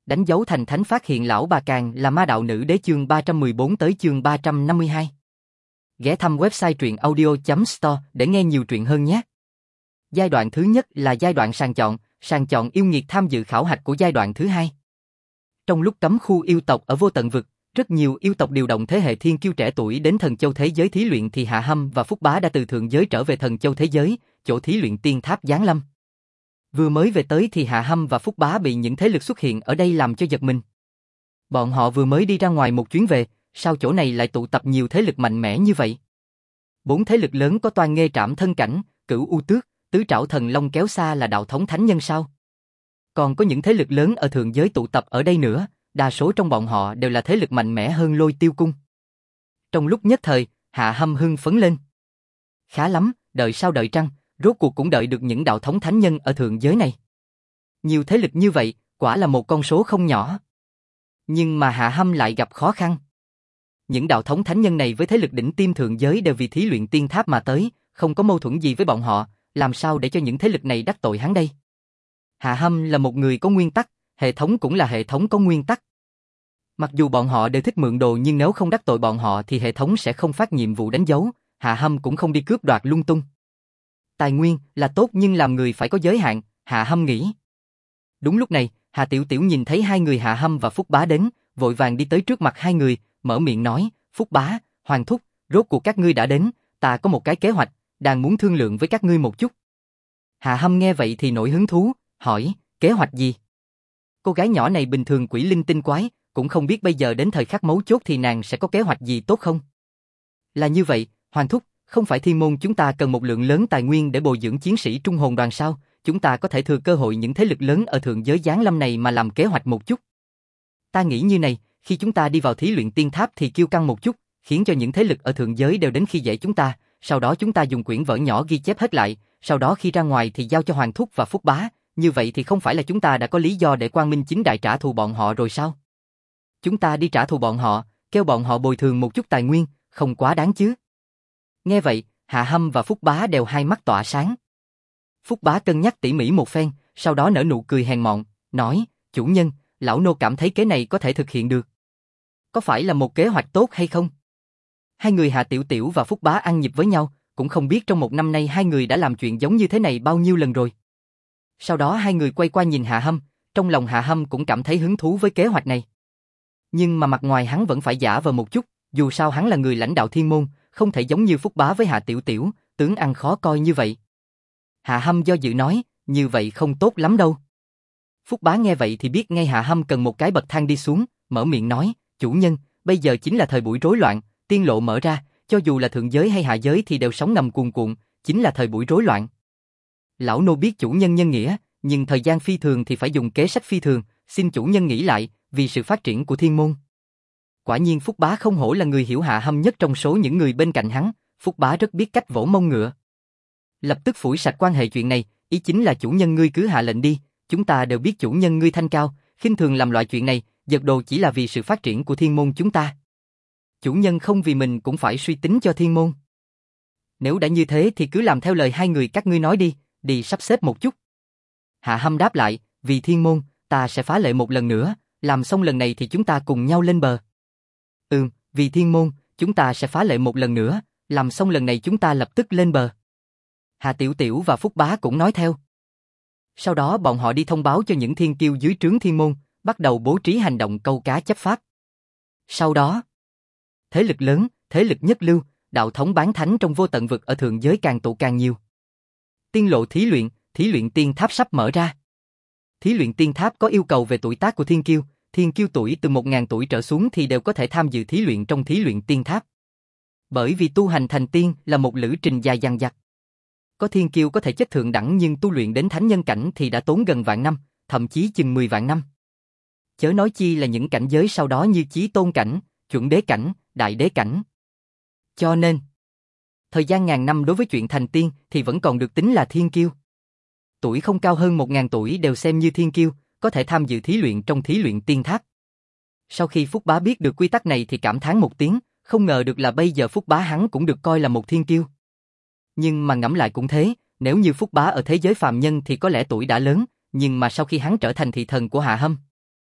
Đánh dấu thành thánh phát hiện lão bà Càng là ma đạo nữ đế chương 314 tới chương 352. Ghé thăm website truyệnaudio.store để nghe nhiều truyện hơn nhé. Giai đoạn thứ nhất là giai đoạn sàng chọn yêu nghiệt tham dự khảo hạch của giai đoạn thứ hai. Trong lúc cấm khu yêu tộc ở vô tận vực, rất nhiều yêu tộc điều động thế hệ thiên kiêu trẻ tuổi đến thần châu thế giới thí luyện thì Hạ Hâm và Phúc Bá đã từ thượng giới trở về thần châu thế giới, chỗ thí luyện tiên tháp giáng lâm. Vừa mới về tới thì Hạ Hâm và Phúc Bá bị những thế lực xuất hiện ở đây làm cho giật mình. Bọn họ vừa mới đi ra ngoài một chuyến về, sao chỗ này lại tụ tập nhiều thế lực mạnh mẽ như vậy? 4 thế lực lớn có Toan Nghê Trảm Thân Cảnh, Cửu U Tước, Tứ Trảo Thần Long Kéo Xa là đạo thống thánh nhân sao? Còn có những thế lực lớn ở thượng giới tụ tập ở đây nữa, đa số trong bọn họ đều là thế lực mạnh mẽ hơn Lôi Tiêu Cung. Trong lúc nhất thời, Hạ Hâm hưng phấn lên. Khá lắm, đợi sao đợi trăng, rốt cuộc cũng đợi được những đạo thống thánh nhân ở thượng giới này. Nhiều thế lực như vậy, quả là một con số không nhỏ. Nhưng mà Hạ Hâm lại gặp khó khăn. Những đạo thống thánh nhân này với thế lực đỉnh tiêm thượng giới đều vì thí luyện tiên tháp mà tới, không có mâu thuẫn gì với bọn họ, làm sao để cho những thế lực này đắc tội hắn đây? Hạ Hâm là một người có nguyên tắc, hệ thống cũng là hệ thống có nguyên tắc. Mặc dù bọn họ đều thích mượn đồ nhưng nếu không đắc tội bọn họ thì hệ thống sẽ không phát nhiệm vụ đánh dấu, Hạ Hâm cũng không đi cướp đoạt lung tung. Tài nguyên là tốt nhưng làm người phải có giới hạn, Hạ Hâm nghĩ. Đúng lúc này, Hà Tiểu Tiểu nhìn thấy hai người Hạ Hâm và Phúc Bá đến, vội vàng đi tới trước mặt hai người, mở miệng nói, Phúc Bá, Hoàng Thúc, rốt cuộc các ngươi đã đến, ta có một cái kế hoạch, đang muốn thương lượng với các ngươi một chút. Hạ Hâm nghe vậy thì nổi hứng thú, hỏi, kế hoạch gì? Cô gái nhỏ này bình thường quỷ linh tinh quái, cũng không biết bây giờ đến thời khắc mấu chốt thì nàng sẽ có kế hoạch gì tốt không? Là như vậy, Hoàng Thúc, không phải Thiên Môn chúng ta cần một lượng lớn tài nguyên để bồi dưỡng chiến sĩ trung hồn đoàn sao? Chúng ta có thể thừa cơ hội những thế lực lớn ở thượng giới giáng lâm này mà làm kế hoạch một chút. Ta nghĩ như này, khi chúng ta đi vào thí luyện tiên tháp thì kiêu căng một chút, khiến cho những thế lực ở thượng giới đều đến khi dễ chúng ta, sau đó chúng ta dùng quyển vở nhỏ ghi chép hết lại, sau đó khi ra ngoài thì giao cho Hoàng Thúc và Phúc Bá, như vậy thì không phải là chúng ta đã có lý do để quang minh chính đại trả thù bọn họ rồi sao? Chúng ta đi trả thù bọn họ, kêu bọn họ bồi thường một chút tài nguyên, không quá đáng chứ? Nghe vậy, Hạ Hâm và Phúc Bá đều hai mắt tỏa sáng. Phúc Bá cân nhắc tỉ mỉ một phen, sau đó nở nụ cười hèn mọn, nói, chủ nhân, lão nô cảm thấy kế này có thể thực hiện được. Có phải là một kế hoạch tốt hay không? Hai người Hạ Tiểu Tiểu và Phúc Bá ăn nhịp với nhau, cũng không biết trong một năm nay hai người đã làm chuyện giống như thế này bao nhiêu lần rồi. Sau đó hai người quay qua nhìn Hạ Hâm, trong lòng Hạ Hâm cũng cảm thấy hứng thú với kế hoạch này. Nhưng mà mặt ngoài hắn vẫn phải giả vờ một chút, dù sao hắn là người lãnh đạo thiên môn, không thể giống như Phúc Bá với Hạ Tiểu Tiểu, tướng ăn khó coi như vậy. Hạ Hâm do dự nói, như vậy không tốt lắm đâu. Phúc Bá nghe vậy thì biết ngay Hạ Hâm cần một cái bậc thang đi xuống, mở miệng nói, chủ nhân, bây giờ chính là thời buổi rối loạn, tiên lộ mở ra, cho dù là thượng giới hay hạ giới thì đều sóng ngầm cuồn cuộn, chính là thời buổi rối loạn. Lão nô biết chủ nhân nhân nghĩa, nhưng thời gian phi thường thì phải dùng kế sách phi thường, xin chủ nhân nghĩ lại, vì sự phát triển của thiên môn. Quả nhiên Phúc Bá không hổ là người hiểu Hạ Hâm nhất trong số những người bên cạnh hắn, Phúc Bá rất biết cách vỗ mông ngựa. Lập tức phủi sạch quan hệ chuyện này, ý chính là chủ nhân ngươi cứ hạ lệnh đi, chúng ta đều biết chủ nhân ngươi thanh cao, khinh thường làm loại chuyện này, giật đồ chỉ là vì sự phát triển của thiên môn chúng ta. Chủ nhân không vì mình cũng phải suy tính cho thiên môn. Nếu đã như thế thì cứ làm theo lời hai người các ngươi nói đi, đi sắp xếp một chút. Hạ Hâm đáp lại, vì thiên môn, ta sẽ phá lệ một lần nữa, làm xong lần này thì chúng ta cùng nhau lên bờ. Vì thiên môn, chúng ta sẽ phá lệ một lần nữa, làm xong lần này chúng ta lập tức lên bờ. Hạ Tiểu Tiểu và Phúc Bá cũng nói theo. Sau đó bọn họ đi thông báo cho những thiên kiêu dưới trướng thiên môn, bắt đầu bố trí hành động câu cá chấp pháp. Sau đó, thế lực lớn, thế lực nhất lưu, đạo thống bán thánh trong vô tận vực ở thượng giới càng tụ càng nhiều. Tiên lộ thí luyện tiên tháp sắp mở ra. Thí luyện tiên tháp có yêu cầu về tuổi tác của thiên kiêu tuổi từ 1000 tuổi trở xuống thì đều có thể tham dự thí luyện trong thí luyện tiên tháp. Bởi vì tu hành thành tiên là một lữ trình dài dằng dặc. Có thiên kiêu có thể chất thượng đẳng nhưng tu luyện đến thánh nhân cảnh thì đã tốn gần vạn năm, thậm chí chừng 10 vạn năm. Chớ nói chi là những cảnh giới sau đó như chí tôn cảnh, chuẩn đế cảnh, đại đế cảnh. Cho nên, thời gian ngàn năm đối với chuyện thành tiên thì vẫn còn được tính là thiên kiêu. Tuổi không cao hơn 1000 tuổi đều xem như thiên kiêu, có thể tham dự thí luyện trong thí luyện tiên tháp. Sau khi Phúc Bá biết được quy tắc này thì cảm thán một tiếng, không ngờ được là bây giờ Phúc Bá hắn cũng được coi là một thiên kiêu. Nhưng mà ngẫm lại cũng thế, nếu như Phúc Bá ở thế giới phàm nhân thì có lẽ tuổi đã lớn, nhưng mà sau khi hắn trở thành thị thần của Hạ Hâm,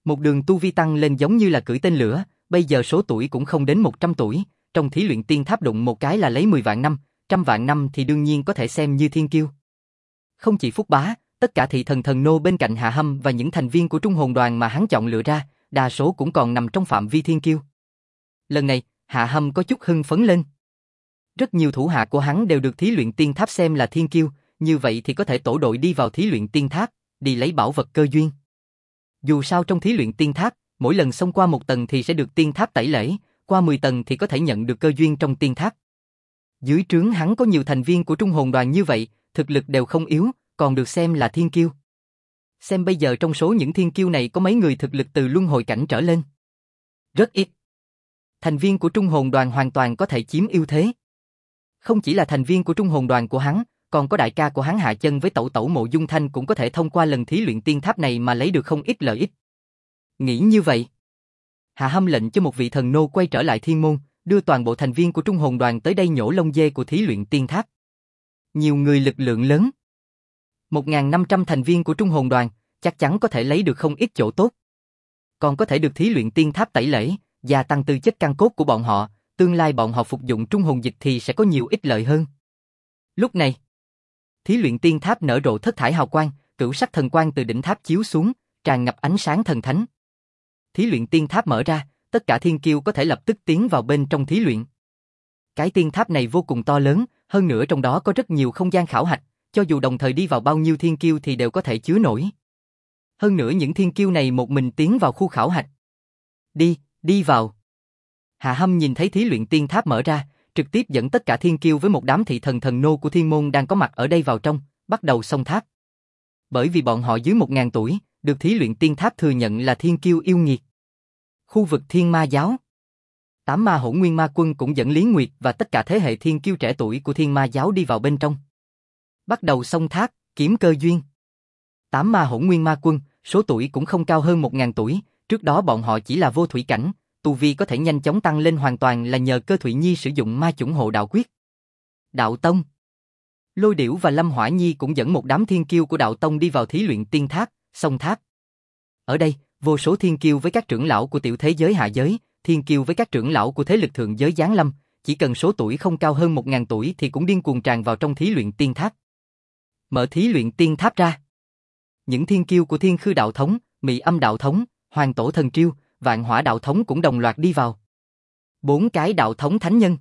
Một đường tu vi tăng lên giống như là cưỡi tên lửa, bây giờ số tuổi cũng không đến 100 tuổi, trong thí luyện tiên tháp đụng một cái là lấy 10 vạn năm, trăm vạn năm thì đương nhiên có thể xem như thiên kiêu. Không chỉ Phúc Bá, tất cả thị thần thần nô bên cạnh Hạ Hâm và những thành viên của Trung Hồn Đoàn mà hắn chọn lựa ra, đa số cũng còn nằm trong phạm vi thiên kiêu. Lần này, Hạ Hâm có chút hưng phấn lên. Rất nhiều thủ hạ của hắn đều được thí luyện tiên tháp xem là thiên kiêu, như vậy thì có thể tổ đội đi vào thí luyện tiên tháp, đi lấy bảo vật cơ duyên. Dù sao trong thí luyện tiên tháp, mỗi lần xông qua một tầng thì sẽ được tiên tháp tẩy lễ, qua 10 tầng thì có thể nhận được cơ duyên trong tiên tháp. Dưới trướng hắn có nhiều thành viên của Trung Hồn Đoàn như vậy, thực lực đều không yếu, còn được xem là thiên kiêu. Xem bây giờ trong số những thiên kiêu này có mấy người thực lực từ luân hồi cảnh trở lên. Rất ít. Thành viên của Trung Hồn Đoàn hoàn toàn có thể chiếm ưu thế. Không chỉ là thành viên của Trung Hồn Đoàn của hắn, còn có đại ca của hắn Hạ Chân với tẩu tẩu Mộ Dung Thanh cũng có thể thông qua lần thí luyện tiên tháp này mà lấy được không ít lợi ích. Nghĩ như vậy, Hạ Hâm lệnh cho một vị thần nô quay trở lại thiên môn, đưa toàn bộ thành viên của Trung Hồn Đoàn tới đây nhổ lông dê của thí luyện tiên tháp. Nhiều người lực lượng lớn. 1.500 thành viên của Trung Hồn Đoàn, chắc chắn có thể lấy được không ít chỗ tốt. Còn có thể được thí luyện tiên tháp tẩy lễ, gia tăng tư chất căn cốt của bọn họ, tương lai bọn họ phục dụng Trung Hồn dịch thì sẽ có nhiều ích lợi hơn. Lúc này, thí luyện tiên tháp nở rộ thất thải hào quang, cửu sắc thần quang từ đỉnh tháp chiếu xuống, tràn ngập ánh sáng thần thánh. Thí luyện tiên tháp mở ra, tất cả thiên kiêu có thể lập tức tiến vào bên trong thí luyện. Cái tiên tháp này vô cùng to lớn, hơn nữa trong đó có rất nhiều không gian khảo hạch, cho dù đồng thời đi vào bao nhiêu thiên kiêu thì đều có thể chứa nổi. Hơn nữa những thiên kiêu này một mình tiến vào khu khảo hạch. Đi vào. Hạ Hâm nhìn thấy thí luyện tiên tháp mở ra, trực tiếp dẫn tất cả thiên kiêu với một đám thị thần thần nô của thiên môn đang có mặt ở đây vào trong, bắt đầu xông tháp. Bởi vì bọn họ dưới 1.000 tuổi, được thí luyện tiên tháp thừa nhận là thiên kiêu yêu nghiệt. Khu vực Thiên Ma Giáo. 8 ma hỗn nguyên ma quân cũng dẫn Lý Nguyệt và tất cả thế hệ thiên kiêu trẻ tuổi của Thiên Ma Giáo đi vào bên trong. Bắt đầu xông tháp, kiếm cơ duyên. 8 ma hỗn nguyên ma quân, số tuổi cũng không cao hơn 1.000 tuổi, trước đó bọn họ chỉ là vô thủy cảnh, tu vi có thể nhanh chóng tăng lên hoàn toàn là nhờ Cơ Thụy Nhi sử dụng ma chủng hộ đạo quyết. Đạo Tông. Lôi Điểu và Lâm Hỏa Nhi cũng dẫn một đám thiên kiêu của Đạo Tông đi vào thí luyện tiên tháp, xông tháp. Ở đây, vô số thiên kiêu với các trưởng lão của tiểu thế giới hạ giới, thiên kiêu với các trưởng lão của thế lực thượng giới giáng lâm, chỉ cần số tuổi không cao hơn 1.000 tuổi thì cũng điên cuồng tràn vào trong thí luyện tiên tháp. Mở thí luyện tiên tháp ra. Những thiên kiêu của Thiên Khư Đạo Thống, Mị Âm Đạo Thống, Hoàng Tổ Thần Triêu, Vạn Hỏa Đạo Thống cũng đồng loạt đi vào. 4 cái đạo thống thánh nhân.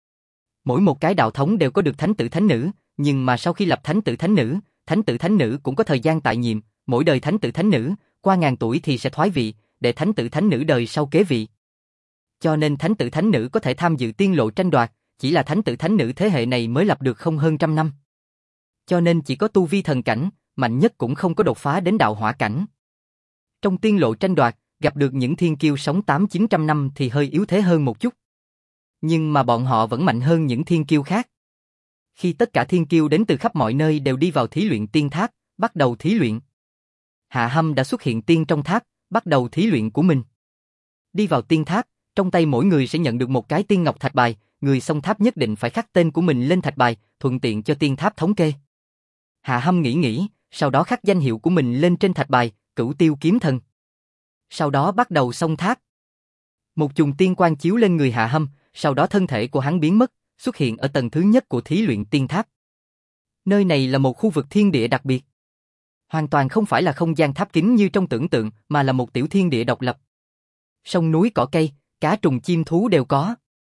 Mỗi một cái đạo thống đều có được thánh tử thánh nữ, nhưng mà sau khi lập thánh tử thánh nữ cũng có thời gian tại nhiệm, mỗi đời thánh tử thánh nữ, qua 1000 tuổi thì sẽ thoái vị, để thánh tử thánh nữ đời sau kế vị. Cho nên thánh tử thánh nữ có thể tham dự tiên lộ tranh đoạt, chỉ là thánh tử thánh nữ thế hệ này mới lập được không hơn 100 năm. Cho nên chỉ có tu vi thần cảnh, mạnh nhất cũng không có đột phá đến đạo hỏa cảnh. Trong tiên lộ tranh đoạt, gặp được những thiên kiêu sống 800-900 năm thì hơi yếu thế hơn một chút. Nhưng mà bọn họ vẫn mạnh hơn những thiên kiêu khác. Khi tất cả thiên kiêu đến từ khắp mọi nơi đều đi vào thí luyện tiên tháp, bắt đầu thí luyện. Hạ Hâm đã xuất hiện tiên trong tháp, bắt đầu thí luyện của mình. Đi vào tiên tháp, trong tay mỗi người sẽ nhận được một cái tiên ngọc thạch bài, người xông tháp nhất định phải khắc tên của mình lên thạch bài, thuận tiện cho tiên tháp thống kê. Hạ Hâm nghĩ, sau đó khắc danh hiệu của mình lên trên thạch bài, Cửu Tiêu Kiếm Thần. Sau đó bắt đầu xông tháp. Một chùm tiên quang chiếu lên người Hạ Hâm, sau đó thân thể của hắn biến mất, xuất hiện ở tầng thứ nhất của thí luyện tiên tháp. Nơi này là một khu vực thiên địa đặc biệt. Hoàn toàn không phải là không gian tháp kín như trong tưởng tượng, mà là một tiểu thiên địa độc lập. Sông núi cỏ cây, cá trùng chim thú đều có.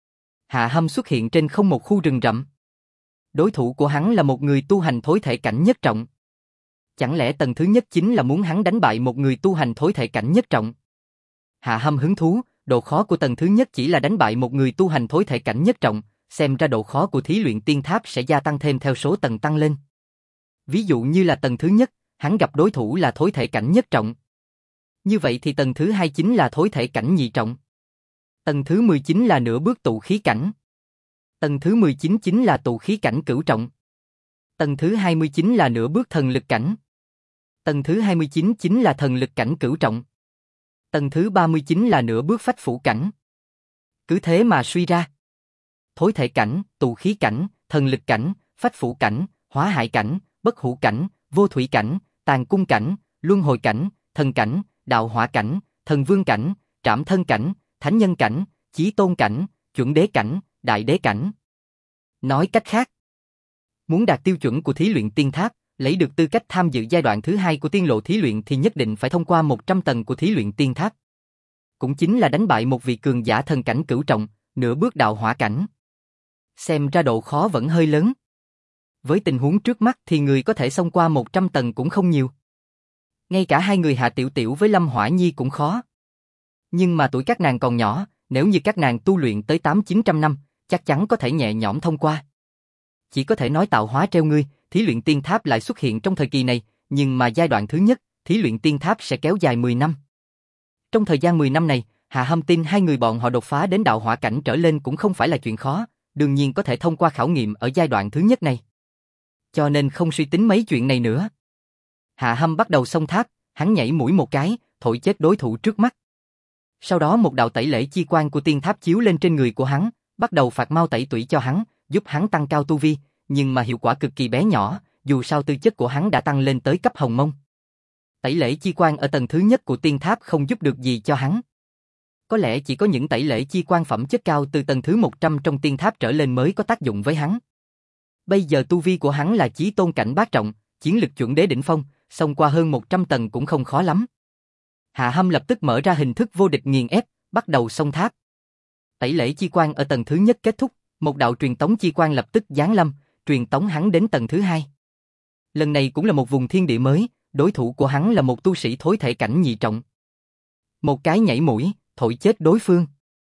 Hạ Hâm xuất hiện trên không một khu rừng rậm. Đối thủ của hắn là một người tu hành thối thể cảnh nhất trọng. Chẳng lẽ tầng thứ nhất chính là muốn hắn đánh bại một người tu hành thối thể cảnh nhất trọng? Hạ Hâm hứng thú, độ khó của tầng thứ nhất chỉ là đánh bại một người tu hành thối thể cảnh nhất trọng, xem ra độ khó của thí luyện tiên tháp sẽ gia tăng thêm theo số tầng tăng lên. Ví dụ như là tầng thứ nhất, hắn gặp đối thủ là thối thể cảnh nhất trọng. Như vậy thì tầng thứ hai chính là thối thể cảnh nhị trọng. Tầng thứ 19 là nửa bước tụ khí cảnh. Tầng thứ 19 chính là tụ khí cảnh cửu trọng. Tầng thứ 29 là nửa bước thần lực cảnh. Tầng thứ 29 chính là thần lực cảnh cửu trọng. Tầng thứ 39 là nửa bước phách phủ cảnh. Cứ thế mà suy ra. Thối thể cảnh, tụ khí cảnh, thần lực cảnh, phách phủ cảnh, hóa hại cảnh, bất hủ cảnh, vô thủy cảnh, tàn cung cảnh, luân hồi cảnh, thần cảnh, đạo hỏa cảnh, thần vương cảnh, trảm thân cảnh, thánh nhân cảnh, chí tôn cảnh, chuẩn đế cảnh, đại đế cảnh. Nói cách khác, muốn đạt tiêu chuẩn của thí luyện tiên tháp, lấy được tư cách tham dự giai đoạn thứ 2 của tiên lộ thí luyện thì nhất định phải thông qua 100 tầng của thí luyện tiên tháp. Cũng chính là đánh bại một vị cường giả thần cảnh cửu trọng, nửa bước đạo hỏa cảnh. Xem ra độ khó vẫn hơi lớn. Với tình huống trước mắt thì người có thể xông qua 100 tầng cũng không nhiều. Ngay cả hai người Hạ Tiểu Tiểu với Lâm Hỏa Nhi cũng khó. Nhưng mà tuổi các nàng còn nhỏ, nếu như các nàng tu luyện tới 800-900 năm, chắc chắn có thể nhẹ nhõm thông qua. Chỉ có thể nói tạo hóa treo ngươi, thí luyện tiên tháp lại xuất hiện trong thời kỳ này, nhưng mà giai đoạn thứ nhất, thí luyện tiên tháp sẽ kéo dài 10 năm. Trong thời gian 10 năm này, Hạ Hâm tin hai người bọn họ đột phá đến đạo hỏa cảnh trở lên cũng không phải là chuyện khó, đương nhiên có thể thông qua khảo nghiệm ở giai đoạn thứ nhất này. Cho nên không suy tính mấy chuyện này nữa. Hạ Hâm bắt đầu xông tháp, hắn nhảy mũi một cái, thổi chết đối thủ trước mắt. Sau đó một đạo tẩy lễ chi quang của tiên tháp chiếu lên trên người của hắn, bắt đầu phạt mau tẩy tủy cho hắn, giúp hắn tăng cao tu vi, nhưng mà hiệu quả cực kỳ bé nhỏ, dù sao tư chất của hắn đã tăng lên tới cấp hồng mông. Tẩy lễ chi quang ở tầng thứ nhất của tiên tháp không giúp được gì cho hắn. Có lẽ chỉ có những tẩy lễ chi quang phẩm chất cao từ tầng thứ 100 trong tiên tháp trở lên mới có tác dụng với hắn. Bây giờ tu vi của hắn là chí tôn cảnh bát trọng, chiến lực chuẩn đế đỉnh phong, xông qua hơn 100 tầng cũng không khó lắm. Hạ Hâm lập tức mở ra hình thức vô địch nghiền ép, bắt đầu xông tháp. Tẩy lễ chi quang ở tầng thứ nhất kết thúc, một đạo truyền tống chi quang lập tức giáng lâm, truyền tống hắn đến tầng thứ 2. Lần này cũng là một vùng thiên địa mới, đối thủ của hắn là một tu sĩ thối thể cảnh nhị trọng. Một cái nhảy mũi, thổi chết đối phương.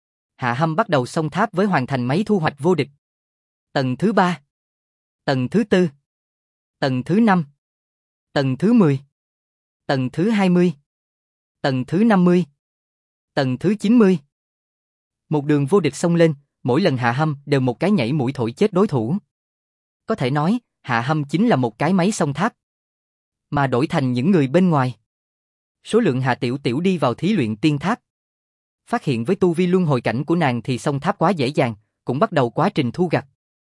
Hạ Hâm bắt đầu xông tháp với hoàn thành máy thu hoạch vô địch. Tầng thứ 3, tầng thứ 4, tầng thứ 5, tầng thứ 10, tầng thứ 20, tầng thứ 50, tầng thứ 90. Một đường vô địch xông lên, mỗi lần Hạ Hâm đều một cái nhảy mũi thổi chết đối thủ. Có thể nói, Hạ Hâm chính là một cái máy xông tháp. Mà đổi thành những người bên ngoài. Số lượng Hạ Tiểu Tiểu đi vào thí luyện tiên tháp. Phát hiện với tu vi luân hồi cảnh của nàng thì xông tháp quá dễ dàng, cũng bắt đầu quá trình thu gặt.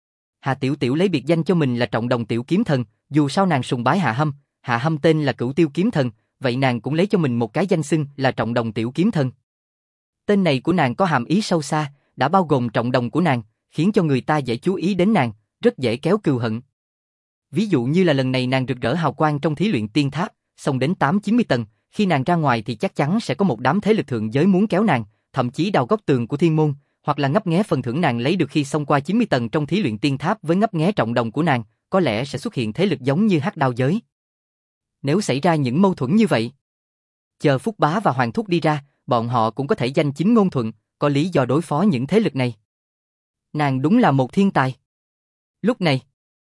Hạ Tiểu Tiểu lấy biệt danh cho mình là Trọng Đồng Tiểu Kiếm Thần, dù sao nàng sùng bái Hạ Hâm tên là Cửu Tiêu Kiếm Thần, vậy nàng cũng lấy cho mình một cái danh xưng là Trọng Đồng Tiểu Kiếm Thần. Tên này của nàng có hàm ý sâu xa, đã bao gồm trọng đồng của nàng, khiến cho người ta dễ chú ý đến nàng, rất dễ kéo cừu hận. Ví dụ như là lần này nàng rực rỡ hào quang trong thí luyện tiên tháp, xông đến 8-90 tầng, khi nàng ra ngoài thì chắc chắn sẽ có một đám thế lực thượng giới muốn kéo nàng, thậm chí đào góc tường của thiên môn, hoặc là ngấp nghé phần thưởng nàng lấy được khi xông qua 90 tầng trong thí luyện tiên tháp với ngấp nghé trọng đồng của nàng, có lẽ sẽ xuất hiện thế lực giống như Hắc Đao giới. Nếu xảy ra những mâu thuẫn như vậy, chờ Phúc Bá và Hoàng Thúc đi ra, bọn họ cũng có thể danh chính ngôn thuận, có lý do đối phó những thế lực này. Nàng đúng là một thiên tài. Lúc này,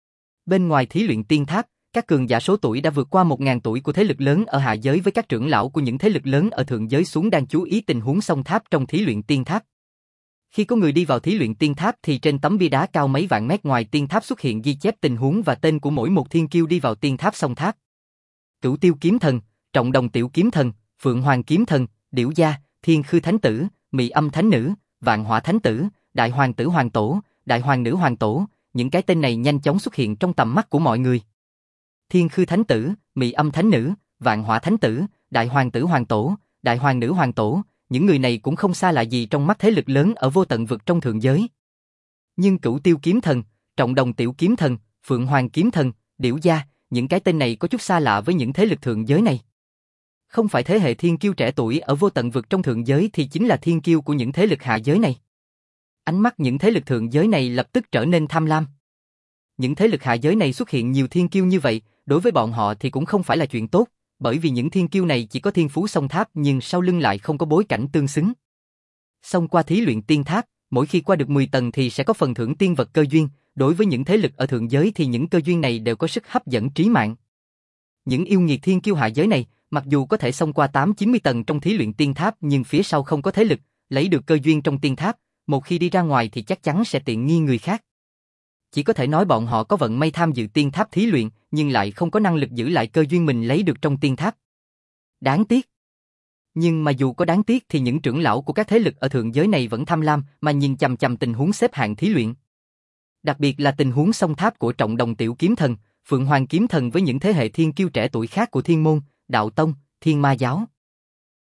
bên ngoài thí luyện tiên tháp, các cường giả số tuổi đã vượt qua 1000 tuổi của thế lực lớn ở hạ giới với các trưởng lão của những thế lực lớn ở thượng giới xuống đang chú ý tình huống xông tháp trong thí luyện tiên tháp. Khi có người đi vào thí luyện tiên tháp thì trên tấm bia đá cao mấy vạn mét ngoài tiên tháp xuất hiện ghi chép tình huống và tên của mỗi một thiên kiêu đi vào tiên tháp xông tháp. Cửu Tiêu Kiếm Thần, Trọng Đồng Tiểu Kiếm Thần, Phượng Hoàng Kiếm Thần, Điểu Gia, Thiên Khư Thánh Tử, Mị Âm Thánh Nữ, Vạn Hỏa Thánh Tử, Đại Hoàng Tử Hoàng Tổ, Đại Hoàng Nữ Hoàng Tổ, những cái tên này nhanh chóng xuất hiện trong tầm mắt của mọi người. Thiên Khư Thánh Tử, Mị Âm Thánh Nữ, Vạn Hỏa Thánh Tử, Đại Hoàng Tử Hoàng Tổ, Đại Hoàng Nữ Hoàng Tổ, những người này cũng không xa lạ gì trong mắt thế lực lớn ở vô tận vực trong thượng giới. Nhưng Cửu Tiêu Kiếm Thần, Trọng Đồng Tiểu Kiếm Thần, Phượng Hoàng Kiếm Thần, Điểu Gia, những cái tên này có chút xa lạ với những thế lực thượng giới này. Không phải thế hệ thiên kiêu trẻ tuổi ở vô tận vực trong thượng giới thì chính là thiên kiêu của những thế lực hạ giới này. Ánh mắt những thế lực thượng giới này lập tức trở nên tham lam. Những thế lực hạ giới này xuất hiện nhiều thiên kiêu như vậy, đối với bọn họ thì cũng không phải là chuyện tốt, bởi vì những thiên kiêu này chỉ có thiên phú xông tháp nhưng sau lưng lại không có bối cảnh tương xứng. Xông qua thí luyện tiên tháp, mỗi khi qua được 10 tầng thì sẽ có phần thưởng tiên vật cơ duyên, đối với những thế lực ở thượng giới thì những cơ duyên này đều có sức hấp dẫn trí mạng. Những yêu nghiệt thiên kiêu hạ giới này, mặc dù có thể xông qua 8-90 tầng trong thí luyện tiên tháp nhưng phía sau không có thế lực, lấy được cơ duyên trong tiên tháp, một khi đi ra ngoài thì chắc chắn sẽ tiện nghi người khác. Chỉ có thể nói bọn họ có vận may tham dự tiên tháp thí luyện, nhưng lại không có năng lực giữ lại cơ duyên mình lấy được trong tiên tháp. Đáng tiếc. Nhưng mà dù có đáng tiếc thì những trưởng lão của các thế lực ở thượng giới này vẫn tham lam mà nhìn chằm chằm tình huống xếp hạng thí luyện. Đặc biệt là tình huống xông tháp của Trọng Đồng Tiểu Kiếm Thần, Phượng Hoàng Kiếm Thần với những thế hệ thiên kiêu trẻ tuổi khác của Thiên Môn, Đạo Tông, Thiên Ma Giáo.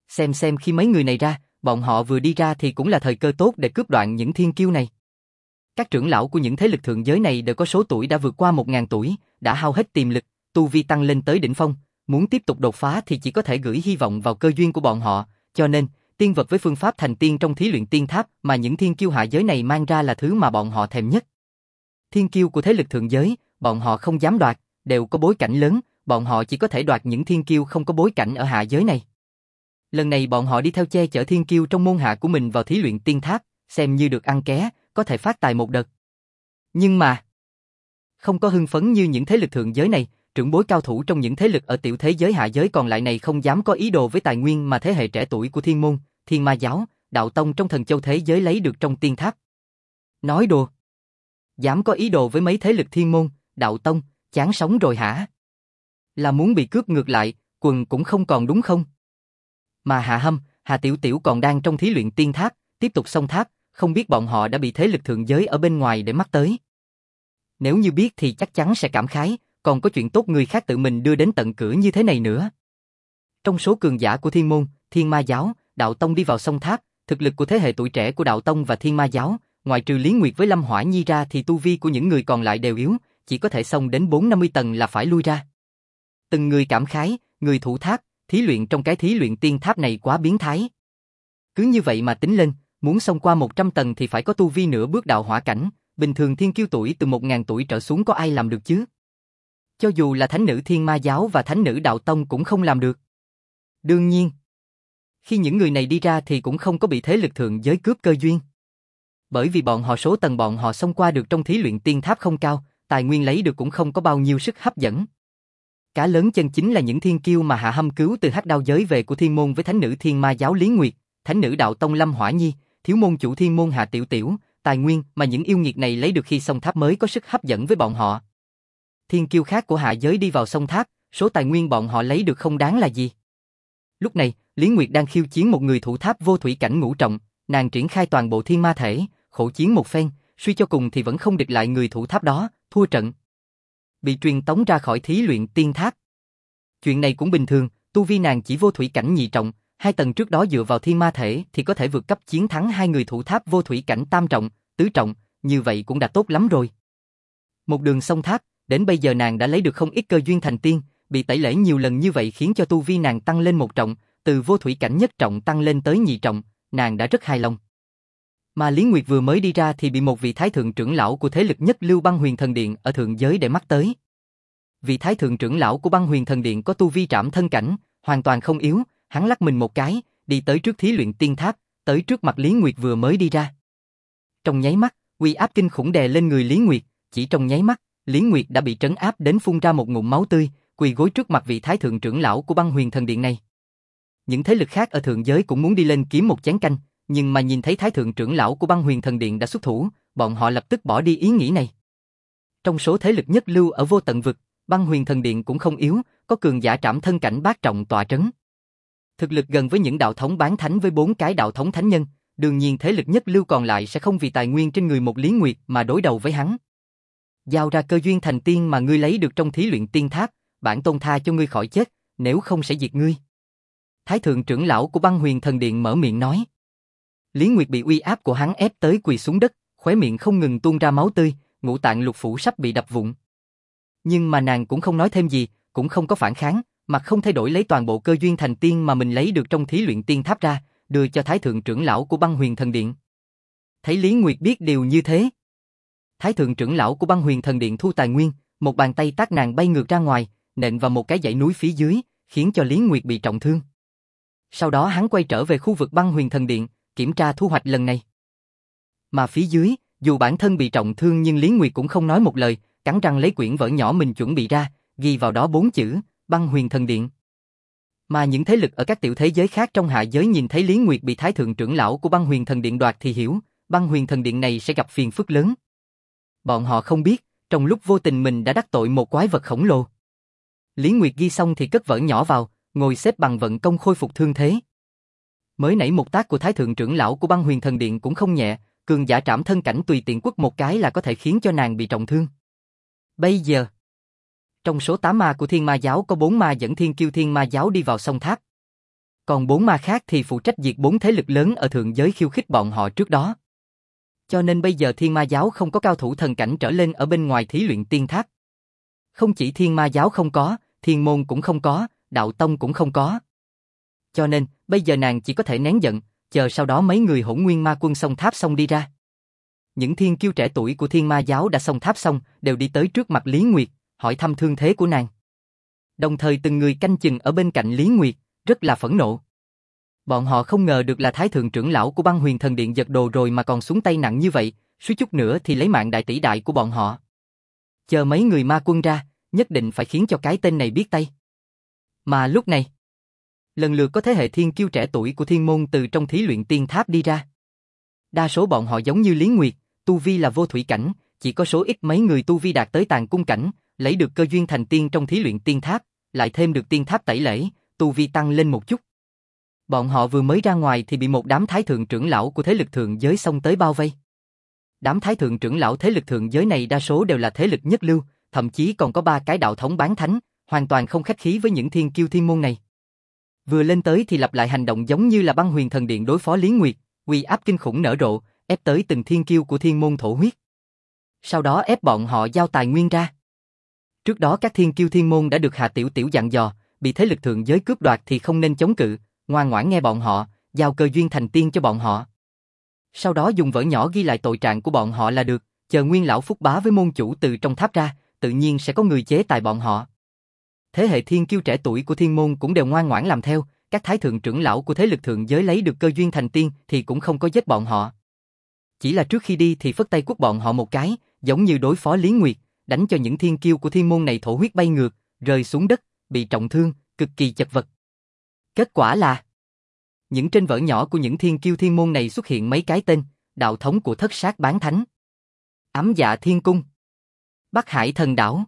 Xem khi mấy người này ra, bọn họ vừa đi ra thì cũng là thời cơ tốt để cướp đoạn những thiên kiêu này. Các trưởng lão của những thế lực thượng giới này đều có số tuổi đã vượt qua 1000 tuổi, đã hao hết tiềm lực, tu vi tăng lên tới đỉnh phong, muốn tiếp tục đột phá thì chỉ có thể gửi hy vọng vào cơ duyên của bọn họ, cho nên, tiên vật với phương pháp thành tiên trong thí luyện tiên tháp mà những thiên kiêu hạ giới này mang ra là thứ mà bọn họ thèm nhất. Thiên kiêu của thế lực thượng giới, bọn họ không dám đoạt, đều có bối cảnh lớn, bọn họ chỉ có thể đoạt những thiên kiêu không có bối cảnh ở hạ giới này. Lần này bọn họ đi theo che chở thiên kiêu trong môn hạ của mình vào thí luyện tiên tháp, xem như được ăn ké, có thể phát tài một đợt. Nhưng mà, không có hưng phấn như những thế lực thượng giới này, trưởng bối cao thủ trong những thế lực ở tiểu thế giới hạ giới còn lại này không dám có ý đồ với tài nguyên mà thế hệ trẻ tuổi của thiên môn, thiên ma giáo, đạo tông trong thần châu thế giới lấy được trong tiên tháp. Nói đùa. Dám có ý đồ với mấy thế lực thiên môn, đạo tông, chán sống rồi hả? Là muốn bị cướp ngược lại, quần cũng không còn đúng không? Mà Hạ Hâm, Hạ Tiểu Tiểu còn đang trong thí luyện tiên tháp, tiếp tục xông tháp, không biết bọn họ đã bị thế lực thượng giới ở bên ngoài để mắt tới. Nếu như biết thì chắc chắn sẽ cảm khái, còn có chuyện tốt người khác tự mình đưa đến tận cửa như thế này nữa. Trong số cường giả của thiên môn, thiên ma giáo, đạo tông đi vào sông tháp, thực lực của thế hệ tuổi trẻ của đạo tông và thiên ma giáo, ngoài trừ Lý Nguyệt với Lâm Hỏa Nhi ra thì tu vi của những người còn lại đều yếu, chỉ có thể xông đến 450 tầng là phải lui ra. Từng người cảm khái, người thủ tháp, thí luyện trong cái thí luyện tiên tháp này quá biến thái. Cứ như vậy mà tính lên, muốn xông qua 100 tầng thì phải có tu vi nửa bước đạo hỏa cảnh, bình thường thiên kiêu tuổi từ 1000 tuổi trở xuống có ai làm được chứ? Cho dù là thánh nữ thiên ma giáo và thánh nữ đạo tông cũng không làm được. Đương nhiên, khi những người này đi ra thì cũng không có bị thế lực thượng giới cướp cơ duyên. Bởi vì bọn họ số tầng bọn họ xông qua được trong thí luyện tiên tháp không cao, tài nguyên lấy được cũng không có bao nhiêu sức hấp dẫn. Cá lớn chân chính là những thiên kiêu mà Hạ Hâm cứu từ Hắc Đao giới về của thiên môn với thánh nữ thiên ma giáo Lý Nguyệt, thánh nữ đạo tông Lâm Hỏa Nhi, thiếu môn chủ thiên môn Hạ Tiểu Tiểu, tài nguyên mà những yêu nghiệt này lấy được khi xông tháp mới có sức hấp dẫn với bọn họ. Thiên kiêu khác của hạ giới đi vào sông tháp, số tài nguyên bọn họ lấy được không đáng là gì. Lúc này, Lý Nguyệt đang khiêu chiến một người thủ tháp vô thủy cảnh ngũ trọng, nàng triển khai toàn bộ thiên ma thể, khổ chiến một phen, suy cho cùng thì vẫn không địch lại người thủ tháp đó, thua trận. Bị truyền tống ra khỏi thí luyện tiên tháp. Chuyện này cũng bình thường, tu vi nàng chỉ vô thủy cảnh nhị trọng, 2 tầng trước đó dựa vào thiên ma thể thì có thể vượt cấp chiến thắng 2 người thủ tháp vô thủy cảnh tam trọng, tứ trọng, như vậy cũng đã tốt lắm rồi. Một đường sông tháp, đến bây giờ nàng đã lấy được không ít cơ duyên thành tiên, bị tẩy lễ nhiều lần như vậy khiến cho tu vi nàng tăng lên 1 trọng, từ vô thủy cảnh nhất trọng tăng lên tới nhị trọng, nàng đã rất hài lòng. Mà Lý Nguyệt vừa mới đi ra thì bị một vị thái thượng trưởng lão của thế lực nhất lưu Băng Huyền Thần Điện ở thượng giới để mắt tới. Vị thái thượng trưởng lão của Băng Huyền Thần Điện có tu vi trảm thân cảnh, hoàn toàn không yếu, hắn lắc mình một cái, đi tới trước thí luyện tiên tháp, tới trước mặt Lý Nguyệt vừa mới đi ra. Trong nháy mắt, uy áp kinh khủng đè lên người Lý Nguyệt, chỉ trong nháy mắt, Lý Nguyệt đã bị trấn áp đến phun ra một ngụm máu tươi, quỳ gối trước mặt vị thái thượng trưởng lão của Băng Huyền Thần Điện này. Những thế lực khác ở thượng giới cũng muốn đi lên kiếm một chén canh, nhưng mà nhìn thấy thái thượng trưởng lão của Băng Huyền Thần Điện đã xuất thủ, bọn họ lập tức bỏ đi ý nghĩ này. Trong số thế lực nhất lưu ở vô tận vực, Băng Huyền Thần Điện cũng không yếu, có cường giả trảm thân cảnh bát trọng tọa trấn. Thực lực gần với những đạo thống bán thánh với 4 cái đạo thống thánh nhân, đương nhiên thế lực nhất lưu còn lại sẽ không vì tài nguyên trên người một Lý Nguyệt mà đối đầu với hắn. Giao ra cơ duyên thành tiên mà ngươi lấy được trong thí luyện tiên tháp, bản tôn tha cho ngươi khỏi chết, nếu không sẽ diệt ngươi. Thái thượng trưởng lão của Băng Huyền Thần Điện mở miệng nói. Lý Nguyệt bị uy áp của hắn ép tới quỳ xuống đất, khóe miệng không ngừng tuôn ra máu tươi, ngũ tạng lục phủ sắp bị đập vụn. Nhưng mà nàng cũng không nói thêm gì, cũng không có phản kháng, mặt không thay đổi lấy toàn bộ cơ duyên thành tiên mà mình lấy được trong thí luyện tiên tháp ra, đưa cho Thái thượng trưởng lão của Băng Huyền Thần Điện. Thấy Lý Nguyệt biết điều như thế, Thái thượng trưởng lão của Băng Huyền Thần Điện thu tài nguyên, một bàn tay tát nàng bay ngược ra ngoài, nện vào một cái dãy núi phía dưới, khiến cho Lý Nguyệt bị trọng thương. Sau đó hắn quay trở về khu vực Băng Huyền Thần Điện, kiểm tra thu hoạch lần này. Mà phía dưới, dù bản thân bị trọng thương nhưng Lý Nguyệt cũng không nói một lời, cắn răng lấy quyển vở nhỏ mình chuẩn bị ra, ghi vào đó 4 chữ, Băng Huyền Thần Điện. Mà những thế lực ở các tiểu thế giới khác trong hạ giới nhìn thấy Lý Nguyệt bị Thái thượng trưởng lão của Băng Huyền Thần Điện đoạt thì hiểu, Băng Huyền Thần Điện này sẽ gặp phiền phức lớn. Bọn họ không biết, trong lúc vô tình mình đã đắc tội một quái vật khổng lồ. Lý Nguyệt ghi xong thì cất vở nhỏ vào, ngồi xếp bằng vận công khôi phục thương thế. Mới nãy một tác của Thái thượng trưởng lão của Băng Huyền Thần Điện cũng không nhẹ, cường giả trảm thân cảnh tùy tiện quất một cái là có thể khiến cho nàng bị trọng thương. Bây giờ, trong số 8 ma của Thiên Ma giáo có 4 ma dẫn Thiên Kiêu Thiên Ma giáo đi vào sông tháp. Còn 4 ma khác thì phụ trách diệt 4 thế lực lớn ở thượng giới khiêu khích bọn họ trước đó. Cho nên bây giờ Thiên Ma giáo không có cao thủ thần cảnh trở lên ở bên ngoài thí luyện tiên tháp. Không chỉ Thiên Ma giáo không có, Thiên môn cũng không có, Đạo tông cũng không có. Cho nên, bây giờ nàng chỉ có thể nén giận, chờ sau đó mấy người Hỗn Nguyên Ma quân xông tháp xong đi ra. Những thiên kiêu trẻ tuổi của Thiên Ma giáo đã xông tháp xong, đều đi tới trước mặt Lý Nguyệt, hỏi thăm thương thế của nàng. Đồng thời từng người canh chừng ở bên cạnh Lý Nguyệt, rất là phẫn nộ. Bọn họ không ngờ được là Thái thượng trưởng lão của Băng Huyền Thần Điện giật đồ rồi mà còn xuống tay nặng như vậy, suýt chút nữa thì lấy mạng đại tỷ đại của bọn họ. Chờ mấy người ma quân ra, nhất định phải khiến cho cái tên này biết tay. Mà lúc này, lần lượt có thế hệ thiên kiêu trẻ tuổi của thiên môn từ trong thí luyện tiên tháp đi ra. Đa số bọn họ giống như Lý Nguyệt, tu vi là vô thủy cảnh, chỉ có số ít mấy người tu vi đạt tới tàn cung cảnh, lấy được cơ duyên thành tiên trong thí luyện tiên tháp, lại thêm được tiên tháp tẩy lễ, tu vi tăng lên một chút. Bọn họ vừa mới ra ngoài thì bị một đám thái thượng trưởng lão của thế lực thượng giới xông tới bao vây. Đám thái thượng trưởng lão thế lực thượng giới này đa số đều là thế lực nhất lưu, thậm chí còn có 3 cái đạo thống bán thánh, hoàn toàn không khách khí với những thiên kiêu thiên môn này. Vừa lên tới thì lặp lại hành động giống như là Băng Huyền Thần Điện đối phó Lý Nguyệt, uy áp kinh khủng nở rộ, ép tới từng thiên kiêu của thiên môn thổ huyết. Sau đó ép bọn họ giao tài nguyên ra. Trước đó các thiên kiêu thiên môn đã được Hà Tiểu Tiểu dặn dò, bị thế lực thượng giới cướp đoạt thì không nên chống cự, ngoan ngoãn nghe bọn họ, giao cơ duyên thành tiên cho bọn họ. Sau đó dùng vở nhỏ ghi lại tội trạng của bọn họ là được, chờ Nguyên lão Phúc Bá với môn chủ từ trong tháp ra, tự nhiên sẽ có người chế tài bọn họ. Thế hệ thiên kiêu trẻ tuổi của thiên môn cũng đều ngoan ngoãn làm theo, các thái thượng trưởng lão của thế lực thượng giới lấy được cơ duyên thành tiên thì cũng không có giết bọn họ. Chỉ là trước khi đi thì phất tay quất bọn họ một cái, giống như đối phó Lý Nguyệt, đánh cho những thiên kiêu của thiên môn này thổ huyết bay ngược, rơi xuống đất, bị trọng thương, cực kỳ chật vật. Kết quả là những trên vở nhỏ của những thiên kiêu thiên môn này xuất hiện mấy cái tên, đạo thống của Thất Sát Bán Thánh, Ám Dạ Thiên Cung, Bắc Hải Thần Đảo.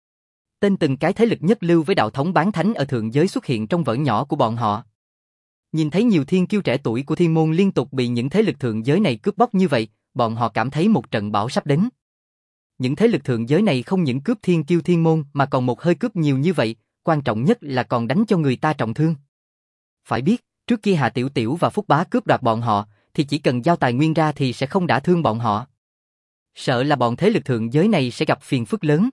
Tên từng cái thế lực nhất lưu với đạo thống bán thánh ở thượng giới xuất hiện trong vở nhỏ của bọn họ. Nhìn thấy nhiều thiên kiêu trẻ tuổi của thiên môn liên tục bị những thế lực thượng giới này cướp bóc như vậy, bọn họ cảm thấy một trận bão sắp đến. Những thế lực thượng giới này không những cướp thiên kiêu thiên môn mà còn một hơi cướp nhiều như vậy, quan trọng nhất là còn đánh cho người ta trọng thương. Phải biết, trước kia Hà Tiểu Tiểu và Phúc Bá cướp đoạt bọn họ, thì chỉ cần giao tài nguyên ra thì sẽ không đả thương bọn họ. Sợ là bọn thế lực thượng giới này sẽ gặp phiền phức lớn.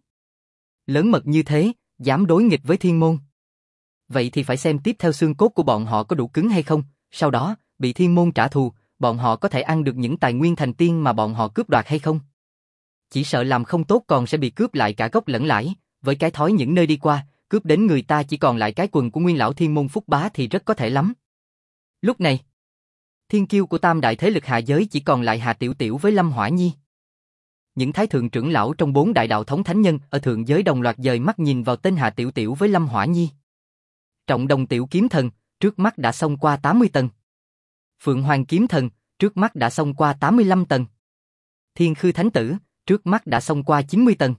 Lớn mật như thế, dám đối nghịch với thiên môn. Vậy thì phải xem tiếp theo xương cốt của bọn họ có đủ cứng hay không, sau đó, bị thiên môn trả thù, bọn họ có thể ăn được những tài nguyên thành tiên mà bọn họ cướp đoạt hay không. Chỉ sợ làm không tốt còn sẽ bị cướp lại cả gốc lẫn lãi, với cái thói những nơi đi qua, cướp đến người ta chỉ còn lại cái quần của nguyên lão thiên môn Phúc Bá thì rất có thể lắm. Lúc này, thiên kiêu của tam đại thế lực hạ giới chỉ còn lại Hà Tiểu Tiểu với Lâm Hỏa Nhi. Những thái thượng trưởng lão trong 4 đại đạo thống thánh nhân ở thượng giới đồng loạt dời mắt nhìn vào tên Hà Tiểu Tiểu với Lâm Hỏa Nhi. Trọng Đồng Tiểu Kiếm Thần, trước mắt đã xông qua 80 tầng. Phượng Hoàng Kiếm Thần, trước mắt đã xông qua 85 tầng. Thiên Khư Thánh Tử, trước mắt đã xông qua 90 tầng.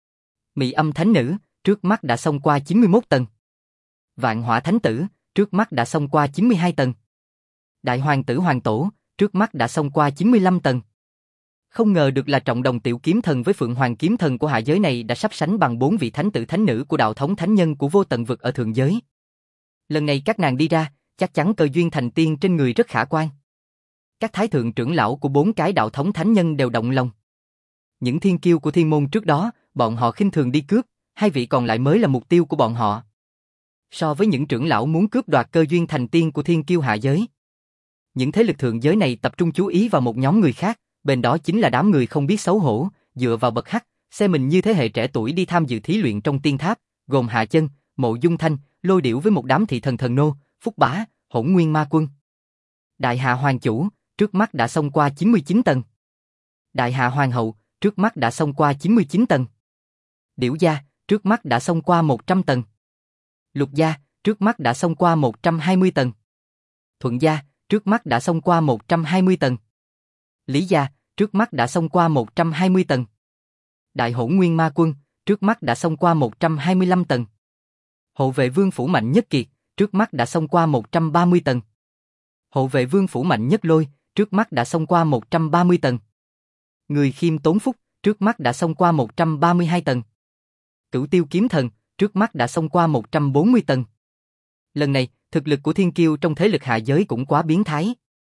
Mị Âm Thánh Nữ, trước mắt đã xông qua 91 tầng. Vạn Hỏa Thánh Tử, trước mắt đã xông qua 92 tầng. Đại Hoàng Tử Hoàng Tổ, trước mắt đã xông qua 95 tầng. Không ngờ được là Trọng Đồng Tiểu Kiếm Thần với Phượng Hoàng Kiếm Thần của hạ giới này đã sắp sánh bằng 4 vị thánh tử thánh nữ của đạo thống thánh nhân của vô tận vực ở thượng giới. Lần này các nàng đi ra, chắc chắn cơ duyên thành tiên trên người rất khả quan. Các thái thượng trưởng lão của 4 cái đạo thống thánh nhân đều động lòng. Những thiên kiêu của thiên môn trước đó, bọn họ khinh thường đi cướp, 2 vị còn lại mới là mục tiêu của bọn họ. So với những trưởng lão muốn cướp đoạt cơ duyên thành tiên của thiên kiêu hạ giới, những thế lực thượng giới này tập trung chú ý vào một nhóm người khác, bên đó chính là đám người không biết xấu hổ, dựa vào bậc hắc, xem mình như thế hệ trẻ tuổi đi tham dự thí luyện trong tiên tháp, gồm Hạ Chân, Mộ Dung Thanh, Lôi Điểu với một đám thị thần thần nô, Phúc Bá, Hỗn Nguyên Ma Quân. Đại Hạ Hoàng Chủ, trước mắt đã xông qua 99 tầng. Đại Hạ Hoàng Hậu, trước mắt đã xông qua 99 tầng. Điểu Gia, trước mắt đã xông qua 100 tầng. Lục Gia, trước mắt đã xông qua 120 tầng. Thuận Gia, trước mắt đã xông qua 120 tầng. Lý Gia, trước mắt đã xông qua 120 tầng. Đại Hỗn Nguyên Ma Quân, trước mắt đã xông qua 125 tầng. Hộ Vệ Vương Phủ Mạnh Nhất Kiệt, trước mắt đã xông qua 130 tầng. Hộ Vệ Vương Phủ Mạnh Nhất Lôi, trước mắt đã xông qua 130 tầng. Người Khiêm Tốn Phúc, trước mắt đã xông qua 132 tầng. Cửu Tiêu Kiếm Thần, trước mắt đã xông qua 140 tầng. Lần này, Thực lực của thiên kiêu trong thế lực hạ giới cũng quá biến thái.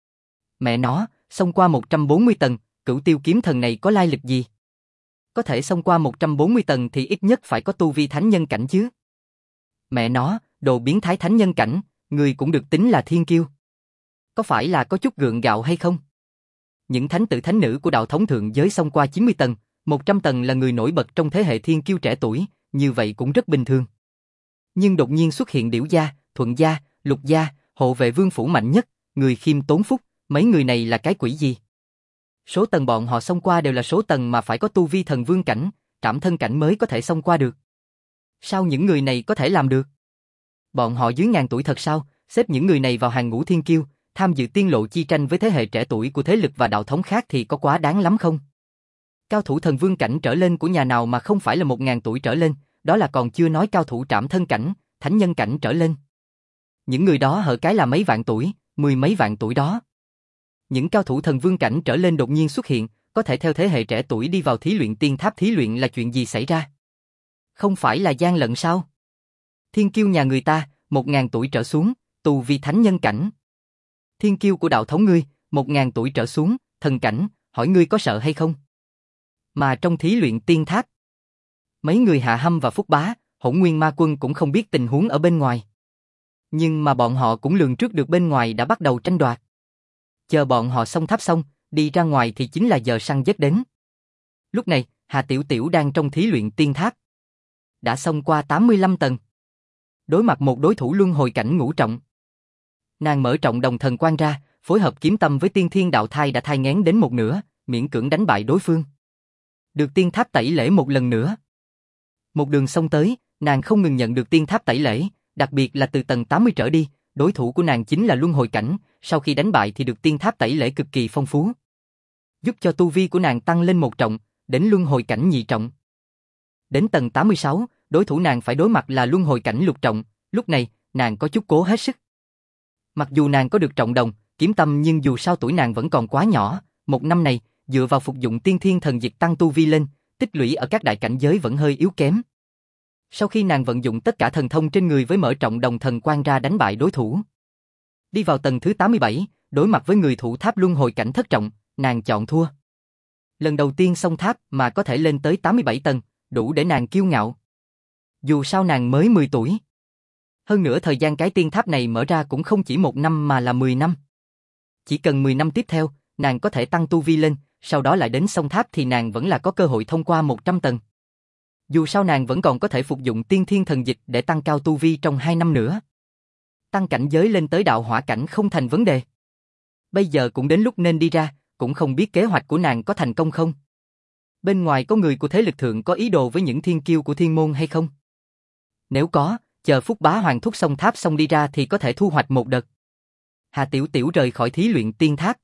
Mẹ nó, xông qua 140 tầng, Cửu Tiêu kiếm thần này có lai lịch gì? Có thể xông qua 140 tầng thì ít nhất phải có tu vi thánh nhân cảnh chứ. Mẹ nó, đồ biến thái thánh nhân cảnh, người cũng được tính là thiên kiêu. Có phải là có chút gượng gạo hay không? Những thánh tử thánh nữ của đạo thống thượng giới xông qua 90 tầng, 100 tầng là người nổi bật trong thế hệ thiên kiêu trẻ tuổi, như vậy cũng rất bình thường. Nhưng đột nhiên xuất hiện Điểu gia, Thuận gia, Lục gia, hộ vệ vương phủ mạnh nhất, người khiêm tốn phúc, mấy người này là cái quỷ gì? Số tầng bọn họ xông qua đều là số tầng mà phải có tu vi thần vương cảnh, trảm thân cảnh mới có thể xông qua được. Sao những người này có thể làm được? Bọn họ dưới ngàn tuổi thật sao? Xếp những người này vào hàng ngũ thiên kiêu, tham dự tiên lộ chi tranh với thế hệ trẻ tuổi của thế lực và đạo thống khác thì có quá đáng lắm không? Cao thủ thần vương cảnh trở lên của nhà nào mà không phải là 1000 tuổi trở lên, đó là còn chưa nói cao thủ trảm thân cảnh, thánh nhân cảnh trở lên. Những người đó hở cái là mấy vạn tuổi, mười mấy vạn tuổi đó. Những cao thủ thần vương cảnh trở lên đột nhiên xuất hiện, có thể theo thế hệ trẻ tuổi đi vào thí luyện tiên tháp thí luyện là chuyện gì xảy ra? Không phải là gian lận sao? Thiên kiêu nhà người ta, 1000 tuổi trở xuống, tu vi thánh nhân cảnh. Thiên kiêu của đạo thống ngươi, 1000 tuổi trở xuống, thần cảnh, hỏi ngươi có sợ hay không? Mà trong thí luyện tiên tháp, mấy người Hạ Hâm và Phúc Bá, Hỗn Nguyên Ma Quân cũng không biết tình huống ở bên ngoài. Nhưng mà bọn họ cũng lường trước được bên ngoài đã bắt đầu tranh đoạt. Chờ bọn họ xông tháp xong, đi ra ngoài thì chính là giờ săn giết đến. Lúc này, Hà Tiểu Tiểu đang trong thí luyện tiên tháp. Đã xông qua 85 tầng. Đối mặt một đối thủ luân hồi cảnh ngũ trọng. Nàng mở trọng đồng thần quan ra, phối hợp kiếm tâm với tiên thiên đạo thai đã thai nghén đến một nửa, miễn cưỡng đánh bại đối phương. Được tiên tháp tẩy lễ một lần nữa. Một đường xông tới, nàng không ngừng nhận được tiên tháp tẩy lễ, đặc biệt là từ tầng 80 trở đi, đối thủ của nàng chính là luân hồi cảnh, sau khi đánh bại thì được tiên tháp tẩy lễ cực kỳ phong phú. Giúp cho tu vi của nàng tăng lên một trọng, đến luân hồi cảnh nhị trọng. Đến tầng 86, đối thủ nàng phải đối mặt là luân hồi cảnh lục trọng, lúc này, nàng có chút cố hết sức. Mặc dù nàng có được trọng đồng, kiếm tâm nhưng dù sao tuổi nàng vẫn còn quá nhỏ, một năm này, dựa vào phục dụng tiên thiên thần dịch tăng tu vi lên, tích lũy ở các đại cảnh giới vẫn hơi yếu kém. Sau khi nàng vận dụng tất cả thần thông trên người với mở trọng đồng thần quan ra đánh bại đối thủ. Đi vào tầng thứ 87, đối mặt với người thủ tháp luân hồi cảnh thất trọng, nàng chọn thua. Lần đầu tiên xông tháp mà có thể lên tới 87 tầng, đủ để nàng kiêu ngạo. Dù sao nàng mới 10 tuổi. Hơn nữa thời gian cái tiên tháp này mở ra cũng không chỉ 1 năm mà là 10 năm. Chỉ cần 10 năm tiếp theo, nàng có thể tăng tu vi lên, sau đó lại đến xông tháp thì nàng vẫn là có cơ hội thông qua 100 tầng. Dù sao nàng vẫn còn có thể phục dụng tiên thiên thần dịch để tăng cao tu vi trong 2 năm nữa. Tăng cảnh giới lên tới đạo hỏa cảnh không thành vấn đề. Bây giờ cũng đến lúc nên đi ra, cũng không biết kế hoạch của nàng có thành công không. Bên ngoài có người của thế lực thượng có ý đồ với những thiên kiêu của thiên môn hay không? Nếu có, chờ Phúc Bá Hoàng thúc xông tháp xong đi ra thì có thể thu hoạch một đợt. Hà Tiểu Tiểu rời khỏi thí luyện tiên tháp.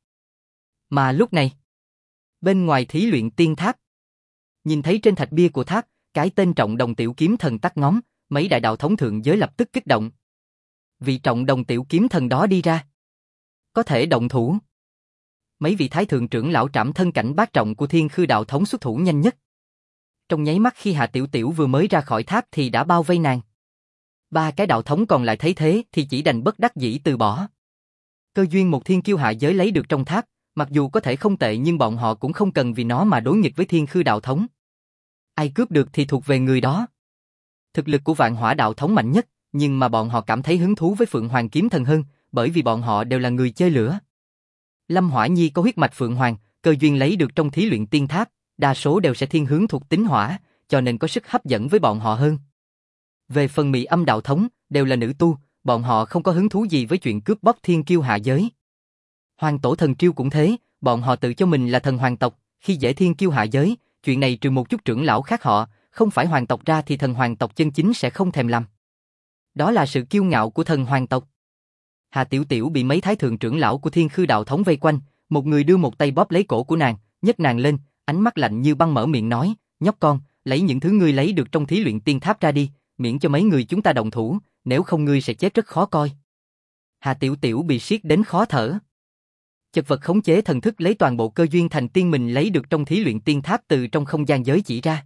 Mà lúc này, bên ngoài thí luyện tiên tháp, nhìn thấy trên thạch bia của tháp, cái tên trọng đồng tiểu kiếm thần tắt ngóm, mấy đại đạo thống thượng giới lập tức kích động. Vị trọng đồng tiểu kiếm thần đó đi ra. Có thể động thủ. Mấy vị thái thượng trưởng lão trảm thân cảnh bát trọng của thiên khư đạo thống xuất thủ nhanh nhất. Trong nháy mắt khi Hà Tiểu Tiểu vừa mới ra khỏi tháp thì đã bao vây nàng. Ba cái đạo thống còn lại thấy thế thì chỉ đành bất đắc dĩ từ bỏ. Cơ duyên một thiên kiêu hạ giới lấy được trong tháp, mặc dù có thể không tệ nhưng bọn họ cũng không cần vì nó mà đối nghịch với thiên khư đạo thống. Ai cướp được thì thuộc về người đó. Thực lực của Vạn Hỏa đạo thống mạnh nhất, nhưng mà bọn họ cảm thấy hứng thú với Phượng Hoàng kiếm thần hơn, bởi vì bọn họ đều là người chơi lửa. Lâm Hỏa Nhi có huyết mạch Phượng Hoàng, cơ duyên lấy được trong thí luyện tiên tháp, đa số đều sẽ thiên hướng thuộc tính hỏa, cho nên có sức hấp dẫn với bọn họ hơn. Về phần Mị Âm đạo thống, đều là nữ tu, bọn họ không có hứng thú gì với chuyện cướp bóc thiên kiêu hạ giới. Hoàng Tổ Thần Triêu cũng thế, bọn họ tự cho mình là thần hoàng tộc, khi dễ thiên kiêu hạ giới, chuyện này trừ một chút trưởng lão khác họ, không phải hoàng tộc ra thì thần hoàng tộc chân chính sẽ không thèm làm. Đó là sự kiêu ngạo của thần hoàng tộc. Hà Tiểu Tiểu bị mấy thái thượng trưởng lão của thiên khư đạo thống vây quanh, một người đưa một tay bóp lấy cổ của nàng, nhấc nàng lên, ánh mắt lạnh như băng mở miệng nói, nhóc con, lấy những thứ ngươi lấy được trong thí luyện tiên tháp ra đi, miễn cho mấy người chúng ta động thủ, nếu không ngươi sẽ chết rất khó coi. Hà Tiểu Tiểu bị siết đến khó thở. Chật vật khống chế thần thức lấy toàn bộ cơ duyên thành tiên mình lấy được trong thí luyện tiên tháp từ trong không gian giới chỉ ra.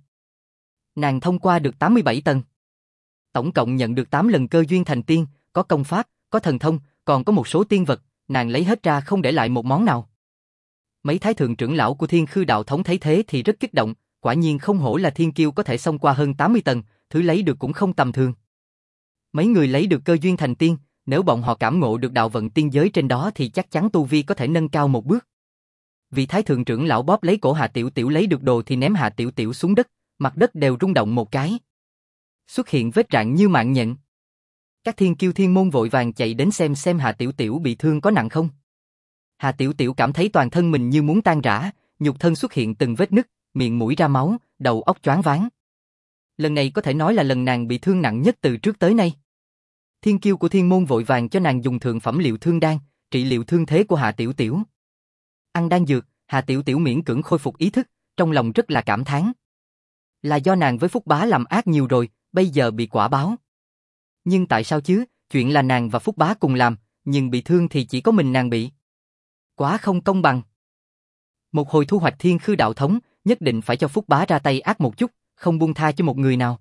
Nàng thông qua được 87 tầng. Tổng cộng nhận được 8 lần cơ duyên thành tiên, có công pháp, có thần thông, còn có một số tiên vật, nàng lấy hết ra không để lại một món nào. Mấy thái thượng trưởng lão của Thiên Khư đạo thống thấy thế thì rất kích động, quả nhiên không hổ là thiên kiêu có thể xông qua hơn 80 tầng, thứ lấy được cũng không tầm thường. Mấy người lấy được cơ duyên thành tiên, nếu bọn họ cảm ngộ được đạo vận tiên giới trên đó thì chắc chắn tu vi có thể nâng cao một bước. Vị thái thượng trưởng lão bóp lấy cổ Hà Tiểu Tiểu lấy được đồ thì ném Hà Tiểu Tiểu xuống đất, mặt đất đều rung động một cái. Xuất hiện vết rạn như mạng nhện. Các thiên kiêu thiên môn vội vàng chạy đến xem Hà Tiểu Tiểu bị thương có nặng không. Hà Tiểu Tiểu cảm thấy toàn thân mình như muốn tan rã, nhục thân xuất hiện từng vết nứt, miệng mũi ra máu, đầu óc choáng váng. Lần này có thể nói là lần nàng bị thương nặng nhất từ trước tới nay. Thiên kiêu của thiên môn vội vàng cho nàng dùng thượng phẩm liệu thương đan, trị liệu thương thế của Hà Tiểu Tiểu. Ăn đan dược, Hà Tiểu Tiểu miễn cưỡng khôi phục ý thức, trong lòng rất là cảm thán. Là do nàng với Phúc Bá làm ác nhiều rồi, bây giờ bị quả báo. Nhưng tại sao chứ, chuyện là nàng và Phúc Bá cùng làm, nhưng bị thương thì chỉ có mình nàng bị. Quá không công bằng. Một hồi thu hoạch Thiên Khư đạo thống, nhất định phải cho Phúc Bá ra tay ác một chút, không buông tha cho một người nào.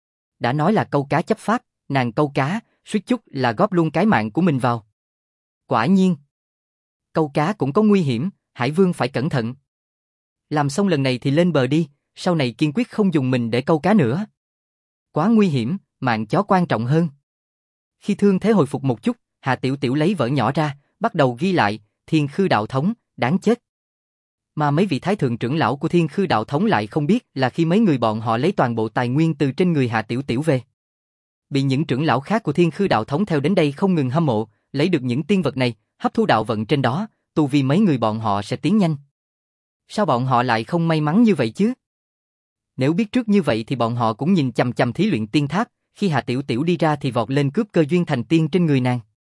Đã nói là câu cá chấp pháp, nàng câu cá, suýt chút là góp luôn cái mạng của mình vào. Quả nhiên, câu cá cũng có nguy hiểm, Hải Vương phải cẩn thận. Làm xong lần này thì lên bờ đi, sau này kiên quyết không dùng mình để câu cá nữa. Quá nguy hiểm, mạng chó quan trọng hơn. Khi thương thế hồi phục một chút, Hà Tiểu Tiểu lấy vở nhỏ ra, bắt đầu ghi lại, Thiên Khư đạo thống, đáng chết. Mà mấy vị thái thượng trưởng lão của Thiên Khư đạo thống lại không biết là khi mấy người bọn họ lấy toàn bộ tài nguyên từ trên người Hà Tiểu Tiểu về. Bị những trưởng lão khác của Thiên Khư đạo thống theo đến đây không ngừng hâm mộ, lấy được những tiên vật này, hấp thu đạo vận trên đó, tu vi mấy người bọn họ sẽ tiến nhanh. Sao bọn họ lại không may mắn như vậy chứ? Nếu biết trước như vậy thì bọn họ cũng nhìn chằm chằm thí luyện tiên tháp, khi Hà Tiểu Tiểu đi ra thì vọt lên cướp cơ duyên thành tiên trên người nàng.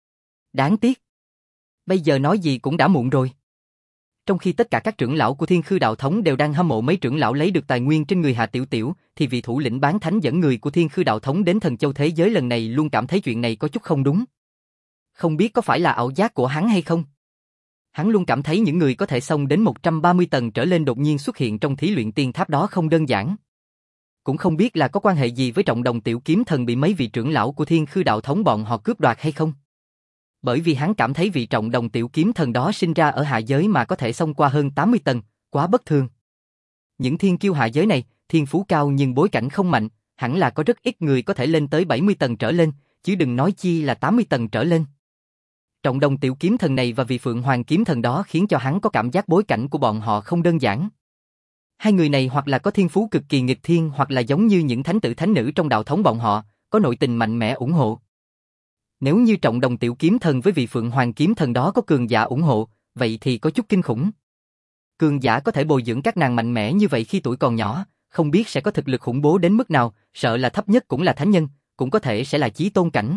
Đáng tiếc. Bây giờ nói gì cũng đã muộn rồi. Trong khi tất cả các trưởng lão của Thiên Khư đạo thống đều đang hâm mộ mấy trưởng lão lấy được tài nguyên trên người Hà Tiểu Tiểu, thì vị thủ lĩnh bán thánh dẫn người của Thiên Khư đạo thống đến Thần Châu thế giới lần này luôn cảm thấy chuyện này có chút không đúng. Không biết có phải là ảo giác của hắn hay không? Hắn luôn cảm thấy những người có thể xông đến 130 tầng trở lên đột nhiên xuất hiện trong thí luyện tiên tháp đó không đơn giản. Cũng không biết là có quan hệ gì với Trọng Đồng Tiểu Kiếm Thần bị mấy vị trưởng lão của Thiên Khư đạo thống bọn họ cướp đoạt hay không? Bởi vì hắn cảm thấy vị Trọng Đồng Tiểu Kiếm Thần đó sinh ra ở hạ giới mà có thể xông qua hơn 80 tầng, quá bất thường. Những thiên kiêu hạ giới này, thiên phú cao nhưng bối cảnh không mạnh, hẳn là có rất ít người có thể lên tới 70 tầng trở lên, chứ đừng nói chi là 80 tầng trở lên. Trọng Đồng Tiểu Kiếm Thần này và vị Phượng Hoàng Kiếm Thần đó khiến cho hắn có cảm giác bối cảnh của bọn họ không đơn giản. Hai người này hoặc là có thiên phú cực kỳ nghịch thiên hoặc là giống như những thánh tử thánh nữ trong đạo thống bọn họ, có nội tình mạnh mẽ ủng hộ. Nếu như Trọng Đồng Tiểu Kiếm Thần với vị Phượng Hoàng Kiếm Thần đó có cường giả ủng hộ, vậy thì có chút kinh khủng. Cường giả có thể bồi dưỡng các nàng mạnh mẽ như vậy khi tuổi còn nhỏ, không biết sẽ có thực lực khủng bố đến mức nào, sợ là thấp nhất cũng là thánh nhân, cũng có thể sẽ là chí tôn cảnh.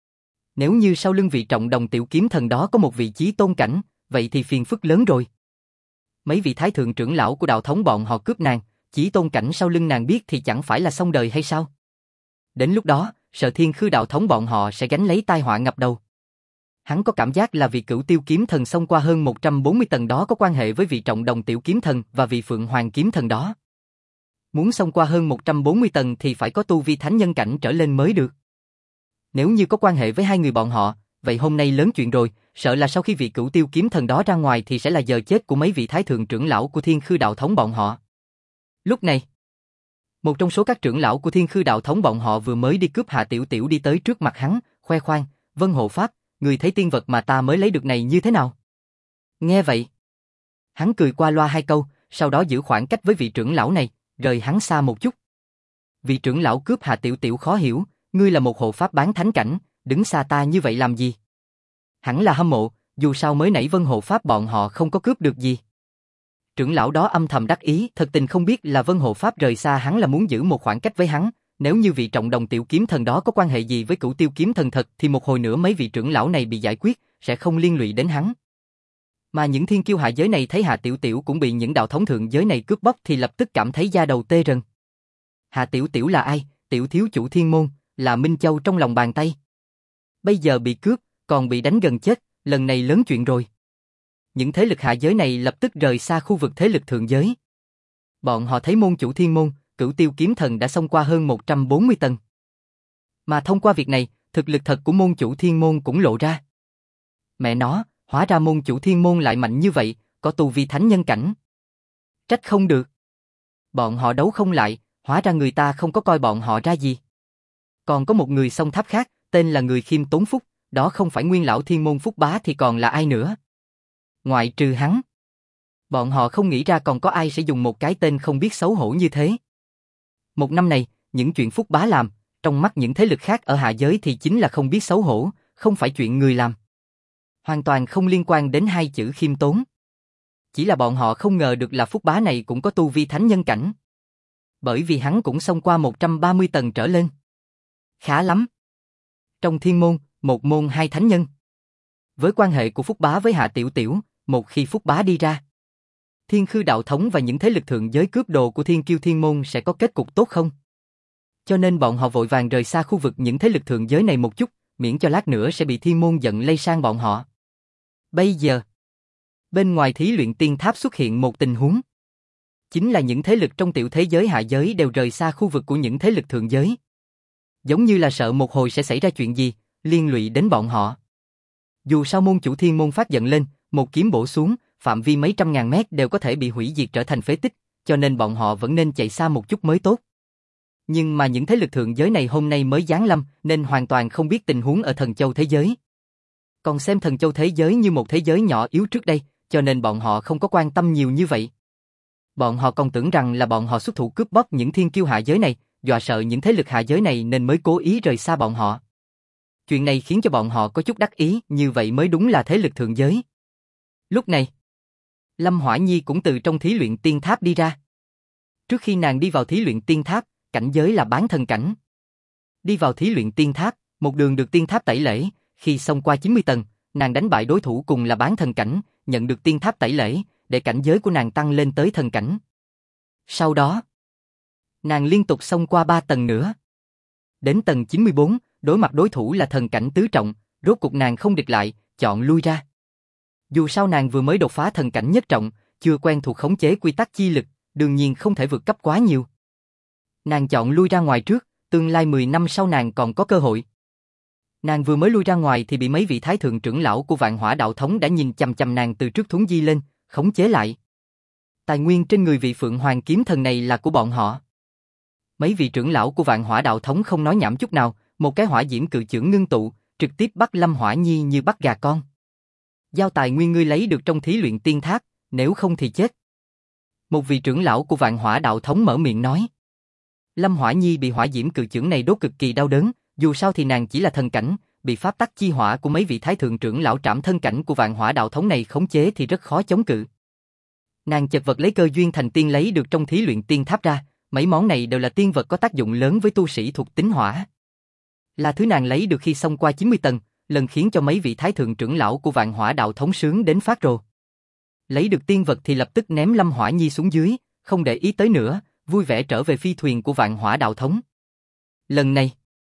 Nếu như sau lưng vị Trọng Đồng Tiểu Kiếm Thần đó có một vị chí tôn cảnh, vậy thì phiền phức lớn rồi. Mấy vị thái thượng trưởng lão của đạo thống bọn họ cướp nàng, chí tôn cảnh sau lưng nàng biết thì chẳng phải là xong đời hay sao? Đến lúc đó, sợ Thiên Khư đạo thống bọn họ sẽ gánh lấy tai họa ngập đầu. Hắn có cảm giác là vị Cửu Tiêu Kiếm Thần xông qua hơn 140 tầng đó có quan hệ với vị Trọng Đồng Tiểu Kiếm Thần và vị Phượng Hoàng Kiếm Thần đó. Muốn xông qua hơn 140 tầng thì phải có tu vi thánh nhân cảnh trở lên mới được. Nếu như có quan hệ với hai người bọn họ, vậy hôm nay lớn chuyện rồi, sợ là sau khi vị Cửu Tiêu Kiếm Thần đó ra ngoài thì sẽ là giờ chết của mấy vị thái thượng trưởng lão của Thiên Khư đạo thống bọn họ. Lúc này, một trong số các trưởng lão của Thiên Khư đạo thống bọn họ vừa mới đi cướp Hạ Tiểu Tiểu đi tới trước mặt hắn, khoe khoang, "Vân Hộ Pháp, người thấy tiên vật mà ta mới lấy được này như thế nào?" Nghe vậy, hắn cười qua loa hai câu, sau đó giữ khoảng cách với vị trưởng lão này, rời hắn xa một chút. Vị trưởng lão cướp Hạ Tiểu Tiểu khó hiểu, "Ngươi là một hộ pháp bán thánh cảnh, đứng xa ta như vậy làm gì?" Hẳn là hâm mộ, dù sao mới nãy Vân Hộ Pháp bọn họ không có cướp được gì. Trưởng lão đó âm thầm đắc ý, thật tình không biết là Vân Hộ Pháp rời xa hắn là muốn giữ một khoảng cách với hắn, nếu như vị Trọng Đồng Tiểu Kiếm Thần đó có quan hệ gì với Cửu Tiêu Kiếm Thần thật thì một hồi nữa mấy vị trưởng lão này bị giải quyết, sẽ không liên lụy đến hắn. Mà những thiên kiêu hạ giới này thấy Hạ Tiểu Tiểu cũng bị những đạo thống thượng giới này cướp bóc thì lập tức cảm thấy da đầu tê rần. Hạ Tiểu Tiểu là ai? Tiểu thiếu chủ thiên môn, là Minh Châu trong lòng bàn tay. Bây giờ bị cướp, còn bị đánh gần chết, lần này lớn chuyện rồi. Những thế lực hạ giới này lập tức rời xa khu vực thế lực thượng giới. Bọn họ thấy môn chủ thiên môn, Cửu Tiêu Kiếm Thần đã xông qua hơn 140 tầng. Mà thông qua việc này, thực lực thật của môn chủ thiên môn cũng lộ ra. Mẹ nó, hóa ra môn chủ thiên môn lại mạnh như vậy, có tu vi thánh nhân cảnh. Trách không được. Bọn họ đấu không lại, hóa ra người ta không có coi bọn họ ra gì. Còn có một người song tháp khác, tên là người khiêm tốn Phúc, đó không phải nguyên lão thiên môn Phúc Bá thì còn là ai nữa. Ngoại trừ hắn. Bọn họ không nghĩ ra còn có ai sẽ dùng một cái tên không biết xấu hổ như thế. Một năm này, những chuyện Phúc Bá làm, trong mắt những thế lực khác ở hạ giới thì chính là không biết xấu hổ, không phải chuyện người làm. Hoàn toàn không liên quan đến hai chữ khiêm tốn. Chỉ là bọn họ không ngờ được là Phúc Bá này cũng có tu vi thánh nhân cảnh. Bởi vì hắn cũng xông qua 130 tầng trở lên. Khá lắm. Trong thiên môn, một môn hai thánh nhân. Với quan hệ của Phúc Bá với Hạ Tiểu Tiểu, một khi Phúc Bá đi ra, Thiên Khư Đạo Thống và những thế lực thượng giới cướp đồ của Thiên Kiêu Thiên Môn sẽ có kết cục tốt không? Cho nên bọn họ vội vàng rời xa khu vực những thế lực thượng giới này một chút, miễn cho lát nữa sẽ bị Thiên Môn giận lây sang bọn họ. Bây giờ, bên ngoài thí luyện tiên tháp xuất hiện một tình huống. Chính là những thế lực trong tiểu thế giới hạ giới đều rời xa khu vực của những thế lực thượng giới. Giống như là sợ một hồi sẽ xảy ra chuyện gì, liên lụy đến bọn họ. Dù sao môn chủ Thiên Môn phát giận lên, một kiếm bổ xuống, phạm vi mấy trăm ngàn mét đều có thể bị hủy diệt trở thành phế tích, cho nên bọn họ vẫn nên chạy xa một chút mới tốt. Nhưng mà những thế lực thượng giới này hôm nay mới giáng lâm, nên hoàn toàn không biết tình huống ở Thần Châu thế giới. Còn xem Thần Châu thế giới như một thế giới nhỏ yếu trước đây, cho nên bọn họ không có quan tâm nhiều như vậy. Bọn họ còn tưởng rằng là bọn họ xuất thủ cướp bóc những thiên kiêu hạ giới này, dọa sợ những thế lực hạ giới này nên mới cố ý rời xa bọn họ. Chuyện này khiến cho bọn họ có chút đắc ý, như vậy mới đúng là thế lực thượng giới. Lúc này, Lâm Hỏa Nhi cũng từ trong thí luyện tiên tháp đi ra. Trước khi nàng đi vào thí luyện tiên tháp, cảnh giới là bán thần cảnh. Đi vào thí luyện tiên tháp, một đường được tiên tháp tẩy lễ, khi xông qua 90 tầng, nàng đánh bại đối thủ cùng là bán thần cảnh, nhận được tiên tháp tẩy lễ, để cảnh giới của nàng tăng lên tới thần cảnh. Sau đó, nàng liên tục xông qua 3 tầng nữa. Đến tầng 94, đối mặt đối thủ là thần cảnh tứ trọng, rốt cuộc nàng không địch lại, chọn lui ra. Dù sao nàng vừa mới đột phá thần cảnh nhất trọng, chưa quen thuộc khống chế quy tắc chi lực, đương nhiên không thể vượt cấp quá nhiều. Nàng chọn lui ra ngoài trước, tương lai 10 năm sau nàng còn có cơ hội. Nàng vừa mới lui ra ngoài thì bị mấy vị thái thượng trưởng lão của Vạn Hỏa Đạo Thống đã nhìn chằm chằm nàng từ trước thuấn di lên, khống chế lại. Tài nguyên trên người vị Phượng Hoàng kiếm thần này là của bọn họ. Mấy vị trưởng lão của Vạn Hỏa Đạo Thống không nói nhảm chút nào, một cái hỏa diễm cự chưởng ngưng tụ, trực tiếp bắt Lâm Hỏa Nhi như bắt gà con. Giao tài nguyên ngươi lấy được trong thí luyện tiên tháp, nếu không thì chết. Một vị trưởng lão của Vạn Hỏa Đạo Thống mở miệng nói. Lâm Hỏa Nhi bị hỏa diễm cự chưởng này đốt cực kỳ đau đớn, dù sao thì nàng chỉ là thần cảnh, bị pháp tắc chi hỏa của mấy vị thái thượng trưởng lão trảm thân cảnh của Vạn Hỏa Đạo Thống này khống chế thì rất khó chống cự. Nàng chật vật lấy cơ duyên thành tiên lấy được trong thí luyện tiên tháp ra, mấy món này đều là tiên vật có tác dụng lớn với tu sĩ thuộc tính hỏa. Là thứ nàng lấy được khi xông qua 90 tầng, lần khiến cho mấy vị thái thượng trưởng lão của Vạn Hỏa Đạo Thống sướng đến phát rồ. Lấy được tiên vật thì lập tức ném Lâm Hỏa Nhi xuống dưới, không để ý tới nữa, vui vẻ trở về phi thuyền của Vạn Hỏa Đạo Thống. Lần này,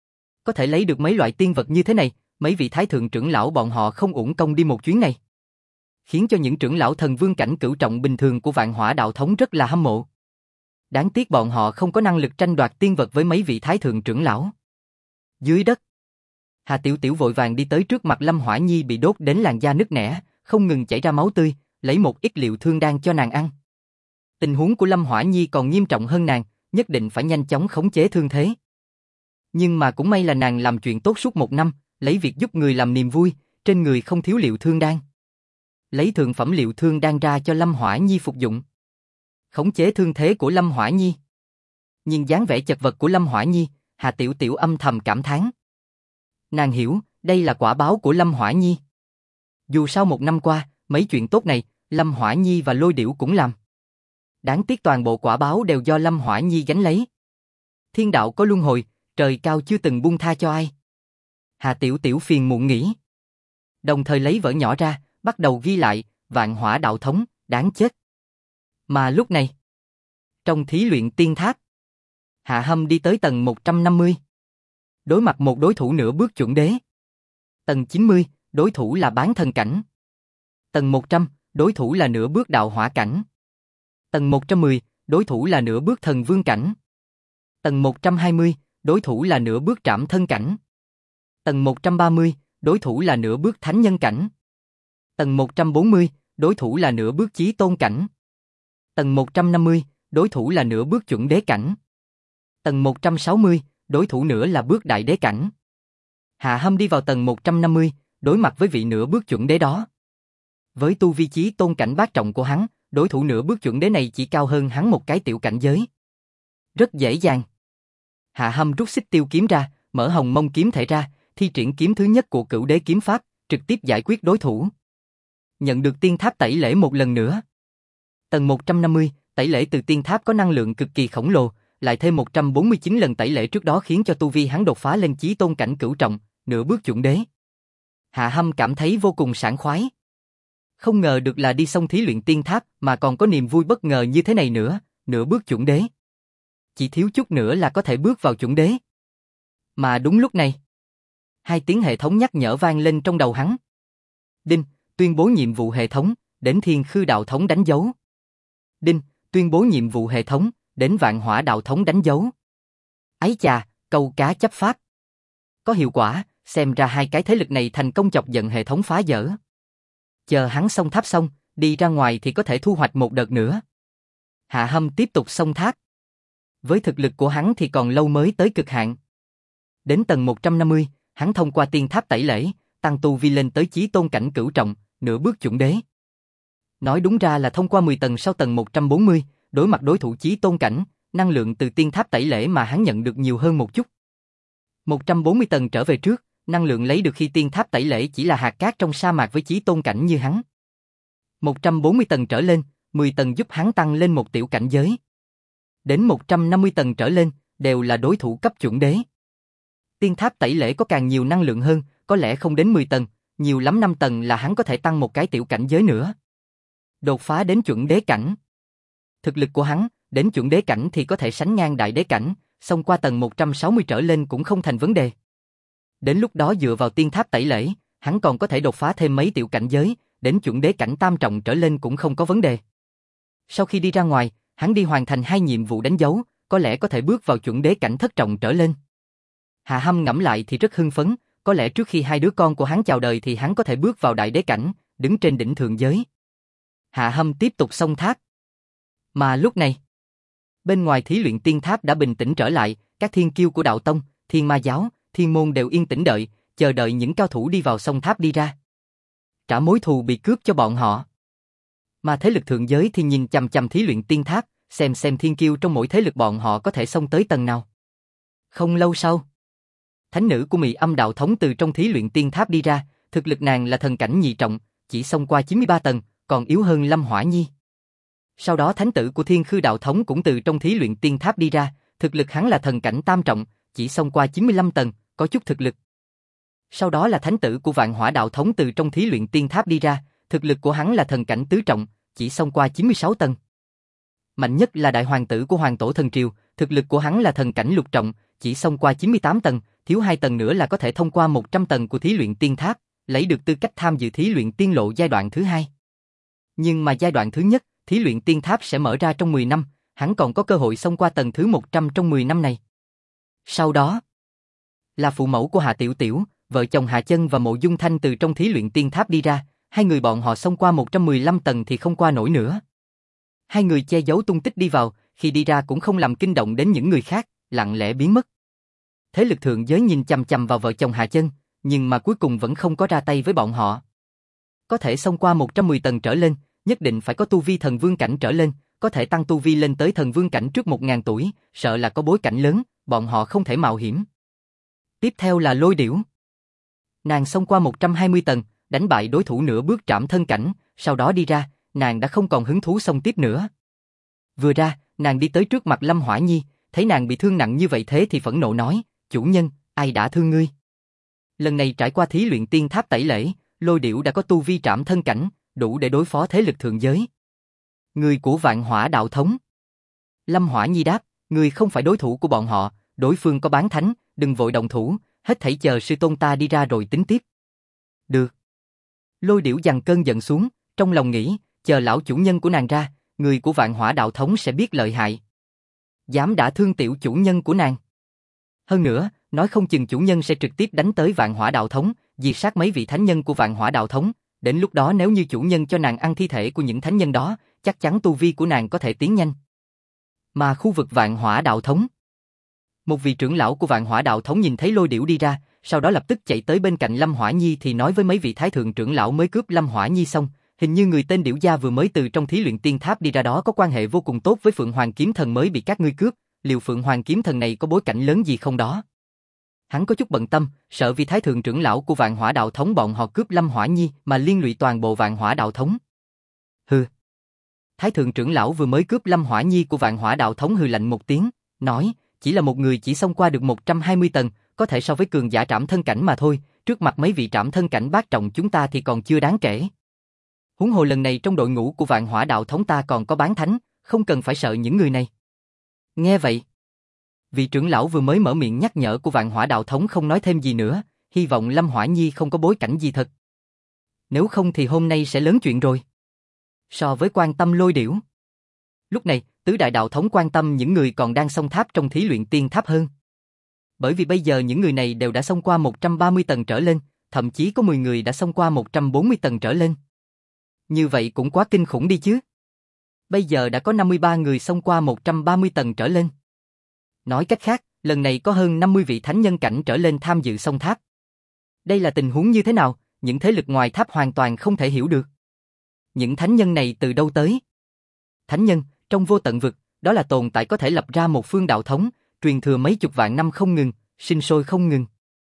có thể lấy được mấy loại tiên vật như thế này, mấy vị thái thượng trưởng lão bọn họ không uổng công đi một chuyến này. Khiến cho những trưởng lão thần vương cảnh cửu trọng bình thường của Vạn Hỏa Đạo Thống rất là hâm mộ. Đáng tiếc bọn họ không có năng lực tranh đoạt tiên vật với mấy vị thái thượng trưởng lão. Dưới đất, Hà Tiểu Tiểu vội vàng đi tới trước mặt Lâm Hỏa Nhi bị đốt đến làn da nứt nẻ, không ngừng chảy ra máu tươi, lấy một ít liệu thương đan cho nàng ăn. Tình huống của Lâm Hỏa Nhi còn nghiêm trọng hơn nàng, nhất định phải nhanh chóng khống chế thương thế. Nhưng mà cũng may là nàng làm chuyện tốt suốt 1 năm, lấy việc giúp người làm niềm vui, trên người không thiếu liệu thương đan. Lấy thượng phẩm liệu thương đan ra cho Lâm Hỏa Nhi phục dụng. Khống chế thương thế của Lâm Hỏa Nhi. Nhìn dáng vẻ chật vật của Lâm Hỏa Nhi, Hà Tiểu Tiểu âm thầm cảm thán. Nàng hiểu, đây là quả báo của Lâm Hỏa Nhi. Dù sao 1 năm qua, mấy chuyện tốt này, Lâm Hỏa Nhi và Lôi Điểu cũng làm. Đáng tiếc toàn bộ quả báo đều do Lâm Hỏa Nhi gánh lấy. Thiên đạo có luân hồi, trời cao chưa từng buông tha cho ai. Hà Tiểu Tiểu phiền muộn nghĩ. Đồng thời lấy vở nhỏ ra, bắt đầu ghi lại, Vạn Hỏa Đạo Thống, đáng chết. Mà lúc này, trong thí luyện tiên tháp, Hạ Hâm đi tới tầng 150. Đối mặt một đối thủ nửa bước chuẩn đế. Tầng 90, đối thủ là bán thần cảnh. Tầng 100, đối thủ là nửa bước đạo hỏa cảnh. Tầng 110, đối thủ là nửa bước thần vương cảnh. Tầng 120, đối thủ là nửa bước trảm thân cảnh. Tầng 130, đối thủ là nửa bước thánh nhân cảnh. Tầng 140, đối thủ là nửa bước chí tôn cảnh. Tầng 150, đối thủ là nửa bước chuẩn đế cảnh. Tầng 160, đối thủ nữa là bước đại đế cảnh. Hạ Hâm đi vào tầng 150, đối mặt với vị nửa bước chuẩn đế đó. Với tu vi chí tôn cảnh bát trọng của hắn, đối thủ nửa bước chuẩn đế này chỉ cao hơn hắn một cái tiểu cảnh giới. Rất dễ dàng. Hạ Hâm rút xích tiêu kiếm ra, mở hồng mông kiếm thể ra, thi triển kiếm thứ nhất của Cửu Đế kiếm pháp, trực tiếp giải quyết đối thủ. Nhận được tiên tháp tẩy lễ một lần nữa. Tầng 150, tẩy lễ từ tiên tháp có năng lượng cực kỳ khổng lồ, lại thêm 149 lần tẩy lễ trước đó khiến cho tu vi hắn đột phá lên chí tôn cảnh cửu trọng, nửa bước chuẩn đế. Hạ Hâm cảm thấy vô cùng sảng khoái. Không ngờ được là đi xong thí luyện tiên tháp mà còn có niềm vui bất ngờ như thế này nữa, nửa bước chuẩn đế. Chỉ thiếu chút nữa là có thể bước vào chuẩn đế. Mà đúng lúc này, hai tiếng hệ thống nhắc nhở vang lên trong đầu hắn. Đinh, tuyên bố nhiệm vụ hệ thống, đến Thiên Khư Đạo Thống đánh dấu. Đinh, tuyên bố nhiệm vụ hệ thống, đến Vạn Hỏa Đạo Thống đánh dấu. Ấy chà, câu cá chấp pháp. Có hiệu quả, xem ra hai cái thế lực này thành công chọc giận hệ thống phá dỡ. Chờ hắn xông tháp xong, đi ra ngoài thì có thể thu hoạch một đợt nữa. Hạ Hâm tiếp tục xông tháp. Với thực lực của hắn thì còn lâu mới tới cực hạn. Đến tầng 150, hắn thông qua tiên tháp tẩy lễ, tăng tu vi lên tới chí tôn cảnh cửu trọng, nửa bước chuẩn đế. Nói đúng ra là thông qua 10 tầng sau tầng 140, đối mặt đối thủ chí tôn cảnh, năng lượng từ tiên tháp tẩy lễ mà hắn nhận được nhiều hơn một chút. 140 tầng trở về trước, năng lượng lấy được khi tiên tháp tẩy lễ chỉ là hạt cát trong sa mạc với chí tôn cảnh như hắn. 140 tầng trở lên, 10 tầng giúp hắn tăng lên một tiểu cảnh giới. Đến 150 tầng trở lên, đều là đối thủ cấp chuẩn đế. Tiên tháp tẩy lễ có càng nhiều năng lượng hơn, có lẽ không đến 10 tầng, nhiều lắm 5 tầng là hắn có thể tăng một cái tiểu cảnh giới nữa. Đột phá đến chuẩn đế cảnh. Thực lực của hắn, đến chuẩn đế cảnh thì có thể sánh ngang đại đế cảnh, xông qua tầng 160 trở lên cũng không thành vấn đề. Đến lúc đó dựa vào tiên tháp tẩy lễ, hắn còn có thể đột phá thêm mấy tiểu cảnh giới, đến chuẩn đế cảnh tam trọng trở lên cũng không có vấn đề. Sau khi đi ra ngoài, hắn đi hoàn thành 2 nhiệm vụ đánh dấu, có lẽ có thể bước vào chuẩn đế cảnh thất trọng trở lên. Hạ Hâm ngẫm lại thì rất hưng phấn, có lẽ trước khi hai đứa con của hắn chào đời thì hắn có thể bước vào đại đế cảnh, đứng trên đỉnh thượng giới. Hạ Hâm tiếp tục xông tháp. Mà lúc này, bên ngoài thí luyện tiên tháp đã bình tĩnh trở lại, các thiên kiêu của đạo tông, thiên ma giáo, thiên môn đều yên tĩnh đợi, chờ đợi những cao thủ đi vào xông tháp đi ra. Trả mối thù bị cướp cho bọn họ. Mà thế lực thượng giới thì nhìn chằm chằm thí luyện tiên tháp, xem thiên kiêu trong mỗi thế lực bọn họ có thể xông tới tầng nào. Không lâu sau, thánh nữ của Mị Âm Đạo Thống từ trong thí luyện tiên tháp đi ra, thực lực nàng là thần cảnh nhị trọng, chỉ xông qua 93 tầng, còn yếu hơn Lâm Hỏa Nhi. Sau đó thánh tử của Thiên Khư Đạo Thống cũng từ trong thí luyện tiên tháp đi ra, thực lực hắn là thần cảnh tam trọng, chỉ xông qua 95 tầng, có chút thực lực. Sau đó là thánh tử của Vạn Hỏa Đạo Thống từ trong thí luyện tiên tháp đi ra, thực lực của hắn là thần cảnh tứ trọng, chỉ xông qua 96 tầng. Mạnh nhất là đại hoàng tử của Hoàng Tổ Thần Triều, thực lực của hắn là thần cảnh lục trọng, chỉ xông qua 98 tầng, thiếu 2 tầng nữa là có thể thông qua 100 tầng của thí luyện tiên tháp, lấy được tư cách tham dự thí luyện tiên lộ giai đoạn thứ 2. Nhưng mà giai đoạn thứ nhất, thí luyện tiên tháp sẽ mở ra trong 10 năm, hắn còn có cơ hội xông qua tầng thứ 100 trong 10 năm này. Sau đó, là phụ mẫu của Hạ Tiểu Tiểu, vợ chồng Hạ Chân và Mộ Dung Thanh từ trong thí luyện tiên tháp đi ra, hai người bọn họ xông qua 115 tầng thì không qua nổi nữa. Hai người che giấu tung tích đi vào, khi đi ra cũng không làm kinh động đến những người khác, lặng lẽ biến mất. Thế lực thượng giới nhìn chằm chằm vào vợ chồng Hạ Chân, nhưng mà cuối cùng vẫn không có ra tay với bọn họ. Có thể xông qua 110 tầng trở lên, nhất định phải có tu vi thần vương cảnh trở lên, có thể tăng tu vi lên tới thần vương cảnh trước 1000 tuổi, sợ là có bối cảnh lớn, bọn họ không thể mạo hiểm. Tiếp theo là Lôi Điểu. Nàng xông qua 120 tầng, đánh bại đối thủ nửa bước trảm thân cảnh, sau đó đi ra, nàng đã không còn hứng thú xông tiếp nữa. Vừa ra, nàng đi tới trước mặt Lâm Hỏa Nhi, thấy nàng bị thương nặng như vậy thế thì phẫn nộ nói, chủ nhân, ai đã thương ngươi? Lần này trải qua thí luyện tiên tháp tẩy lễ, Lôi Điểu đã có tu vi trảm thân cảnh, đủ để đối phó thế lực thượng giới. Người của Vạn Hỏa Đạo Thống. Lâm Hỏa Nhi đáp, người không phải đối thủ của bọn họ, đối phương có bán thánh, đừng vội động thủ, hết thảy chờ sư tôn ta đi ra rồi tính tiếp. Được. Lôi Điểu dằn cơn giận xuống, trong lòng nghĩ, chờ lão chủ nhân của nàng ra, người của Vạn Hỏa Đạo Thống sẽ biết lợi hại. Dám đả thương tiểu chủ nhân của nàng. Hơn nữa, nói không chừng chủ nhân sẽ trực tiếp đánh tới Vạn Hỏa Đạo Thống, diệt sát mấy vị thánh nhân của Vạn Hỏa Đạo Thống. Đến lúc đó nếu như chủ nhân cho nàng ăn thi thể của những thánh nhân đó, chắc chắn tu vi của nàng có thể tiến nhanh. Mà khu vực Vạn Hỏa Đạo Thống, một vị trưởng lão của Vạn Hỏa Đạo Thống nhìn thấy Lôi Điểu đi ra, sau đó lập tức chạy tới bên cạnh Lâm Hỏa Nhi thì nói với mấy vị thái thượng trưởng lão mới cướp Lâm Hỏa Nhi xong, hình như người tên Điểu gia vừa mới từ trong thí luyện tiên tháp đi ra đó có quan hệ vô cùng tốt với Phượng Hoàng kiếm thần mới bị các ngươi cướp, liệu Phượng Hoàng kiếm thần này có bối cảnh lớn gì không đó? Hắn có chút bận tâm, sợ vì thái thượng trưởng lão của Vạn Hỏa Đạo Thống bọn họ cướp Lâm Hỏa Nhi mà liên lụy toàn bộ Vạn Hỏa Đạo Thống. Hừ. Thái thượng trưởng lão vừa mới cướp Lâm Hỏa Nhi của Vạn Hỏa Đạo Thống hừ lạnh một tiếng, nói, chỉ là một người chỉ xông qua được 120 tầng, có thể so với cường giả trảm thân cảnh mà thôi, trước mặt mấy vị trảm thân cảnh bát trọng chúng ta thì còn chưa đáng kể. Huống hồ lần này trong đội ngũ của Vạn Hỏa Đạo Thống ta còn có bán thánh, không cần phải sợ những người này. Nghe vậy, vị trưởng lão vừa mới mở miệng nhắc nhở của Vạn Hỏa Đạo Thống không nói thêm gì nữa, hy vọng Lâm Hỏa Nhi không có bối cảnh gì thật. Nếu không thì hôm nay sẽ lớn chuyện rồi. So với quan tâm Lôi Điểu, lúc này, tứ đại đạo thống quan tâm những người còn đang xông tháp trong thí luyện tiên tháp hơn. Bởi vì bây giờ những người này đều đã xông qua 130 tầng trở lên, thậm chí có 10 người đã xông qua 140 tầng trở lên. Như vậy cũng quá kinh khủng đi chứ. Bây giờ đã có 53 người xông qua 130 tầng trở lên. Nói cách khác, lần này có hơn 50 vị thánh nhân cảnh trở lên tham dự xông tháp. Đây là tình huống như thế nào, những thế lực ngoài tháp hoàn toàn không thể hiểu được. Những thánh nhân này từ đâu tới? Thánh nhân, trong vô tận vực, đó là tồn tại có thể lập ra một phương đạo thống, truyền thừa mấy chục vạn năm không ngừng, sinh sôi không ngừng.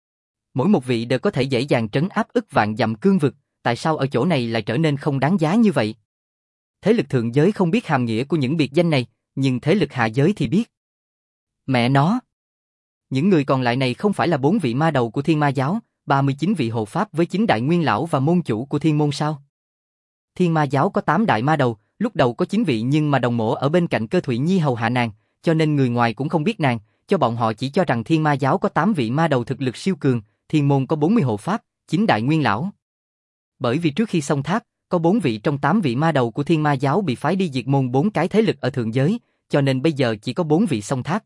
Mỗi một vị đều có thể dễ dàng trấn áp ức vạn dặm cương vực, tại sao ở chỗ này lại trở nên không đáng giá như vậy? Thế lực thượng giới không biết hàm nghĩa của những biệt danh này, nhưng thế lực hạ giới thì biết. Mẹ nó! Những người còn lại này không phải là 4 vị ma đầu của Thiên Ma giáo, 39 vị hộ pháp với 9 đại nguyên lão và môn chủ của Thiên môn sao? Thiên Ma giáo có 8 đại ma đầu, lúc đầu có 9 vị nhưng mà đồng mộ ở bên cạnh Cơ Thụy Nhi hầu hạ nàng, cho nên người ngoài cũng không biết nàng, cho bọn họ chỉ cho rằng Thiên Ma giáo có 8 vị ma đầu thực lực siêu cường, Thiên môn có 40 hộ pháp, 9 đại nguyên lão. Bởi vì trước khi xông tháp, có 4 vị trong 8 vị ma đầu của Thiên Ma giáo bị phái đi diệt môn 4 cái thế lực ở thượng giới, cho nên bây giờ chỉ có 4 vị xông tháp.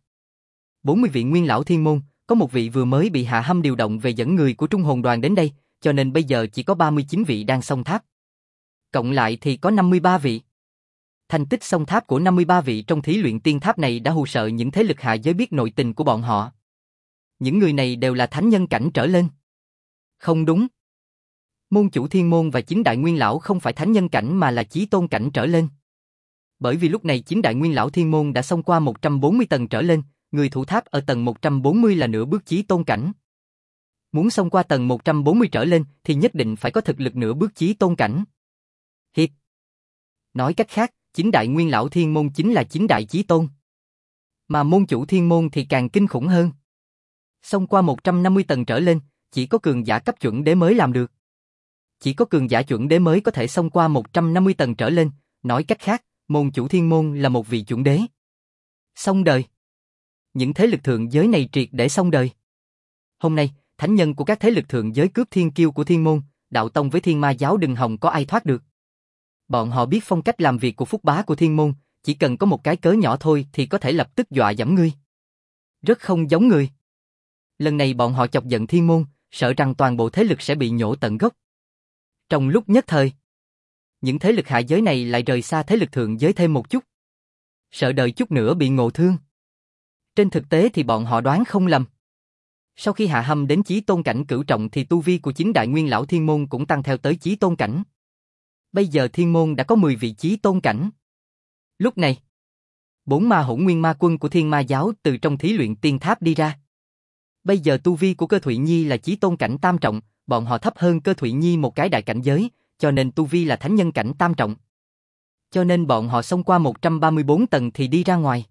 40 vị nguyên lão Thiên môn, có một vị vừa mới bị Hạ Hâm điều động về dẫn người của Trung Hồn đoàn đến đây, cho nên bây giờ chỉ có 39 vị đang xông tháp. Cộng lại thì có 53 vị. Thành tích xông tháp của 53 vị trong thí luyện tiên tháp này đã hù sợ những thế lực hạ giới biết nội tình của bọn họ. Những người này đều là thánh nhân cảnh trở lên. Không đúng. Môn chủ Thiên môn và 9 đại nguyên lão không phải thánh nhân cảnh mà là chí tôn cảnh trở lên. Bởi vì lúc này 9 đại nguyên lão Thiên môn đã xông qua 140 tầng trở lên, người thủ tháp ở tầng 140 là nửa bước chí tôn cảnh. Muốn xông qua tầng 140 trở lên thì nhất định phải có thực lực nửa bước chí tôn cảnh. Hiệp. Nói cách khác, 9 đại nguyên lão Thiên môn chính là 9 đại chí tôn. Mà môn chủ Thiên môn thì càng kinh khủng hơn. Xông qua 150 tầng trở lên, chỉ có cường giả cấp chuẩn đế mới làm được. Chỉ có cường giả chuẩn đế mới có thể xông qua 150 tầng trở lên, nói cách khác, môn chủ Thiên môn là một vị chuẩn đế. Xong đời. Những thế lực thượng giới này triệt để xong đời. Hôm nay, thánh nhân của các thế lực thượng giới cướp thiên kiêu của Thiên môn, đạo tông với Thiên Ma giáo đừng hòng có ai thoát được. Bọn họ biết phong cách làm việc của Phúc Bá của Thiên môn, chỉ cần có một cái cớ nhỏ thôi thì có thể lập tức dọa dẫm ngươi. Rất không giống người. Lần này bọn họ chọc giận Thiên môn, sợ rằng toàn bộ thế lực sẽ bị nhổ tận gốc. Trong lúc nhất thời, những thế lực hạ giới này lại rời xa thế lực thượng giới thêm một chút. Sợ đợi chút nữa bị ngộ thương. Trên thực tế thì bọn họ đoán không lầm. Sau khi Hạ Hâm đến chí tôn cảnh cửu trọng thì tu vi của 9 đại nguyên lão Thiên môn cũng tăng theo tới chí tôn cảnh. Bây giờ Thiên môn đã có 10 vị chí tôn cảnh. Lúc này, 4 ma hỗn nguyên ma quân của Thiên Ma giáo từ trong thí luyện tiên tháp đi ra. Bây giờ tu vi của Cơ Thụy Nhi là chí tôn cảnh tam trọng, bọn họ thấp hơn Cơ Thụy Nhi một cái đại cảnh giới, cho nên tu vi là thánh nhân cảnh tam trọng. Cho nên bọn họ xông qua 134 tầng thì đi ra ngoài.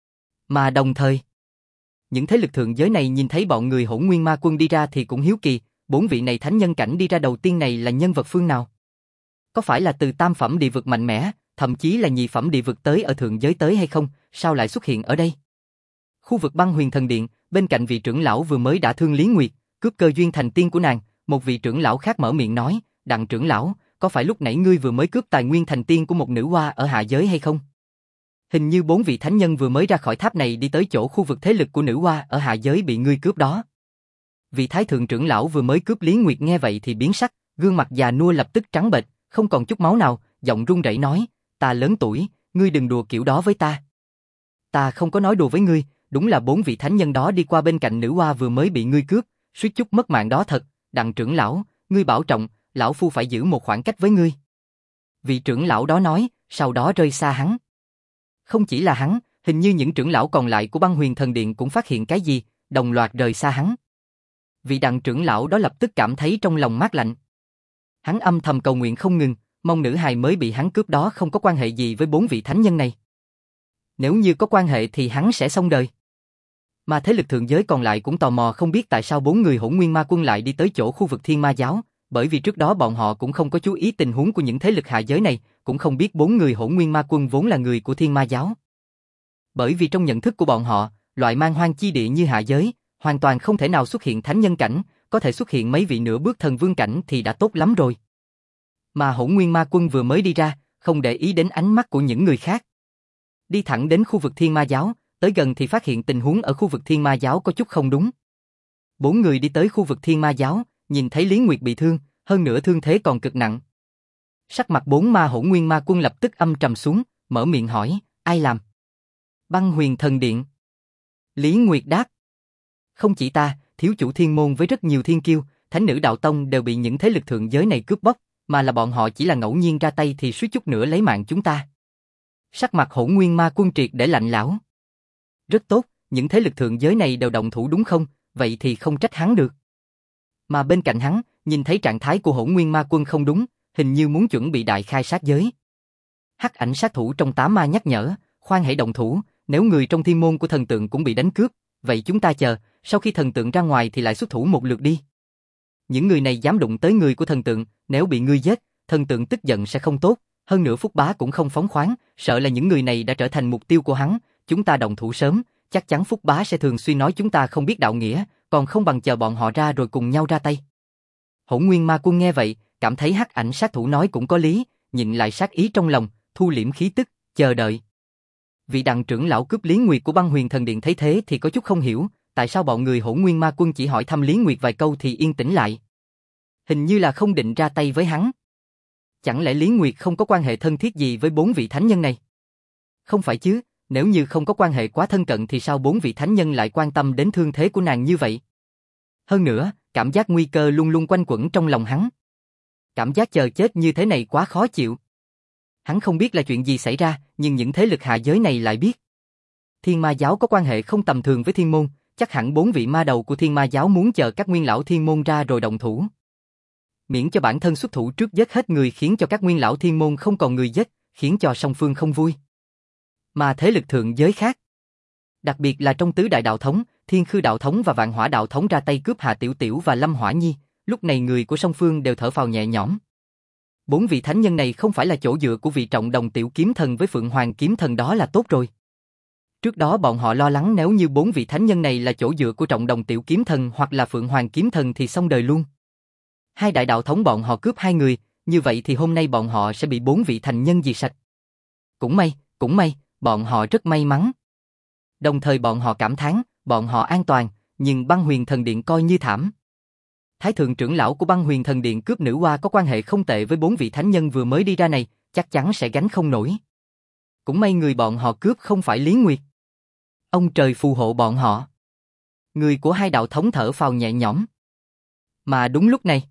Mà đồng thời, những thế lực thượng giới này nhìn thấy bọn người hỗn nguyên ma quân đi ra thì cũng hiếu kỳ, 4 vị này thánh nhân cảnh đi ra đầu tiên này là nhân vật phương nào? Có phải là từ tam phẩm địa vực mạnh mẽ, thậm chí là nhị phẩm địa vực tới ở thượng giới tới hay không, sao lại xuất hiện ở đây? Khu vực Băng Huyền Thần Điện, bên cạnh vị trưởng lão vừa mới đã thương Lý Nguyệt, cướp cơ duyên thành tiên của nàng, một vị trưởng lão khác mở miệng nói, Đặng trưởng lão, có phải lúc nãy ngươi vừa mới cướp tài nguyên thành tiên của một nữ hoa ở hạ giới hay không? Hình như 4 vị thánh nhân vừa mới ra khỏi tháp này đi tới chỗ khu vực thế lực của nữ hoa ở hạ giới bị ngươi cướp đó. Vị thái thượng trưởng lão vừa mới cướp Lý Nguyệt nghe vậy thì biến sắc, gương mặt già nua lập tức trắng bệch, không còn chút máu nào, giọng run rẩy nói, ta lớn tuổi, ngươi đừng đùa kiểu đó với ta. Ta không có nói đùa với ngươi, đúng là 4 vị thánh nhân đó đi qua bên cạnh nữ hoa vừa mới bị ngươi cướp, suýt chút mất mạng đó thật, Đặng trưởng lão, ngươi bảo trọng, lão phu phải giữ một khoảng cách với ngươi. Vị trưởng lão đó nói, sau đó rơi xa hắn. Không chỉ là hắn, hình như những trưởng lão còn lại của Băng Huyền Thần Điện cũng phát hiện cái gì, đồng loạt rời xa hắn. Vị Đặng trưởng lão đó lập tức cảm thấy trong lòng mát lạnh. Hắn âm thầm cầu nguyện không ngừng, mong nữ hài mới bị hắn cướp đó không có quan hệ gì với 4 vị thánh nhân này. Nếu như có quan hệ thì hắn sẽ xong đời. Mà thế lực thượng giới còn lại cũng tò mò không biết tại sao 4 người Hỗn Nguyên Ma Quân lại đi tới chỗ khu vực Thiên Ma Giáo, bởi vì trước đó bọn họ cũng không có chú ý tình huống của những thế lực hạ giới này, cũng không biết 4 người Hỗn Nguyên Ma Quân vốn là người của Thiên Ma Giáo. Bởi vì trong nhận thức của bọn họ, loại man hoang chi địa như hạ giới, hoàn toàn không thể nào xuất hiện thánh nhân cảnh, có thể xuất hiện mấy vị nửa bước thần vương cảnh thì đã tốt lắm rồi. Mà Hỗn Nguyên Ma Quân vừa mới đi ra, không để ý đến ánh mắt của những người khác. Đi thẳng đến khu vực Thiên Ma Giáo, tới gần thì phát hiện tình huống ở khu vực Thiên Ma Giáo có chút không đúng. 4 người đi tới khu vực Thiên Ma Giáo, nhìn thấy Lý Nguyệt bị thương, hơn nữa thương thế còn cực nặng. Sắc mặt 4 ma Hỗn Nguyên Ma Quân lập tức âm trầm xuống, mở miệng hỏi, ai làm? Băng Huyền Thần Điện. Lý Nguyệt đáp. Không chỉ ta, thiếu chủ thiên môn với rất nhiều thiên kiêu, thánh nữ đạo tông đều bị những thế lực thượng giới này cướp bóc, mà là bọn họ chỉ là ngẫu nhiên ra tay thì suýt chút nữa lấy mạng chúng ta. Sắc mặt Hỗn Nguyên Ma Quân triệt để lạnh lẽo. Rất tốt, những thế lực thượng giới này đều động thủ đúng không, vậy thì không trách hắn được. Mà bên cạnh hắn, nhìn thấy trạng thái của Hỗn Nguyên Ma Quân không đúng, hình như muốn chuẩn bị đại khai sát giới. Hắc ảnh sát thủ trong 8 ma nhắc nhở, khoan hãy động thủ, nếu người trong thiên môn của thần tượng cũng bị đánh cướp, vậy chúng ta chờ, sau khi thần tượng ra ngoài thì lại xuất thủ một lượt đi. Những người này dám đụng tới người của thần tượng, nếu bị ngươi giết, thần tượng tức giận sẽ không tốt, hơn nữa Phúc Bá cũng không phóng khoáng, sợ là những người này đã trở thành mục tiêu của hắn, chúng ta động thủ sớm, chắc chắn Phúc Bá sẽ thường xuyên nói chúng ta không biết đạo nghĩa, còn không bằng chờ bọn họ ra rồi cùng nhau ra tay. Hỗn Nguyên Ma Quân nghe vậy, cảm thấy hắc ảnh sát thủ nói cũng có lý, nhịn lại sát ý trong lòng, thu liễm khí tức, chờ đợi. Vị Đặng trưởng lão cướp Lý Nguyệt của Băng Huyền Thần Điện thấy thế thì có chút không hiểu, tại sao bọn người Hỗn Nguyên Ma Quân chỉ hỏi thăm Lý Nguyệt vài câu thì yên tĩnh lại. Hình như là không định ra tay với hắn. Chẳng lẽ Lý Nguyệt không có quan hệ thân thiết gì với 4 vị thánh nhân này? Không phải chứ, nếu như không có quan hệ quá thân cận thì sao 4 vị thánh nhân lại quan tâm đến thương thế của nàng như vậy? Hơn nữa, cảm giác nguy cơ luôn luôn quanh quẩn trong lòng hắn. Cảm giác chờ chết như thế này quá khó chịu. Hắn không biết là chuyện gì xảy ra, nhưng những thế lực hạ giới này lại biết. Thiên Ma Giáo có quan hệ không tầm thường với Thiên Môn, chắc hẳn 4 vị ma đầu của Thiên Ma Giáo muốn chờ các nguyên lão Thiên Môn ra rồi động thủ. Miễn cho bản thân xuất thủ trước giết hết người khiến cho các nguyên lão Thiên Môn không còn người giết, khiến cho song phương không vui. Mà thế lực thượng giới khác, đặc biệt là trong tứ đại đạo thống, Thiên Khư đạo thống và Vạn Hỏa đạo thống ra tay cướp Hà Tiểu Tiểu và Lâm Hỏa Nhi, lúc này người của song phương đều thở phào nhẹ nhõm. 4 vị thánh nhân này không phải là chỗ dựa của vị Trọng Đồng Tiểu Kiếm Thần với Phượng Hoàng Kiếm Thần đó là tốt rồi. Trước đó bọn họ lo lắng nếu như 4 vị thánh nhân này là chỗ dựa của Trọng Đồng Tiểu Kiếm Thần hoặc là Phượng Hoàng Kiếm Thần thì xong đời luôn. Hai đại đạo thống bọn họ cướp 2 người, như vậy thì hôm nay bọn họ sẽ bị 4 vị thành nhân diệt sạch. Cũng may, bọn họ rất may mắn. Đồng thời bọn họ cảm thán, bọn họ an toàn, nhưng Băng Huyền Thần Điện coi như thảm. Thái thượng trưởng lão của Băng Huyền Thần Điện cướp nữ hoa có quan hệ không tệ với 4 vị thánh nhân vừa mới đi ra này, chắc chắn sẽ gánh không nổi. Cũng may người bọn họ cướp không phải Lý Nguyệt. Ông trời phù hộ bọn họ. Người của hai đạo thống thở phào nhẹ nhõm. Mà đúng lúc này,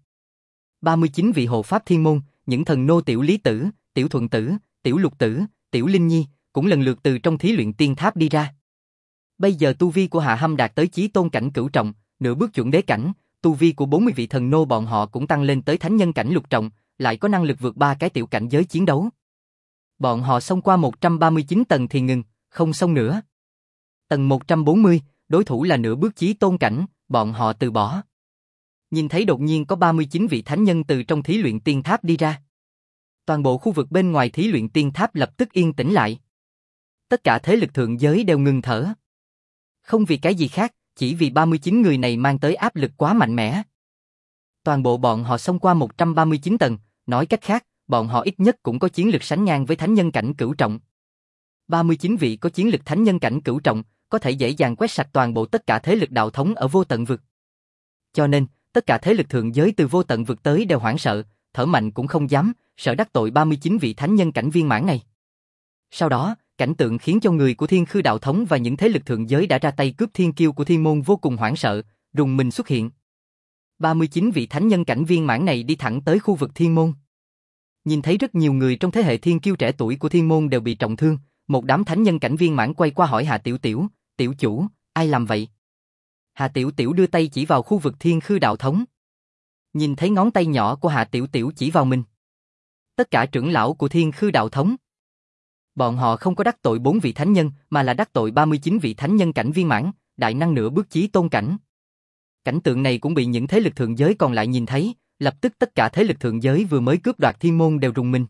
39 vị hộ pháp thiên môn, những thần nô Tiểu Lý Tử, Tiểu Thuận Tử, Tiểu Lục Tử, Tiểu Linh Nhi, cũng lần lượt từ trong thí luyện tiên tháp đi ra. Bây giờ tu vi của Hạ Hâm đạt tới chí tôn cảnh cửu trọng, nửa bước chuẩn đế cảnh, tu vi của 40 vị thần nô bọn họ cũng tăng lên tới thánh nhân cảnh lục trọng, lại có năng lực vượt 3 cái tiểu cảnh giới chiến đấu. Bọn họ xông qua 139 tầng thì ngừng, không xông nữa. Tầng 140, đối thủ là nửa bước chí tôn cảnh, bọn họ từ bỏ. Nhìn thấy đột nhiên có 39 vị thánh nhân từ trong thí luyện tiên tháp đi ra. Toàn bộ khu vực bên ngoài thí luyện tiên tháp lập tức yên tĩnh lại. Tất cả thế lực thượng giới đều ngừng thở. Không vì cái gì khác, chỉ vì 39 người này mang tới áp lực quá mạnh mẽ. Toàn bộ bọn họ xông qua 139 tầng, nói cách khác, bọn họ ít nhất cũng có chiến lực sánh ngang với thánh nhân cảnh cửu trọng. 39 vị có chiến lực thánh nhân cảnh cửu trọng, có thể dễ dàng quét sạch toàn bộ tất cả thế lực đạo thống ở vô tận vực. Cho nên, tất cả thế lực thượng giới từ vô tận vực tới đều hoảng sợ, thở mạnh cũng không dám, sợ đắc tội 39 vị thánh nhân cảnh viên mãn này. Sau đó, cảnh tượng khiến cho người của Thiên Khư đạo thống và những thế lực thượng giới đã ra tay cướp thiên kiêu của thiên môn vô cùng hoảng sợ, rùng mình xuất hiện. 39 vị thánh nhân cảnh viên mãn này đi thẳng tới khu vực thiên môn. Nhìn thấy rất nhiều người trong thế hệ thiên kiêu trẻ tuổi của thiên môn đều bị trọng thương, một đám thánh nhân cảnh viên mãn quay qua hỏi Hà Tiểu Tiểu, tiểu chủ, ai làm vậy? Hà Tiểu Tiểu đưa tay chỉ vào khu vực Thiên Khư đạo thống. Nhìn thấy ngón tay nhỏ của Hà Tiểu Tiểu chỉ vào mình. Tất cả trưởng lão của Thiên Khư đạo thống. Bọn họ không có đắc tội 4 vị thánh nhân mà là đắc tội 39 vị thánh nhân cảnh viên mãn, đại năng nửa bước chí tôn cảnh. Cảnh tượng này cũng bị những thế lực thượng giới còn lại nhìn thấy, lập tức tất cả thế lực thượng giới vừa mới cướp đoạt thiên môn đều rùng mình.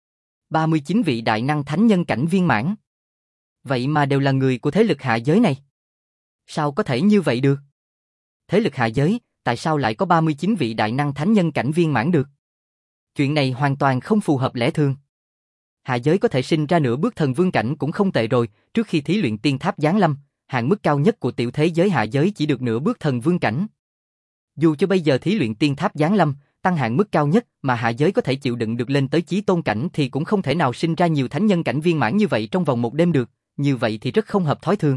39 vị đại năng thánh nhân cảnh viên mãn. Vậy mà đều là người của thế lực hạ giới này. Sao có thể như vậy được? Thế lực hạ giới, tại sao lại có 39 vị đại năng thánh nhân cảnh viên mãn được? Chuyện này hoàn toàn không phù hợp lẽ thường. Hạ giới có thể sinh ra nửa bước thần vương cảnh cũng không tệ rồi, trước khi thí luyện tiên tháp giáng lâm, hạn mức cao nhất của tiểu thế giới hạ giới chỉ được nửa bước thần vương cảnh. Dù cho bây giờ thí luyện tiên tháp giáng lâm, tăng hạn mức cao nhất mà hạ giới có thể chịu đựng được lên tới chí tôn cảnh thì cũng không thể nào sinh ra nhiều thánh nhân cảnh viên mãn như vậy trong vòng một đêm được, như vậy thì rất không hợp thói thường.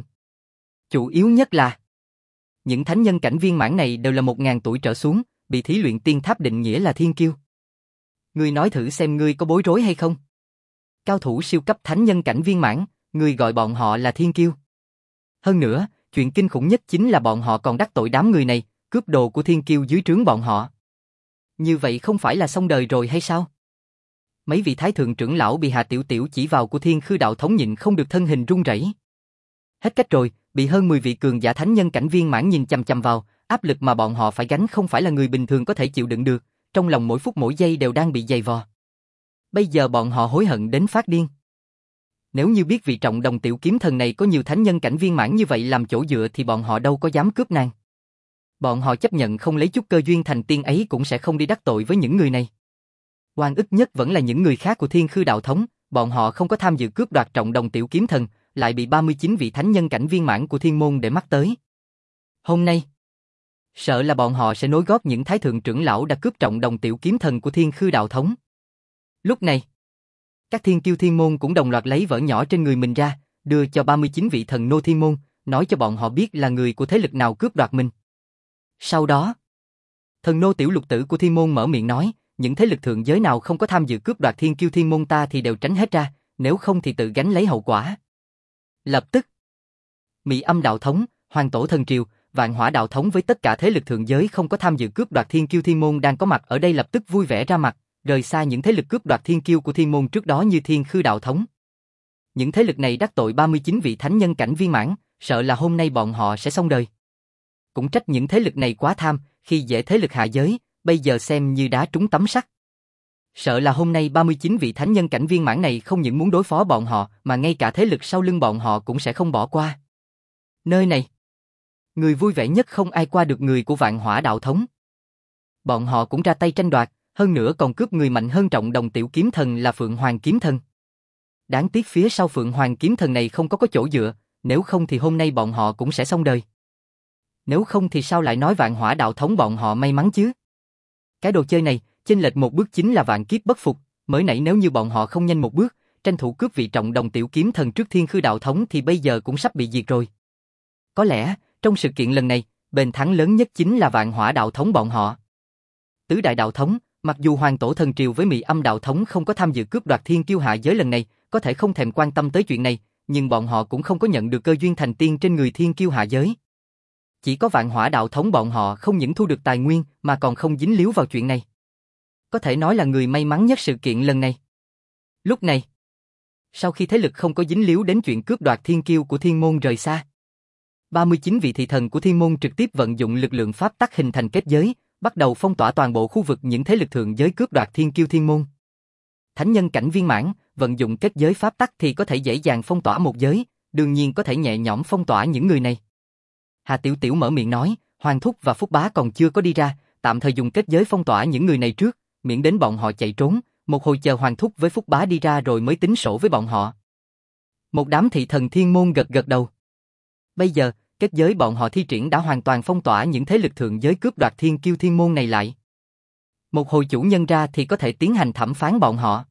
Chủ yếu nhất là những thánh nhân cảnh viên mãn này đều là 1000 tuổi trở xuống, bị thí luyện tiên tháp định nghĩa là thiên kiêu. Ngươi nói thử xem ngươi có bối rối hay không? Cao thủ siêu cấp thánh nhân cảnh viên mãn, ngươi gọi bọn họ là thiên kiêu. Hơn nữa, chuyện kinh khủng nhất chính là bọn họ còn đắc tội đám người này, cướp đồ của thiên kiêu dưới trướng bọn họ. Như vậy không phải là xong đời rồi hay sao? Mấy vị thái thượng trưởng lão bị Hà Tiểu Tiểu chỉ vào của Thiên Khư đạo thống nhịn không được thân hình run rẩy. Hết cách rồi, bị hơn 10 vị cường giả thánh nhân cảnh viên mãn nhìn chằm chằm vào, áp lực mà bọn họ phải gánh không phải là người bình thường có thể chịu đựng được, trong lòng mỗi phút mỗi giây đều đang bị dày vò. Bây giờ bọn họ hối hận đến phát điên. Nếu như biết vị trọng đồng tiểu kiếm thần này có nhiều thánh nhân cảnh viên mãn như vậy làm chỗ dựa thì bọn họ đâu có dám cướp nàng. Bọn họ chấp nhận không lấy chút cơ duyên thành tiên ấy cũng sẽ không đi đắc tội với những người này. Oan ức nhất vẫn là những người khác của Thiên Khư đạo thống, bọn họ không có tham dự cướp đoạt trọng đồng tiểu kiếm thần, lại bị 39 vị thánh nhân cảnh viên mãn của thiên môn để mắt tới. Hôm nay, sợ là bọn họ sẽ nối gót những thái thượng trưởng lão đã cướp trọng đồng tiểu kiếm thần của Thiên Khư đạo thống. Lúc này, các thiên kiêu thiên môn cũng đồng loạt lấy vở nhỏ trên người mình ra, đưa cho 39 vị thần nô thiên môn, nói cho bọn họ biết là người của thế lực nào cướp đoạt mình. Sau đó, thần nô tiểu lục tử của thiên môn mở miệng nói, những thế lực thượng giới nào không có tham dự cướp đoạt thiên kiêu thiên môn ta thì đều tránh hết ra, nếu không thì tự gánh lấy hậu quả. Lập tức, Mị Âm đạo thống, Hoàng Tổ thần triều, Vạn Hỏa đạo thống với tất cả thế lực thượng giới không có tham dự cướp đoạt thiên kiêu thiên môn đang có mặt ở đây lập tức vui vẻ ra mặt, rời xa những thế lực cướp đoạt thiên kiêu của thiên môn trước đó như Thiên Khư đạo thống. Những thế lực này đắc tội 39 vị thánh nhân cảnh viên mãn, sợ là hôm nay bọn họ sẽ xong đời. Cũng trách những thế lực này quá tham, khi dễ thế lực hạ giới, bây giờ xem như đá trúng tấm sắt. Sợ là hôm nay 39 vị thánh nhân cảnh viên mãn này không những muốn đối phó bọn họ, mà ngay cả thế lực sau lưng bọn họ cũng sẽ không bỏ qua. Nơi này, người vui vẻ nhất không ai qua được người của Vạn Hỏa đạo thống. Bọn họ cũng ra tay tranh đoạt, hơn nữa còn cướp người mạnh hơn trọng đồng tiểu kiếm thần là Phượng Hoàng kiếm thần. Đáng tiếc phía sau Phượng Hoàng kiếm thần này không có chỗ dựa, nếu không thì hôm nay bọn họ cũng sẽ xong đời. Nếu không thì sao lại nói Vạn Hỏa đạo thống bọn họ may mắn chứ? Cái đồ chơi này, chênh lệch một bước chính là vạn kiếp bất phục, mới nãy nếu như bọn họ không nhanh một bước, tranh thủ cướp vị trọng đồng tiểu kiếm thần trước Thiên Khư đạo thống thì bây giờ cũng sắp bị diệt rồi. Có lẽ, trong sự kiện lần này, bên thắng lớn nhất chính là Vạn Hỏa đạo thống bọn họ. Tứ đại đạo thống, mặc dù Hoàng Tổ thần triều với Mị Âm đạo thống không có tham dự cướp đoạt thiên kiêu hạ giới lần này, có thể không thèm quan tâm tới chuyện này, nhưng bọn họ cũng không có nhận được cơ duyên thành tiên trên người thiên kiêu hạ giới. Chỉ có Vạn Hỏa đạo thống bọn họ không những thu được tài nguyên mà còn không dính líu vào chuyện này. Có thể nói là người may mắn nhất sự kiện lần này. Lúc này, sau khi thế lực không có dính líu đến chuyện cướp đoạt thiên kiêu của thiên môn rời xa, 39 vị thị thần của thiên môn trực tiếp vận dụng lực lượng pháp tắc hình thành kết giới, bắt đầu phong tỏa toàn bộ khu vực những thế lực thượng giới cướp đoạt thiên kiêu thiên môn. Thánh nhân cảnh viên mãn, vận dụng kết giới pháp tắc thì có thể dễ dàng phong tỏa một giới, đương nhiên có thể nhẹ nhõm phong tỏa những người này. Hà Tiểu Tiểu mở miệng nói, Hoàng Thúc và Phúc Bá còn chưa có đi ra, tạm thời dùng kết giới phong tỏa những người này trước, miễn đến bọn họ chạy trốn, một hồi chờ Hoàng Thúc với Phúc Bá đi ra rồi mới tính sổ với bọn họ. Một đám thị thần thiên môn gật gật đầu. Bây giờ, kết giới bọn họ thi triển đã hoàn toàn phong tỏa những thế lực thượng giới cướp đoạt thiên kiêu thiên môn này lại. Một hồi chủ nhân ra thì có thể tiến hành thẩm phán bọn họ.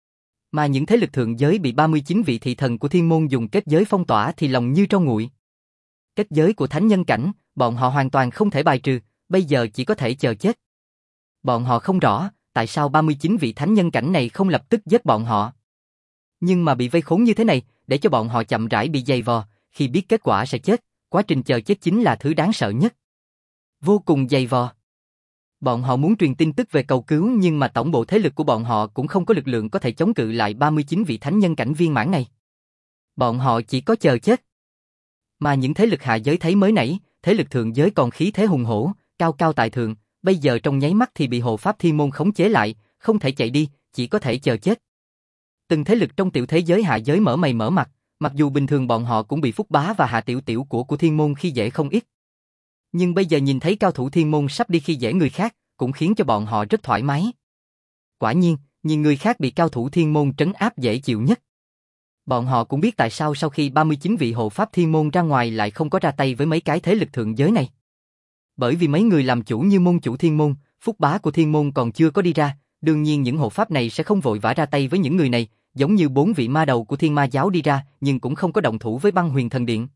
Mà những thế lực thượng giới bị 39 vị thị thần của thiên môn dùng kết giới phong tỏa thì lòng như tro nguội. Kết giới của thánh nhân cảnh, bọn họ hoàn toàn không thể bài trừ, bây giờ chỉ có thể chờ chết. Bọn họ không rõ, tại sao 39 vị thánh nhân cảnh này không lập tức giết bọn họ. Nhưng mà bị vây khốn như thế này, để cho bọn họ chậm rãi bị giày vò, khi biết kết quả sẽ chết, quá trình chờ chết chính là thứ đáng sợ nhất. Vô cùng giày vò. Bọn họ muốn truyền tin tức về cầu cứu nhưng mà tổng bộ thế lực của bọn họ cũng không có lực lượng có thể chống cự lại 39 vị thánh nhân cảnh viên mãn này. Bọn họ chỉ có chờ chết. Mà những thế lực hạ giới thấy mới nãy, thế lực thượng giới còn khí thế hùng hổ, cao cao tại thượng, bây giờ trong nháy mắt thì bị hộ pháp thiên môn khống chế lại, không thể chạy đi, chỉ có thể chờ chết. Từng thế lực trong tiểu thế giới hạ giới mở mày mở mặt, mặc dù bình thường bọn họ cũng bị Phúc Bá và Hạ Tiểu Tiểu của thiên môn khi dễ không ít. Nhưng bây giờ nhìn thấy cao thủ thiên môn sắp đi khi dễ người khác, cũng khiến cho bọn họ rất thoải mái. Quả nhiên, nhìn người khác bị cao thủ thiên môn trấn áp dễ chịu nhất. Bọn họ cũng biết tại sao sau khi 39 vị hộ pháp thiên môn ra ngoài lại không có ra tay với mấy cái thế lực thượng giới này. Bởi vì mấy người làm chủ như môn chủ thiên môn, Phúc Bá của thiên môn còn chưa có đi ra, đương nhiên những hộ pháp này sẽ không vội vã ra tay với những người này, giống như 4 vị ma đầu của thiên ma giáo đi ra, nhưng cũng không có động thủ với băng huyền thần điện.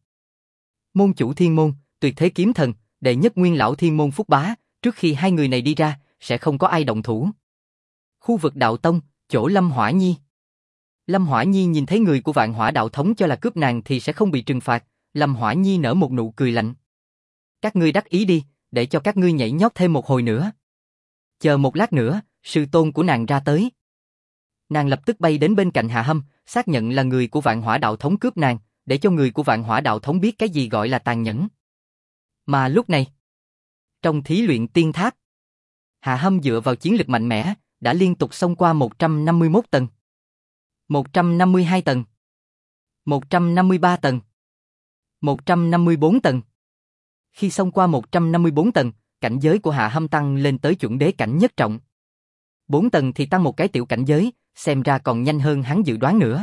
Môn chủ thiên môn, tuyệt thế kiếm thần, đệ nhất nguyên lão thiên môn Phúc Bá, trước khi hai người này đi ra, sẽ không có ai động thủ. Khu vực đạo tông, chỗ Lâm Hỏa Nhi. Lâm Hỏa Nhi nhìn thấy người của Vạn Hỏa đạo thống cho là cướp nàng thì sẽ không bị trừng phạt, Lâm Hỏa Nhi nở một nụ cười lạnh. Các ngươi đắc ý đi, để cho các ngươi nhảy nhót thêm một hồi nữa. Chờ một lát nữa, sư tôn của nàng ra tới. Nàng lập tức bay đến bên cạnh Hạ Hâm, xác nhận là người của Vạn Hỏa đạo thống cướp nàng, để cho người của Vạn Hỏa đạo thống biết cái gì gọi là tàn nhẫn. Mà lúc này, trong thí luyện tiên tháp, Hạ Hâm dựa vào chiến lực mạnh mẽ, đã liên tục xông qua 151 tầng, 152 tầng, 153 tầng, 154 tầng. Khi xông qua 154 tầng, cảnh giới của Hạ Hâm tăng lên tới chuẩn đế cảnh nhất trọng. 4 tầng thì tăng một cái tiểu cảnh giới, xem ra còn nhanh hơn hắn dự đoán nữa.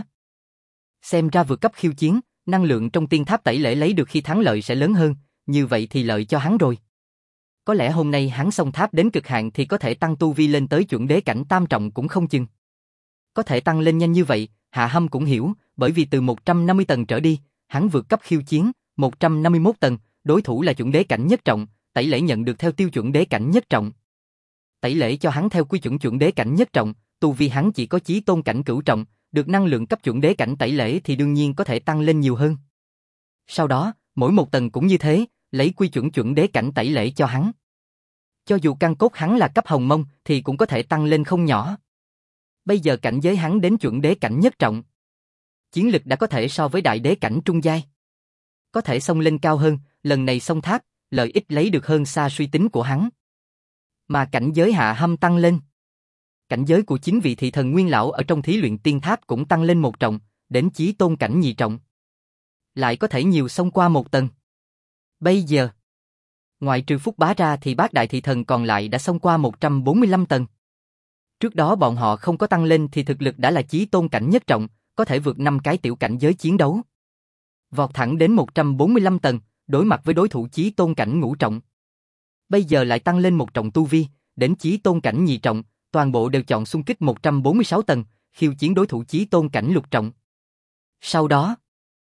Xem ra vượt cấp khiêu chiến, năng lượng trong tiên tháp tẩy lễ lấy được khi thắng lợi sẽ lớn hơn, như vậy thì lợi cho hắn rồi. Có lẽ hôm nay hắn xông tháp đến cực hạn thì có thể tăng tu vi lên tới chuẩn đế cảnh tam trọng cũng không chừng. Có thể tăng lên nhanh như vậy, Hạ Hâm cũng hiểu, bởi vì từ 150 tầng trở đi, hắn vượt cấp khiêu chiến, 151 tầng, đối thủ là chuẩn đế cảnh nhất trọng, tẩy lễ nhận được theo tiêu chuẩn đế cảnh nhất trọng. Tẩy lễ cho hắn theo quy chuẩn chuẩn đế cảnh nhất trọng, tu vi hắn chỉ có chí tôn cảnh cửu trọng, được năng lượng cấp chuẩn đế cảnh tẩy lễ thì đương nhiên có thể tăng lên nhiều hơn. Sau đó, mỗi một tầng cũng như thế, lấy quy chuẩn chuẩn đế cảnh tẩy lễ cho hắn. Cho dù căn cốt hắn là cấp hồng mông thì cũng có thể tăng lên không nhỏ. Bây giờ cảnh giới hắn đến chuẩn đế cảnh nhất trọng. Chiến lực đã có thể so với đại đế cảnh trung giai. Có thể xông lên cao hơn, lần này xông tháp, lợi ích lấy được hơn xa suy tính của hắn. Mà cảnh giới Hạ Hâm tăng lên. Cảnh giới của 9 vị thị thần nguyên lão ở trong thí luyện tiên tháp cũng tăng lên một trọng, đến chí tôn cảnh nhị trọng. Lại có thể nhiều xông qua một tầng. Bây giờ, ngoại trừ Phúc Bá ra thì bát đại thị thần còn lại đã xông qua 145 tầng. Trước đó bọn họ không có tăng lên thì thực lực đã là chí tôn cảnh nhất trọng, có thể vượt 5 cái tiểu cảnh giới chiến đấu. Vọt thẳng đến 145 tầng, đối mặt với đối thủ chí tôn cảnh ngũ trọng. Bây giờ lại tăng lên một trọng tu vi, đến chí tôn cảnh nhị trọng, toàn bộ đều chọn xung kích 146 tầng, khiêu chiến đối thủ chí tôn cảnh lục trọng. Sau đó,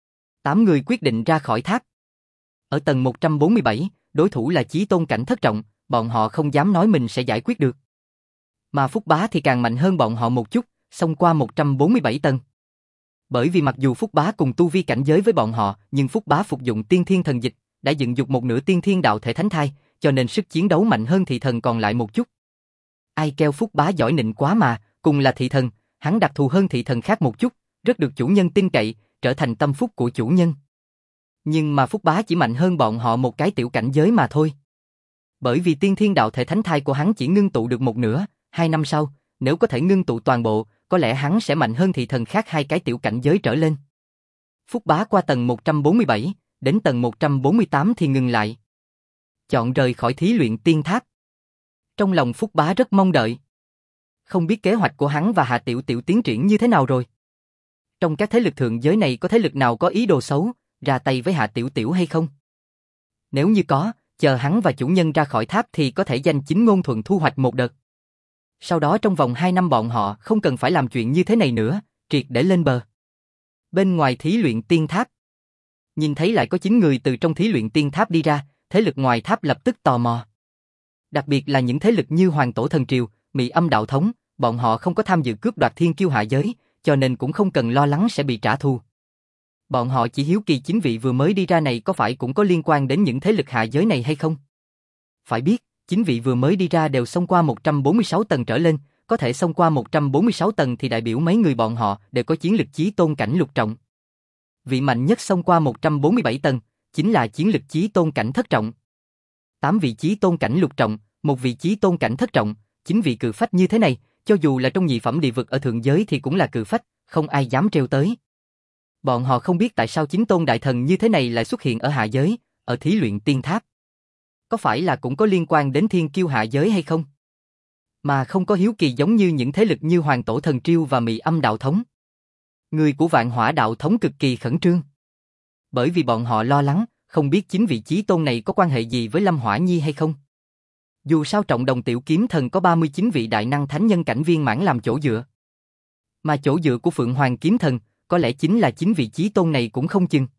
8 người quyết định ra khỏi tháp. Ở tầng 147, đối thủ là chí tôn cảnh thất trọng, bọn họ không dám nói mình sẽ giải quyết được. Mà Phúc Bá thì càng mạnh hơn bọn họ một chút, xông qua 147 tầng. Bởi vì mặc dù Phúc Bá cùng tu vi cảnh giới với bọn họ, nhưng Phúc Bá phục dụng tiên thiên thần dịch, đã dựng dục một nửa tiên thiên đạo thể thánh thai, cho nên sức chiến đấu mạnh hơn thị thần còn lại một chút. Ai kêu Phúc Bá giỏi nịnh quá mà, cùng là thị thần, hắn đặc thù hơn thị thần khác một chút, rất được chủ nhân tin cậy, trở thành tâm phúc của chủ nhân. Nhưng mà Phúc Bá chỉ mạnh hơn bọn họ một cái tiểu cảnh giới mà thôi. Bởi vì tiên thiên đạo thể thánh thai của hắn chỉ ngưng tụ được một nửa, 2 năm sau, nếu có thể ngưng tụ toàn bộ, có lẽ hắn sẽ mạnh hơn thị thần khác 2 cái tiểu cảnh giới trở lên. Phúc Bá qua tầng 147, đến tầng 148 thì ngừng lại. Chọn rời khỏi thí luyện tiên tháp. Trong lòng Phúc Bá rất mong đợi. Không biết kế hoạch của hắn và Hạ Tiểu Tiểu tiến triển như thế nào rồi. trong các thế lực thượng giới này có thế lực nào có ý đồ xấu, ra tay với Hạ Tiểu Tiểu hay không? Nếu như có, chờ hắn và chủ nhân ra khỏi tháp thì có thể danh chính ngôn thuận thu hoạch một đợt. Sau đó trong vòng 2 năm bọn họ không cần phải làm chuyện như thế này nữa, triệt để lên bờ. Bên ngoài thí luyện tiên tháp, nhìn thấy lại có 9 người từ trong thí luyện tiên tháp đi ra, thế lực ngoài tháp lập tức tò mò. Đặc biệt là những thế lực như Hoàng Tổ Thần Triều, Mị Âm Đạo Thống, bọn họ không có tham dự cướp đoạt thiên kiêu hạ giới, cho nên cũng không cần lo lắng sẽ bị trả thù. Bọn họ chỉ hiếu kỳ 9 vị vừa mới đi ra này có phải cũng có liên quan đến những thế lực hạ giới này hay không? Phải biết, 9 vị vừa mới đi ra đều xông qua 146 tầng trở lên, có thể xông qua 146 tầng thì đại biểu mấy người bọn họ đều có chiến lực chí tôn cảnh lục trọng. Vị mạnh nhất xông qua 147 tầng, chính là chiến lực chí tôn cảnh thất trọng. 8 vị chí tôn cảnh lục trọng, một vị chí tôn cảnh thất trọng, 9 vị cự phách như thế này, cho dù là trong nhị phẩm địa vực ở thượng giới thì cũng là cự phách, không ai dám treo tới. Bọn họ không biết tại sao 9 tôn đại thần như thế này lại xuất hiện ở hạ giới, ở thí luyện tiên tháp. Có phải là cũng có liên quan đến thiên kiêu hạ giới hay không? Mà không có hiếu kỳ giống như những thế lực như Hoàng Tổ Thần Triều và Mị Âm Đạo Thống. Người của Vạn Hỏa Đạo Thống cực kỳ khẩn trương. Bởi vì bọn họ lo lắng, không biết 9 vị chí tôn này có quan hệ gì với Lâm Hỏa Nhi hay không. Dù sao Trọng Đồng Tiểu Kiếm Thần có 39 vị đại năng thánh nhân cảnh viên mãn làm chỗ dựa. Mà chỗ dựa của Phượng Hoàng Kiếm Thần, có lẽ chính là 9 vị chí tôn này cũng không chừng.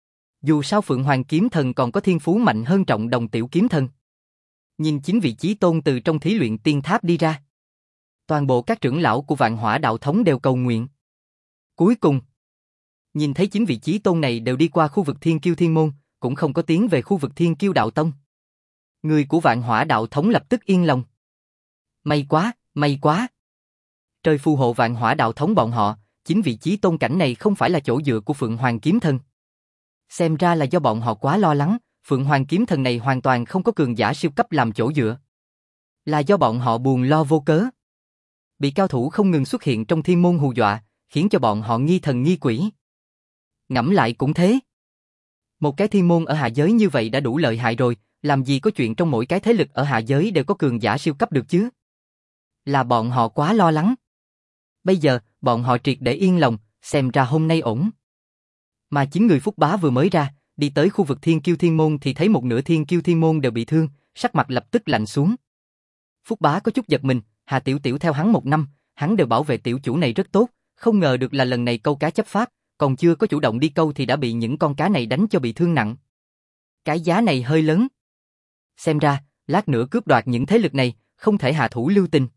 Dù sao Phượng Hoàng Kiếm Thần còn có thiên phú mạnh hơn Trọng Đồng Tiểu Kiếm Thần. Nhìn 9 vị chí tôn từ trong thí luyện tiên tháp đi ra. Toàn bộ các trưởng lão của Vạn Hỏa Đạo Thống đều cầu nguyện. Cuối cùng, nhìn thấy 9 vị chí tôn này đều đi qua khu vực Thiên Kiêu Thiên Môn, cũng không có tiến về khu vực Thiên Kiêu Đạo Tông. Người của Vạn Hỏa Đạo Thống lập tức yên lòng. May quá, may quá. Trời phù hộ Vạn Hỏa Đạo Thống bọn họ, 9 vị chí tôn cảnh này không phải là chỗ dựa của Phượng Hoàng Kiếm Thần. Xem ra là do bọn họ quá lo lắng, Phượng Hoàng Kiếm Thần này hoàn toàn không có cường giả siêu cấp làm chỗ dựa. Là do bọn họ buồn lo vô cớ. Bị cao thủ không ngừng xuất hiện trong thiên môn hù dọa, khiến cho bọn họ nghi thần nghi quỷ. Ngẫm lại cũng thế. Một cái thiên môn ở hạ giới như vậy đã đủ lợi hại rồi, làm gì có chuyện trong mỗi cái thế lực ở hạ giới đều có cường giả siêu cấp được chứ? Là bọn họ quá lo lắng. Bây giờ, bọn họ triệt để yên lòng, xem ra hôm nay ổn. Mà 9 người Phúc Bá vừa mới ra, đi tới khu vực Thiên Kiêu Thiên Môn thì thấy một nửa Thiên Kiêu Thiên Môn đều bị thương, sắc mặt lập tức lạnh xuống. Phúc Bá có chút giật mình, Hà Tiểu Tiểu theo hắn 1 năm, hắn đều bảo vệ tiểu chủ này rất tốt, không ngờ được là lần này câu cá chấp pháp, còn chưa có chủ động đi câu thì đã bị những con cá này đánh cho bị thương nặng. Cái giá này hơi lớn. Xem ra, lát nữa cướp đoạt những thế lực này, không thể hạ thủ lưu tình.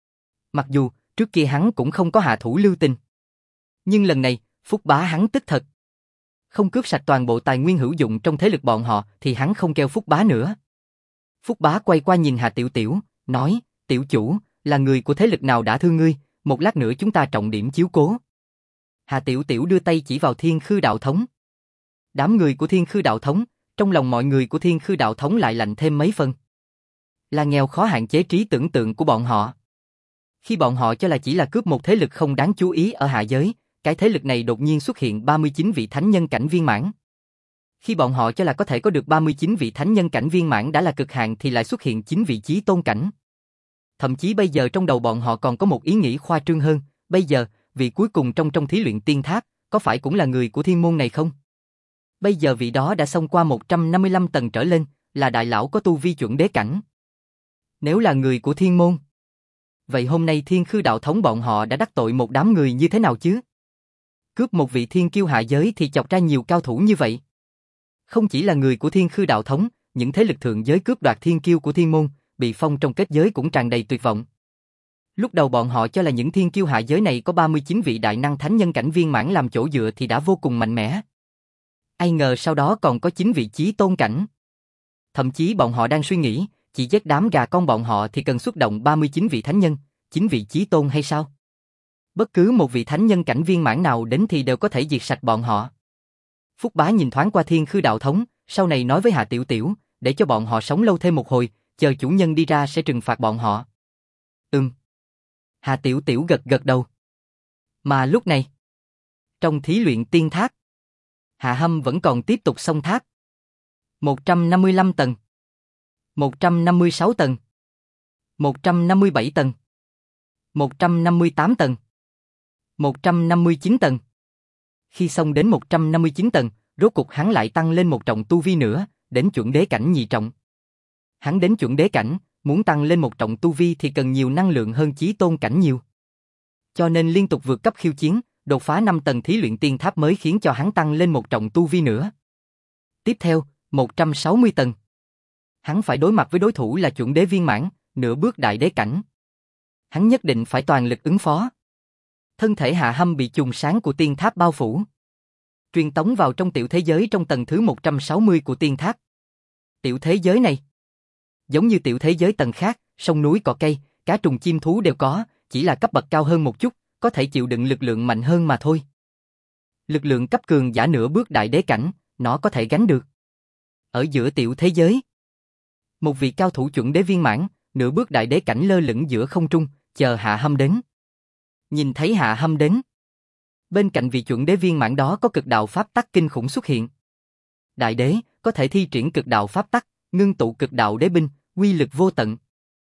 Mặc dù, trước kia hắn cũng không có hạ thủ lưu tình. Nhưng lần này, Phúc Bá hắn tức thật. Không cướp sạch toàn bộ tài nguyên hữu dụng trong thế lực bọn họ thì hắn không kêu Phúc Bá nữa. Phúc Bá quay qua nhìn Hà Tiểu Tiểu, nói, tiểu chủ, là người của thế lực nào đã thương ngươi, một lát nữa chúng ta trọng điểm chiếu cố. Hà Tiểu Tiểu đưa tay chỉ vào Thiên Khư Đạo Thống. Đám người của Thiên Khư Đạo Thống, trong lòng mọi người của Thiên Khư Đạo Thống lại lạnh thêm mấy phần. Là nghèo khó hạn chế trí tưởng tượng của bọn họ. Khi bọn họ cho là chỉ là cướp một thế lực không đáng chú ý ở hạ giới, cái thế lực này đột nhiên xuất hiện 39 vị thánh nhân cảnh viên mãn. Khi bọn họ cho là có thể có được 39 vị thánh nhân cảnh viên mãn đã là cực hạn thì lại xuất hiện 9 vị chí tôn cảnh. Thậm chí bây giờ trong đầu bọn họ còn có một ý nghĩ khoa trương hơn, bây giờ, vị cuối cùng trong thí luyện tiên tháp, có phải cũng là người của thiên môn này không? Bây giờ vị đó đã xông qua 155 tầng trở lên, là đại lão có tu vi chuẩn đế cảnh. Nếu là người của thiên môn, vậy hôm nay Thiên Khư Đạo Thống bọn họ đã đắc tội một đám người như thế nào chứ? Cướp một vị thiên kiêu hạ giới thì chọc ra nhiều cao thủ như vậy. Không chỉ là người của Thiên Khư Đạo Thống, những thế lực thượng giới cướp đoạt thiên kiêu của thiên môn, bị phong trong kết giới cũng tràn đầy tuyệt vọng. Lúc đầu bọn họ cho là những thiên kiêu hạ giới này có 39 vị đại năng thánh nhân cảnh viên mãn làm chỗ dựa thì đã vô cùng mạnh mẽ. Ai ngờ sau đó còn có 9 vị chí tôn cảnh. Thậm chí bọn họ đang suy nghĩ, chỉ giết đám gà con bọn họ thì cần xuất động 39 vị thánh nhân, 9 vị chí tôn hay sao? Bất cứ một vị thánh nhân cảnh viên mãn nào đến thì đều có thể diệt sạch bọn họ. Phúc Bá nhìn thoáng qua Thiên Khư Đạo Thống, sau này nói với Hà Tiểu Tiểu, để cho bọn họ sống lâu thêm một hồi, chờ chủ nhân đi ra sẽ trừng phạt bọn họ. Hà Tiểu Tiểu gật gật đầu. Mà lúc này, trong thí luyện tiên tháp, Hạ Hâm vẫn còn tiếp tục xông tháp. 155 tầng, 156 tầng, 157 tầng, 158 tầng, 159 tầng. Khi xông đến 159 tầng, rốt cục hắn lại tăng lên một trọng tu vi nữa, đến chuẩn đế cảnh nhị trọng. Hắn đến chuẩn đế cảnh, muốn tăng lên một trọng tu vi thì cần nhiều năng lượng hơn chí tôn cảnh nhiều. Cho nên liên tục vượt cấp khiêu chiến, đột phá 5 tầng thí luyện tiên tháp mới khiến cho hắn tăng lên một trọng tu vi nữa. Tiếp theo, 160 tầng. Hắn phải đối mặt với đối thủ là chuẩn đế viên mãn, nửa bước đại đế cảnh. Hắn nhất định phải toàn lực ứng phó. Thân thể Hạ Hâm bị chùm sáng của tiên tháp bao phủ. Truyền tống vào trong tiểu thế giới trong tầng thứ 160 của tiên tháp. Tiểu thế giới này, giống như tiểu thế giới tầng khác, sông núi cỏ cây, cá trùng chim thú đều có, chỉ là cấp bậc cao hơn một chút, có thể chịu đựng lực lượng mạnh hơn mà thôi. Lực lượng cấp cường giả nửa bước đại đế cảnh, nó có thể gánh được. Ở giữa tiểu thế giới, một vị cao thủ chuẩn đế viên mãn, nửa bước đại đế cảnh lơ lửng giữa không trung, chờ Hạ Hâm đến. Nhìn thấy Hạ Hâm đến, bên cạnh vị chuẩn đế viên mãn đó có cực đạo pháp tắc kinh khủng xuất hiện. Đại đế có thể thi triển cực đạo pháp tắc, ngưng tụ cực đạo đế binh, uy lực vô tận.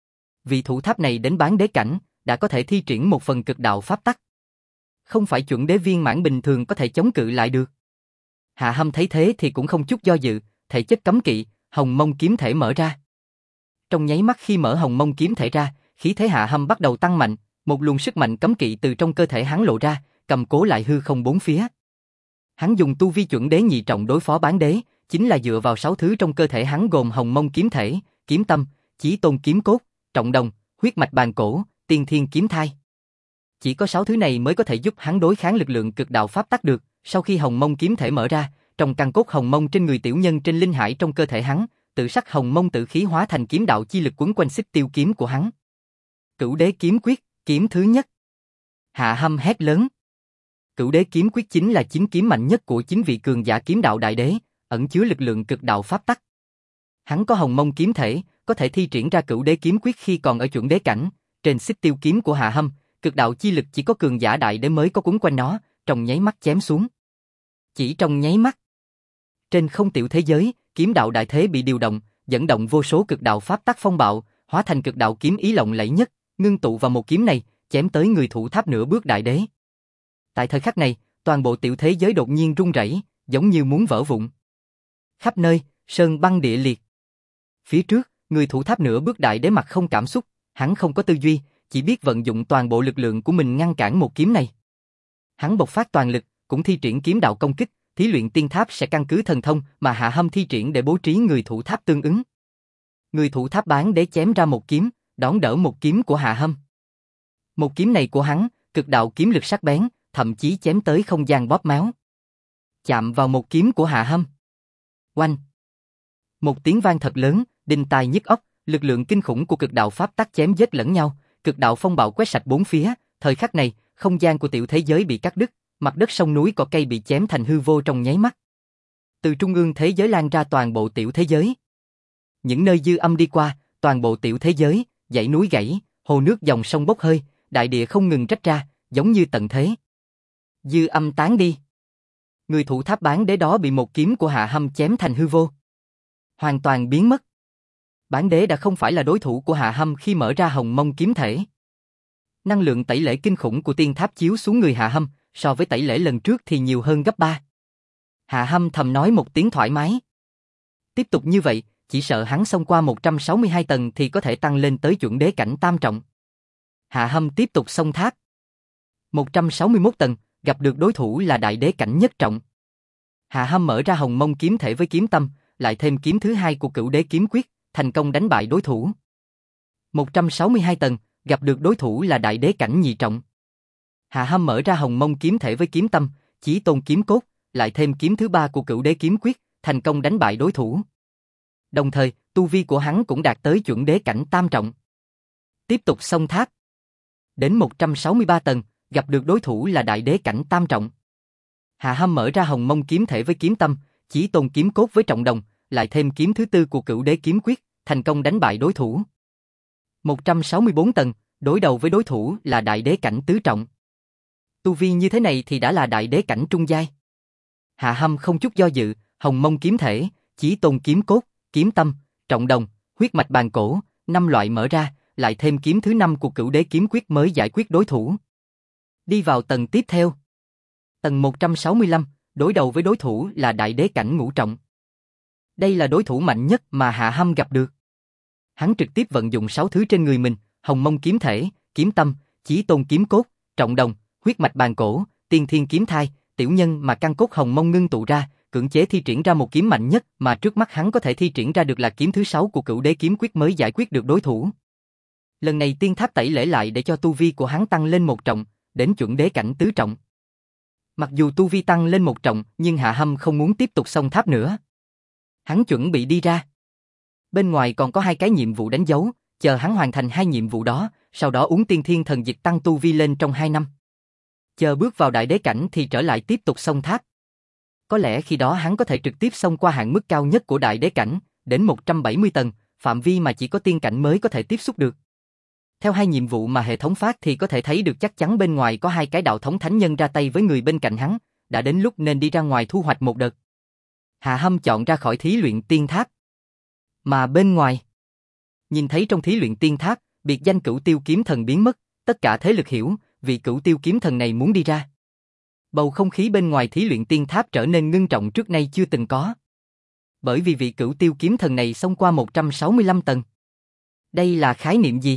Vị thủ tháp này đến bán đế cảnh, đã có thể thi triển một phần cực đạo pháp tắc. Không phải chuẩn đế viên mãn bình thường có thể chống cự lại được. Hạ Hâm thấy thế thì cũng không chút do dự, thể chất cấm kỵ, hồng mông kiếm thể mở ra. Trong nháy mắt khi mở hồng mông kiếm thể ra, khí thế Hạ Hâm bắt đầu tăng mạnh, một luồng sức mạnh cấm kỵ từ trong cơ thể hắn lộ ra, cầm cố lại hư không bốn phía. Hắn dùng tu vi chuẩn đế nhị trọng đối phó bán đế, chính là dựa vào 6 thứ trong cơ thể hắn gồm hồng mông kiếm thể, kiếm tâm, chí tôn kiếm cốt, trọng đồng, huyết mạch bàn cổ, tiên thiên kiếm thai. Chỉ có 6 thứ này mới có thể giúp hắn đối kháng lực lượng cực đạo pháp tắc được. Sau khi hồng mông kiếm thể mở ra, trong căn cốt hồng mông trên người tiểu nhân trên linh hải trong cơ thể hắn, tự sắc hồng mông tự khí hóa thành kiếm đạo chi lực quấn quanh xích tiêu kiếm của hắn. Cửu đế kiếm quyết, kiếm thứ nhất. Hạ Hâm hét lớn. Cửu đế kiếm quyết chính là chính kiếm mạnh nhất của chính vị cường giả kiếm đạo đại đế, ẩn chứa lực lượng cực đạo pháp tắc. Hắn có hồng mông kiếm thể, có thể thi triển ra cửu đế kiếm quyết khi còn ở chuẩn đế cảnh. Trên xích tiêu kiếm của Hạ Hâm, cực đạo chi lực chỉ có cường giả đại đế mới có quấn quanh nó, trong nháy mắt chém xuống. Chỉ trong nháy mắt, trên không tiểu thế giới, kiếm đạo đại thế bị điều động, dẫn động vô số cực đạo pháp tắc phong bạo, hóa thành cực đạo kiếm ý lộng lẫy nhất, ngưng tụ vào một kiếm này, chém tới người thủ tháp nửa bước đại đế. Tại thời khắc này, toàn bộ tiểu thế giới đột nhiên rung rẩy, giống như muốn vỡ vụn. Khắp nơi, sơn băng địa liệt. Phía trước, người thủ tháp nửa bước đại đế mặt không cảm xúc, hắn không có tư duy, chỉ biết vận dụng toàn bộ lực lượng của mình ngăn cản một kiếm này. Hắn bộc phát toàn lực, cũng thi triển kiếm đạo công kích, thí luyện tiên tháp sẽ căn cứ thần thông mà Hạ Hâm thi triển để bố trí người thủ tháp tương ứng. Người thủ tháp bán đế chém ra một kiếm, đón đỡ một kiếm của Hạ Hâm. Một kiếm này của hắn, cực đạo kiếm lực sắc bén, thậm chí chém tới không gian bóp méo. Chạm vào một kiếm của Hạ Hâm. Oanh! Một tiếng vang thật lớn, đinh tai nhức óc, lực lượng kinh khủng của cực đạo pháp tắc chém giết lẫn nhau, cực đạo phong bạo quét sạch bốn phía, thời khắc này, không gian của tiểu thế giới bị cắt đứt, mặt đất sông núi cỏ cây bị chém thành hư vô trong nháy mắt. Từ trung ương thế giới lan ra toàn bộ tiểu thế giới. Những nơi dư âm đi qua, toàn bộ tiểu thế giới, dãy núi gãy, hồ nước dòng sông bốc hơi, đại địa không ngừng rách ra, giống như tận thế. Dư âm tán đi. Người thủ tháp bán đế đó bị một kiếm của Hạ Hâm chém thành hư vô. Hoàn toàn biến mất. Bán đế đã không phải là đối thủ của Hạ Hâm khi mở ra hồng mông kiếm thể. Năng lượng tẩy lễ kinh khủng của tiên tháp chiếu xuống người Hạ Hâm, so với tẩy lễ lần trước thì nhiều hơn gấp 3. Hạ Hâm thầm nói một tiếng thoải mái. Tiếp tục như vậy, chỉ sợ hắn xông qua 162 tầng thì có thể tăng lên tới chuẩn đế cảnh tam trọng. Hạ Hâm tiếp tục xông tháp. 161 tầng, gặp được đối thủ là đại đế cảnh nhất trọng. Hạ Hâm mở ra hồng mông kiếm thể với kiếm tâm, lại thêm kiếm thứ hai của cửu đế kiếm quyết, thành công đánh bại đối thủ. 162 tầng, gặp được đối thủ là đại đế cảnh nhị trọng. Hạ Hâm mở ra hồng mông kiếm thể với kiếm tâm, chí tôn kiếm cốt, lại thêm kiếm thứ ba của cửu đế kiếm quyết, thành công đánh bại đối thủ. Đồng thời, tu vi của hắn cũng đạt tới chuẩn đế cảnh tam trọng. Tiếp tục xông tháp. Đến 163 tầng, gặp được đối thủ là đại đế cảnh tam trọng. Hạ Hâm mở ra hồng mông kiếm thể với kiếm tâm, chí tôn kiếm cốt với trọng đồng, lại thêm kiếm thứ tư của cửu đế kiếm quyết, thành công đánh bại đối thủ. 164 tầng, đối đầu với đối thủ là đại đế cảnh tứ trọng. Tu vi như thế này thì đã là đại đế cảnh trung giai. Hạ Hâm không chút do dự, hồng mông kiếm thể, chí tôn kiếm cốt, kiếm tâm, trọng đồng, huyết mạch bàn cổ, 5 loại mở ra, lại thêm kiếm thứ 5 của cửu đế kiếm quyết mới giải quyết đối thủ. Đi vào tầng tiếp theo. Tầng 165, đối đầu với đối thủ là đại đế cảnh ngũ trọng. Đây là đối thủ mạnh nhất mà Hạ Hâm gặp được. Hắn trực tiếp vận dụng 6 thứ trên người mình, Hồng Mông kiếm thể, kiếm tâm, Chí Tôn kiếm cốt, trọng đồng, huyết mạch bàn cổ, tiên thiên kiếm thai, tiểu nhân mà căn cốt Hồng Mông ngưng tụ ra, cưỡng chế thi triển ra một kiếm mạnh nhất mà trước mắt hắn có thể thi triển ra được là kiếm thứ 6 của Cửu Đế kiếm quyết mới giải quyết được đối thủ. Lần này tiên tháp tẩy lễ lại để cho tu vi của hắn tăng lên 1 trọng, đến chuẩn đế cảnh tứ trọng. Mặc dù tu vi tăng lên 1 trọng, nhưng Hạ Hâm không muốn tiếp tục xông tháp nữa. Hắn chuẩn bị đi ra. Bên ngoài còn có 2 cái nhiệm vụ đánh dấu, chờ hắn hoàn thành 2 nhiệm vụ đó, sau đó uống tiên thiên thần dịch tăng tu vi lên trong 2 năm. Chờ bước vào đại đế cảnh thì trở lại tiếp tục xông tháp. Có lẽ khi đó hắn có thể trực tiếp xông qua hạn mức cao nhất của đại đế cảnh, đến 170 tầng, phạm vi mà chỉ có tiên cảnh mới có thể tiếp xúc được. Theo 2 nhiệm vụ mà hệ thống phát thì có thể thấy được chắc chắn bên ngoài có 2 cái đạo thống thánh nhân ra tay với người bên cạnh hắn, đã đến lúc nên đi ra ngoài thu hoạch một đợt. Hạ Hâm chọn ra khỏi thí luyện tiên tháp. Mà bên ngoài, nhìn thấy trong thí luyện tiên tháp, biệt danh Cửu Tiêu kiếm thần biến mất, tất cả thế lực hiểu, vị Cửu Tiêu kiếm thần này muốn đi ra. Bầu không khí bên ngoài thí luyện tiên tháp trở nên ngưng trọng trước nay chưa từng có. Bởi vì vị Cửu Tiêu kiếm thần này xông qua 165 tầng. Đây là khái niệm gì?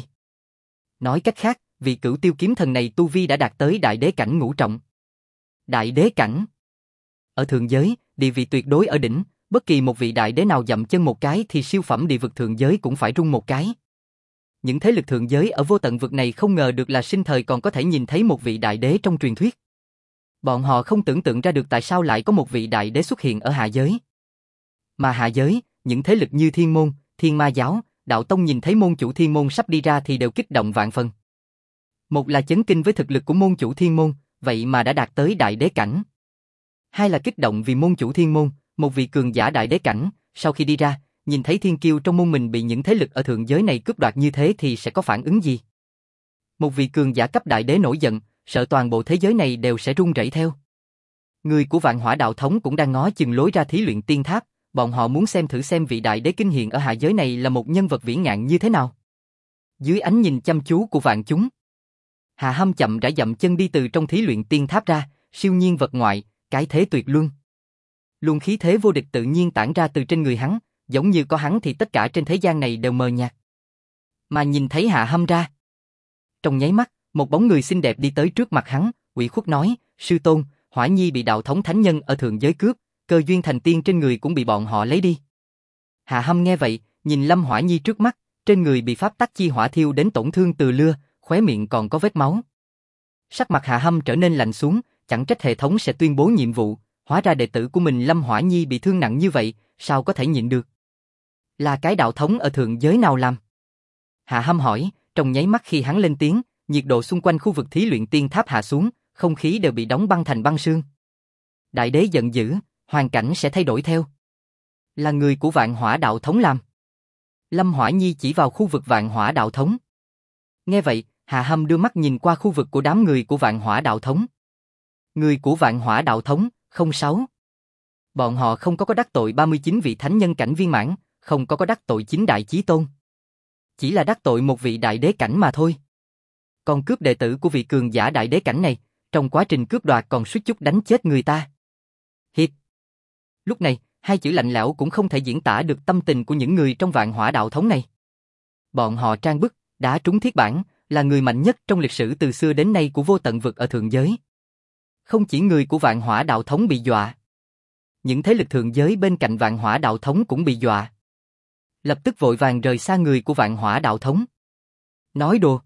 Nói cách khác, vị Cửu Tiêu kiếm thần này tu vi đã đạt tới đại đế cảnh ngũ trọng. Đại đế cảnh. Ở thượng giới, địa vị tuyệt đối ở đỉnh, bất kỳ một vị đại đế nào dậm chân một cái thì siêu phẩm địa vực thượng giới cũng phải rung một cái. Những thế lực thượng giới ở vô tận vực này không ngờ được là sinh thời còn có thể nhìn thấy một vị đại đế trong truyền thuyết. Bọn họ không tưởng tượng ra được tại sao lại có một vị đại đế xuất hiện ở hạ giới. Mà hạ giới, những thế lực như Thiên Môn, Thiên Ma Giáo, Đạo Tông nhìn thấy môn chủ Thiên Môn sắp đi ra thì đều kích động vạn phần. Một là chấn kinh với thực lực của môn chủ Thiên Môn, vậy mà đã đạt tới đại đế cảnh. Hai là kích động vì môn chủ Thiên Môn, một vị cường giả đại đế cảnh, sau khi đi ra, nhìn thấy thiên kiêu trong môn mình bị những thế lực ở thượng giới này cướp đoạt như thế thì sẽ có phản ứng gì? Một vị cường giả cấp đại đế nổi giận, sợ toàn bộ thế giới này đều sẽ rung rẩy theo. Người của Vạn Hỏa đạo thống cũng đang ngó chừng lối ra thí luyện tiên tháp, bọn họ muốn xem thử xem vị đại đế kinh hiện ở hạ giới này là một nhân vật vĩ ngạn như thế nào. Dưới ánh nhìn chăm chú của vạn chúng, Hạ Hâm chậm rãi dậm chân đi từ trong thí luyện tiên tháp ra, siêu nhiên vật ngoại, cái thế tuyệt luân. Luồng khí thế vô địch tự nhiên tản ra từ trên người hắn, giống như có hắn thì tất cả trên thế gian này đều mờ nhạt. Mà nhìn thấy Hạ Hâm ra, trong nháy mắt, một bóng người xinh đẹp đi tới trước mặt hắn, ủy khuất nói, sư tôn, Hỏa Nhi bị đạo thống thánh nhân ở thượng giới cướp, cơ duyên thành tiên trên người cũng bị bọn họ lấy đi. Hạ Hâm nghe vậy, nhìn Lâm Hỏa Nhi trước mắt, trên người bị pháp tắc chi hỏa thiêu đến tổn thương từ lưa, khóe miệng còn có vết máu. Sắc mặt Hạ Hâm trở nên lạnh xuống, chẳng trách hệ thống sẽ tuyên bố nhiệm vụ, hóa ra đệ tử của mình Lâm Hỏa Nhi bị thương nặng như vậy, sao có thể nhịn được? Là cái đạo thống ở thượng giới nào làm? Hạ Hâm hỏi, trong nháy mắt khi hắn lên tiếng, nhiệt độ xung quanh khu vực thí luyện tiên tháp hạ xuống, không khí đều bị đóng băng thành băng sương. Đại đế giận dữ, hoàn cảnh sẽ thay đổi theo. Là người của Vạn Hỏa đạo thống làm. Lâm Hỏa Nhi chỉ vào khu vực Vạn Hỏa đạo thống. Nghe vậy, Hạ Hâm đưa mắt nhìn qua khu vực của đám người của Vạn Hỏa đạo thống. Người của Vạn Hỏa đạo thống, 06. Bọn họ không có đắc tội 39 vị thánh nhân cảnh viên mãn, không có đắc tội 9 đại chí tôn. Chỉ là đắc tội một vị đại đế cảnh mà thôi. Còn cướp đệ tử của vị cường giả đại đế cảnh này, trong quá trình cướp đoạt còn suýt chút đánh chết người ta. Hiệp. Lúc này, 2 chữ lạnh lẽo cũng không thể diễn tả được tâm tình của những người trong Vạn Hỏa đạo thống này. Bọn họ trang bức, đã trúng thiết bản, là người mạnh nhất trong lịch sử từ xưa đến nay của vô tận vực ở thượng giới. Không chỉ người của Vạn Hỏa đạo thống bị dọa, những thế lực thượng giới bên cạnh Vạn Hỏa đạo thống cũng bị dọa. Lập tức vội vàng rời xa người của Vạn Hỏa đạo thống. Nói đùa.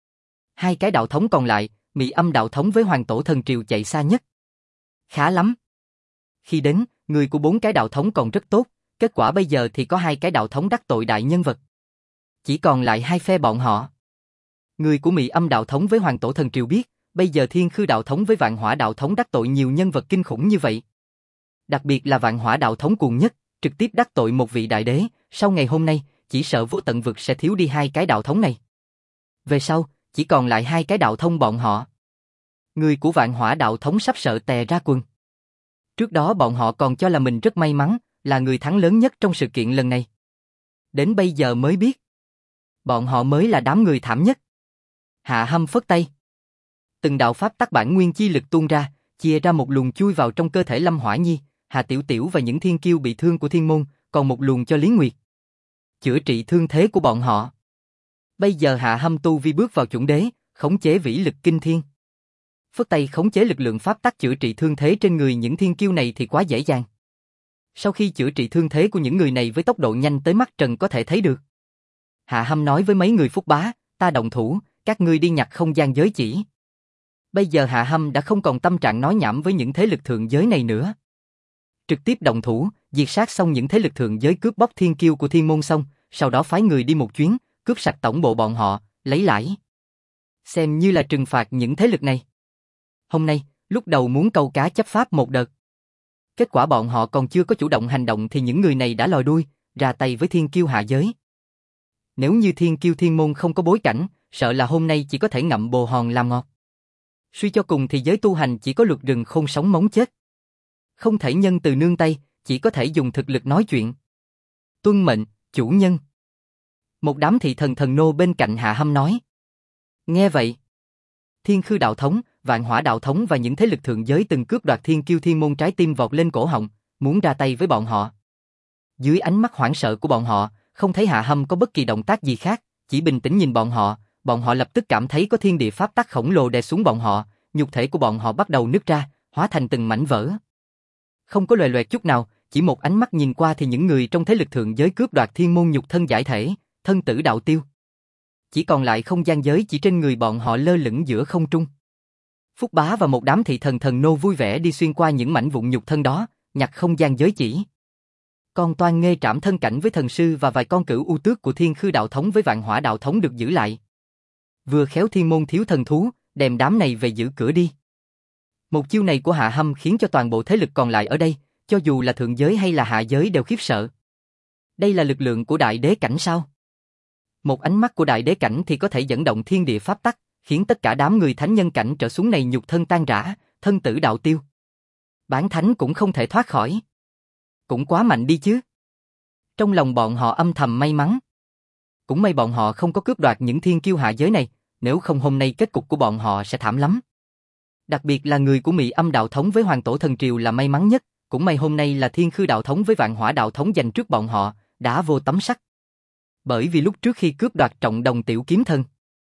2 cái đạo thống còn lại, Mị Âm đạo thống với Hoàng Tổ Thần Triều chạy xa nhất. Khá lắm. Khi đến, người của 4 cái đạo thống còn rất tốt, kết quả bây giờ thì có 2 cái đạo thống đắc tội đại nhân vật. Chỉ còn lại 2 phe bọn họ. Người của Mị Âm đạo thống với Hoàng Tổ Thần Triều biết, bây giờ Thiên Khư đạo thống với Vạn Hỏa đạo thống đắc tội nhiều nhân vật kinh khủng như vậy. Đặc biệt là Vạn Hỏa đạo thống cuồng nhất, trực tiếp đắc tội một vị đại đế, sau ngày hôm nay, chỉ sợ vô tận vực sẽ thiếu đi 2 cái đạo thống này. Về sau, chỉ còn lại 2 cái đạo thống bọn họ. Người của Vạn Hỏa đạo thống sắp sợ tè ra quần. Trước đó bọn họ còn cho là mình rất may mắn, là người thắng lớn nhất trong sự kiện lần này. Đến bây giờ mới biết, bọn họ mới là đám người thảm nhất. Hạ Hâm phất tay. Từng đạo pháp tắc bản nguyên chi lực tuôn ra, chia ra một luồng chui vào trong cơ thể Lâm Hỏa Nhi, Hà Tiểu Tiểu và những thiên kiêu bị thương của thiên môn, còn một luồng cho Lý Nguyệt. Chữa trị thương thế của bọn họ. Bây giờ Hạ Hâm tu vi bước vào chuẩn đế, khống chế vĩ lực kinh thiên. Phất tay khống chế lực lượng pháp tắc chữa trị thương thế trên người những thiên kiêu này thì quá dễ dàng. Sau khi chữa trị thương thế của những người này với tốc độ nhanh tới mắt trần có thể thấy được. Hạ Hâm nói với mấy người Phúc Bá, ta động thủ, các ngươi đi nhặt không gian giới chỉ. Bây giờ Hạ Hâm đã không còn tâm trạng nói nhảm với những thế lực thượng giới này nữa. Trực tiếp động thủ, diệt sát xong những thế lực thượng giới cướp bóc thiên kiêu của thiên môn xong, sau đó phái người đi một chuyến, cướp sạch tổng bộ bọn họ, lấy lãi. Xem như là trừng phạt những thế lực này. Hôm nay, lúc đầu muốn câu cá chấp pháp một đợt. Kết quả bọn họ còn chưa có chủ động hành động thì những người này đã lòi đuôi, ra tay với thiên kiêu hạ giới. Nếu như thiên kiêu thiên môn không có bối cảnh, sợ là hôm nay chỉ có thể ngậm bồ hòn làm ngọt. Suy cho cùng thì giới tu hành chỉ có luật rừng khôn sống móng chết. Không thể nhân từ nương tay, chỉ có thể dùng thực lực nói chuyện. Tuân mệnh, chủ nhân. Một đám thị thần thần nô bên cạnh Hạ Hâm nói. Nghe vậy, Thiên Khư đạo thống, Vạn Hỏa đạo thống và những thế lực thượng giới từng cướp đoạt thiên kiêu thiên môn trái tim vọt lên cổ họng, muốn ra tay với bọn họ. Dưới ánh mắt hoảng sợ của bọn họ, không thấy Hạ Hâm có bất kỳ động tác gì khác, chỉ bình tĩnh nhìn bọn họ lập tức cảm thấy có thiên địa pháp tắc khổng lồ đè xuống bọn họ, nhục thể của bọn họ bắt đầu nứt ra, hóa thành từng mảnh vỡ. Không có loè loẹt chút nào, chỉ một ánh mắt nhìn qua thì những người trong thế lực thượng giới cướp đoạt thiên môn nhục thân giải thể, thân tử đạo tiêu. Chỉ còn lại không gian giới chỉ trên người bọn họ lơ lửng giữa không trung. Phúc Bá và một đám thị thần thần nô vui vẻ đi xuyên qua những mảnh vụn nhục thân đó, nhặt không gian giới chỉ. Con Toan Nghê trảm thân cảnh với thần sư và vài con cửu u tước của Thiên Khư đạo thống với Vạn Hỏa đạo thống được giữ lại. Vừa khéo thiên môn thiếu thần thú, đem đám này về giữ cửa đi. Một chiêu này của Hạ Hâm khiến cho toàn bộ thế lực còn lại ở đây, cho dù là thượng giới hay là hạ giới đều khiếp sợ. Đây là lực lượng của đại đế cảnh sao? Một ánh mắt của đại đế cảnh thì có thể dẫn động thiên địa pháp tắc, khiến tất cả đám người thánh nhân cảnh trở xuống này nhục thân tan rã, thân tử đạo tiêu. Bán thánh cũng không thể thoát khỏi. Cũng quá mạnh đi chứ. Trong lòng bọn họ âm thầm may mắn. Cũng may bọn họ không có cướp đoạt những thiên kiêu hạ giới này, nếu không hôm nay kết cục của bọn họ sẽ thảm lắm. Đặc biệt là người của Mị Âm đạo thống với Hoàng Tổ Thần Triều là may mắn nhất, cũng may hôm nay là Thiên Khư đạo thống với Vạn Hỏa đạo thống giành trước bọn họ, đã vô tấm sắt. Bởi vì lúc trước khi cướp đoạt Trọng Đồng Tiểu Kiếm Thân,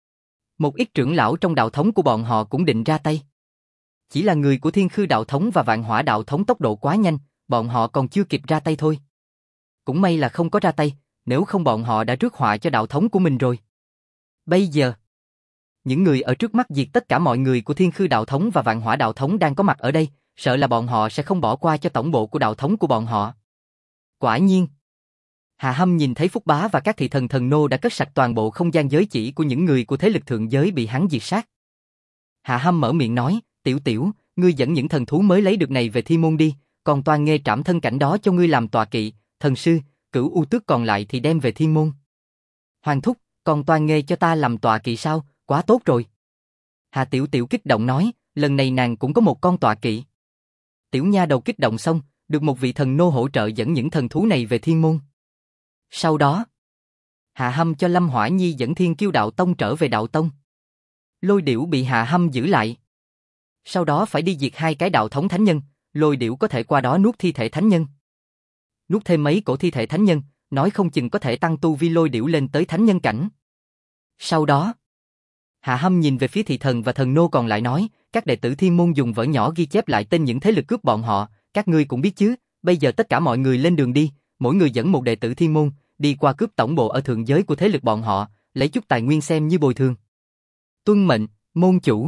một ít trưởng lão trong đạo thống của bọn họ cũng định ra tay. Chỉ là người của Thiên Khư đạo thống và Vạn Hỏa đạo thống tốc độ quá nhanh, bọn họ còn chưa kịp ra tay thôi. Cũng may là không có ra tay, nếu không bọn họ đã rước họa cho đạo thống của mình rồi. Bây giờ, những người ở trước mắt diệt tất cả mọi người của Thiên Khư đạo thống và Vạn Hỏa đạo thống đang có mặt ở đây, sợ là bọn họ sẽ không bỏ qua cho tổng bộ của đạo thống của bọn họ. Quả nhiên, Hạ Hâm nhìn thấy Phúc Bá và các thị thần thần nô đã cất sạch toàn bộ không gian giới chỉ của những người của thế lực thượng giới bị hắn diệt sát. Hạ Hâm mở miệng nói, Tiểu Tiểu, ngươi dẫn những thần thú mới lấy được này về Thi Môn đi, còn Toan Nghê trảm thân cảnh đó cho ngươi làm tọa kỵ, thần sư, cửu u tước còn lại thì đem về Thiên Môn. Hoàng thúc, còn Toan Nghê cho ta làm tọa kỵ sao, quá tốt rồi. Hà Tiểu Tiểu kích động nói, lần này nàng cũng có một con tọa kỵ. Tiểu nha đầu kích động xong, được một vị thần nô hỗ trợ dẫn những thần thú này về Thiên Môn. Sau đó, Hạ Hâm cho Lâm Hỏa Nhi dẫn Thiên Kiêu đạo tông trở về đạo tông. Lôi Điểu bị Hạ Hâm giữ lại. Sau đó phải đi diệt hai cái đạo thống thánh nhân, Lôi Điểu có thể qua đó nuốt thi thể thánh nhân. Nuốt thêm mấy cổ thi thể thánh nhân, nói không chừng có thể tăng tu vi Lôi Điểu lên tới thánh nhân cảnh. Sau đó, Hạ Hâm nhìn về phía thị thần và thần nô còn lại nói, các đệ tử Thiên Môn dùng vở nhỏ ghi chép lại tên những thế lực cướp bọn họ, các ngươi cũng biết chứ, bây giờ tất cả mọi người lên đường đi, mỗi người dẫn một đệ tử Thiên Môn, đi qua cướp tổng bộ ở thượng giới của thế lực bọn họ, lấy chút tài nguyên xem như bồi thường. Tuân mệnh, môn chủ.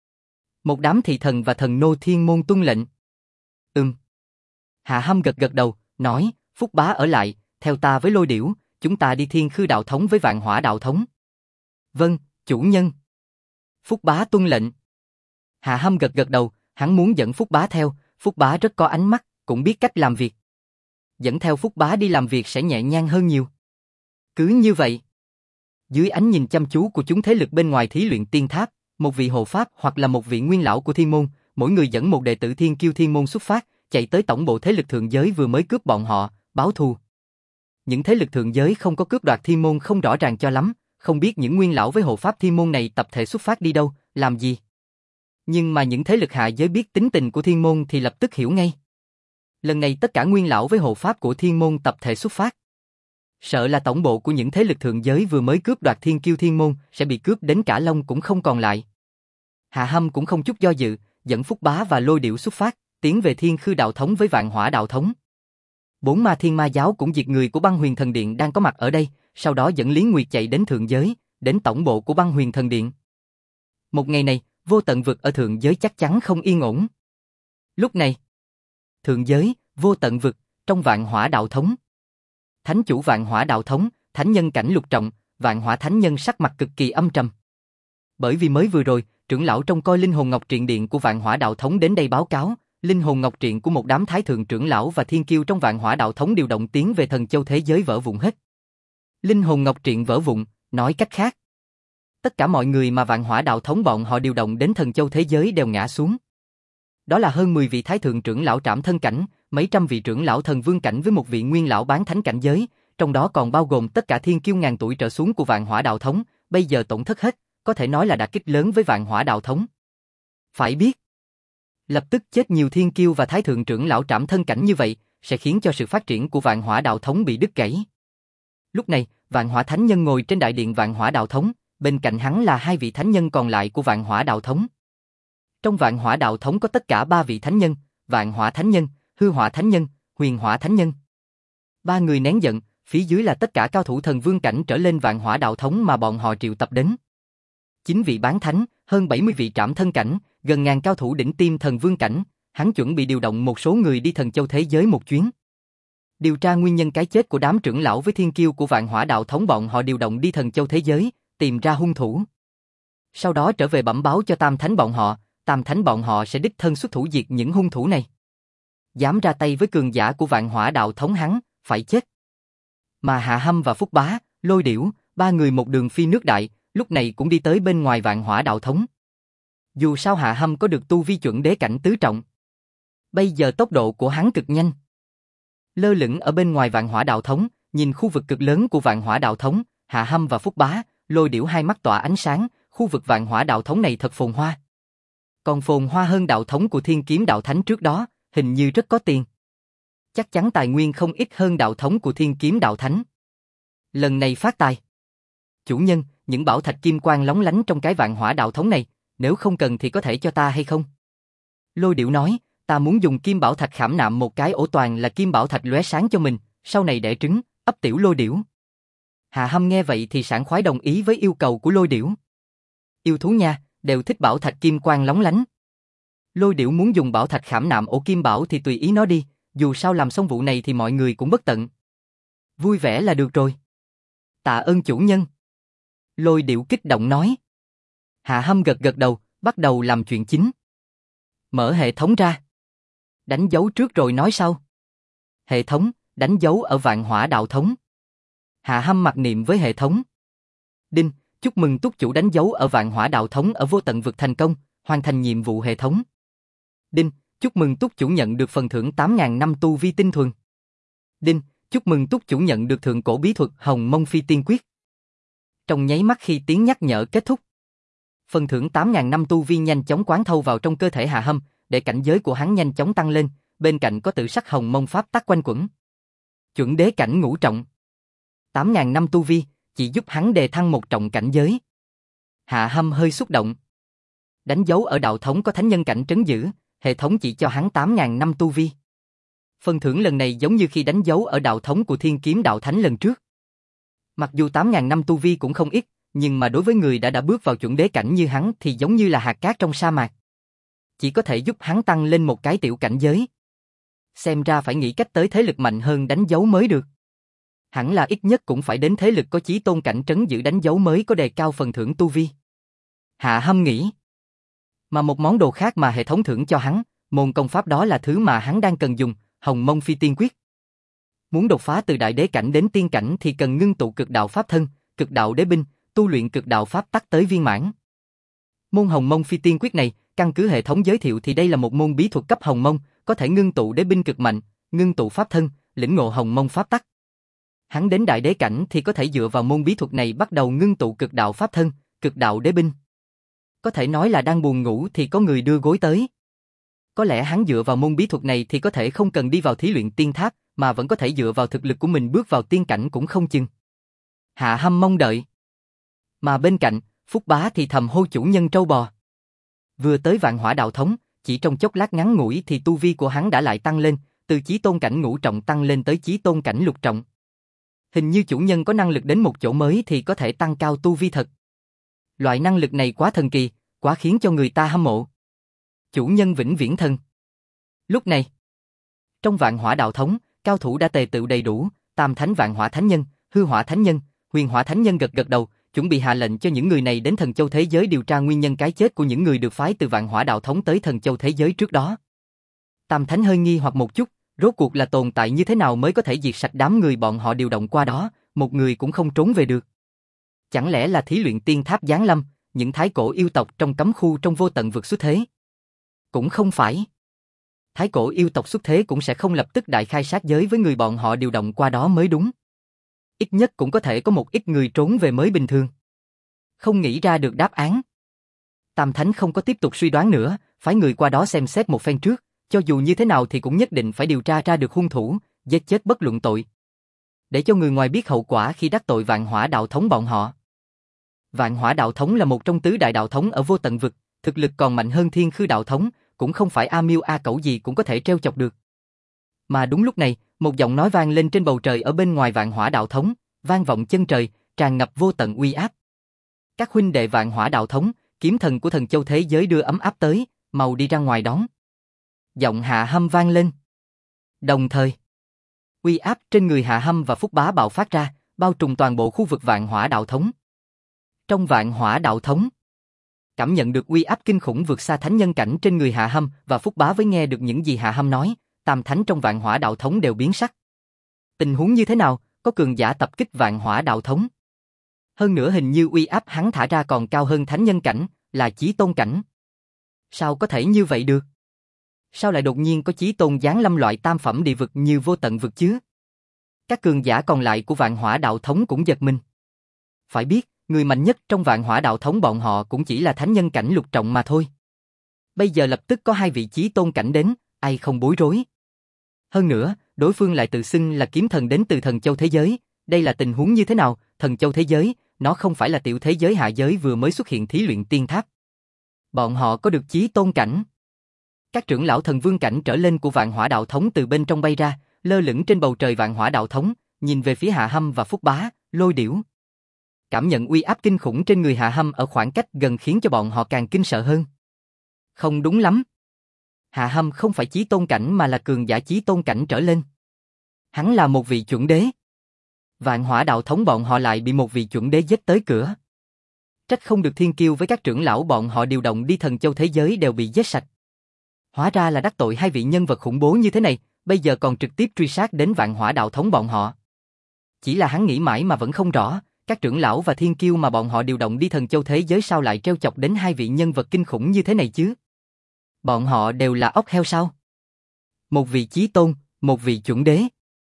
Một đám thị thần và thần nô Thiên Môn tuân lệnh. Hạ Hâm gật gật đầu, nói, Phúc Bá ở lại, theo ta với Lôi Điểu, chúng ta đi Thiên Khư đạo thống với Vạn Hỏa đạo thống. Vâng, chủ nhân. Phúc Bá tuân lệnh. Hạ Hâm gật gật đầu, hắn muốn dẫn Phúc Bá theo, Phúc Bá rất có ánh mắt, cũng biết cách làm việc. Dẫn theo Phúc Bá đi làm việc sẽ nhẹ nhàng hơn nhiều. Cứ như vậy, dưới ánh nhìn chăm chú của chúng thế lực bên ngoài thí luyện tiên tháp, một vị hộ pháp hoặc là một vị nguyên lão của Thiên Môn, mỗi người dẫn một đệ tử Thiên Kiêu Thiên Môn xuất phát, chạy tới tổng bộ thế lực thượng giới vừa mới cướp bọn họ, báo thù. Những thế lực thượng giới không có cướp đoạt Thiên Môn không rõ ràng cho lắm, không biết những nguyên lão với hộ pháp Thiên Môn này tập thể xuất phát đi đâu, làm gì. Nhưng mà những thế lực hạ giới biết tính tình của thiên môn thì lập tức hiểu ngay. Lần này tất cả nguyên lão với hộ pháp của thiên môn tập thể xuất phát. Sợ là tổng bộ của những thế lực thượng giới vừa mới cướp đoạt thiên kiêu thiên môn sẽ bị cướp đến cả lông cũng không còn lại. Hạ Hâm cũng không chút do dự, dẫn Phúc Bá và Lôi Điểu xuất phát, tiến về Thiên Khư Đạo Thống với Vạn Hỏa Đạo Thống. 4 ma thiên ma giáo cũng diệt người của Băng Huyền Thần Điện đang có mặt ở đây, sau đó dẫn Lý Nguyệt chạy đến thượng giới, đến tổng bộ của Băng Huyền Thần Điện. Một ngày này, vô tận vực ở thượng giới chắc chắn không yên ổn. Lúc này, thượng giới, vô tận vực, trong Vạn Hỏa Đạo Thống. Thánh chủ Vạn Hỏa Đạo Thống, thánh nhân cảnh lục trọng, Vạn Hỏa thánh nhân sắc mặt cực kỳ âm trầm. Bởi vì mới vừa rồi, trưởng lão trông coi linh hồn ngọc triện điện của Vạn Hỏa Đạo Thống đến đây báo cáo, linh hồn ngọc triện của một đám thái thượng trưởng lão và thiên kiêu trong Vạn Hỏa Đạo Thống điều động tiến về Thần Châu thế giới vỡ vụn hết. Linh hồn ngọc triện vỡ vụn, nói cách khác, tất cả mọi người mà Vạn Hỏa Đạo Thống bọn họ điều động đến Thần Châu thế giới đều ngã xuống. Đó là hơn 10 vị thái thượng trưởng lão trảm thân cảnh, mấy trăm vị trưởng lão thần vương cảnh với một vị nguyên lão bán thánh cảnh giới, trong đó còn bao gồm tất cả thiên kiêu ngàn tuổi trở xuống của Vạn Hỏa Đạo Thống, bây giờ tổn thất hết, có thể nói là đả kích lớn với Vạn Hỏa Đạo Thống. Phải biết, lập tức chết nhiều thiên kiêu và thái thượng trưởng lão trảm thân cảnh như vậy, sẽ khiến cho sự phát triển của Vạn Hỏa Đạo Thống bị đứt gãy. Lúc này, Vạn Hỏa Thánh Nhân ngồi trên đại điện Vạn Hỏa Đạo Thống, bên cạnh hắn là 2 vị thánh nhân còn lại của Vạn Hỏa Đạo Thống. Trong Vạn Hỏa Đạo Thống có tất cả 3 vị thánh nhân, Vạn Hỏa Thánh Nhân, Hư Hỏa Thánh Nhân, Huyền Hỏa Thánh Nhân. 3 người nén giận, phía dưới là tất cả cao thủ thần vương cảnh trở lên Vạn Hỏa Đạo Thống mà bọn họ triệu tập đến. 9 vị bán thánh, hơn 70 vị trảm thân cảnh, gần ngàn cao thủ đỉnh tiêm thần vương cảnh, hắn chuẩn bị điều động một số người đi Thần Châu thế giới một chuyến. Điều tra nguyên nhân cái chết của đám trưởng lão với thiên kiêu của Vạn Hỏa Đạo Thống bọn họ điều động đi Thần Châu thế giới, tìm ra hung thủ. Sau đó trở về bẩm báo cho Tam Thánh bọn họ, Tam Thánh bọn họ sẽ đích thân xuất thủ diệt những hung thủ này. Dám ra tay với cường giả của Vạn Hỏa Đạo Thống hắn, phải chết. Mà Hạ Hâm và Phúc Bá, Lôi Điểu, 3 người một đường phi nước đại, lúc này cũng đi tới bên ngoài Vạn Hỏa Đạo Thống. Dù sao Hạ Hâm có được tu vi chuẩn đế cảnh tứ trọng. Bây giờ tốc độ của hắn cực nhanh. Lơ lửng ở bên ngoài Vạn Hỏa Đạo Thống, nhìn khu vực cực lớn của Vạn Hỏa Đạo Thống, Hạ Hâm và Phúc Bá, Lôi Điểu hai mắt tỏa ánh sáng, khu vực Vạn Hỏa Đạo Thống này thật phồn hoa. Còn phồn hoa hơn đạo thống của Thiên Kiếm Đạo Thánh trước đó, hình như rất có tiền. Chắc chắn tài nguyên không ít hơn đạo thống của Thiên Kiếm Đạo Thánh. Lần này phát tài. Chủ nhân, những bảo thạch kim quang lóng lánh trong cái Vạn Hỏa Đạo Thống này, nếu không cần thì có thể cho ta hay không? Lôi Điểu nói, ta muốn dùng kim bảo thạch khảm nạm một cái ổ toàn là kim bảo thạch lóe sáng cho mình, sau này đẻ trứng, ấp tiểu Lôi Điểu. Hạ Hâm nghe vậy thì sảng khoái đồng ý với yêu cầu của Lôi Điểu. Yêu thú nha, đều thích bảo thạch kim quang lóng lánh. Lôi Điểu muốn dùng bảo thạch khảm nạm ổ kim bảo thì tùy ý nó đi, dù sao làm xong vụ này thì mọi người cũng bất tận. Vui vẻ là được rồi. Tạ ơn chủ nhân. Lôi Điểu kích động nói. Hạ Hâm gật gật đầu, bắt đầu làm chuyện chính. Mở hệ thống ra. Đánh dấu trước rồi nói sau. Hệ thống, đánh dấu ở Vạn Hỏa Đạo Thống. Hạ Hâm mặc niệm với hệ thống. Đinh, chúc mừng túc chủ đánh dấu ở Vạn Hỏa Đạo Thống ở vô tận vực thành công, hoàn thành nhiệm vụ hệ thống. Đinh, chúc mừng túc chủ nhận được phần thưởng 8.000 năm tu vi tinh thuần. Đinh, chúc mừng túc chủ nhận được thượng cổ bí thuật Hồng Mông Phi Tiên Quyết. Trong nháy mắt khi tiếng nhắc nhở kết thúc, phần thưởng 8.000 năm tu vi nhanh chóng quán thâu vào trong cơ thể Hạ Hâm, để cảnh giới của hắn nhanh chóng tăng lên, bên cạnh có tự sắc Hồng Mông Pháp tắc quanh quẩn. Chuẩn đế cảnh ngũ trọng. 8.000 năm tu vi, chỉ giúp hắn đề thăng một trọng cảnh giới. Hạ Hâm hơi xúc động. Đánh dấu ở đạo thống có thánh nhân cảnh trấn giữ, hệ thống chỉ cho hắn 8.000 năm tu vi. Phần thưởng lần này giống như khi đánh dấu ở đạo thống của Thiên Kiếm Đạo Thánh lần trước. Mặc dù 8.000 năm tu vi cũng không ít, nhưng mà đối với người đã bước vào chuẩn đế cảnh như hắn thì giống như là hạt cát trong sa mạc. Chỉ có thể giúp hắn tăng lên một cái tiểu cảnh giới. Xem ra phải nghĩ cách tới thế lực mạnh hơn đánh dấu mới được. Hẳn là ít nhất cũng phải đến thế lực có chí tôn cảnh trấn giữ đánh dấu mới có đề cao phần thưởng tu vi. Hạ Hâm nghĩ. Mà một món đồ khác mà hệ thống thưởng cho hắn, môn công pháp đó là thứ mà hắn đang cần dùng, Hồng Mông Phi Tiên Quyết. Muốn đột phá từ đại đế cảnh đến tiên cảnh thì cần ngưng tụ cực đạo pháp thân, cực đạo đế binh, tu luyện cực đạo pháp tắc tới viên mãn. Môn Hồng Mông Phi Tiên Quyết này, căn cứ hệ thống giới thiệu thì đây là một môn bí thuật cấp Hồng Mông, có thể ngưng tụ đế binh cực mạnh, ngưng tụ pháp thân, lĩnh ngộ Hồng Mông pháp tắc. Hắn đến đại đế cảnh thì có thể dựa vào môn bí thuật này bắt đầu ngưng tụ cực đạo pháp thân, cực đạo đế binh. Có thể nói là đang buồn ngủ thì có người đưa gối tới. Có lẽ hắn dựa vào môn bí thuật này thì có thể không cần đi vào thí luyện tiên tháp, mà vẫn có thể dựa vào thực lực của mình bước vào tiên cảnh cũng không chừng. Hạ Hâm mong đợi. Mà bên cạnh, Phúc Bá thì thầm hô chủ nhân trâu bò. Vừa tới Vạn Hỏa Đạo Thống, chỉ trong chốc lát ngắn ngủi thì tu vi của hắn đã lại tăng lên, từ chí tôn cảnh ngũ trọng tăng lên tới chí tôn cảnh lục trọng. Hình như chủ nhân có năng lực đến một chỗ mới thì có thể tăng cao tu vi thật. Loại năng lực này quá thần kỳ, quá khiến cho người ta hâm mộ. Chủ nhân vĩnh viễn thần. Lúc này, trong Vạn Hỏa Đạo Thống, cao thủ đã tề tựu đầy đủ, Tam Thánh Vạn Hỏa Thánh Nhân, Hư Hỏa Thánh Nhân, Huyền Hỏa Thánh Nhân gật gật đầu, chuẩn bị hạ lệnh cho những người này đến Thần Châu thế giới điều tra nguyên nhân cái chết của những người được phái từ Vạn Hỏa Đạo Thống tới Thần Châu thế giới trước đó. Tam Thánh hơi nghi hoặc một chút, rốt cuộc là tồn tại như thế nào mới có thể diệt sạch đám người bọn họ điều động qua đó, một người cũng không trốn về được. Chẳng lẽ là thí luyện tiên tháp giáng lâm, những thái cổ yêu tộc trong cấm khu trong vô tận vực xuất thế? Cũng không phải. Thái cổ yêu tộc xuất thế cũng sẽ không lập tức đại khai sát giới với người bọn họ điều động qua đó mới đúng. Ít nhất cũng có thể có một ít người trốn về mới bình thường. Không nghĩ ra được đáp án. Tam Thánh không có tiếp tục suy đoán nữa, phái người qua đó xem xét một phen trước, cho dù như thế nào thì cũng nhất định phải điều tra ra được hung thủ, giết chết bất luận tội. Để cho người ngoài biết hậu quả khi đắc tội Vạn Hỏa Đạo Thống bọn họ. Vạn Hỏa Đạo Thống là một trong tứ đại đạo thống ở vô tận vực, thực lực còn mạnh hơn Thiên Khư Đạo Thống, cũng không phải A Miêu A Cẩu gì cũng có thể trêu chọc được. Mà đúng lúc này, một giọng nói vang lên trên bầu trời ở bên ngoài Vạn Hỏa Đạo Thống, vang vọng chân trời, tràn ngập vô tận uy áp. Các huynh đệ Vạn Hỏa Đạo Thống, kiếm thần của Thần Châu thế giới đưa ấm áp tới, mau đi ra ngoài đón. Giọng Hạ Hâm vang lên. Đồng thời, uy áp trên người Hạ Hâm và Phúc Bá bạo phát ra, bao trùm toàn bộ khu vực Vạn Hỏa Đạo Thống. Trong Vạn Hỏa Đạo Thống, cảm nhận được uy áp kinh khủng vượt xa thánh nhân cảnh trên người Hạ Hâm và Phúc Bá với nghe được những gì Hạ Hâm nói, Tam Thánh trong Vạn Hỏa Đạo Thống đều biến sắc. Tình huống như thế nào, có cường giả tập kích Vạn Hỏa Đạo Thống? Hơn nữa hình như uy áp hắn thả ra còn cao hơn thánh nhân cảnh, là chí tôn cảnh. Sao có thể như vậy được? Sao lại đột nhiên có chí tôn giáng lâm loại tam phẩm địa vực như vô tận vực chứ? Các cường giả còn lại của Vạn Hỏa Đạo Thống cũng giật mình. Phải biết, người mạnh nhất trong Vạn Hỏa Đạo Thống bọn họ cũng chỉ là thánh nhân cảnh lục trọng mà thôi. Bây giờ lập tức có hai vị chí tôn cảnh đến, ai không bối rối. Hơn nữa, đối phương lại tự xưng là kiếm thần đến từ Thần Châu thế giới, đây là tình huống như thế nào? Thần Châu thế giới, nó không phải là tiểu thế giới hạ giới vừa mới xuất hiện thí luyện tiên tháp. Bọn họ có được chí tôn cảnh. Các trưởng lão thần vương cảnh trở lên của Vạn Hỏa Đạo Thống từ bên trong bay ra, lơ lửng trên bầu trời Vạn Hỏa Đạo Thống, nhìn về phía Hạ Hâm và Phúc Bá, Lôi Điểu. Cảm nhận uy áp kinh khủng trên người Hạ Hâm ở khoảng cách gần khiến cho bọn họ càng kinh sợ hơn. Không đúng lắm. Hạ Hâm không phải chí tôn cảnh mà là cường giả chí tôn cảnh trở lên. Hắn là một vị chuẩn đế. Vạn Hỏa Đạo Thống bọn họ lại bị một vị chuẩn đế giết tới cửa. Trách không được thiên kiêu với các trưởng lão bọn họ điều động đi Thần Châu thế giới đều bị giết sạch. Hóa ra là đắc tội hai vị nhân vật khủng bố như thế này, bây giờ còn trực tiếp truy sát đến Vạn Hỏa Đạo Thống bọn họ. Chỉ là hắn nghĩ mãi mà vẫn không rõ, các trưởng lão và thiên kiêu mà bọn họ điều động đi Thần Châu thế giới sao lại trêu chọc đến hai vị nhân vật kinh khủng như thế này chứ? Bọn họ đều là ốc heo sao? Một vị chí tôn, một vị chuẩn đế.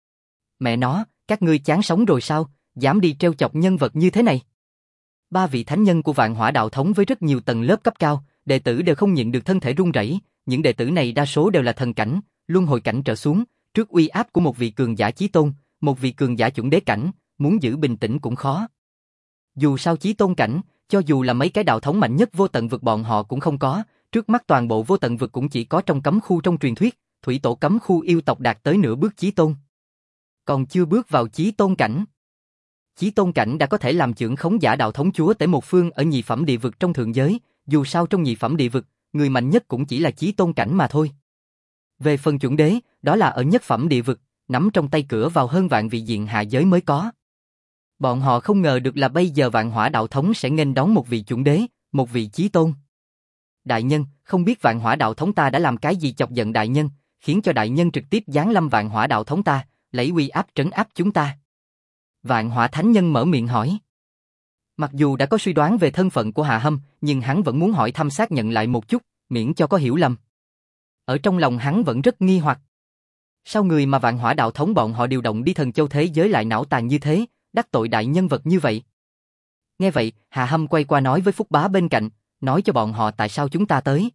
Mẹ nó, các ngươi chán sống rồi sao, dám đi trêu chọc nhân vật như thế này? Ba vị thánh nhân của Vạn Hỏa Đạo Thống với rất nhiều tầng lớp cấp cao, đệ tử đều không nhịn được thân thể run rẩy. Những đệ tử này đa số đều là thần cảnh, luân hồi cảnh trở xuống, trước uy áp của một vị cường giả chí tôn, một vị cường giả chuẩn đế cảnh, muốn giữ bình tĩnh cũng khó. Dù sao chí tôn cảnh, cho dù là mấy cái đạo thống mạnh nhất vô tận vực bọn họ cũng không có, trước mắt toàn bộ vô tận vực cũng chỉ có trong cấm khu trong truyền thuyết, thủy tổ cấm khu yêu tộc đạt tới nửa bước chí tôn. Còn chưa bước vào chí tôn cảnh. Chí tôn cảnh đã có thể làm chưởng khống giả đạo thống chúa tể một phương ở nhị phẩm địa vực trong thượng giới, dù sao trong nhị phẩm địa vực, người mạnh nhất cũng chỉ là chí tôn cảnh mà thôi. Về phần chuẩn đế, đó là ở nhất phẩm địa vực, nắm trong tay cửa vào hơn vạn vị diện hạ giới mới có. Bọn họ không ngờ được là bây giờ Vạn Hỏa Đạo Thống sẽ nghênh đón một vị chuẩn đế, một vị chí tôn. Đại nhân, không biết Vạn Hỏa Đạo Thống ta đã làm cái gì chọc giận đại nhân, khiến cho đại nhân trực tiếp giáng lâm Vạn Hỏa Đạo Thống ta, lấy uy áp trấn áp chúng ta. Vạn Hỏa Thánh Nhân mở miệng hỏi. Mặc dù đã có suy đoán về thân phận của Hạ Hâm, nhưng hắn vẫn muốn hỏi thăm xác nhận lại một chút, miễn cho có hiểu lầm. Ở trong lòng hắn vẫn rất nghi hoặc. Sao người mà Vạn Hỏa Đạo Thống bọn họ điều động đi Thần Châu thế giới lại não tàn như thế, đắc tội đại nhân vật như vậy? Nghe vậy, Hạ Hâm quay qua nói với Phúc Bá bên cạnh, nói cho bọn họ tại sao chúng ta tới.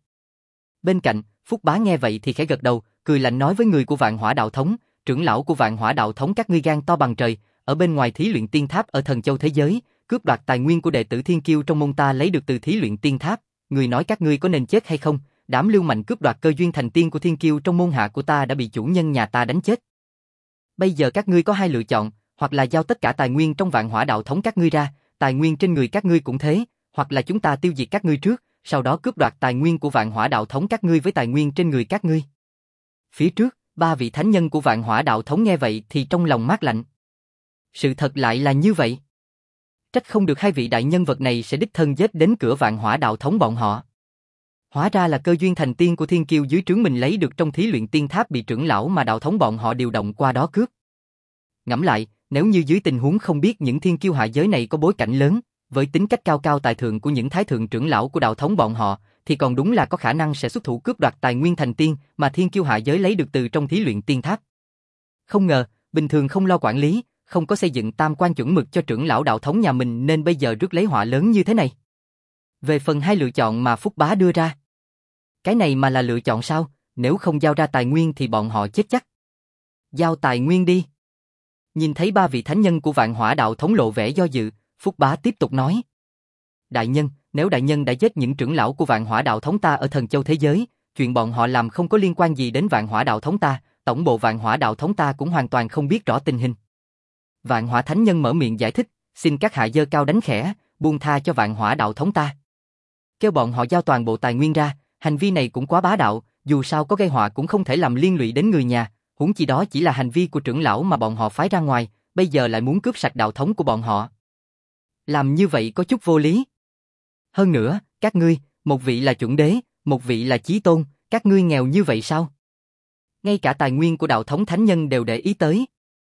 Bên cạnh, Phúc Bá nghe vậy thì khẽ gật đầu, cười lạnh nói với người của Vạn Hỏa Đạo Thống, trưởng lão của Vạn Hỏa Đạo Thống các ngươi gan to bằng trời, ở bên ngoài thí luyện tiên tháp ở Thần Châu thế giới, cướp đoạt tài nguyên của đệ tử Thiên Kiêu trong môn ta lấy được từ thí luyện tiên tháp, người nói các ngươi có nên chết hay không? Đám lưu manh cướp đoạt cơ duyên thành tiên của Thiên Kiêu trong môn hạ của ta đã bị chủ nhân nhà ta đánh chết. Bây giờ các ngươi có hai lựa chọn, hoặc là giao tất cả tài nguyên trong Vạn Hỏa Đạo Thống các ngươi ra, tài nguyên trên người các ngươi cũng thế, hoặc là chúng ta tiêu diệt các ngươi trước, sau đó cướp đoạt tài nguyên của Vạn Hỏa Đạo Thống các ngươi với tài nguyên trên người các ngươi. Phía trước, ba vị thánh nhân của Vạn Hỏa Đạo Thống nghe vậy thì trong lòng mát lạnh. Sự thật lại là như vậy. Trách không được hai vị đại nhân vật này sẽ đích thân giết đến cửa Vạn Hỏa Đạo Thống bọn họ. Hóa ra là cơ duyên thành tiên của Thiên Kiêu dưới trướng mình lấy được trong thí luyện tiên tháp bị trưởng lão mà đạo thống bọn họ điều động qua đó cướp. Ngẫm lại, nếu như dưới tình huống không biết những Thiên Kiêu hạ giới này có bối cảnh lớn, với tính cách cao cao tài thượng của những thái thượng trưởng lão của đạo thống bọn họ, thì còn đúng là có khả năng sẽ xuất thủ cướp đoạt tài nguyên thành tiên mà Thiên Kiêu hạ giới lấy được từ trong thí luyện tiên tháp. Không ngờ, bình thường không lo quản lý, không có xây dựng tam quan chuẩn mực cho trưởng lão đạo thống nhà mình nên bây giờ rước lấy họa lớn như thế này. Về phần hai lựa chọn mà Phúc Bá đưa ra, cái này mà là lựa chọn sao? Nếu không giao ra tài nguyên thì bọn họ chết chắc. Giao tài nguyên đi. Nhìn thấy ba vị thánh nhân của Vạn Hỏa Đạo Thống lộ vẻ do dự, Phúc Bá tiếp tục nói. Đại nhân, nếu đại nhân đã giết những trưởng lão của Vạn Hỏa Đạo Thống ta ở Thần Châu thế giới, chuyện bọn họ làm không có liên quan gì đến Vạn Hỏa Đạo Thống ta, tổng bộ Vạn Hỏa Đạo Thống ta cũng hoàn toàn không biết rõ tình hình. Vạn Hỏa Thánh Nhân mở miệng giải thích, xin các hạ giơ cao đánh khẽ, buông tha cho Vạn Hỏa Đạo Thống ta. Kêu bọn họ giao toàn bộ tài nguyên ra, hành vi này cũng quá bá đạo, dù sao có gây họa cũng không thể làm liên lụy đến người nhà, huống chi đó chỉ là hành vi của trưởng lão mà bọn họ phái ra ngoài, bây giờ lại muốn cướp sạch đạo thống của bọn họ. Làm như vậy có chút vô lý. Hơn nữa, các ngươi, một vị là chuẩn đế, một vị là chí tôn, các ngươi nghèo như vậy sao? Ngay cả tài nguyên của đạo thống thánh nhân đều để ý tới.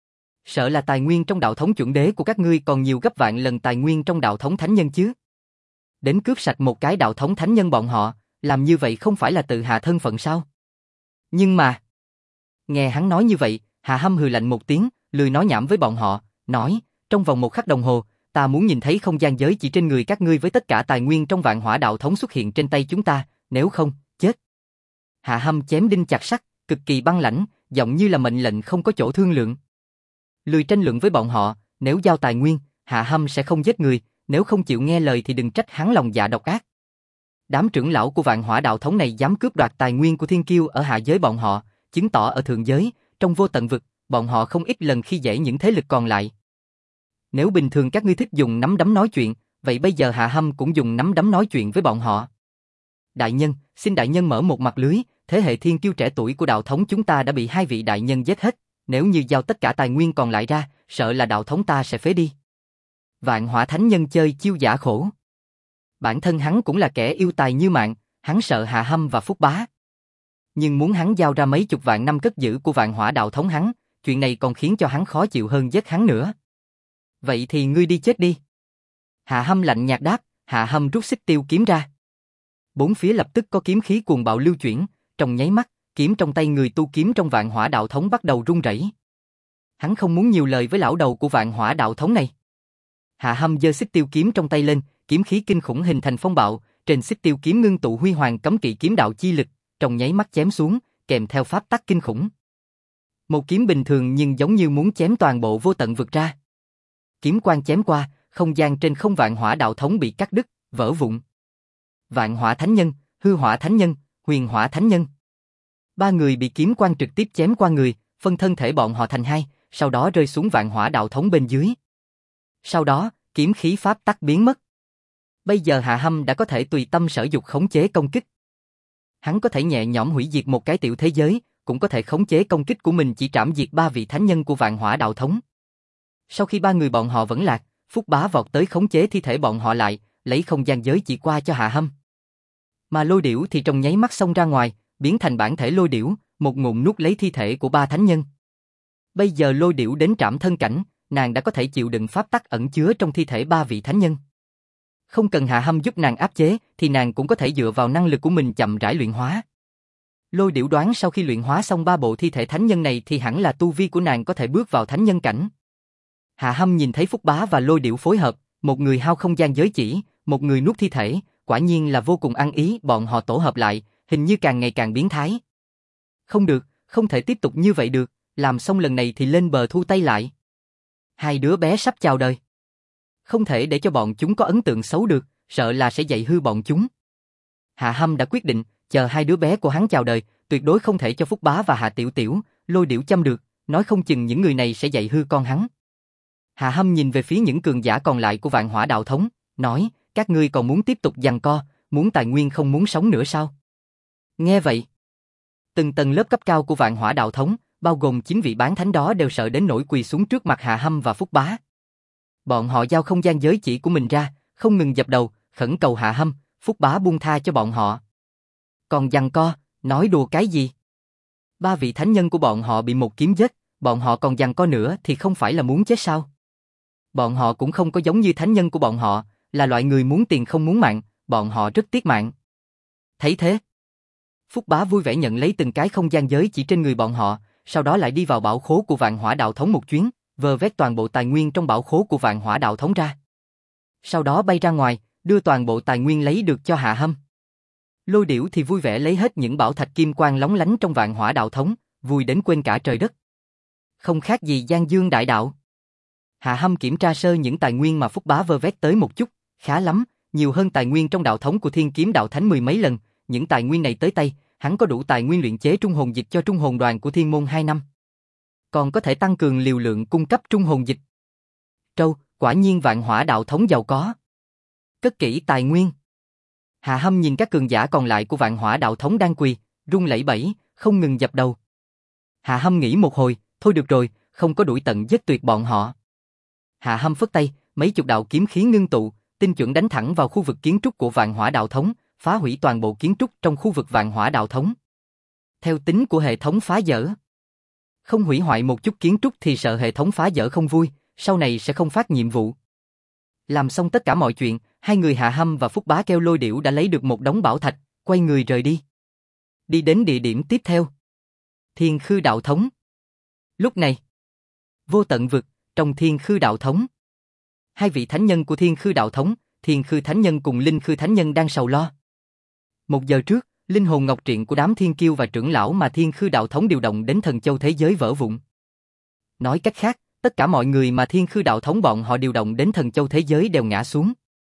Sợ là tài nguyên trong đạo thống chuẩn đế của các ngươi còn nhiều gấp vạn lần tài nguyên trong đạo thống thánh nhân chứ. Đến cướp sạch một cái đạo thống thánh nhân bọn họ, làm như vậy không phải là tự hạ thân phận sao? Nhưng mà... Nghe hắn nói như vậy, Hạ Hâm hừ lạnh một tiếng, lười nói nhảm với bọn họ, nói, trong vòng 1 khắc đồng hồ, ta muốn nhìn thấy không gian giới chỉ trên người các ngươi với tất cả tài nguyên trong Vạn Hỏa Đạo Thống xuất hiện trên tay chúng ta, nếu không, chết. Hạ Hâm chém đinh chặt sắt, cực kỳ băng lãnh, giọng như là mệnh lệnh không có chỗ thương lượng. Lười tranh luận với bọn họ, nếu giao tài nguyên, Hạ Hâm sẽ không giết người, nếu không chịu nghe lời thì đừng trách hắn lòng dạ độc ác. Đám trưởng lão của Vạn Hỏa Đạo Thống này dám cướp đoạt tài nguyên của Thiên Kiêu ở hạ giới bọn họ, chứng tỏ ở thượng giới, trong vô tận vực, bọn họ không ít lần khi dễ những thế lực còn lại. Nếu bình thường các ngươi thích dùng nắm đấm nói chuyện, vậy bây giờ Hạ Hâm cũng dùng nắm đấm nói chuyện với bọn họ. Đại nhân, xin đại nhân mở một mặt lưới, thế hệ Thiên Kiêu trẻ tuổi của đạo thống chúng ta đã bị hai vị đại nhân giết hết, nếu như giao tất cả tài nguyên còn lại ra, sợ là đạo thống ta sẽ phế đi. Vạn Hỏa Thánh Nhân chơi chiêu giả khổ. Bản thân hắn cũng là kẻ yêu tài như mạng, hắn sợ Hạ Hâm và Phúc Bá. Nhưng muốn hắn giao ra mấy chục vạn năm cất giữ của Vạn Hỏa Đạo Thống hắn, chuyện này còn khiến cho hắn khó chịu hơn giết hắn nữa. Vậy thì ngươi đi chết đi. Hạ Hâm lạnh nhạt đáp, Hạ Hâm rút xích tiêu kiếm ra. Bốn phía lập tức có kiếm khí cuồng bạo lưu chuyển, trong nháy mắt, kiếm trong tay người tu kiếm trong Vạn Hỏa Đạo Thống bắt đầu rung rẩy. Hắn không muốn nhiều lời với lão đầu của Vạn Hỏa Đạo Thống này. Hạ Hâm giơ xích tiêu kiếm trong tay lên, kiếm khí kinh khủng hình thành phong bạo, trên xích tiêu kiếm ngưng tụ huy hoàng cấm kỵ kiếm đạo chi lực, trong nháy mắt chém xuống, kèm theo pháp tắc kinh khủng. Một kiếm bình thường nhưng giống như muốn chém toàn bộ vô tận vực ra. Kiếm quang chém qua, không gian trên không Vạn Hỏa Đạo Thống bị cắt đứt, vỡ vụn. Vạn Hỏa Thánh Nhân, Hư Hỏa Thánh Nhân, Huyền Hỏa Thánh Nhân. Ba người bị kiếm quang trực tiếp chém qua người, phân thân thể bọn họ thành hai, sau đó rơi xuống Vạn Hỏa Đạo Thống bên dưới. Sau đó, kiếm khí pháp tắc biến mất. Bây giờ Hạ Hâm đã có thể tùy tâm sở dục khống chế công kích. Hắn có thể nhẹ nhõm hủy diệt một cái tiểu thế giới, cũng có thể khống chế công kích của mình chỉ trảm diệt ba vị thánh nhân của Vạn Hỏa Đạo Thống. Sau khi ba người bọn họ vẫn lạc, Phúc Bá vọt tới khống chế thi thể bọn họ lại, lấy không gian giới chỉ qua cho Hạ Hâm. Mà Lôi Điểu thì trong nháy mắt xông ra ngoài, biến thành bản thể Lôi Điểu, một ngụm nuốt lấy thi thể của ba thánh nhân. Bây giờ Lôi Điểu đến trảm thân cảnh, nàng đã có thể chịu đựng pháp tắc ẩn chứa trong thi thể ba vị thánh nhân. Không cần Hạ Hâm giúp nàng áp chế, thì nàng cũng có thể dựa vào năng lực của mình chậm rãi luyện hóa. Lôi Điểu đoán sau khi luyện hóa xong ba bộ thi thể thánh nhân này thì hẳn là tu vi của nàng có thể bước vào thánh nhân cảnh. Hạ Hâm nhìn thấy Phúc Bá và Lôi Điểu phối hợp, một người hao không gian giới chỉ, một người nuốt thi thể, quả nhiên là vô cùng ăn ý, bọn họ tổ hợp lại, hình như càng ngày càng biến thái. Không được, không thể tiếp tục như vậy được, làm xong lần này thì lên bờ thu tay lại. Hai đứa bé sắp chào đời. Không thể để cho bọn chúng có ấn tượng xấu được, sợ là sẽ dạy hư bọn chúng. Hạ Hâm đã quyết định, chờ hai đứa bé của hắn chào đời, tuyệt đối không thể cho Phúc Bá và Hạ Tiểu Tiểu, Lôi Điểu chăm được, nói không chừng những người này sẽ dạy hư con hắn. Hạ Hâm nhìn về phía những cường giả còn lại của Vạn Hỏa Đạo Thống, nói, các ngươi còn muốn tiếp tục giằng co, muốn tài nguyên không muốn sống nữa sao? Nghe vậy, từng tầng lớp cấp cao của Vạn Hỏa Đạo Thống, bao gồm 9 vị bán thánh đó đều sợ đến nỗi quỳ xuống trước mặt Hạ Hâm và Phúc Bá. Bọn họ giao không gian giới chỉ của mình ra, không ngừng dập đầu, khẩn cầu Hạ Hâm, Phúc Bá buông tha cho bọn họ. Còn giằng co, nói đùa cái gì? Ba vị thánh nhân của bọn họ bị một kiếm giết, bọn họ còn giằng co nữa thì không phải là muốn chết sao? Bọn họ cũng không có giống như thánh nhân của bọn họ, là loại người muốn tiền không muốn mạng, bọn họ rất tiếc mạng. Thấy thế, Phúc Bá vui vẻ nhận lấy từng cái không gian giới chỉ trên người bọn họ, sau đó lại đi vào bảo khố của Vạn Hỏa Đạo Thống một chuyến, vơ vét toàn bộ tài nguyên trong bảo khố của Vạn Hỏa Đạo Thống ra. Sau đó bay ra ngoài, đưa toàn bộ tài nguyên lấy được cho Hạ Hâm. Lôi Điểu thì vui vẻ lấy hết những bảo thạch kim quang lóng lánh trong Vạn Hỏa Đạo Thống, vui đến quên cả trời đất. Không khác gì Giang Dương đại đạo. Hạ Hâm kiểm tra sơ những tài nguyên mà Phúc Bá vơ vét tới một chút, khá lắm, nhiều hơn tài nguyên trong đạo thống của Thiên Kiếm Đạo Thánh mười mấy lần, những tài nguyên này tới tay, hắn có đủ tài nguyên luyện chế trung hồn dịch cho trung hồn đoàn của Thiên Môn 2 năm. Còn có thể tăng cường liều lượng cung cấp trung hồn dịch. Trâu, quả nhiên Vạn Hỏa Đạo Thống giàu có. Cất kỹ tài nguyên. Hạ Hâm nhìn các cường giả còn lại của Vạn Hỏa Đạo Thống đang quỳ, run lẩy bẩy, không ngừng dập đầu. Hạ Hâm nghĩ một hồi, thôi được rồi, không có đuổi tận giết tuyệt bọn họ. Hạ Hâm phất tay, mấy chục đạo kiếm khí ngưng tụ, tinh chuẩn đánh thẳng vào khu vực kiến trúc của Vạn Hỏa Đạo Thống, phá hủy toàn bộ kiến trúc trong khu vực Vạn Hỏa Đạo Thống. Theo tính của hệ thống phá dỡ, không hủy hoại một chút kiến trúc thì sợ hệ thống phá dỡ không vui, sau này sẽ không phát nhiệm vụ. Làm xong tất cả mọi chuyện, hai người Hạ Hâm và Phúc Bá kêu Lôi Điểu đã lấy được một đống bảo thạch, quay người rời đi. Đi đến địa điểm tiếp theo. Thiên Khư Đạo Thống. Lúc này, Vô Tận Vực, trong Thiên Khư Đạo Thống. Hai vị thánh nhân của Thiên Khư Đạo Thống, Thiên Khư Thánh Nhân cùng Linh Khư Thánh Nhân đang sầu lo. Một giờ trước, linh hồn ngọc triện của đám thiên kiêu và trưởng lão mà Thiên Khư Đạo Thống điều động đến Thần Châu thế giới vỡ vụn. Nói cách khác, tất cả mọi người mà Thiên Khư Đạo Thống bọn họ điều động đến Thần Châu thế giới đều ngã xuống.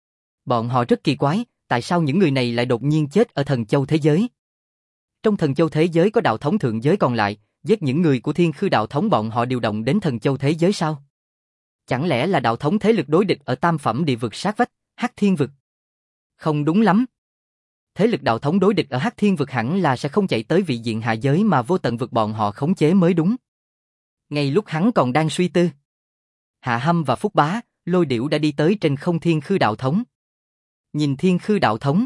Bọn họ rất kỳ quái, tại sao những người này lại đột nhiên chết ở Thần Châu thế giới? Trong Thần Châu thế giới có đạo thống thượng giới còn lại, giết những người của Thiên Khư Đạo Thống bọn họ điều động đến Thần Châu thế giới sao? Chẳng lẽ là đạo thống thế lực đối địch ở tam phẩm địa vực sát vách, Hắc Thiên vực? Không đúng lắm. Thế lực đạo thống đối địch ở Hắc Thiên vực hẳn là sẽ không chạy tới vị diện hạ giới mà Vô Tận vực bọn họ khống chế mới đúng. Ngay lúc hắn còn đang suy tư, Hạ Hâm và Phúc Bá, Lôi Điểu đã đi tới trên không Thiên Khư Đạo Thống. Nhìn Thiên Khư Đạo Thống,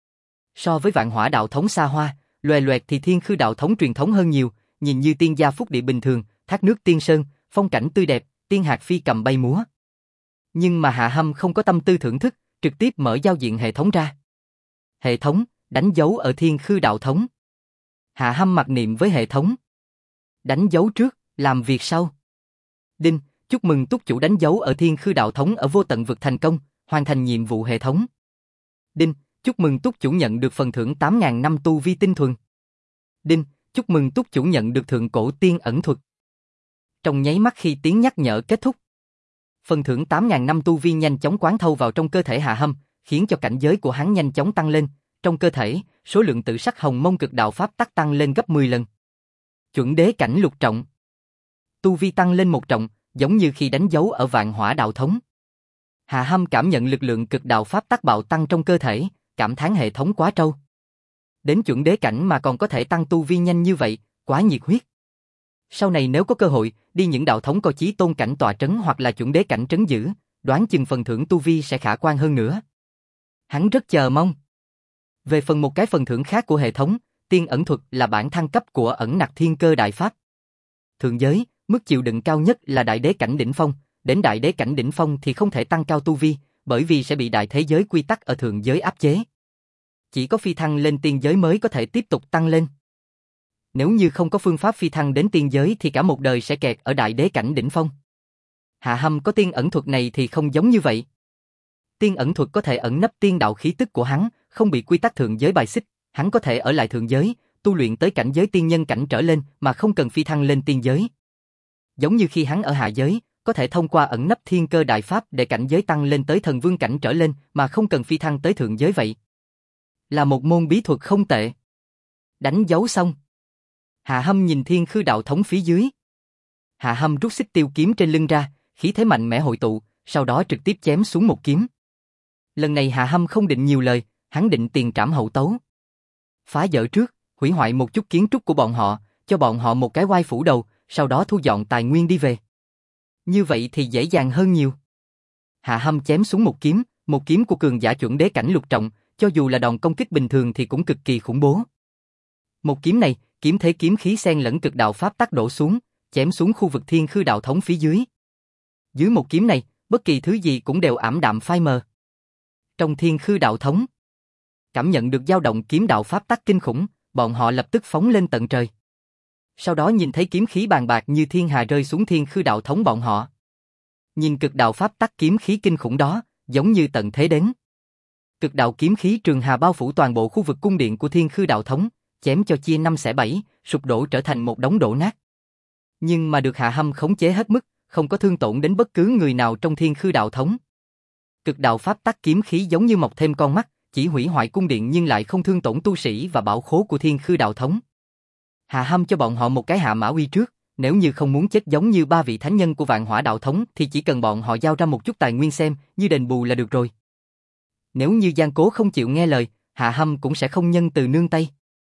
so với Vạn Hỏa Đạo Thống xa hoa, loè loẹt thì Thiên Khư Đạo Thống truyền thống hơn nhiều, nhìn như tiên gia phúc địa bình thường, thác nước tiên sơn, phong cảnh tươi đẹp, tiên hạc phi cầm bay múa. Nhưng mà Hạ Hâm không có tâm tư thưởng thức, trực tiếp mở giao diện hệ thống ra. Hệ thống, đánh dấu ở Thiên Khư Đạo Thống. Hạ Hâm mặc niệm với hệ thống. Đánh dấu trước, làm việc sau. Đinh, chúc mừng túc chủ đánh dấu ở Thiên Khư Đạo Thống ở Vô Tận vực thành công, hoàn thành nhiệm vụ hệ thống. Đinh, chúc mừng túc chủ nhận được phần thưởng 8.000 năm tu vi tinh thuần. Đinh, chúc mừng túc chủ nhận được thượng cổ tiên ẩn thuật. Trong nháy mắt khi tiếng nhắc nhở kết thúc, phần thưởng 8.000 năm tu vi nhanh chóng quán thâu vào trong cơ thể Hạ Hâm, khiến cho cảnh giới của hắn nhanh chóng tăng lên. Trong cơ thể, số lượng tự sắc hồng mông cực đạo pháp tắc tăng lên gấp 10 lần. Chuẩn đế cảnh lục trọng. Tu vi tăng lên một trọng, giống như khi đánh dấu ở Vạn Hỏa Đạo Thống. Hạ Hâm cảm nhận lực lượng cực đạo pháp tắc bạo tăng trong cơ thể, cảm thán hệ thống quá trâu. Đến chuẩn đế cảnh mà còn có thể tăng tu vi nhanh như vậy, quá nhiệt huyết. Sau này nếu có cơ hội, đi những đạo thống có chí tôn cảnh tọa trấn hoặc là chuẩn đế cảnh trấn giữ, đoán chừng phần thưởng tu vi sẽ khả quan hơn nữa. Hắn rất chờ mong. Về phần một cái phần thưởng khác của hệ thống, tiên ẩn thuật là bản thăng cấp của ẩn nặc thiên cơ đại pháp. Thượng giới, mức chịu đựng cao nhất là đại đế cảnh đỉnh phong, đến đại đế cảnh đỉnh phong thì không thể tăng cao tu vi, bởi vì sẽ bị đại thế giới quy tắc ở thượng giới áp chế. Chỉ có phi thăng lên tiên giới mới có thể tiếp tục tăng lên. Nếu như không có phương pháp phi thăng đến tiên giới thì cả một đời sẽ kẹt ở đại đế cảnh đỉnh phong. Hạ Hâm có tiên ẩn thuật này thì không giống như vậy. Tiên ẩn thuật có thể ẩn nấp tiên đạo khí tức của hắn, không bị quy tắc thượng giới bài xích, hắn có thể ở lại thượng giới, tu luyện tới cảnh giới tiên nhân cảnh trở lên mà không cần phi thăng lên tiên giới. Giống như khi hắn ở hạ giới, có thể thông qua ẩn nấp thiên cơ đại pháp để cảnh giới tăng lên tới thần vương cảnh trở lên mà không cần phi thăng tới thượng giới vậy. Là một môn bí thuật không tệ. Đánh dấu xong. Hạ Hâm nhìn Thiên Khư Đạo Thống phía dưới. Hạ Hâm rút xích tiêu kiếm trên lưng ra, khí thế mạnh mẽ hội tụ, sau đó trực tiếp chém xuống một kiếm. Lần này Hạ Hâm không định nhiều lời, hắn định tiền trảm hậu tấu. Phá vỡ trước, hủy hoại một chút kiến trúc của bọn họ, cho bọn họ một cái oai phủ đầu, sau đó thu dọn tài nguyên đi về. Như vậy thì dễ dàng hơn nhiều. Hạ Hâm chém xuống một kiếm của cường giả chuẩn đế cảnh lục trọng, cho dù là đòn công kích bình thường thì cũng cực kỳ khủng bố. Một kiếm này, kiếm thế kiếm khí xen lẫn cực đạo pháp tắc đổ xuống, chém xuống khu vực Thiên Khư Đạo Thống phía dưới. Dưới một kiếm này, bất kỳ thứ gì cũng đều ảm đạm phai mờ. Trong Thiên Khư Đạo Thống, cảm nhận được dao động kiếm đạo pháp tắc kinh khủng, bọn họ lập tức phóng lên tận trời. Sau đó nhìn thấy kiếm khí bàn bạc như thiên hà rơi xuống Thiên Khư Đạo Thống bọn họ. Nhìn cực đạo pháp tắc kiếm khí kinh khủng đó, giống như tận thế đến. Cực đạo kiếm khí trường hà bao phủ toàn bộ khu vực cung điện của Thiên Khư Đạo Thống, chém cho chia 5 xẻ 7, sụp đổ trở thành một đống đổ nát. Nhưng mà được Hạ Hâm khống chế hết mức, không có thương tổn đến bất cứ người nào trong Thiên Khư Đạo Thống. Cực đạo pháp tắc kiếm khí giống như mọc thêm con mắt, chỉ hủy hoại cung điện nhưng lại không thương tổn tu sĩ và bảo khố của Thiên Khư Đạo Thống. Hạ Hâm cho bọn họ một cái hạ mã uy trước, nếu như không muốn chết giống như 3 vị thánh nhân của Vạn Hỏa Đạo Thống thì chỉ cần bọn họ giao ra một chút tài nguyên xem, như đền bù là được rồi. Nếu như Giang Cố không chịu nghe lời, Hạ Hâm cũng sẽ không nhân từ nương tay.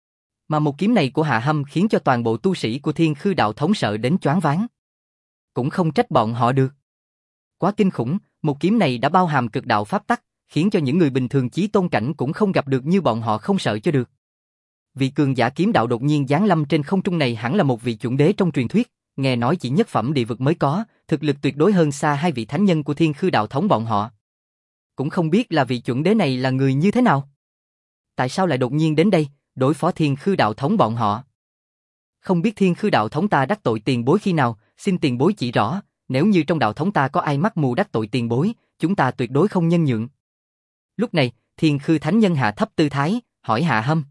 Mà một kiếm này của Hạ Hâm khiến cho toàn bộ tu sĩ của Thiên Khư Đạo Thống sợ đến choáng váng. Cũng không trách bọn họ được. Quá kinh khủng, một kiếm này đã bao hàm cực đạo pháp tắc, khiến cho những người bình thường chí tôn cảnh cũng không gặp được như bọn họ không sợ cho được. Vị cường giả kiếm đạo đột nhiên giáng lâm trên không trung này hẳn là một vị chuẩn đế trong truyền thuyết, nghe nói chỉ nhất phẩm địa vực mới có, thực lực tuyệt đối hơn xa 2 vị thánh nhân của Thiên Khư Đạo Thống bọn họ. Cũng không biết là vị chuẩn đế này là người như thế nào. Tại sao lại đột nhiên đến đây, đối phó Thiên Khư Đạo Thống bọn họ? Không biết Thiên Khư Đạo Thống ta đắc tội tiền bối khi nào, xin tiền bối chỉ rõ, nếu như trong đạo thống ta có ai mắc mù đắc tội tiền bối, chúng ta tuyệt đối không nhân nhượng. Lúc này, Thiên Khư Thánh Nhân hạ thấp tư thái, hỏi Hạ Hâm.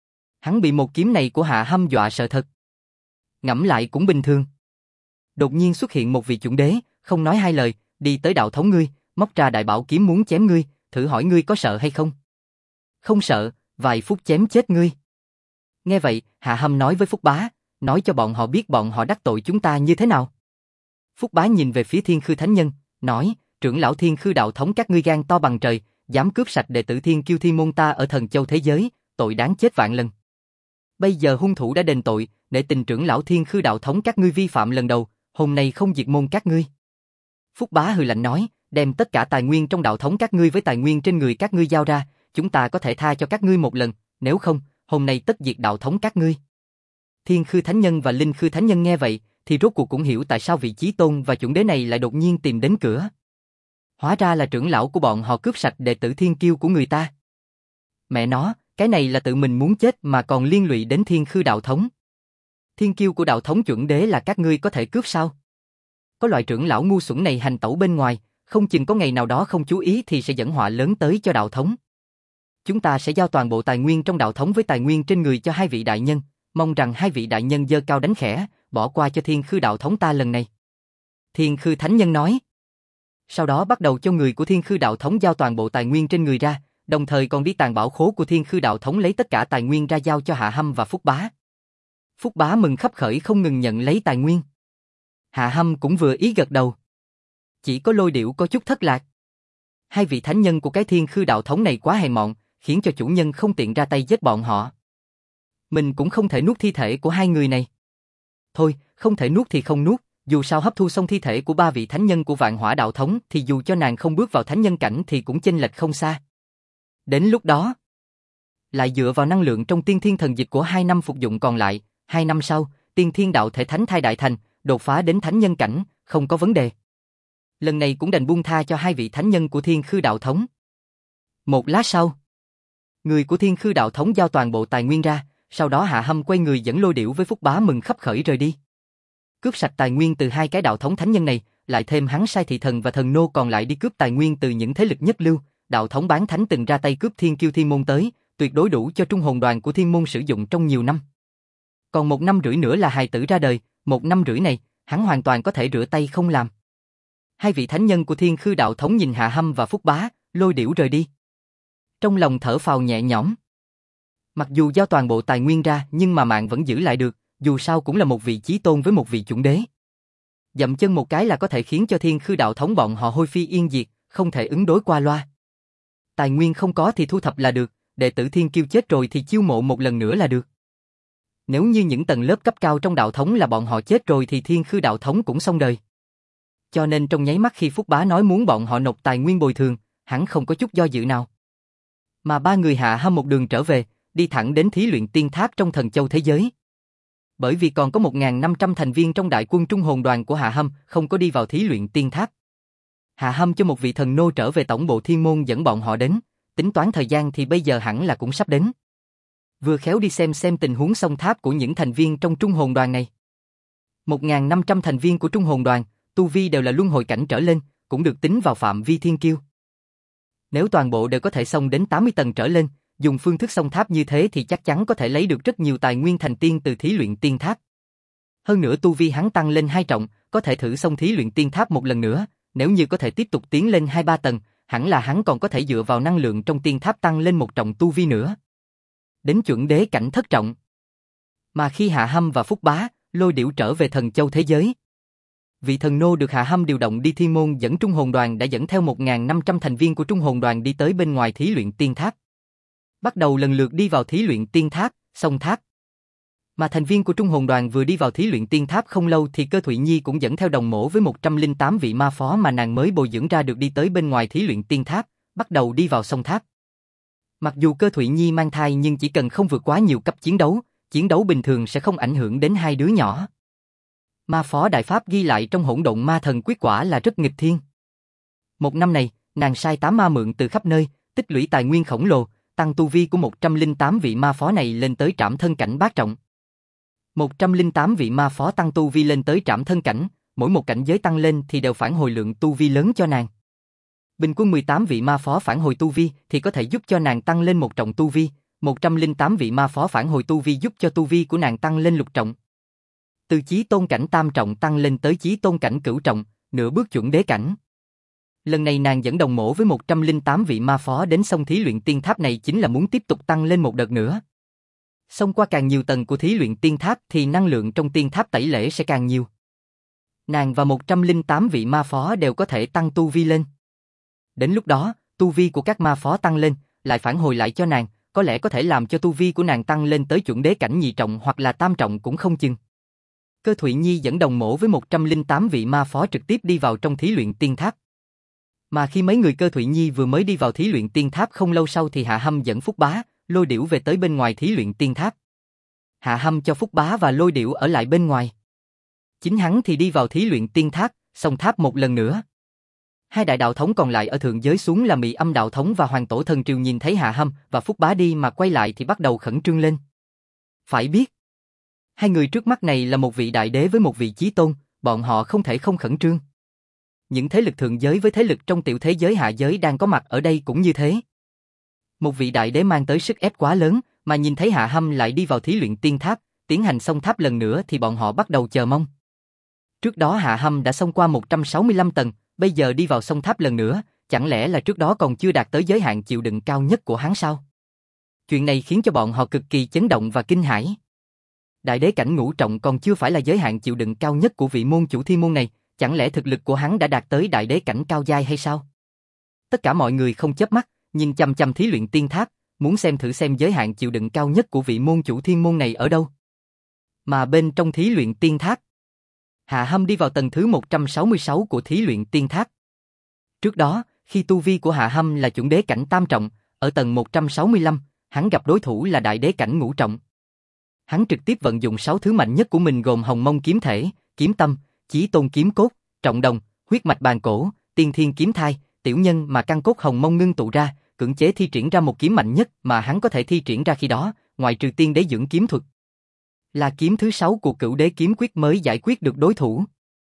Hắn bị một kiếm này của Hạ Hâm dọa sợ thật. Ngẫm lại cũng bình thường. Đột nhiên xuất hiện một vị chuẩn đế, không nói hai lời, đi tới đạo thống ngươi, móc ra đại bảo kiếm muốn chém ngươi, thử hỏi ngươi có sợ hay không? Không sợ, vài phút chém chết ngươi. Nghe vậy, Hạ Hâm nói với Phúc Bá, nói cho bọn họ biết bọn họ đắc tội chúng ta như thế nào. Phúc Bá nhìn về phía Thiên Khư Thánh Nhân, nói, trưởng lão Thiên Khư Đạo Thống các ngươi gan to bằng trời, dám cướp sạch đệ tử Thiên Kiêu Thiên môn ta ở Thần Châu thế giới, tội đáng chết vạn lần. Bây giờ hung thủ đã đền tội, để tình trưởng lão Thiên Khư Đạo Thống các ngươi vi phạm lần đầu, hôm nay không diệt môn các ngươi. Phúc Bá hừ lạnh nói, đem tất cả tài nguyên trong đạo thống các ngươi với tài nguyên trên người các ngươi giao ra, chúng ta có thể tha cho các ngươi một lần, nếu không, hôm nay tất diệt đạo thống các ngươi. Thiên Khư Thánh Nhân và Linh Khư Thánh Nhân nghe vậy, thì rốt cuộc cũng hiểu tại sao vị chí tôn và chuẩn đế này lại đột nhiên tìm đến cửa. Hóa ra là trưởng lão của bọn họ cướp sạch đệ tử Thiên Kiêu của người ta. Mẹ nó, cái này là tự mình muốn chết mà còn liên lụy đến Thiên Khư Đạo Thống. Thiên Kiêu của đạo thống chuẩn đế là các ngươi có thể cướp sao? Có loại trưởng lão ngu xuẩn này hành tẩu bên ngoài, không chừng có ngày nào đó không chú ý thì sẽ dẫn họa lớn tới cho đạo thống. Chúng ta sẽ giao toàn bộ tài nguyên trong đạo thống với tài nguyên trên người cho 2 vị đại nhân, mong rằng 2 vị đại nhân giơ cao đánh khẽ, bỏ qua cho Thiên Khư Đạo Thống ta lần này. Thiên Khư Thánh Nhân nói. Sau đó bắt đầu cho người của Thiên Khư Đạo Thống giao toàn bộ tài nguyên trên người ra, đồng thời còn đi tàn bảo khố của Thiên Khư Đạo Thống lấy tất cả tài nguyên ra giao cho Hạ Hâm và Phúc Bá. Phúc Bá mừng khấp khởi không ngừng nhận lấy tài nguyên. Hạ Hâm cũng vừa ý gật đầu. Chỉ có Lôi Điểu có chút thất lạc. 2 vị thánh nhân của cái Thiên Khư Đạo Thống này quá hèn mọn, khiến cho chủ nhân không tiện ra tay giết bọn họ. Mình cũng không thể nuốt thi thể của 2 người này. Thôi, không thể nuốt thì không nuốt, dù sao hấp thu xong thi thể của 3 vị thánh nhân của Vạn Hỏa Đạo Thống thì dù cho nàng không bước vào thánh nhân cảnh thì cũng chênh lệch không xa. Đến lúc đó, lại dựa vào năng lượng trong tiên thiên thần dịch của 2 năm phục dụng còn lại, 2 năm sau, tiên thiên đạo thể thánh thai đại thành, đột phá đến thánh nhân cảnh, không có vấn đề. Lần này cũng đành buông tha cho 2 vị thánh nhân của Thiên Khư Đạo Thống. Một lát sau, người của Thiên Khư Đạo Thống giao toàn bộ tài nguyên ra, sau đó Hạ Hâm quay người dẫn Lôi Điểu với Phúc Bá mừng khấp khởi rời đi. Cướp sạch tài nguyên từ 2 cái đạo thống thánh nhân này, lại thêm hắn sai thị thần và thần nô còn lại đi cướp tài nguyên từ những thế lực nhất lưu, đạo thống bán thánh từng ra tay cướp thiên kiêu thiên môn tới, tuyệt đối đủ cho trung hồn đoàn của thiên môn sử dụng trong nhiều năm. Còn 1 năm rưỡi nữa là hài tử ra đời, 1 năm rưỡi này, hắn hoàn toàn có thể rửa tay không làm. Hai vị thánh nhân của Thiên Khư đạo thống nhìn Hạ Hâm và Phúc Bá, Lôi Điểu rời đi. Trong lòng thở phào nhẹ nhõm. Mặc dù giao toàn bộ tài nguyên ra nhưng mà mạng vẫn giữ lại được, dù sao cũng là một vị chí tôn với một vị chuẩn đế. Dậm chân một cái là có thể khiến cho Thiên Khư đạo thống bọn họ hôi phi yên diệt, không thể ứng đối qua loa. Tài nguyên không có thì thu thập là được, đệ tử Thiên Kiêu chết rồi thì chiêu mộ một lần nữa là được. Nếu như những tầng lớp cấp cao trong đạo thống là bọn họ chết rồi thì Thiên Khư đạo thống cũng xong đời. Cho nên trong nháy mắt khi Phúc Bá nói muốn bọn họ nộp tài nguyên bồi thường, hắn không có chút do dự nào. Mà ba người Hạ Hâm một đường trở về, đi thẳng đến thí luyện tiên tháp trong Thần Châu thế giới. Bởi vì còn có 1.500 thành viên trong đại quân trung hồn đoàn của Hạ Hâm không có đi vào thí luyện tiên tháp. Hạ Hâm cho một vị thần nô trở về tổng bộ thiên môn dẫn bọn họ đến, tính toán thời gian thì bây giờ hẳn là cũng sắp đến. Vừa khéo đi xem tình huống sông tháp của những thành viên trong trung hồn đoàn này. 1.500 thành viên của trung hồn đoàn, tu vi đều là luân hồi cảnh trở lên, cũng được tính vào phạm vi thiên kiêu. Nếu toàn bộ đều có thể xông đến 80 tầng trở lên, dùng phương thức xông tháp như thế thì chắc chắn có thể lấy được rất nhiều tài nguyên thành tiên từ thí luyện tiên tháp. Hơn nữa tu vi hắn tăng lên 2 trọng, có thể thử xông thí luyện tiên tháp một lần nữa, nếu như có thể tiếp tục tiến lên 2-3 tầng, hẳn là hắn còn có thể dựa vào năng lượng trong tiên tháp tăng lên 1 trọng tu vi nữa. Đến chuẩn đế cảnh thất trọng. Mà khi Hạ Hâm và Phúc Bá, Lôi Điểu trở về Thần Châu thế giới, vị thần nô được Hạ Hâm điều động đi thiên môn dẫn trung hồn đoàn đã dẫn theo 1.500 thành viên của trung hồn đoàn đi tới bên ngoài thí luyện tiên tháp. Bắt đầu lần lượt đi vào thí luyện tiên tháp, sông tháp. Mà thành viên của trung hồn đoàn vừa đi vào thí luyện tiên tháp không lâu thì Cơ Thụy Nhi cũng dẫn theo đồng mổ với 108 vị ma phó mà nàng mới bồi dưỡng ra được đi tới bên ngoài thí luyện tiên tháp, bắt đầu đi vào sông tháp. Mặc dù Cơ Thụy Nhi mang thai nhưng chỉ cần không vượt quá nhiều cấp chiến đấu bình thường sẽ không ảnh hưởng đến hai đứa nhỏ. Ma phó đại pháp ghi lại trong Hỗn Độn Ma Thần Quyết quả là rất nghịch thiên. Một năm này, nàng sai 8 ma mượn từ khắp nơi, tích lũy tài nguyên khổng lồ, tăng tu vi của 108 vị ma phó này lên tới trảm thân cảnh bát trọng. 108 vị ma phó tăng tu vi lên tới trảm thân cảnh, mỗi một cảnh giới tăng lên thì đều phản hồi lượng tu vi lớn cho nàng. Bình quân 18 vị ma phó phản hồi tu vi thì có thể giúp cho nàng tăng lên 1 trọng tu vi, 108 vị ma phó phản hồi tu vi giúp cho tu vi của nàng tăng lên lục trọng. Từ chí tôn cảnh tam trọng tăng lên tới chí tôn cảnh cửu trọng, nửa bước chuẩn đế cảnh. Lần này nàng dẫn đồng mổ với 108 vị ma phó đến sông thí luyện tiên tháp này chính là muốn tiếp tục tăng lên một đợt nữa. Xông qua càng nhiều tầng của thí luyện tiên tháp thì năng lượng trong tiên tháp tẩy lễ sẽ càng nhiều. Nàng và 108 vị ma phó đều có thể tăng tu vi lên. Đến lúc đó, tu vi của các ma phó tăng lên, lại phản hồi lại cho nàng, có lẽ có thể làm cho tu vi của nàng tăng lên tới chuẩn đế cảnh nhị trọng hoặc là tam trọng cũng không chừng. Cơ Thụy Nhi dẫn đồng mổ với 108 vị ma phó trực tiếp đi vào trong thí luyện tiên tháp. Mà khi mấy người Cơ Thụy Nhi vừa mới đi vào thí luyện tiên tháp không lâu sau thì Hạ Hâm dẫn Phúc Bá, Lôi Điểu về tới bên ngoài thí luyện tiên tháp. Hạ Hâm cho Phúc Bá và Lôi Điểu ở lại bên ngoài. Chính hắn thì đi vào thí luyện tiên tháp, xông tháp một lần nữa. Hai đại đạo thống còn lại ở thượng giới xuống là Mị Âm đạo thống và Hoàng Tổ Thần Triều nhìn thấy Hạ Hâm và Phúc Bá đi mà quay lại thì bắt đầu khẩn trương lên. Phải biết, hai người trước mắt này là một vị đại đế với một vị chí tôn, bọn họ không thể không khẩn trương. Những thế lực thượng giới với thế lực trong tiểu thế giới hạ giới đang có mặt ở đây cũng như thế. Một vị đại đế mang tới sức ép quá lớn, mà nhìn thấy Hạ Hâm lại đi vào thí luyện tiên tháp, tiến hành xông tháp lần nữa thì bọn họ bắt đầu chờ mong. Trước đó Hạ Hâm đã xông qua 165 tầng, bây giờ đi vào xông tháp lần nữa, chẳng lẽ là trước đó còn chưa đạt tới giới hạn chịu đựng cao nhất của hắn sao? Chuyện này khiến cho bọn họ cực kỳ chấn động và kinh hãi. Đại đế cảnh ngũ trọng còn chưa phải là giới hạn chịu đựng cao nhất của vị môn chủ thiên môn này, chẳng lẽ thực lực của hắn đã đạt tới đại đế cảnh cao giai hay sao? Tất cả mọi người không chớp mắt, nhìn chằm chằm thí luyện tiên tháp, muốn thử xem giới hạn chịu đựng cao nhất của vị môn chủ thiên môn này ở đâu. Mà bên trong thí luyện tiên tháp, Hạ Hâm đi vào tầng thứ 166 của thí luyện tiên tháp. Trước đó, khi tu vi của Hạ Hâm là chuẩn đế cảnh tam trọng, ở tầng 165, hắn gặp đối thủ là đại đế cảnh ngũ trọng. Hắn trực tiếp vận dụng 6 thứ mạnh nhất của mình gồm Hồng Mông kiếm thể, kiếm tâm, chí tôn kiếm cốt, trọng đồng, huyết mạch bàn cổ, tiên thiên kiếm thai, tiểu nhân mà căn cốt Hồng Mông ngưng tụ ra, cưỡng chế thi triển ra một kiếm mạnh nhất mà hắn có thể thi triển ra khi đó, ngoại trừ tiên đế dưỡng kiếm thuật. Là kiếm thứ 6 của Cửu Đế kiếm quyết mới giải quyết được đối thủ.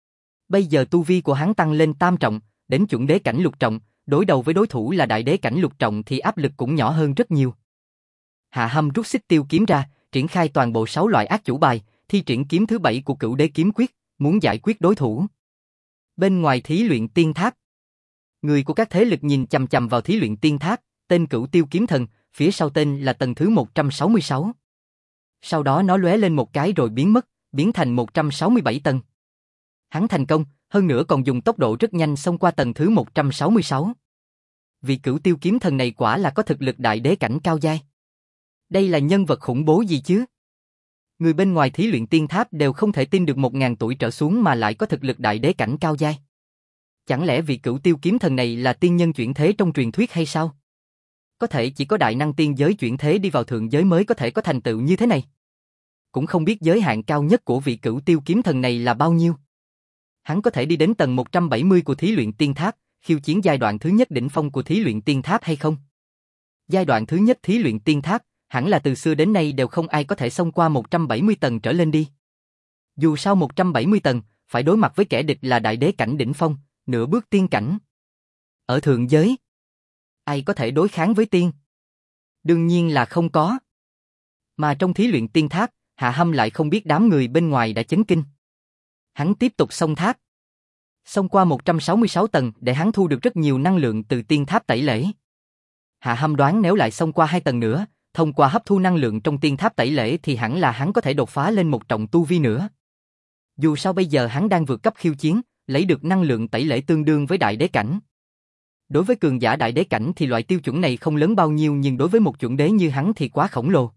Bây giờ tu vi của hắn tăng lên tam trọng, đến chuẩn đế cảnh lục trọng, đối đầu với đối thủ là đại đế cảnh lục trọng thì áp lực cũng nhỏ hơn rất nhiều. Hạ Hâm rút xích tiêu kiếm ra, triển khai toàn bộ 6 loại ác chủ bài, thi triển kiếm thứ 7 của Cửu Đế kiếm quyết, muốn giải quyết đối thủ. Bên ngoài thí luyện tiên tháp, người của các thế lực nhìn chằm chằm vào thí luyện tiên tháp, tên Cửu Tiêu kiếm thần, phía sau tên là tầng thứ 166. Sau đó nó lóe lên một cái rồi biến mất, biến thành 167 tầng. Hắn thành công, hơn nữa còn dùng tốc độ rất nhanh xông qua tầng thứ 166. Vị Cửu Tiêu kiếm thần này quả là có thực lực đại đế cảnh cao giai. Đây là nhân vật khủng bố gì chứ? Người bên ngoài thí luyện tiên tháp đều không thể tin được 1000 tuổi trở xuống mà lại có thực lực đại đế cảnh cao giai. Chẳng lẽ vị Cửu Tiêu kiếm thần này là tiên nhân chuyển thế trong truyền thuyết hay sao? Có thể chỉ có đại năng tiên giới chuyển thế đi vào thượng giới mới có thể có thành tựu như thế này. Cũng không biết giới hạn cao nhất của vị Cửu Tiêu kiếm thần này là bao nhiêu. Hắn có thể đi đến tầng 170 của thí luyện tiên tháp, khiêu chiến giai đoạn thứ nhất đỉnh phong của thí luyện tiên tháp hay không? Giai đoạn thứ nhất thí luyện tiên tháp, hẳn là từ xưa đến nay đều không ai có thể xông qua 170 tầng trở lên đi. Dù sao 170 tầng, phải đối mặt với kẻ địch là đại đế cảnh đỉnh phong, nửa bước tiên cảnh. Ở thượng giới, ai có thể đối kháng với tiên? Đương nhiên là không có. Mà trong thí luyện tiên tháp, Hạ Hâm lại không biết đám người bên ngoài đã chấn kinh. Hắn tiếp tục xông tháp. Xông qua 166 tầng để hắn thu được rất nhiều năng lượng từ tiên tháp tẩy lễ. Hạ Hâm đoán nếu lại xông qua 2 tầng nữa, thông qua hấp thu năng lượng trong tiên tháp tẩy lễ thì hẳn là hắn có thể đột phá lên 1 trọng tu vi nữa. Dù sao bây giờ hắn đang vượt cấp khiêu chiến, lấy được năng lượng tẩy lễ tương đương với đại đế cảnh. Đối với cường giả đại đế cảnh thì loại tiêu chuẩn này không lớn bao nhiêu nhưng đối với một chuẩn đế như hắn thì quá khổng lồ.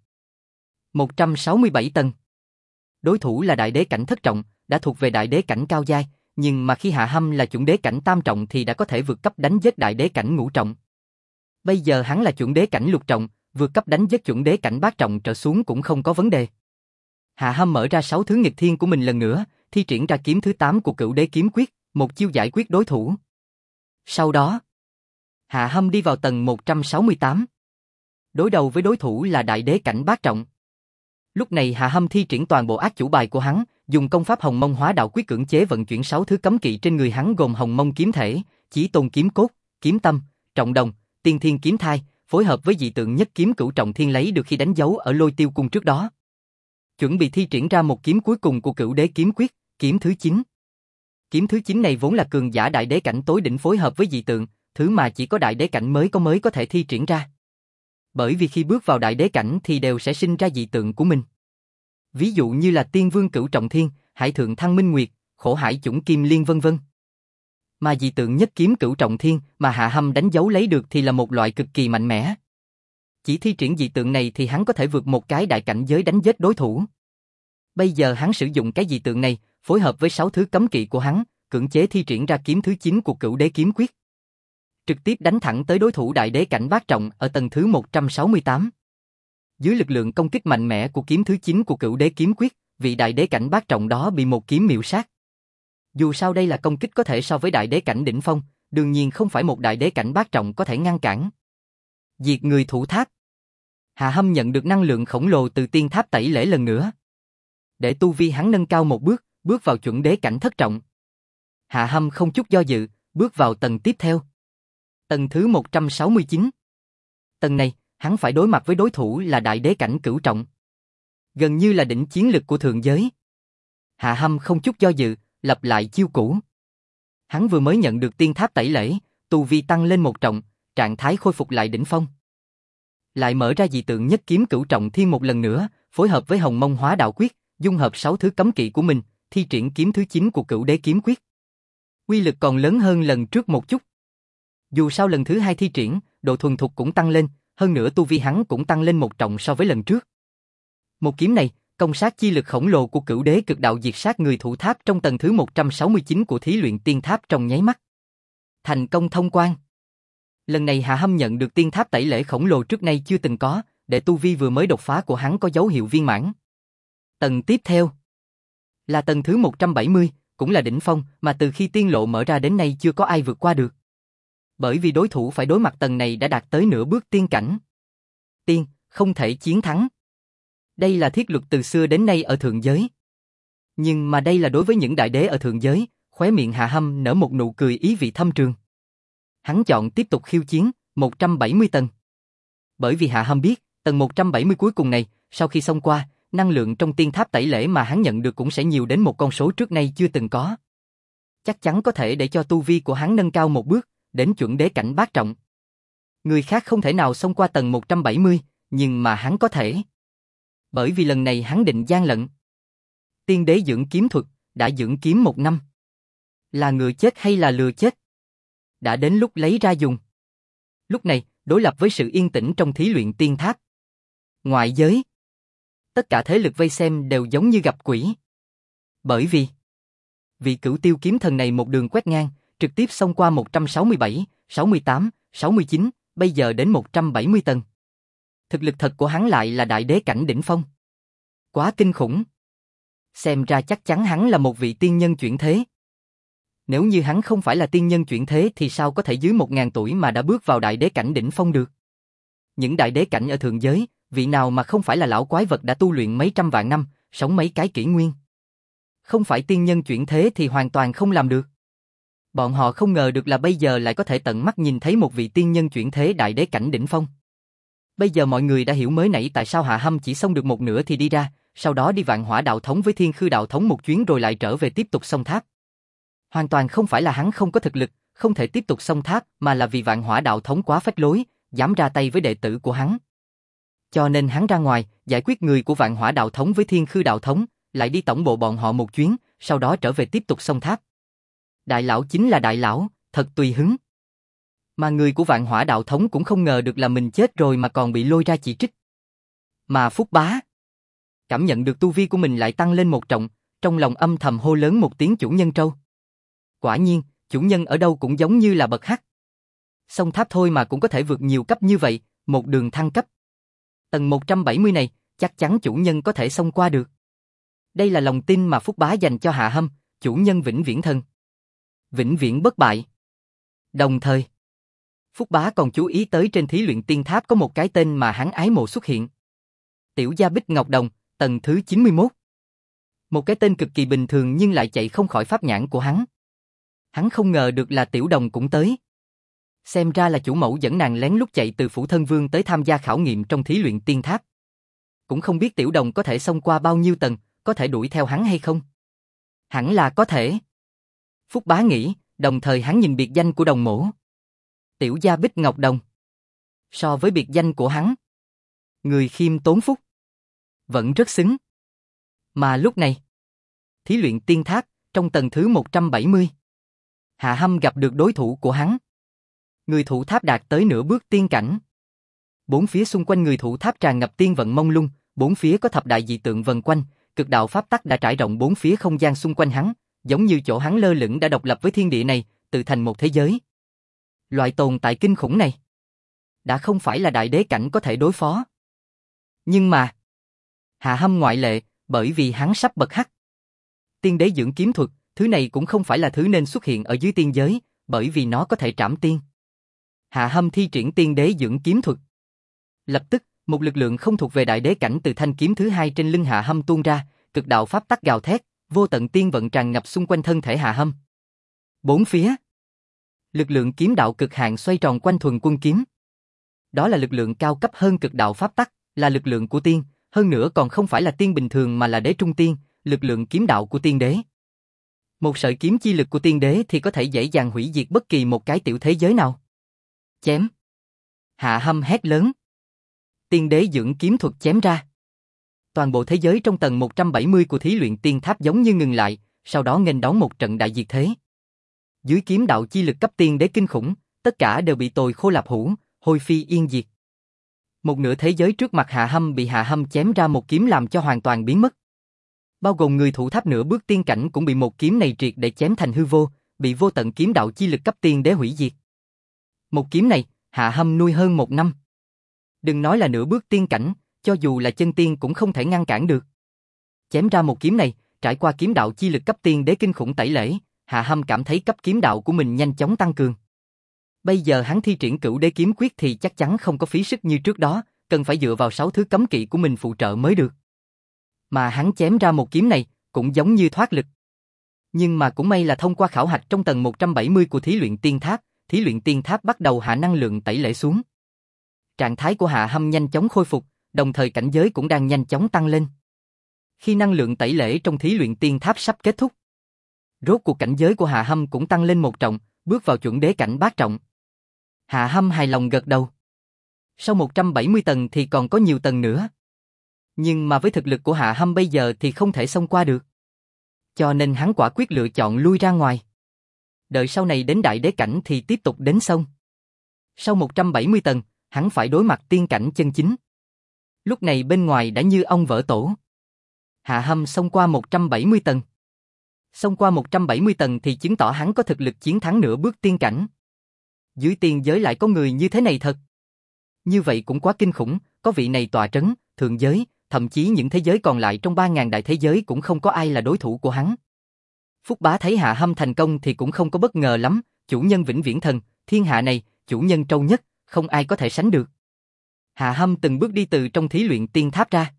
167 tầng. Đối thủ là đại đế cảnh thất trọng, đã thuộc về đại đế cảnh cao giai, nhưng mà khi Hạ Hâm là chuẩn đế cảnh tam trọng thì đã có thể vượt cấp đánh giết đại đế cảnh ngũ trọng. Bây giờ hắn là chuẩn đế cảnh lục trọng, vượt cấp đánh giết chuẩn đế cảnh bát trọng trở xuống cũng không có vấn đề. Hạ Hâm mở ra 6 thứ nghịch thiên của mình lần nữa, thi triển ra kiếm thứ 8 của Cửu Đế kiếm quyết, một chiêu giải quyết đối thủ. Sau đó, Hạ Hâm đi vào tầng 168. Đối đầu với đối thủ là đại đế cảnh bát trọng. Lúc này Hạ Hâm thi triển toàn bộ ác chủ bài của hắn, dùng công pháp Hồng Mông Hóa Đạo Quyết cưỡng chế vận chuyển 6 thứ cấm kỵ trên người hắn gồm Hồng Mông kiếm thể, Chí Tôn kiếm cốt, kiếm tâm, trọng đồng, tiên thiên kiếm thai, phối hợp với dị tượng nhất kiếm cửu trọng thiên lấy được khi đánh dấu ở Lôi Tiêu cung trước đó. Chuẩn bị thi triển ra một kiếm cuối cùng của Cửu Đế kiếm quyết, kiếm thứ 9. Kiếm thứ 9 này vốn là cường giả đại đế cảnh tối đỉnh phối hợp với dị tượng, thứ mà chỉ có đại đế cảnh mới có thể thi triển ra. Bởi vì khi bước vào đại đế cảnh thì đều sẽ sinh ra dị tượng của mình. Ví dụ như là Tiên Vương Cửu Trọng Thiên, Hải Thượng Thăng Minh Nguyệt, Khổ Hải Chủng Kim Liên vân vân. Mà dị tượng nhất kiếm Cửu Trọng Thiên mà Hạ Hâm đánh dấu lấy được thì là một loại cực kỳ mạnh mẽ. Chỉ thi triển dị tượng này thì hắn có thể vượt một cái đại cảnh giới đánh giết đối thủ. Bây giờ hắn sử dụng cái dị tượng này, phối hợp với 6 thứ cấm kỵ của hắn, cưỡng chế thi triển ra kiếm thứ 9 của Cửu Đế kiếm quyết. Trực tiếp đánh thẳng tới đối thủ đại đế cảnh bát trọng ở tầng thứ 168. Dưới lực lượng công kích mạnh mẽ của kiếm thứ 9 của Cửu Đế kiếm quyết, vị đại đế cảnh bát trọng đó bị một kiếm miểu sát. Dù sao đây là công kích có thể so với đại đế cảnh đỉnh phong, đương nhiên không phải một đại đế cảnh bát trọng có thể ngăn cản. Diệt người thủ tháp. Hạ Hâm nhận được năng lượng khổng lồ từ tiên tháp tẩy lễ lần nữa. Để tu vi hắn nâng cao một bước, bước vào chuẩn đế cảnh thất trọng. Hạ Hâm không chút do dự, bước vào tầng tiếp theo. Tầng thứ 169. Tầng này, hắn phải đối mặt với đối thủ là đại đế cảnh cửu trọng. Gần như là đỉnh chiến lực của thượng giới. Hạ Hâm không chút do dự, lặp lại chiêu cũ. Hắn vừa mới nhận được tiên tháp tẩy lễ, tu vi tăng lên 1 trọng, trạng thái khôi phục lại đỉnh phong. Lại mở ra dị tượng nhất kiếm cửu trọng thiên một lần nữa, phối hợp với Hồng Mông Hóa Đạo Quyết, dung hợp 6 thứ cấm kỵ của mình, thi triển kiếm thứ 9 của Cửu Đế kiếm quyết. Uy lực còn lớn hơn lần trước một chút. Dù sao lần thứ 2 thi triển, độ thuần thục cũng tăng lên, hơn nữa tu vi hắn cũng tăng lên 1 trọng so với lần trước. Một kiếm này, công sát chi lực khổng lồ của Cửu Đế cực đạo diệt sát người thủ tháp trong tầng thứ 169 của thí luyện tiên tháp trong nháy mắt. Thành công thông quan. Lần này Hạ Hâm nhận được tiên tháp tẩy lễ khổng lồ trước nay chưa từng có, để tu vi vừa mới đột phá của hắn có dấu hiệu viên mãn. Tầng tiếp theo là tầng thứ 170, cũng là đỉnh phong mà từ khi tiên lộ mở ra đến nay chưa có ai vượt qua được. Bởi vì đối thủ phải đối mặt tầng này đã đạt tới nửa bước tiên cảnh. Tiên, không thể chiến thắng. Đây là thiết luật từ xưa đến nay ở thượng giới. Nhưng mà đây là đối với những đại đế ở thượng giới, Khóe miệng Hạ Hâm nở một nụ cười ý vị thâm trường. Hắn chọn tiếp tục khiêu chiến, 170 tầng. Bởi vì Hạ Hâm biết, tầng 170 cuối cùng này, sau khi xông qua, năng lượng trong tiên tháp tẩy lễ mà hắn nhận được cũng sẽ nhiều đến một con số trước nay chưa từng có. Chắc chắn có thể để cho tu vi của hắn nâng cao một bước, đến chuẩn đế cảnh bát trọng. Người khác không thể nào xông qua tầng 170, nhưng mà hắn có thể. Bởi vì lần này hắn định gian lận. Tiên đế dưỡng kiếm thuật, đã dưỡng kiếm 1 năm. Là ngựa chết hay là lừa chết? Đã đến lúc lấy ra dùng. Lúc này, đối lập với sự yên tĩnh trong thí luyện tiên tháp. Ngoại giới, tất cả thế lực vây xem đều giống như gặp quỷ. Bởi vì, vị Cửu Tiêu kiếm thần này một đường quét ngang, trực tiếp xông qua 167, 68, 69, bây giờ đến 170 tầng. Thực lực thật của hắn lại là đại đế cảnh đỉnh phong. Quá kinh khủng. Xem ra chắc chắn hắn là một vị tiên nhân chuyển thế. Nếu như hắn không phải là tiên nhân chuyển thế thì sao có thể dưới 1000 tuổi mà đã bước vào đại đế cảnh đỉnh phong được? Những đại đế cảnh ở thượng giới, vị nào mà không phải là lão quái vật đã tu luyện mấy trăm vạn năm, sống mấy cái kỷ nguyên. Không phải tiên nhân chuyển thế thì hoàn toàn không làm được. Bọn họ không ngờ được là bây giờ lại có thể tận mắt nhìn thấy một vị tiên nhân chuyển thế đại đế cảnh đỉnh phong. Bây giờ mọi người đã hiểu mới nãy tại sao Hạ Hâm chỉ xông được một nửa thì đi ra, sau đó đi Vạn Hỏa Đạo Thống với Thiên Khư Đạo Thống một chuyến rồi lại trở về tiếp tục xông tháp. Hoàn toàn không phải là hắn không có thực lực, không thể tiếp tục xông tháp, mà là vì Vạn Hỏa Đạo Thống quá phách lối, dám ra tay với đệ tử của hắn. Cho nên hắn ra ngoài, giải quyết người của Vạn Hỏa Đạo Thống với Thiên Khư Đạo Thống, lại đi tổng bộ bọn họ một chuyến, sau đó trở về tiếp tục xông tháp. Đại lão chính là đại lão, thật tùy hứng. Mà người của Vạn Hỏa Đạo Thống cũng không ngờ được là mình chết rồi mà còn bị lôi ra chỉ trích. Mà Phúc Bá cảm nhận được tu vi của mình lại tăng lên một trọng, trong lòng âm thầm hô lớn một tiếng chủ nhân trâu. Quả nhiên, chủ nhân ở đâu cũng giống như là bậc hắc. Xông tháp thôi mà cũng có thể vượt nhiều cấp như vậy, một đường thăng cấp. Tầng 170 này, chắc chắn chủ nhân có thể xông qua được. Đây là lòng tin mà Phúc Bá dành cho Hạ Hâm, chủ nhân vĩnh viễn thần. Vĩnh viễn bất bại. Đồng thời, Phúc Bá còn chú ý tới trên thí luyện tiên tháp có một cái tên mà hắn ái mộ xuất hiện. Tiểu Gia Bích Ngọc Đồng, tầng thứ 91. Một cái tên cực kỳ bình thường nhưng lại chạy không khỏi pháp nhãn của hắn. Hắn không ngờ được là Tiểu Đồng cũng tới. Xem ra là chủ mẫu dẫn nàng lén lút chạy từ Phủ Thân Vương tới tham gia khảo nghiệm trong thí luyện tiên tháp. Cũng không biết Tiểu Đồng có thể xông qua bao nhiêu tầng, có thể đuổi theo hắn hay không? Hẳn là có thể. Phúc Bá nghĩ, đồng thời hắn nhìn biệt danh của Đồng Mỗ. Tiểu Gia Bích Ngọc Đồng. So với biệt danh của hắn, người khiêm tốn phúc, vẫn rất xứng. Mà lúc này, thí luyện tiên tháp, trong tầng thứ 170, Hạ Hâm gặp được đối thủ của hắn. Người thủ tháp đạt tới nửa bước tiên cảnh. Bốn phía xung quanh người thủ tháp tràn ngập tiên vận mông lung, bốn phía có thập đại dị tượng vần quanh, cực đạo pháp tắc đã trải rộng bốn phía không gian xung quanh hắn, giống như chỗ hắn lơ lửng đã độc lập với thiên địa này, tự thành một thế giới. Loại tồn tại kinh khủng này, đã không phải là đại đế cảnh có thể đối phó. Nhưng mà, Hạ Hâm ngoại lệ, bởi vì hắn sắp bậc hắc. Tiên đế dưỡng kiếm thuật, thứ này cũng không phải là thứ nên xuất hiện ở dưới tiên giới, bởi vì nó có thể trảm tiên. Hạ Hâm thi triển tiên đế dưỡng kiếm thuật. Lập tức, một lực lượng không thuộc về đại đế cảnh từ thanh kiếm thứ hai trên lưng Hạ Hâm tuôn ra, cực đạo pháp tắc gào thét, vô tận tiên vận tràn ngập xung quanh thân thể Hạ Hâm. Bốn phía, lực lượng kiếm đạo cực hạn xoay tròn quanh thuần quân kiếm. Đó là lực lượng cao cấp hơn cực đạo pháp tắc, là lực lượng của tiên, hơn nữa còn không phải là tiên bình thường mà là đế trung tiên, lực lượng kiếm đạo của tiên đế. Một sợi kiếm chi lực của tiên đế thì có thể dễ dàng hủy diệt bất kỳ một cái tiểu thế giới nào. Chém. Hạ Hâm hét lớn. Tiên đế dưỡng kiếm thuật chém ra. Toàn bộ thế giới trong tầng 170 của thí luyện tiên tháp giống như ngừng lại, sau đó nghênh đón một trận đại diệt thế. Dưới kiếm đạo chi lực cấp tiên đế kinh khủng, tất cả đều bị tồi khô lạp hủ, hôi phi yên diệt. Một nửa thế giới trước mặt Hạ Hâm bị Hạ Hâm chém ra một kiếm làm cho hoàn toàn biến mất. Bao gồm người thủ tháp nửa bước tiên cảnh cũng bị một kiếm này triệt để chém thành hư vô, bị vô tận kiếm đạo chi lực cấp tiên đế hủy diệt. Một kiếm này, Hạ Hâm nuôi hơn 1 năm. Đừng nói là nửa bước tiên cảnh, cho dù là chân tiên cũng không thể ngăn cản được. Chém ra một kiếm này, trải qua kiếm đạo chi lực cấp tiên đế kinh khủng tẩy lễ, Hạ Hâm cảm thấy cấp kiếm đạo của mình nhanh chóng tăng cường. Bây giờ hắn thi triển Cửu Đế kiếm quyết thì chắc chắn không có phí sức như trước đó, cần phải dựa vào 6 thứ cấm kỵ của mình phụ trợ mới được. Mà hắn chém ra một kiếm này, cũng giống như thoát lực. Nhưng mà cũng may là thông qua khảo hạch trong tầng 170 của thí luyện tiên tháp bắt đầu hạ năng lượng tẩy lễ xuống. Trạng thái của Hạ Hâm nhanh chóng khôi phục, đồng thời cảnh giới cũng đang nhanh chóng tăng lên. Khi năng lượng tẩy lễ trong thí luyện tiên tháp sắp kết thúc, rốt cuộc cảnh giới của Hạ Hâm cũng tăng lên một trọng, bước vào chuẩn đế cảnh bát trọng. Hạ Hâm hài lòng gật đầu. Sau 170 tầng thì còn có nhiều tầng nữa. Nhưng mà với thực lực của Hạ Hâm bây giờ thì không thể xông qua được. Cho nên hắn quả quyết lựa chọn lui ra ngoài. Đợi sau này đến đại đế cảnh thì tiếp tục đến xông. Sau 170 tầng, hắn phải đối mặt tiên cảnh chân chính. Lúc này bên ngoài đã như ong vỡ tổ. Hạ Hâm xông qua 170 tầng. Xông qua 170 tầng thì chứng tỏ hắn có thực lực chiến thắng nửa bước tiên cảnh. Dưới tiên giới lại có người như thế này thật. Như vậy cũng quá kinh khủng, có vị này tọa trấn, thượng giới, thậm chí những thế giới còn lại trong 3.000 đại thế giới cũng không có ai là đối thủ của hắn. Phúc Bá thấy Hạ Hâm thành công thì cũng không có bất ngờ lắm, chủ nhân vĩnh viễn thần, thiên hạ này, chủ nhân trâu nhất, không ai có thể sánh được. Hạ Hâm từng bước đi từ trong thí luyện tiên tháp ra.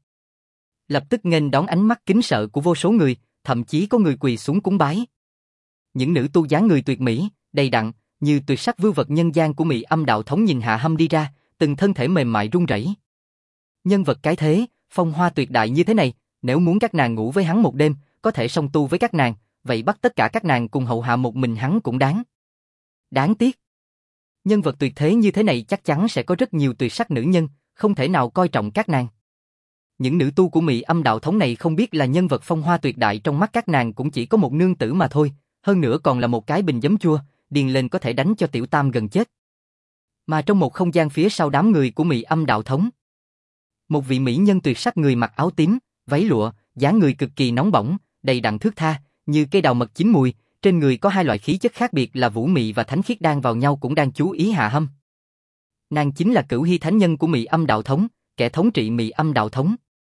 Lập tức nghênh đón ánh mắt kính sợ của vô số người, thậm chí có người quỳ xuống cúng bái. Những nữ tu dáng người tuyệt mỹ, đầy đặn, như tuyệt sắc vưu vật nhân gian của Mị Âm đạo thống nhìn Hạ Hâm đi ra, từng thân thể mềm mại run rẩy. Nhân vật cái thế, phong hoa tuyệt đại như thế này, nếu muốn các nàng ngủ với hắn một đêm, có thể song tu với các nàng, vậy bắt tất cả các nàng cùng hầu hạ một mình hắn cũng đáng. Đáng tiếc. Nhân vật tuyệt thế như thế này chắc chắn sẽ có rất nhiều tuyệt sắc nữ nhân, không thể nào coi trọng các nàng. Những nữ tu của Mị Âm đạo thống này không biết là nhân vật phong hoa tuyệt đại trong mắt các nàng cũng chỉ có một nương tử mà thôi, hơn nữa còn là một cái bình giấm chua, điền lên có thể đánh cho tiểu tam gần chết. Mà trong một không gian phía sau đám người của Mị Âm đạo thống, một vị mỹ nhân tuyệt sắc người mặc áo tím, váy lụa, dáng người cực kỳ nóng bỏng, đầy đặn thướt tha, như cây đào mật chín mùi, trên người có hai loại khí chất khác biệt là vũ mị và thánh khiết đang vào nhau cũng đang chú ý Hạ Hâm. Nàng chính là Cửu Hy thánh nhân của Mị Âm đạo thống, kẻ thống trị Mị Âm đạo thống.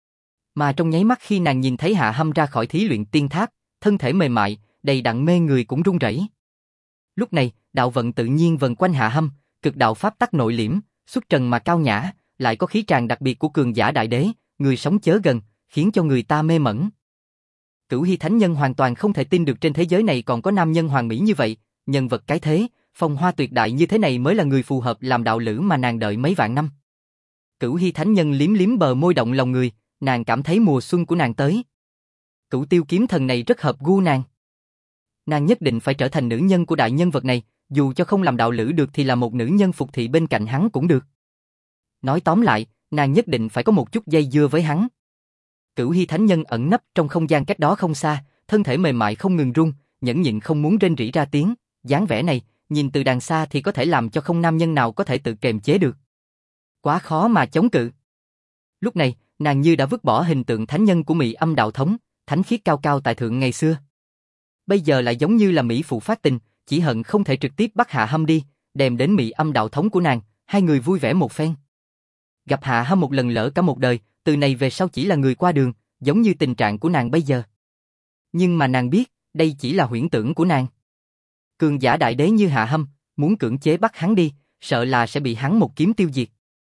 Mà trong nháy mắt khi nàng nhìn thấy Hạ Hâm ra khỏi thí luyện tiên tháp, thân thể mềm mại, đầy đặn mê người cũng run rẩy. Lúc này, đạo vận tự nhiên vần quanh Hạ Hâm, cực đạo pháp tắc nội liễm, xuất trần mà cao nhã, lại có khí tràng đặc biệt của cường giả đại đế, người sống chớ gần, khiến cho người ta mê mẩn. Cửu Hy thánh nhân hoàn toàn không thể tin được trên thế giới này còn có nam nhân hoàn mỹ như vậy, nhân vật cái thế, phong hoa tuyệt đại như thế này mới là người phù hợp làm đạo lữ mà nàng đợi mấy vạn năm. Cửu Hy thánh nhân liếm liếm bờ môi động lòng người, nàng cảm thấy mùa xuân của nàng tới. Cửu Tiêu kiếm thần này rất hợp gu nàng. Nàng nhất định phải trở thành nữ nhân của đại nhân vật này, dù cho không làm đạo lữ được thì là một nữ nhân phục thị bên cạnh hắn cũng được. Nói tóm lại, nàng nhất định phải có một chút dây dưa với hắn. Cửu Hy thánh nhân ẩn nấp trong không gian cách đó không xa, thân thể mềm mại không ngừng run, nhẫn nhịn không muốn rên rỉ ra tiếng, dáng vẻ này, nhìn từ đằng xa thì có thể làm cho không nam nhân nào có thể tự kiềm chế được. Quá khó mà chống cự. Lúc này, nàng như đã vứt bỏ hình tượng thánh nhân của Mị Âm đạo thống, thánh khiết cao cao tại thượng ngày xưa. Bây giờ lại giống như là mỹ phụ phát tình, chỉ hận không thể trực tiếp bắt Hạ Hâm đi, đem đến Mị Âm đạo thống của nàng, hai người vui vẻ một phen. Gặp Hạ Hâm một lần lỡ cả một đời, từ này về sau chỉ là người qua đường, giống như tình trạng của nàng bây giờ. Nhưng mà nàng biết, đây chỉ là huyễn tưởng của nàng. Cường giả đại đế như Hạ Hâm, muốn cưỡng chế bắt hắn đi, sợ là sẽ bị hắn một kiếm tiêu diệt.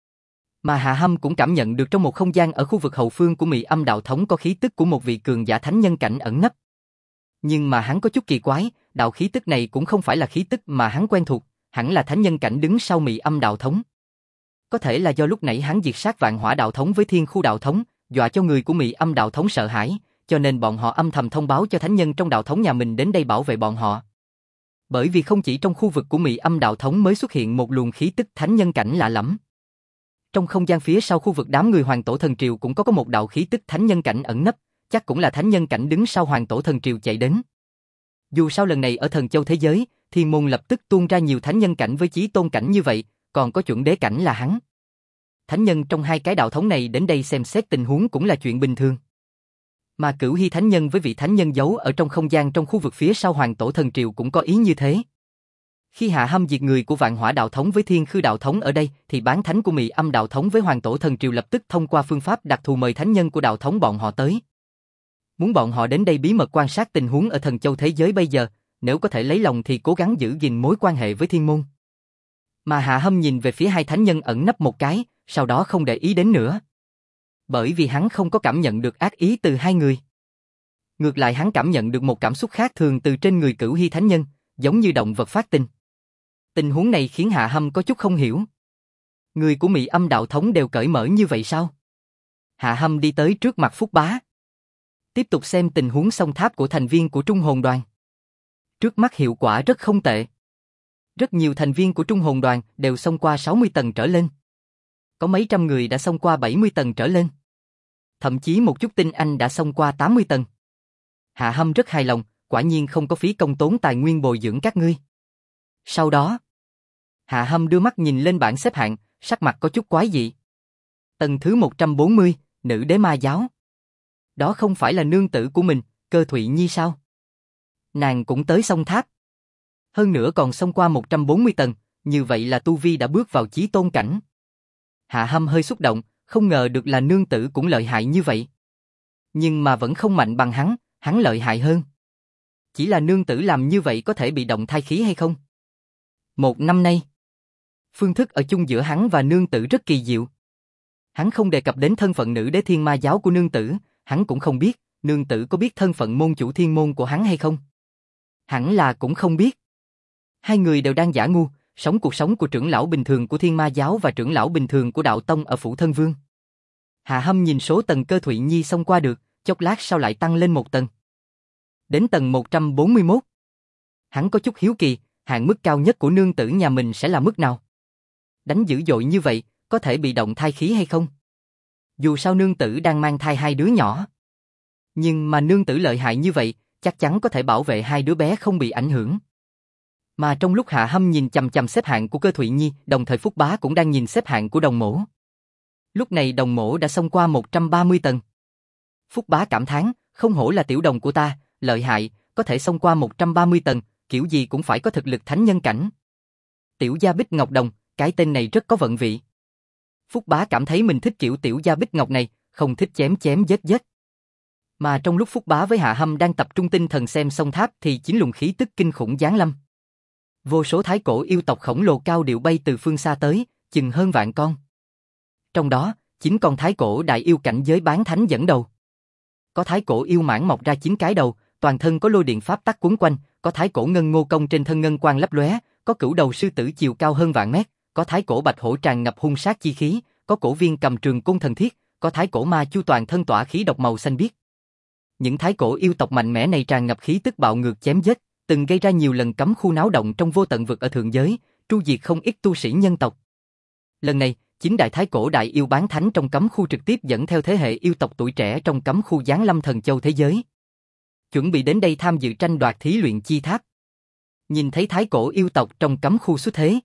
Mà Hạ Hâm cũng cảm nhận được trong một không gian ở khu vực hậu phương của Mị Âm đạo thống có khí tức của một vị cường giả thánh nhân cảnh ẩn nấp. Nhưng mà hắn có chút kỳ quái, đạo khí tức này cũng không phải là khí tức mà hắn quen thuộc, hẳn là thánh nhân cảnh đứng sau Mị Âm đạo thống. Có thể là do lúc nãy hắn diệt sát Vạn Hỏa đạo thống với Thiên Khu đạo thống, dọa cho người của Mị Âm đạo thống sợ hãi, cho nên bọn họ âm thầm thông báo cho thánh nhân trong đạo thống nhà mình đến đây bảo vệ bọn họ. Bởi vì không chỉ trong khu vực của Mị Âm đạo thống mới xuất hiện một luồng khí tức thánh nhân cảnh lạ lẫm. Trong không gian phía sau khu vực đám người Hoàng Tổ Thần Triều cũng có một đạo khí tức thánh nhân cảnh ẩn nấp, chắc cũng là thánh nhân cảnh đứng sau Hoàng Tổ Thần Triều chạy đến. Dù sao lần này ở Thần Châu thế giới, Thiên Môn lập tức tuôn ra nhiều thánh nhân cảnh với chí tôn cảnh như vậy, còn có chuẩn đế cảnh là hắn. Thánh nhân trong hai cái đạo thống này đến đây xem xét tình huống cũng là chuyện bình thường. Mà Cửu Hy thánh nhân với vị thánh nhân giấu ở trong không gian trong khu vực phía sau Hoàng Tổ Thần Triều cũng có ý như thế. Khi Hạ Hâm diệt người của Vạn Hỏa đạo thống với Thiên Khư đạo thống ở đây, thì bán thánh của Mị Âm đạo thống với Hoàng Tổ Thần Triều lập tức thông qua phương pháp đặc thù mời thánh nhân của đạo thống bọn họ tới. Muốn bọn họ đến đây bí mật quan sát tình huống ở Thần Châu thế giới bây giờ, nếu có thể lấy lòng thì cố gắng giữ gìn mối quan hệ với Thiên Môn. Mà Hạ Hâm nhìn về phía hai thánh nhân ẩn nấp một cái, sau đó không để ý đến nữa. Bởi vì hắn không có cảm nhận được ác ý từ hai người. Ngược lại hắn cảm nhận được một cảm xúc khác thường từ trên người Cửu Hy Thánh Nhân, giống như động vật phát tình. Tình huống này khiến Hạ Hâm có chút không hiểu. Người của Mị Âm đạo thống đều cởi mở như vậy sao? Hạ Hâm đi tới trước mặt Phúc Bá. Tiếp tục xem tình huống xông tháp của thành viên của Trung Hồn Đoàn. Trước mắt hiệu quả rất không tệ. Rất nhiều thành viên của Trung Hồn Đoàn đều xông qua 60 tầng trở lên. Có mấy trăm người đã xông qua 70 tầng trở lên. Thậm chí một chút tinh anh đã xông qua 80 tầng. Hạ Hâm rất hài lòng, quả nhiên không có phí công tốn tài nguyên bồi dưỡng các ngươi. Sau đó, Hạ Hâm đưa mắt nhìn lên bảng xếp hạng, sắc mặt có chút quái dị. Tầng thứ 140, nữ đế ma giáo. Đó không phải là nương tử của mình, Cơ Thụy Nhi sao? Nàng cũng tới sông tháp. Hơn nữa còn xông qua 140 tầng, như vậy là tu vi đã bước vào chí tôn cảnh. Hạ Hâm hơi xúc động, không ngờ được là nương tử cũng lợi hại như vậy. Nhưng mà vẫn không mạnh bằng hắn lợi hại hơn. Chỉ là nương tử làm như vậy có thể bị động thai khí hay không? Một năm nay, phương thức ở chung giữa hắn và nương tử rất kỳ diệu. Hắn không đề cập đến thân phận nữ đế thiên ma giáo của nương tử, hắn cũng không biết, nương tử có biết thân phận môn chủ thiên môn của hắn hay không? Hẳn là cũng không biết. Hai người đều đang giả ngu, sống cuộc sống của trưởng lão bình thường của thiên ma giáo và trưởng lão bình thường của đạo tông ở Phủ Thân Vương. Hạ Hâm nhìn số tầng Cơ Thụy Nhi xông qua được, chốc lát sau lại tăng lên một tầng. Đến tầng 141. Hắn có chút hiếu kỳ, hạn mức cao nhất của nương tử nhà mình sẽ là mức nào? Đánh dữ dội như vậy, có thể bị động thai khí hay không? Dù sao nương tử đang mang thai hai đứa nhỏ. Nhưng mà nương tử lợi hại như vậy, chắc chắn có thể bảo vệ hai đứa bé không bị ảnh hưởng. Mà trong lúc Hạ Hâm nhìn chằm chằm xếp hạng của Cơ Thụy Nhi, đồng thời Phúc Bá cũng đang nhìn xếp hạng của Đồng Mỗ. Lúc này Đồng Mỗ đã xông qua 130 tầng. Phúc Bá cảm thán, không hổ là tiểu đồng của ta, lợi hại, có thể xông qua 130 tầng, kiểu gì cũng phải có thực lực thánh nhân cảnh. Tiểu gia Bích Ngọc Đồng, cái tên này rất có vận vị. Phúc Bá cảm thấy mình thích kiểu tiểu gia Bích Ngọc này, không thích chém chém giết giết. Mà trong lúc Phúc Bá với Hạ Hâm đang tập trung tinh thần xem sông tháp thì chính luồng khí tức kinh khủng giáng lâm. Vô số thái cổ yêu tộc khổng lồ cao điệu bay từ phương xa tới, chừng hơn vạn con. Trong đó, 9 con thái cổ đại yêu cảnh giới bán thánh dẫn đầu. Có thái cổ yêu mãng mọc ra 9 cái đầu, toàn thân có lôi điện pháp tắc quấn quanh, có thái cổ ngân ngô công trên thân ngân quang lấp lóe, có cửu đầu sư tử chiều cao hơn vạn mét, có thái cổ bạch hổ tràn ngập hung sát chi khí, có cổ viên cầm trường côn thần thiết, có thái cổ ma chu toàn thân tỏa khí độc màu xanh biếc. Những thái cổ yêu tộc mạnh mẽ này tràn ngập khí tức bạo ngược chém giết, từng gây ra nhiều lần cấm khu náo động trong vô tận vực ở thượng giới, tru diệt không ít tu sĩ nhân tộc. Lần này, 9 đại thái cổ đại yêu bán thánh trong cấm khu trực tiếp dẫn theo thế hệ yêu tộc tuổi trẻ trong cấm khu giáng lâm thần châu thế giới, chuẩn bị đến đây tham dự tranh đoạt thí luyện chi tháp. Nhìn thấy thái cổ yêu tộc trong cấm khu xuất thế,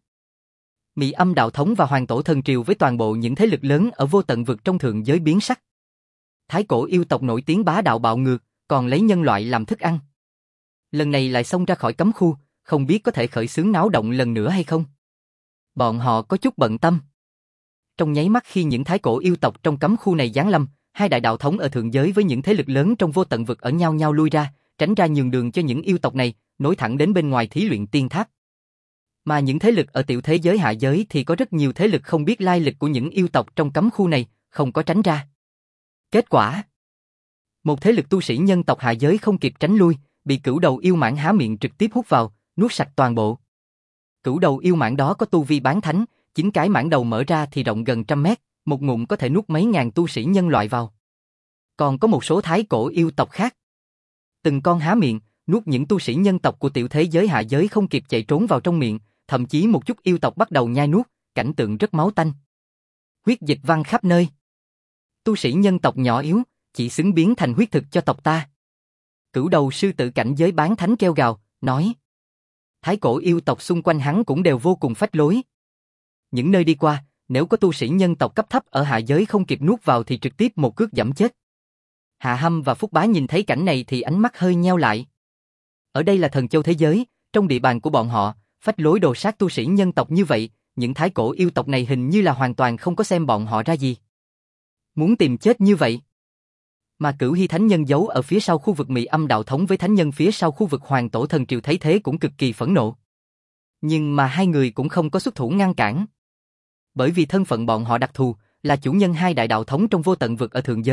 Mị Âm đạo thống và Hoàng Tổ Thần Triều với toàn bộ những thế lực lớn ở vô tận vực trong thượng giới biến sắc. Thái cổ yêu tộc nổi tiếng bá đạo bạo ngược, còn lấy nhân loại làm thức ăn. Lần này lại xông ra khỏi cấm khu, không biết có thể khởi xướng náo động lần nữa hay không. Bọn họ có chút bận tâm. Trong nháy mắt khi những thái cổ yêu tộc trong cấm khu này giáng lâm, hai đại đạo thống ở thượng giới với những thế lực lớn trong vô tận vực ở nhau nhau lui ra, tránh ra nhường đường cho những yêu tộc này, nối thẳng đến bên ngoài thí luyện tiên tháp. Mà những thế lực ở tiểu thế giới hạ giới thì có rất nhiều thế lực không biết lai lịch của những yêu tộc trong cấm khu này, không có tránh ra. Kết quả, một thế lực tu sĩ nhân tộc hạ giới không kịp tránh lui, bị cửu đầu yêu mãng há miệng trực tiếp hút vào, nuốt sạch toàn bộ. Cửu đầu yêu mãng đó có tu vi bán thánh, 9 cái mãng đầu mở ra thì rộng gần 100 mét, một ngụm có thể nuốt mấy ngàn tu sĩ nhân loại vào. Còn có một số thái cổ yêu tộc khác, từng con há miệng, nuốt những tu sĩ nhân tộc của tiểu thế giới hạ giới không kịp chạy trốn vào trong miệng, thậm chí một chút yêu tộc bắt đầu nhai nuốt, cảnh tượng rất máu tanh. Huyết dịch văng khắp nơi. Tu sĩ nhân tộc nhỏ yếu, chỉ xứng biến thành huyết thực cho tộc ta. Cửu đầu sư tử cảnh giới bán thánh kêu gào, nói. Thái cổ yêu tộc xung quanh hắn cũng đều vô cùng phách lối. Những nơi đi qua, nếu có tu sĩ nhân tộc cấp thấp ở hạ giới không kịp nuốt vào thì trực tiếp một cước giẫm chết. Hạ Hâm và Phúc Bá nhìn thấy cảnh này thì ánh mắt hơi nheo lại. Ở đây là thần châu thế giới, trong địa bàn của bọn họ, phách lối đồ sát tu sĩ nhân tộc như vậy, những thái cổ yêu tộc này hình như là hoàn toàn không có xem bọn họ ra gì. Muốn tìm chết như vậy. Mà Cửu Hy Thánh Nhân giấu ở phía sau khu vực Mị Âm đạo thống với Thánh Nhân phía sau khu vực Hoàng Tổ Thần Triều thấy thế cũng cực kỳ phẫn nộ. Nhưng mà hai người cũng không có xuất thủ ngăn cản. Bởi vì thân phận bọn họ đặc thù, là chủ nhân hai đại đạo thống trong vô tận vực ở thượng giới,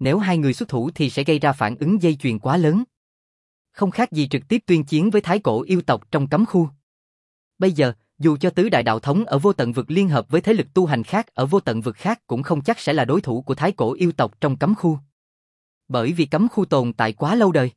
Nếu hai người xuất thủ thì sẽ gây ra phản ứng dây chuyền quá lớn. Không khác gì trực tiếp tuyên chiến với thái cổ yêu tộc trong cấm khu. Bây giờ, dù cho tứ đại đạo thống ở vô tận vực liên hợp với thế lực tu hành khác ở vô tận vực khác cũng không chắc sẽ là đối thủ của thái cổ yêu tộc trong cấm khu. Bởi vì cấm khu tồn tại quá lâu đời.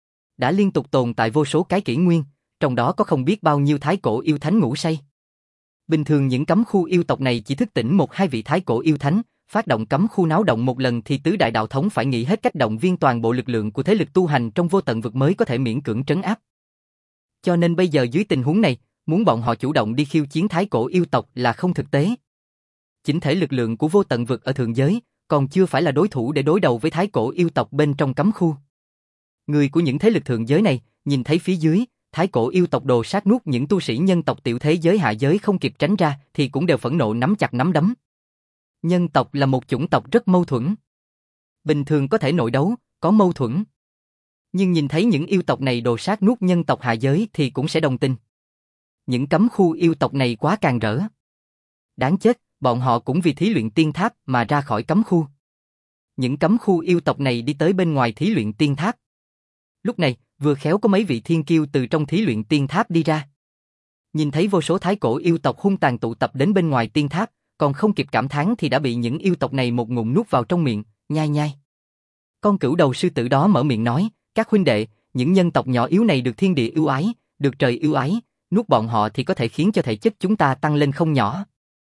Đã liên tục tồn tại vô số cái kỷ nguyên, trong đó có không biết bao nhiêu thái cổ yêu thánh ngủ say. Bình thường những cấm khu yêu tộc này chỉ thức tỉnh một hai vị thái cổ yêu thánh, phát động cấm khu náo động một lần thì tứ đại đạo thống phải nghĩ hết cách động viên toàn bộ lực lượng của thế lực tu hành trong vô tận vực mới có thể miễn cưỡng trấn áp. Cho nên bây giờ dưới tình huống này, muốn bọn họ chủ động đi khiêu chiến thái cổ yêu tộc là không thực tế. Chỉnh thể lực lượng của vô tận vực ở thượng giới còn chưa phải là đối thủ để đối đầu với thái cổ yêu tộc bên trong cấm khu. Người của những thế lực thượng giới này nhìn thấy phía dưới, thái cổ yêu tộc đồ sát nuốt những tu sĩ nhân tộc tiểu thế giới hạ giới không kịp tránh ra thì cũng đều phẫn nộ nắm chặt nắm đấm. Nhân tộc là một chủng tộc rất mâu thuẫn. Bình thường có thể nội đấu, có mâu thuẫn. Nhưng nhìn thấy những yêu tộc này đồ sát nuốt nhân tộc hạ giới thì cũng sẽ đồng tình. Những cấm khu yêu tộc này quá càng rỡ. Đáng chết, bọn họ cũng vì thí luyện tiên tháp mà ra khỏi cấm khu. Những cấm khu yêu tộc này đi tới bên ngoài thí luyện tiên tháp. Lúc này, vừa khéo có mấy vị thiên kiêu từ trong thí luyện tiên tháp đi ra. Nhìn thấy vô số thái cổ yêu tộc hung tàn tụ tập đến bên ngoài tiên tháp, còn không kịp cảm thán thì đã bị những yêu tộc này một ngụm nuốt vào trong miệng, nhai nhai. Con cửu đầu sư tử đó mở miệng nói, các huynh đệ, những nhân tộc nhỏ yếu này được thiên địa ưu ái, được trời ưu ái, nuốt bọn họ thì có thể khiến cho thể chất chúng ta tăng lên không nhỏ.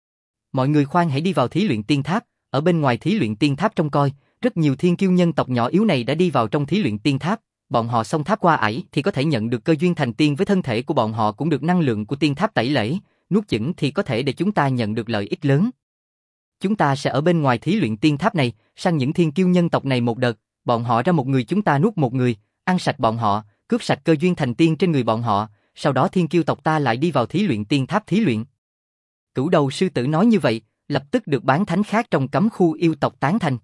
Mọi người khoan hãy đi vào thí luyện tiên tháp, ở bên ngoài thí luyện tiên tháp trông coi, rất nhiều thiên kiêu nhân tộc nhỏ yếu này đã đi vào trong thí luyện tiên tháp, bọn họ xông tháp qua ải thì có thể nhận được cơ duyên thành tiên với thân thể của bọn họ cũng được năng lượng của tiên tháp tẩy lễ, nuốt chửng thì có thể để chúng ta nhận được lợi ích lớn. Chúng ta sẽ ở bên ngoài thí luyện tiên tháp này, săn những thiên kiêu nhân tộc này một đợt, bọn họ ra một người chúng ta nuốt một người, ăn sạch bọn họ, cướp sạch cơ duyên thành tiên trên người bọn họ, sau đó thiên kiêu tộc ta lại đi vào thí luyện tiên tháp thí luyện. Cửu đầu sư tử nói như vậy, lập tức được bán thánh khác trong cấm khu yêu tộc tán thành.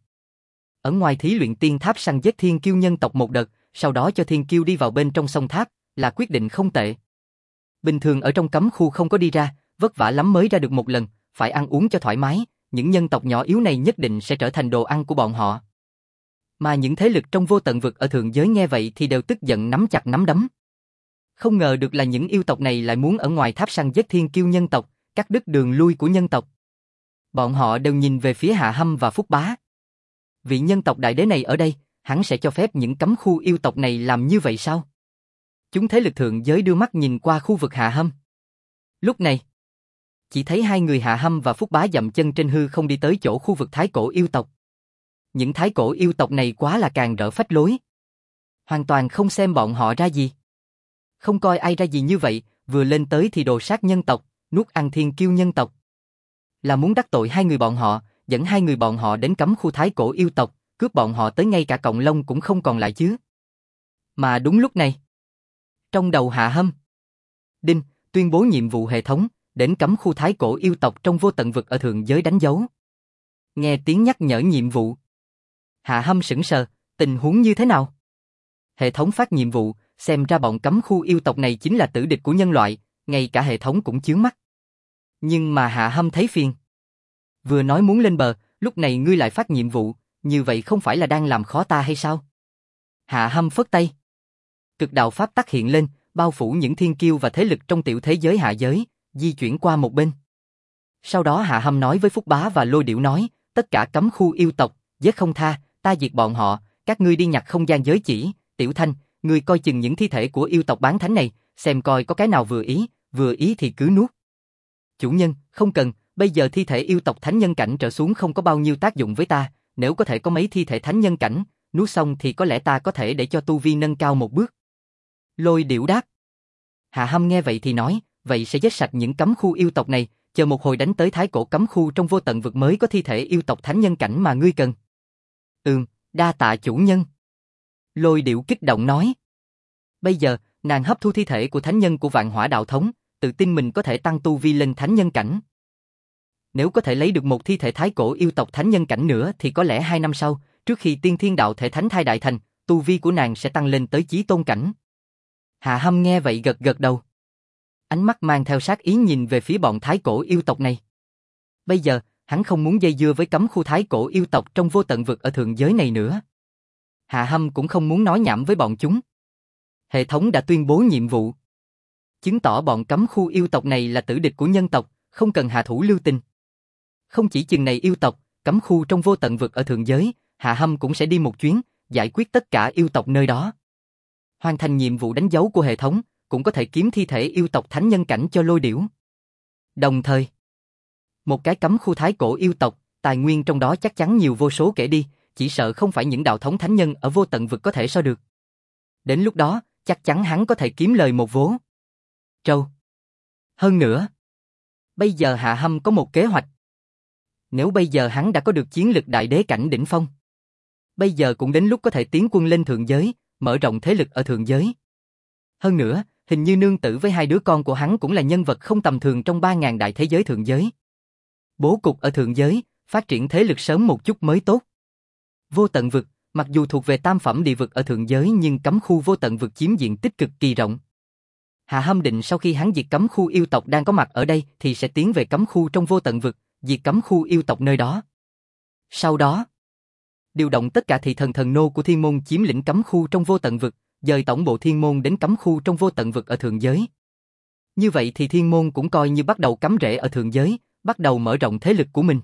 Ở ngoài thí luyện tiên tháp săn giết thiên kiêu nhân tộc một đợt, sau đó cho thiên kiêu đi vào bên trong sông tháp, là quyết định không tệ. Bình thường ở trong cấm khu không có đi ra, vất vả lắm mới ra được một lần, phải ăn uống cho thoải mái, những nhân tộc nhỏ yếu này nhất định sẽ trở thành đồ ăn của bọn họ. Mà những thế lực trong vô tận vực ở thượng giới nghe vậy thì đều tức giận nắm chặt nắm đấm. Không ngờ được là những yêu tộc này lại muốn ở ngoài tháp săn giết thiên kiêu nhân tộc, cắt đứt đường lui của nhân tộc. Bọn họ đều nhìn về phía Hạ Hâm và Phúc Bá. Vị nhân tộc đại đế này ở đây, hắn sẽ cho phép những cấm khu yêu tộc này làm như vậy sao? Chúng thế lực thượng giới đưa mắt nhìn qua khu vực Hạ Hâm. Lúc này, chỉ thấy hai người Hạ Hâm và Phúc Bá dậm chân trên hư không đi tới chỗ khu vực thái cổ yêu tộc. Những thái cổ yêu tộc này quá là càng rỡ phách lối. Hoàn toàn không xem bọn họ ra gì. Không coi ai ra gì như vậy, vừa lên tới thì đồ sát nhân tộc, nuốt ăn thiên kiêu nhân tộc. Là muốn đắc tội hai người bọn họ, dẫn hai người bọn họ đến cấm khu thái cổ yêu tộc, cướp bọn họ tới ngay cả cọng lông cũng không còn lại chứ. Mà đúng lúc này, trong đầu Hạ Hâm, đinh, tuyên bố nhiệm vụ hệ thống, đến cấm khu thái cổ yêu tộc trong vô tận vực ở thượng giới đánh dấu. Nghe tiếng nhắc nhở nhiệm vụ. Hạ Hâm sững sờ, tình huống như thế nào? Hệ thống phát nhiệm vụ, xem ra bọn cấm khu yêu tộc này chính là tử địch của nhân loại, ngay cả hệ thống cũng chướng mắt. Nhưng mà Hạ Hâm thấy phiền. Vừa nói muốn lên bờ, lúc này ngươi lại phát nhiệm vụ, như vậy không phải là đang làm khó ta hay sao? Hạ Hâm phất tay. Cực đạo pháp tắc hiện lên, bao phủ những thiên kiêu và thế lực trong tiểu thế giới hạ giới, di chuyển qua một bên. Sau đó Hạ Hâm nói với Phúc Bá và Lôi Điểu nói, tất cả cấm khu yêu tộc, giết không tha, ta diệt bọn họ, các ngươi đi nhặt không gian giới chỉ, Tiểu Thanh, ngươi coi chừng những thi thể của yêu tộc bán thánh này, xem coi có cái nào vừa ý thì cứ nuốt. Chủ nhân, không cần, bây giờ thi thể yêu tộc thánh nhân cảnh trở xuống không có bao nhiêu tác dụng với ta, nếu có thể có mấy thi thể thánh nhân cảnh, nuốt xong thì có lẽ ta có thể để cho tu vi nâng cao một bước. Lôi Điểu đáp. Hạ Hâm nghe vậy thì nói, vậy sẽ giết sạch những cấm khu yêu tộc này, chờ một hồi đánh tới thái cổ cấm khu trong vô tận vực mới có thi thể yêu tộc thánh nhân cảnh mà ngươi cần. Đa tạ chủ nhân. Lôi Điểu kích động nói. Bây giờ, nàng hấp thu thi thể của thánh nhân của Vạn Hỏa đạo thống, tự tin mình có thể tăng tu vi lên thánh nhân cảnh. Nếu có thể lấy được một thi thể thái cổ yêu tộc thánh nhân cảnh nữa thì có lẽ 2 năm sau, trước khi tiên thiên đạo thể thánh thai đại thành, tu vi của nàng sẽ tăng lên tới chí tôn cảnh. Hạ Hâm nghe vậy gật gật đầu. Ánh mắt mang theo sát ý nhìn về phía bọn thái cổ yêu tộc này. Bây giờ, hắn không muốn dây dưa với cấm khu thái cổ yêu tộc trong vô tận vực ở thượng giới này nữa. Hạ Hâm cũng không muốn nói nhảm với bọn chúng. Hệ thống đã tuyên bố nhiệm vụ, chứng tỏ bọn cấm khu yêu tộc này là tử địch của nhân tộc, không cần hạ thủ lưu tình. Không chỉ chừng này yêu tộc, cấm khu trong vô tận vực ở thượng giới, Hạ Hâm cũng sẽ đi một chuyến, giải quyết tất cả yêu tộc nơi đó. Hoàn thành nhiệm vụ đánh dấu của hệ thống, cũng có thể kiếm thi thể yêu tộc thánh nhân cảnh cho Lôi Điểu. Đồng thời, một cái cấm khu thái cổ yêu tộc, tài nguyên trong đó chắc chắn nhiều vô số kể đi, chỉ sợ không phải những đạo thống thánh nhân ở vô tận vực có thể so được. Đến lúc đó, chắc chắn hắn có thể kiếm lời một vố trâu. Hơn nữa, bây giờ Hạ Hâm có một kế hoạch. Nếu bây giờ hắn đã có được chiến lực đại đế cảnh đỉnh phong, bây giờ cũng đến lúc có thể tiến quân lên thượng giới, mở rộng thế lực ở thượng giới. Hơn nữa, hình như nương tử với hai đứa con của hắn cũng là nhân vật không tầm thường trong 3.000 đại thế giới thượng giới. Bố cục ở thượng giới, phát triển thế lực sớm một chút mới tốt. Vô tận vực, mặc dù thuộc về tam phẩm địa vực ở thượng giới nhưng cấm khu vô tận vực chiếm diện tích cực kỳ rộng. Hạ Hâm định sau khi hắn diệt cấm khu yêu tộc đang có mặt ở đây thì sẽ tiến về cấm khu trong vô tận vực, diệt cấm khu yêu tộc nơi đó. Sau đó, điều động tất cả thị thần thần nô của thiên môn chiếm lĩnh cấm khu trong vô tận vực, dời tổng bộ thiên môn đến cấm khu trong vô tận vực ở thượng giới. Như vậy thì thiên môn cũng coi như bắt đầu cắm rễ ở thượng giới, bắt đầu mở rộng thế lực của mình.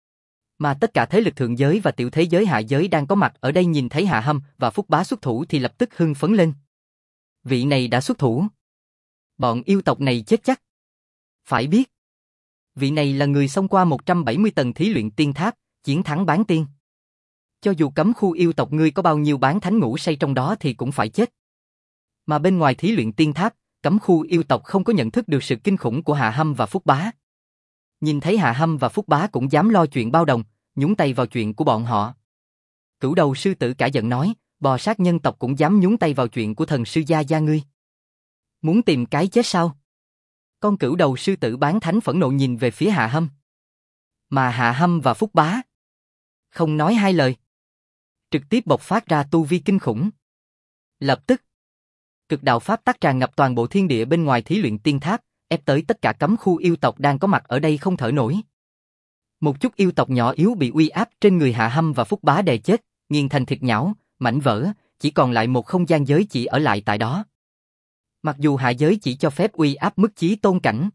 Mà tất cả thế lực thượng giới và tiểu thế giới hạ giới đang có mặt ở đây nhìn thấy Hạ Hâm và Phúc Bá xuất thủ thì lập tức hưng phấn lên. Vị này đã xuất thủ. Bọn yêu tộc này chết chắc. Phải biết, vị này là người xông qua 170 tầng thí luyện tiên tháp, chiến thắng bán tiên. Cho dù cấm khu yêu tộc ngươi có bao nhiêu bán thánh ngủ say trong đó thì cũng phải chết. Mà bên ngoài thí luyện tiên tháp, cấm khu yêu tộc không có nhận thức được sự kinh khủng của Hạ Hâm và Phúc Bá. Nhìn thấy Hạ Hâm và Phúc Bá cũng dám lo chuyện bao đồng, nhúng tay vào chuyện của bọn họ. Cửu đầu sư tử cả giận nói, bò sát nhân tộc cũng dám nhúng tay vào chuyện của thần sư gia gia ngươi. Muốn tìm cái chết sao? Con cửu đầu sư tử bán thánh phẫn nộ nhìn về phía Hạ Hâm. Mà Hạ Hâm và Phúc Bá không nói hai lời, trực tiếp bộc phát ra tu vi kinh khủng. Lập tức, cực đạo pháp tắc tràn ngập toàn bộ thiên địa bên ngoài thí luyện tiên tháp, ép tới tất cả cấm khu yêu tộc đang có mặt ở đây không thở nổi. Một chút yêu tộc nhỏ yếu bị uy áp trên người Hạ Hâm và Phúc Bá đè chết, nghiền thành thịt nhão, mảnh vỡ, chỉ còn lại một không gian giới chỉ ở lại tại đó. Mặc dù hạ giới chỉ cho phép uy áp mức chí tôn cảnh,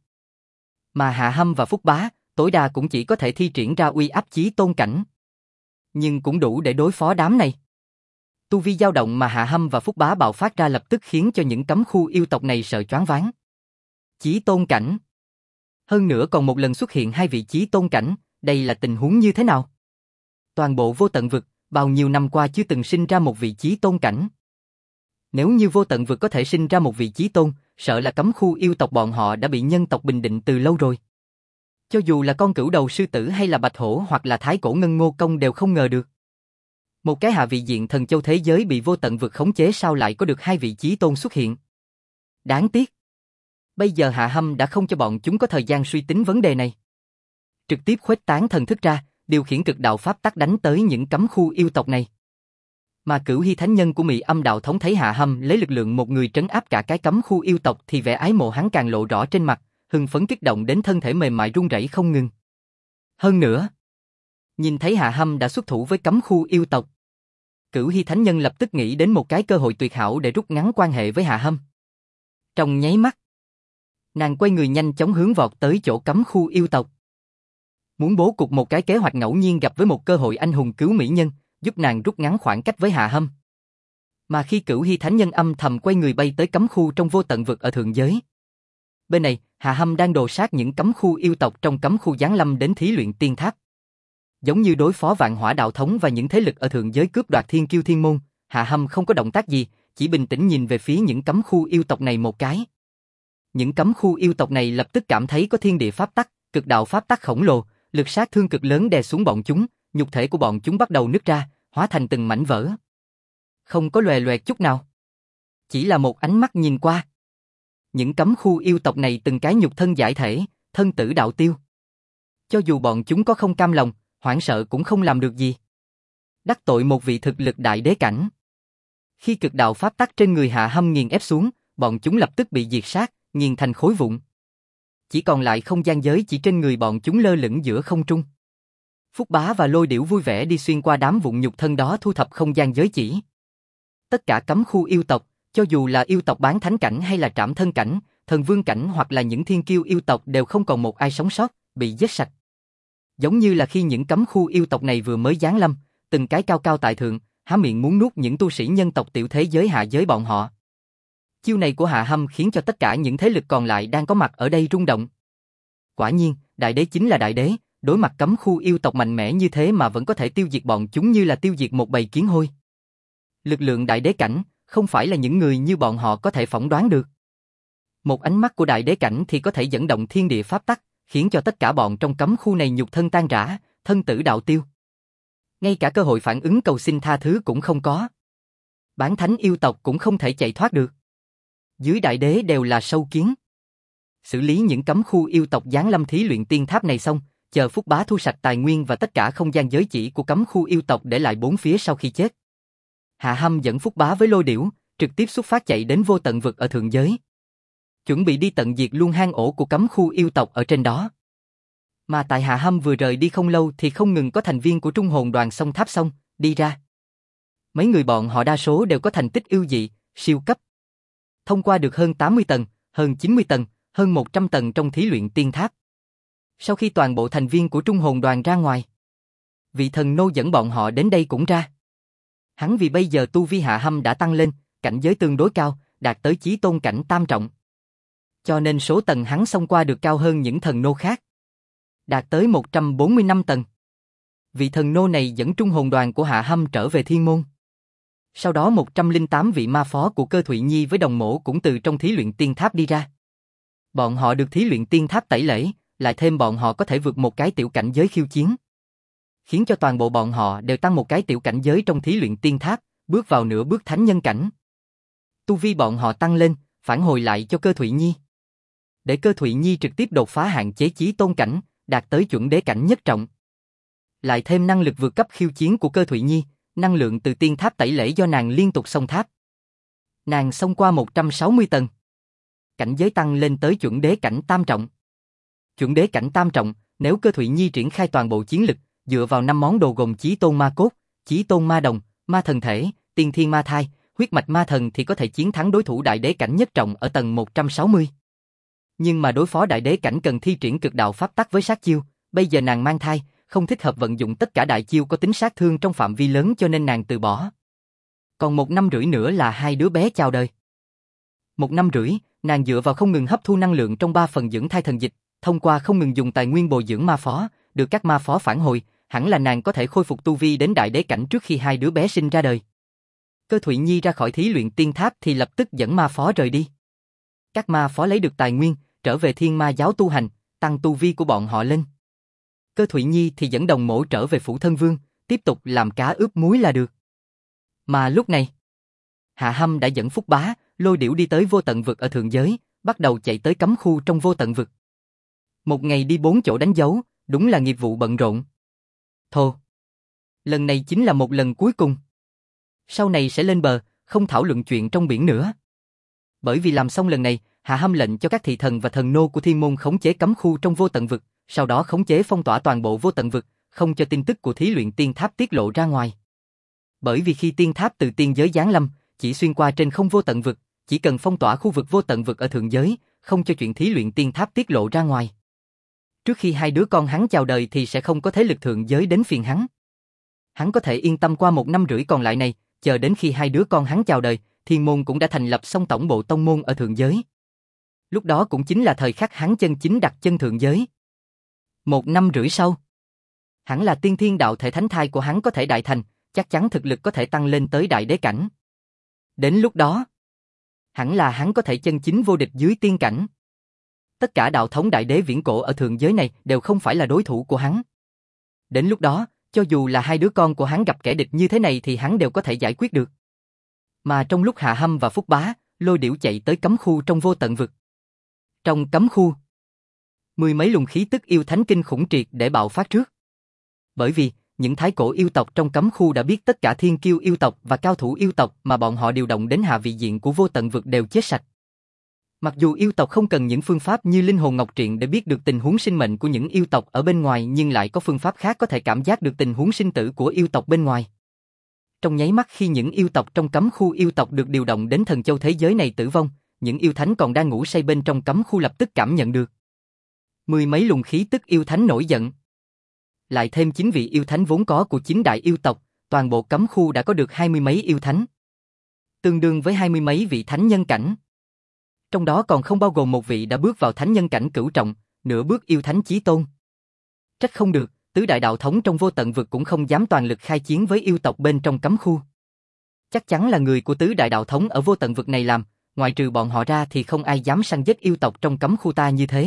mà Hạ Hâm và Phúc Bá tối đa cũng chỉ có thể thi triển ra uy áp chí tôn cảnh, nhưng cũng đủ để đối phó đám này. Tu vi dao động mà Hạ Hâm và Phúc Bá bạo phát ra lập tức khiến cho những cấm khu yêu tộc này sợ choáng váng. Chí tôn cảnh. Hơn nữa còn một lần xuất hiện hai vị chí tôn cảnh, đây là tình huống như thế nào? Toàn bộ vô tận vực, bao nhiêu năm qua chưa từng sinh ra một vị chí tôn cảnh. Nếu như vô tận vực có thể sinh ra một vị chí tôn, sợ là cấm khu yêu tộc bọn họ đã bị nhân tộc bình định từ lâu rồi. Cho dù là con cửu đầu sư tử hay là bạch hổ hoặc là thái cổ ngân ngô công đều không ngờ được. Một cái hạ vị diện thần châu thế giới bị vô tận vực khống chế sao lại có được hai vị chí tôn xuất hiện. Đáng tiếc. Bây giờ Hạ Hâm đã không cho bọn chúng có thời gian suy tính vấn đề này. Trực tiếp khuếch tán thần thức ra, điều khiển cực đạo pháp tắc đánh tới những cấm khu yêu tộc này. Mà Cửu Hy thánh nhân của Mị Âm đạo thống thấy Hạ Hâm lấy lực lượng một người trấn áp cả cái cấm khu yêu tộc thì vẻ ái mộ hắn càng lộ rõ trên mặt, hưng phấn kích động đến thân thể mềm mại run rẩy không ngừng. Hơn nữa, nhìn thấy Hạ Hâm đã xuất thủ với cấm khu yêu tộc, Cửu Hy thánh nhân lập tức nghĩ đến một cái cơ hội tuyệt hảo để rút ngắn quan hệ với Hạ Hâm. Trong nháy mắt, nàng quay người nhanh chóng hướng vọt tới chỗ cấm khu yêu tộc. Muốn bố cục một cái kế hoạch ngẫu nhiên gặp với một cơ hội anh hùng cứu mỹ nhân, giúp nàng rút ngắn khoảng cách với Hạ Hâm. Mà khi Cửu Hy thánh nhân âm thầm quay người bay tới cấm khu trong vô tận vực ở thượng giới. Bên này, Hạ Hâm đang đồ sát những cấm khu yêu tộc trong cấm khu giáng lâm đến thí luyện tiên tháp. Giống như đối phó Vạn Hỏa đạo thống và những thế lực ở thượng giới cướp đoạt thiên kiêu thiên môn, Hạ Hâm không có động tác gì, chỉ bình tĩnh nhìn về phía những cấm khu yêu tộc này một cái. Những cấm khu yêu tộc này lập tức cảm thấy có thiên địa pháp tắc, cực đạo pháp tắc khổng lồ, lực sát thương cực lớn đè xuống bọn chúng, nhục thể của bọn chúng bắt đầu nứt ra, hóa thành từng mảnh vỡ. Không có loè loẹt chút nào. Chỉ là một ánh mắt nhìn qua. Những cấm khu yêu tộc này từng cái nhục thân giải thể, thân tử đạo tiêu. Cho dù bọn chúng có không cam lòng, hoảng sợ cũng không làm được gì. Đắc tội một vị thực lực đại đế cảnh. Khi cực đạo pháp tắc trên người Hạ Hâm nghiền ép xuống, bọn chúng lập tức bị diệt sát, nghiền thành khối vụn. Chỉ còn lại không gian giới chỉ trên người bọn chúng lơ lửng giữa không trung. Phúc Bá và Lôi Điểu vui vẻ đi xuyên qua đám vụn nhục thân đó thu thập không gian giới chỉ. Tất cả cấm khu yêu tộc, cho dù là yêu tộc bán thánh cảnh hay là trảm thân cảnh, thần vương cảnh hoặc là những thiên kiêu yêu tộc đều không còn một ai sống sót, bị giết sạch. Giống như là khi những cấm khu yêu tộc này vừa mới giáng lâm, từng cái cao cao tại thượng, há miệng muốn nuốt những tu sĩ nhân tộc tiểu thế giới hạ giới bọn họ. Chiêu này của Hạ Hâm khiến cho tất cả những thế lực còn lại đang có mặt ở đây rung động. Quả nhiên, đại đế chính là đại đế, đối mặt cấm khu yêu tộc mạnh mẽ như thế mà vẫn có thể tiêu diệt bọn chúng như là tiêu diệt một bầy kiến hôi. Lực lượng đại đế cảnh, không phải là những người như bọn họ có thể phỏng đoán được. Một ánh mắt của đại đế cảnh thì có thể dẫn động thiên địa pháp tắc, khiến cho tất cả bọn trong cấm khu này nhục thân tan rã, thân tử đạo tiêu. Ngay cả cơ hội phản ứng cầu xin tha thứ cũng không có. Bán thánh yêu tộc cũng không thể chạy thoát được. Dưới đại đế đều là sâu kiến. Xử lý những cấm khu yêu tộc giáng lâm thí luyện tiên tháp này xong, chờ Phúc Bá thu sạch tài nguyên và tất cả không gian giới chỉ của cấm khu yêu tộc để lại bốn phía sau khi chết. Hạ Hâm dẫn Phúc Bá với Lôi Điểu, trực tiếp xuất phát chạy đến vô tận vực ở thượng giới. Chuẩn bị đi tận diệt luôn hang ổ của cấm khu yêu tộc ở trên đó. Mà tại Hạ Hâm vừa rời đi không lâu thì không ngừng có thành viên của Trung Hồn Đoàn xông tháp xong, đi ra. Mấy người bọn họ đa số đều có thành tích ưu dị, siêu cấp. Thông qua được hơn 80 tầng, hơn 90 tầng, hơn 100 tầng trong thí luyện tiên tháp. Sau khi toàn bộ thành viên của Trung Hồn Đoàn ra ngoài, vị thần nô dẫn bọn họ đến đây cũng ra. Hắn vì bây giờ tu vi Hạ Hâm đã tăng lên, cảnh giới tương đối cao, đạt tới chí tôn cảnh tam trọng. Cho nên số tầng hắn xông qua được cao hơn những thần nô khác. Đạt tới 145 tầng. Vị thần nô này dẫn Trung Hồn Đoàn của Hạ Hâm trở về thiên môn. Sau đó 108 vị ma phó của Cơ Thụy Nhi với đồng mổ cũng từ trong thí luyện tiên tháp đi ra. Bọn họ được thí luyện tiên tháp tẩy lễ, lại thêm bọn họ có thể vượt một cái tiểu cảnh giới khiêu chiến. Khiến cho toàn bộ bọn họ đều tăng một cái tiểu cảnh giới trong thí luyện tiên tháp, bước vào nửa bước thánh nhân cảnh. Tu vi bọn họ tăng lên, phản hồi lại cho Cơ Thụy Nhi. Để Cơ Thụy Nhi trực tiếp đột phá hạn chế chí tôn cảnh, đạt tới chuẩn đế cảnh nhất trọng. Lại thêm năng lực vượt cấp khiêu chiến của Cơ Thụy Nhi, năng lượng từ tiên tháp tẩy lễ do nàng liên tục xông tháp. Nàng xông qua 160 tầng. Cảnh giới tăng lên tới chuẩn đế cảnh tam trọng. Chuẩn đế cảnh tam trọng, nếu Cơ Thụy Nhi triển khai toàn bộ chiến lực, dựa vào 5 món đồ gồm chí tôn ma cốt, chí tôn ma đồng, ma thần thể, tiên thiên ma thai, huyết mạch ma thần thì có thể chiến thắng đối thủ đại đế cảnh nhất trọng ở tầng 160. Nhưng mà đối phó đại đế cảnh cần thi triển cực đạo pháp tắc với sát chiêu, bây giờ nàng mang thai, không thích hợp vận dụng tất cả đại chiêu có tính sát thương trong phạm vi lớn cho nên nàng từ bỏ. Còn 1 năm rưỡi nữa là 2 đứa bé chào đời. 1 năm rưỡi, nàng dựa vào không ngừng hấp thu năng lượng trong 3 phần dưỡng thai thần dịch, thông qua không ngừng dùng tài nguyên bồi dưỡng ma phó, được các ma phó phản hồi, hẳn là nàng có thể khôi phục tu vi đến đại đế cảnh trước khi 2 đứa bé sinh ra đời. Cơ Thụy Nhi ra khỏi thí luyện tiên tháp thì lập tức dẫn ma phó rời đi. Các ma phó lấy được tài nguyên, trở về thiên ma giáo tu hành, tăng tu vi của bọn họ lên. Cơ Thụy Nhi thì dẫn đồng mổ trở về phủ thân vương, tiếp tục làm cá ướp muối là được. Mà lúc này, Hạ Hâm đã dẫn Phúc Bá, Lôi Điểu đi tới vô tận vực ở thượng giới, bắt đầu chạy tới cấm khu trong vô tận vực. Một ngày đi 4 chỗ đánh dấu, đúng là nghiệp vụ bận rộn. Thô. Lần này chính là một lần cuối cùng. Sau này sẽ lên bờ, không thảo luận chuyện trong biển nữa. Bởi vì làm xong lần này, Hạ Hâm lệnh cho các thị thần và thần nô của thiên môn khống chế cấm khu trong vô tận vực, sau đó khống chế phong tỏa toàn bộ vô tận vực, không cho tin tức của thí luyện tiên tháp tiết lộ ra ngoài. Bởi vì khi tiên tháp từ tiên giới giáng lâm, chỉ xuyên qua trên không vô tận vực, chỉ cần phong tỏa khu vực vô tận vực ở thượng giới, không cho chuyện thí luyện tiên tháp tiết lộ ra ngoài. Trước khi 2 đứa con hắn chào đời thì sẽ không có thế lực thượng giới đến phiền hắn. Hắn có thể yên tâm qua 1 năm rưỡi còn lại này, chờ đến khi 2 đứa con hắn chào đời, thiên môn cũng đã thành lập xong tổng bộ tông môn ở thượng giới. Lúc đó cũng chính là thời khắc hắn chân chính đặt chân thượng giới. 1 năm rưỡi sau, hẳn là tiên thiên đạo thể thánh thai của hắn có thể đại thành, chắc chắn thực lực có thể tăng lên tới đại đế cảnh. Đến lúc đó, hẳn là hắn có thể chân chính vô địch dưới tiên cảnh. Tất cả đạo thống đại đế viễn cổ ở thượng giới này đều không phải là đối thủ của hắn. Đến lúc đó, cho dù là 2 đứa con của hắn gặp kẻ địch như thế này thì hắn đều có thể giải quyết được. Mà trong lúc Hạ Hâm và Phúc Bá, Lôi Điểu chạy tới cấm khu trong vô tận vực. Trong cấm khu, 10 mấy luồng khí tức yêu thánh kinh khủng triệt để bạo phát trước. Bởi vì, những thái cổ yêu tộc trong cấm khu đã biết tất cả thiên kiêu yêu tộc và cao thủ yêu tộc mà bọn họ điều động đến hạ vị diện của vô tận vực đều chết sạch. Mặc dù yêu tộc không cần những phương pháp như linh hồn ngọc triện để biết được tình huống sinh mệnh của những yêu tộc ở bên ngoài, nhưng lại có phương pháp khác có thể cảm giác được tình huống sinh tử của yêu tộc bên ngoài. Trong nháy mắt khi những yêu tộc trong cấm khu yêu tộc được điều động đến thần châu thế giới này tử vong, những yêu thánh còn đang ngủ say bên trong cấm khu lập tức cảm nhận được. Mười mấy luồng khí tức yêu thánh nổi giận. Lại thêm 9 vị yêu thánh vốn có của 9 đại yêu tộc, toàn bộ cấm khu đã có được 20 mấy yêu thánh. Tương đương với 20 mấy vị thánh nhân cảnh. Trong đó còn không bao gồm một vị đã bước vào thánh nhân cảnh cửu trọng, nửa bước yêu thánh chí tôn. Trách không được, tứ đại đạo thống trong vô tận vực cũng không dám toàn lực khai chiến với yêu tộc bên trong cấm khu. Chắc chắn là người của tứ đại đạo thống ở vô tận vực này làm, ngoại trừ bọn họ ra thì không ai dám săn giết yêu tộc trong cấm khu ta như thế.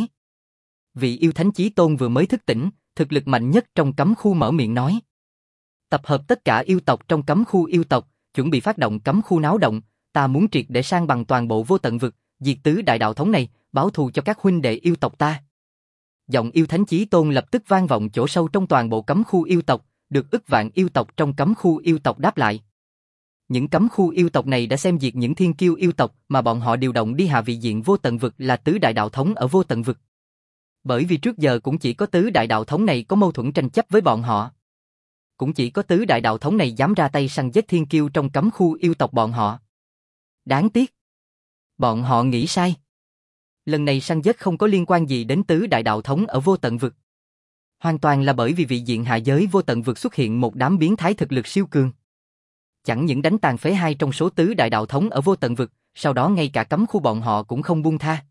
Vị yêu thánh chí tôn vừa mới thức tỉnh, thực lực mạnh nhất trong cấm khu mở miệng nói. Tập hợp tất cả yêu tộc trong cấm khu yêu tộc, chuẩn bị phát động cấm khu náo động, ta muốn triệt để san bằng toàn bộ vô tận vực, diệt tứ đại đạo thống này, báo thù cho các huynh đệ yêu tộc ta. Giọng yêu thánh chí tôn lập tức vang vọng chỗ sâu trong toàn bộ cấm khu yêu tộc, được ức vạn yêu tộc trong cấm khu yêu tộc đáp lại. Những cấm khu yêu tộc này đã xem diệt những thiên kiêu yêu tộc mà bọn họ điều động đi hạ vị diện vô tận vực là tứ đại đạo thống ở vô tận vực. Bởi vì trước giờ cũng chỉ có tứ đại đạo thống này có mâu thuẫn tranh chấp với bọn họ. Cũng chỉ có tứ đại đạo thống này dám ra tay săn giết thiên kiêu trong cấm khu yêu tộc bọn họ. Đáng tiếc. Bọn họ nghĩ sai. Lần này săn giết không có liên quan gì đến tứ đại đạo thống ở vô tận vực. Hoàn toàn là bởi vì vị diện hạ giới vô tận vực xuất hiện một đám biến thái thực lực siêu cường. Chẳng những đánh tàn phế hai trong số tứ đại đạo thống ở vô tận vực, sau đó ngay cả cấm khu bọn họ cũng không buông tha.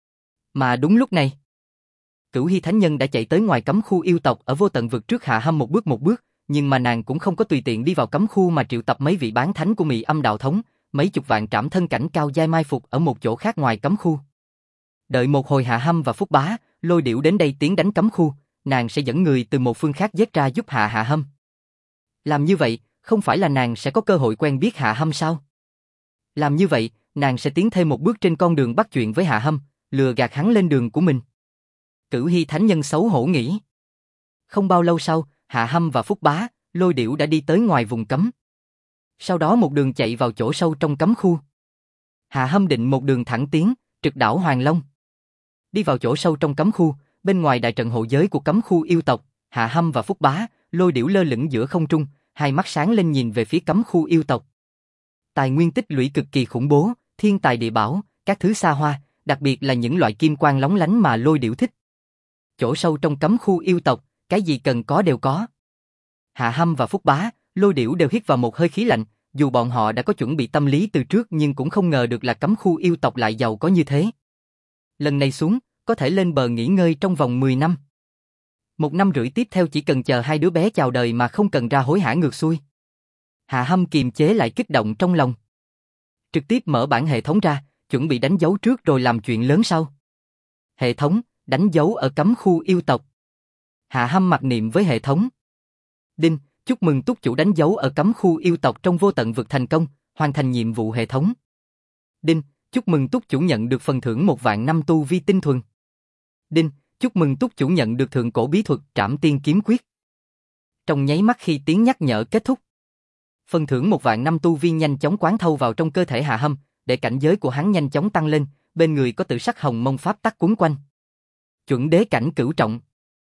Mà đúng lúc này, Cửu Hy Thánh Nhân đã chạy tới ngoài cấm khu yêu tộc ở vô tận vực trước Hạ Hâm một bước, nhưng mà nàng cũng không có tùy tiện đi vào cấm khu mà triệu tập mấy vị bán thánh của Mị Âm đạo thống, mấy chục vạn trảm thân cảnh cao giai mai phục ở một chỗ khác ngoài cấm khu. Đợi một hồi Hạ Hâm và Phúc Bá, Lôi Điểu đến đây tiến đánh cấm khu, nàng sẽ dẫn người từ một phương khác giết ra giúp Hạ Hâm. Làm như vậy, không phải là nàng sẽ có cơ hội quen biết Hạ Hâm sao? Làm như vậy, nàng sẽ tiến thêm một bước trên con đường bắt chuyện với Hạ Hâm, lừa gạt hắn lên đường của mình. Cửu Hy Thánh Nhân xấu hổ nghĩ. Không bao lâu sau, Hạ Hâm và Phúc Bá, Lôi Điểu đã đi tới ngoài vùng cấm. Sau đó một đường chạy vào chỗ sâu trong cấm khu. Hạ Hâm định một đường thẳng tiến, trực đảo Hoàng Long. Đi vào chỗ sâu trong cấm khu, bên ngoài đại trận hộ giới của cấm khu yêu tộc, Hạ Hâm và Phúc Bá, Lôi Điểu lơ lửng giữa không trung, hai mắt sáng lên nhìn về phía cấm khu yêu tộc. Tài nguyên tích lũy cực kỳ khủng bố, thiên tài địa bảo, các thứ xa hoa, đặc biệt là những loại kim quang lóng lánh mà Lôi Điểu thích. Chỗ sâu trong cấm khu yêu tộc, cái gì cần có đều có. Hạ Hâm và Phúc Bá, Lôi Điểu đều hít vào một hơi khí lạnh, dù bọn họ đã có chuẩn bị tâm lý từ trước nhưng cũng không ngờ được là cấm khu yêu tộc lại giàu có như thế. Lần này xuống, có thể lên bờ nghỉ ngơi trong vòng 10 năm. 1 năm rưỡi tiếp theo chỉ cần chờ hai đứa bé chào đời mà không cần ra hối hả ngược xuôi. Hạ Hâm kiềm chế lại kích động trong lòng. Trực tiếp mở bản hệ thống ra, chuẩn bị đánh dấu trước rồi làm chuyện lớn sau. Hệ thống, đánh dấu ở cấm khu yêu tộc. Hạ Hâm mặc niệm với hệ thống. Đinh, chúc mừng túc chủ đánh dấu ở cấm khu yêu tộc trong vô tận vực thành công, hoàn thành nhiệm vụ hệ thống. Đinh, chúc mừng túc chủ nhận được phần thưởng 1.000 năm tu vi tinh thuần. Đinh, chúc mừng túc chủ nhận được thượng cổ bí thuật Trảm Tiên Kiếm Quyết. Trong nháy mắt khi tiếng nhắc nhở kết thúc, phần thưởng 1.000 năm tu vi nhanh chóng quán thâu vào trong cơ thể Hạ Hâm, để cảnh giới của hắn nhanh chóng tăng lên, bên người có tự sắc hồng mông pháp tắc quấn quanh. Chuẩn đế cảnh cửu trọng.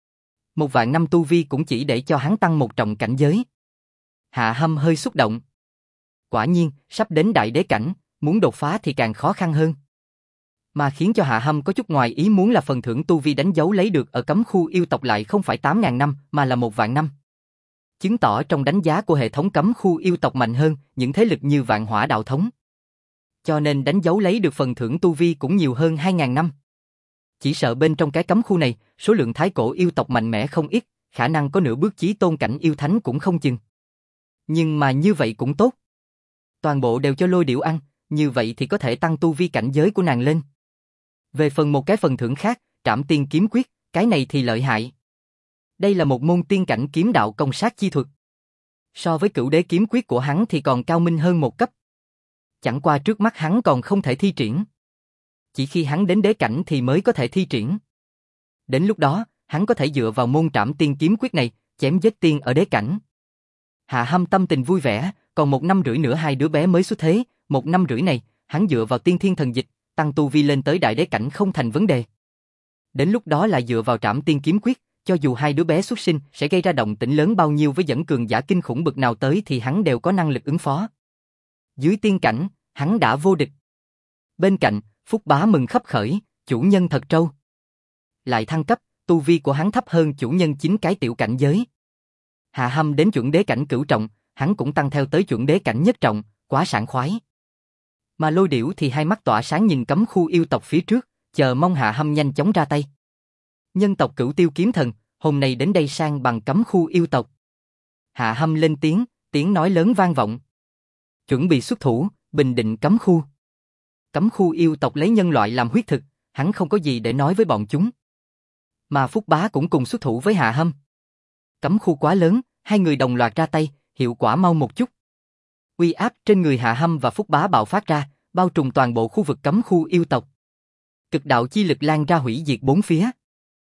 1.000 năm tu vi cũng chỉ để cho hắn tăng một trọng cảnh giới. Hạ Hâm hơi xúc động. Quả nhiên, sắp đến đại đế cảnh, muốn đột phá thì càng khó khăn hơn. Mà khiến cho Hạ Hâm có chút ngoài ý muốn là phần thưởng tu vi đánh dấu lấy được ở cấm khu yêu tộc lại không phải 8.000 năm mà là 1.000 năm. Chứng tỏ trong đánh giá của hệ thống cấm khu yêu tộc mạnh hơn những thế lực như Vạn Hỏa đạo thống. Cho nên đánh dấu lấy được phần thưởng tu vi cũng nhiều hơn 2.000 năm. Chỉ sợ bên trong cái cấm khu này, số lượng thái cổ yêu tộc mạnh mẽ không ít, khả năng có nửa bước chí tôn cảnh yêu thánh cũng không chừng. Nhưng mà như vậy cũng tốt. Toàn bộ đều cho Lôi Điểu ăn, như vậy thì có thể tăng tu vi cảnh giới của nàng lên. Về phần một cái phần thưởng khác, Trảm Tiên Kiếm Quyết, cái này thì lợi hại. Đây là một môn tiên cảnh kiếm đạo công sát chi thuật. So với Cửu Đế Kiếm Quyết của hắn thì còn cao minh hơn một cấp. Chẳng qua trước mắt hắn còn không thể thi triển. Chỉ khi hắn đến đế cảnh thì mới có thể thi triển. Đến lúc đó, hắn có thể dựa vào môn Trảm Tiên Kiếm Quyết này, chém giết tiên ở đế cảnh. Hạ Hâm tâm tình vui vẻ, còn 1 năm rưỡi nữa hai đứa bé mới xuất thế, 1 năm rưỡi này, hắn dựa vào tiên thiên thần dịch, tăng tu vi lên tới đại đế cảnh không thành vấn đề. Đến lúc đó là dựa vào Trảm Tiên Kiếm Quyết, cho dù hai đứa bé xuất sinh sẽ gây ra động tĩnh lớn bao nhiêu với dẫn cường giả kinh khủng bực nào tới thì hắn đều có năng lực ứng phó. Dưới tiên cảnh, hắn đã vô địch. Bên cạnh, Phúc Bá mừng khấp khởi, chủ nhân thật trâu. Lại thăng cấp, tu vi của hắn thấp hơn chủ nhân 9 cái tiểu cảnh giới. Hạ Hâm đến chuẩn đế cảnh cửu trọng, hắn cũng tăng theo tới chuẩn đế cảnh nhất trọng, quá sảng khoái. Mà Lôi Điểu thì hai mắt tỏa sáng nhìn cấm khu yêu tộc phía trước, chờ mong Hạ Hâm nhanh chóng ra tay. Nhân tộc Cửu Tiêu Kiếm Thần, hôm nay đến đây sang bằng cấm khu yêu tộc. Hạ Hâm lên tiếng, tiếng nói lớn vang vọng. Chuẩn bị xuất thủ, bình định cấm khu. Cấm khu yêu tộc lấy nhân loại làm huyết thực, hắn không có gì để nói với bọn chúng. Mà Phúc Bá cũng cùng xuất thủ với Hạ Hâm. Cấm khu quá lớn, hai người đồng loạt ra tay, hiệu quả mau một chút. Uy áp trên người Hạ Hâm và Phúc Bá bạo phát ra, bao trùm toàn bộ khu vực cấm khu yêu tộc. Cực đạo chi lực lan ra hủy diệt bốn phía.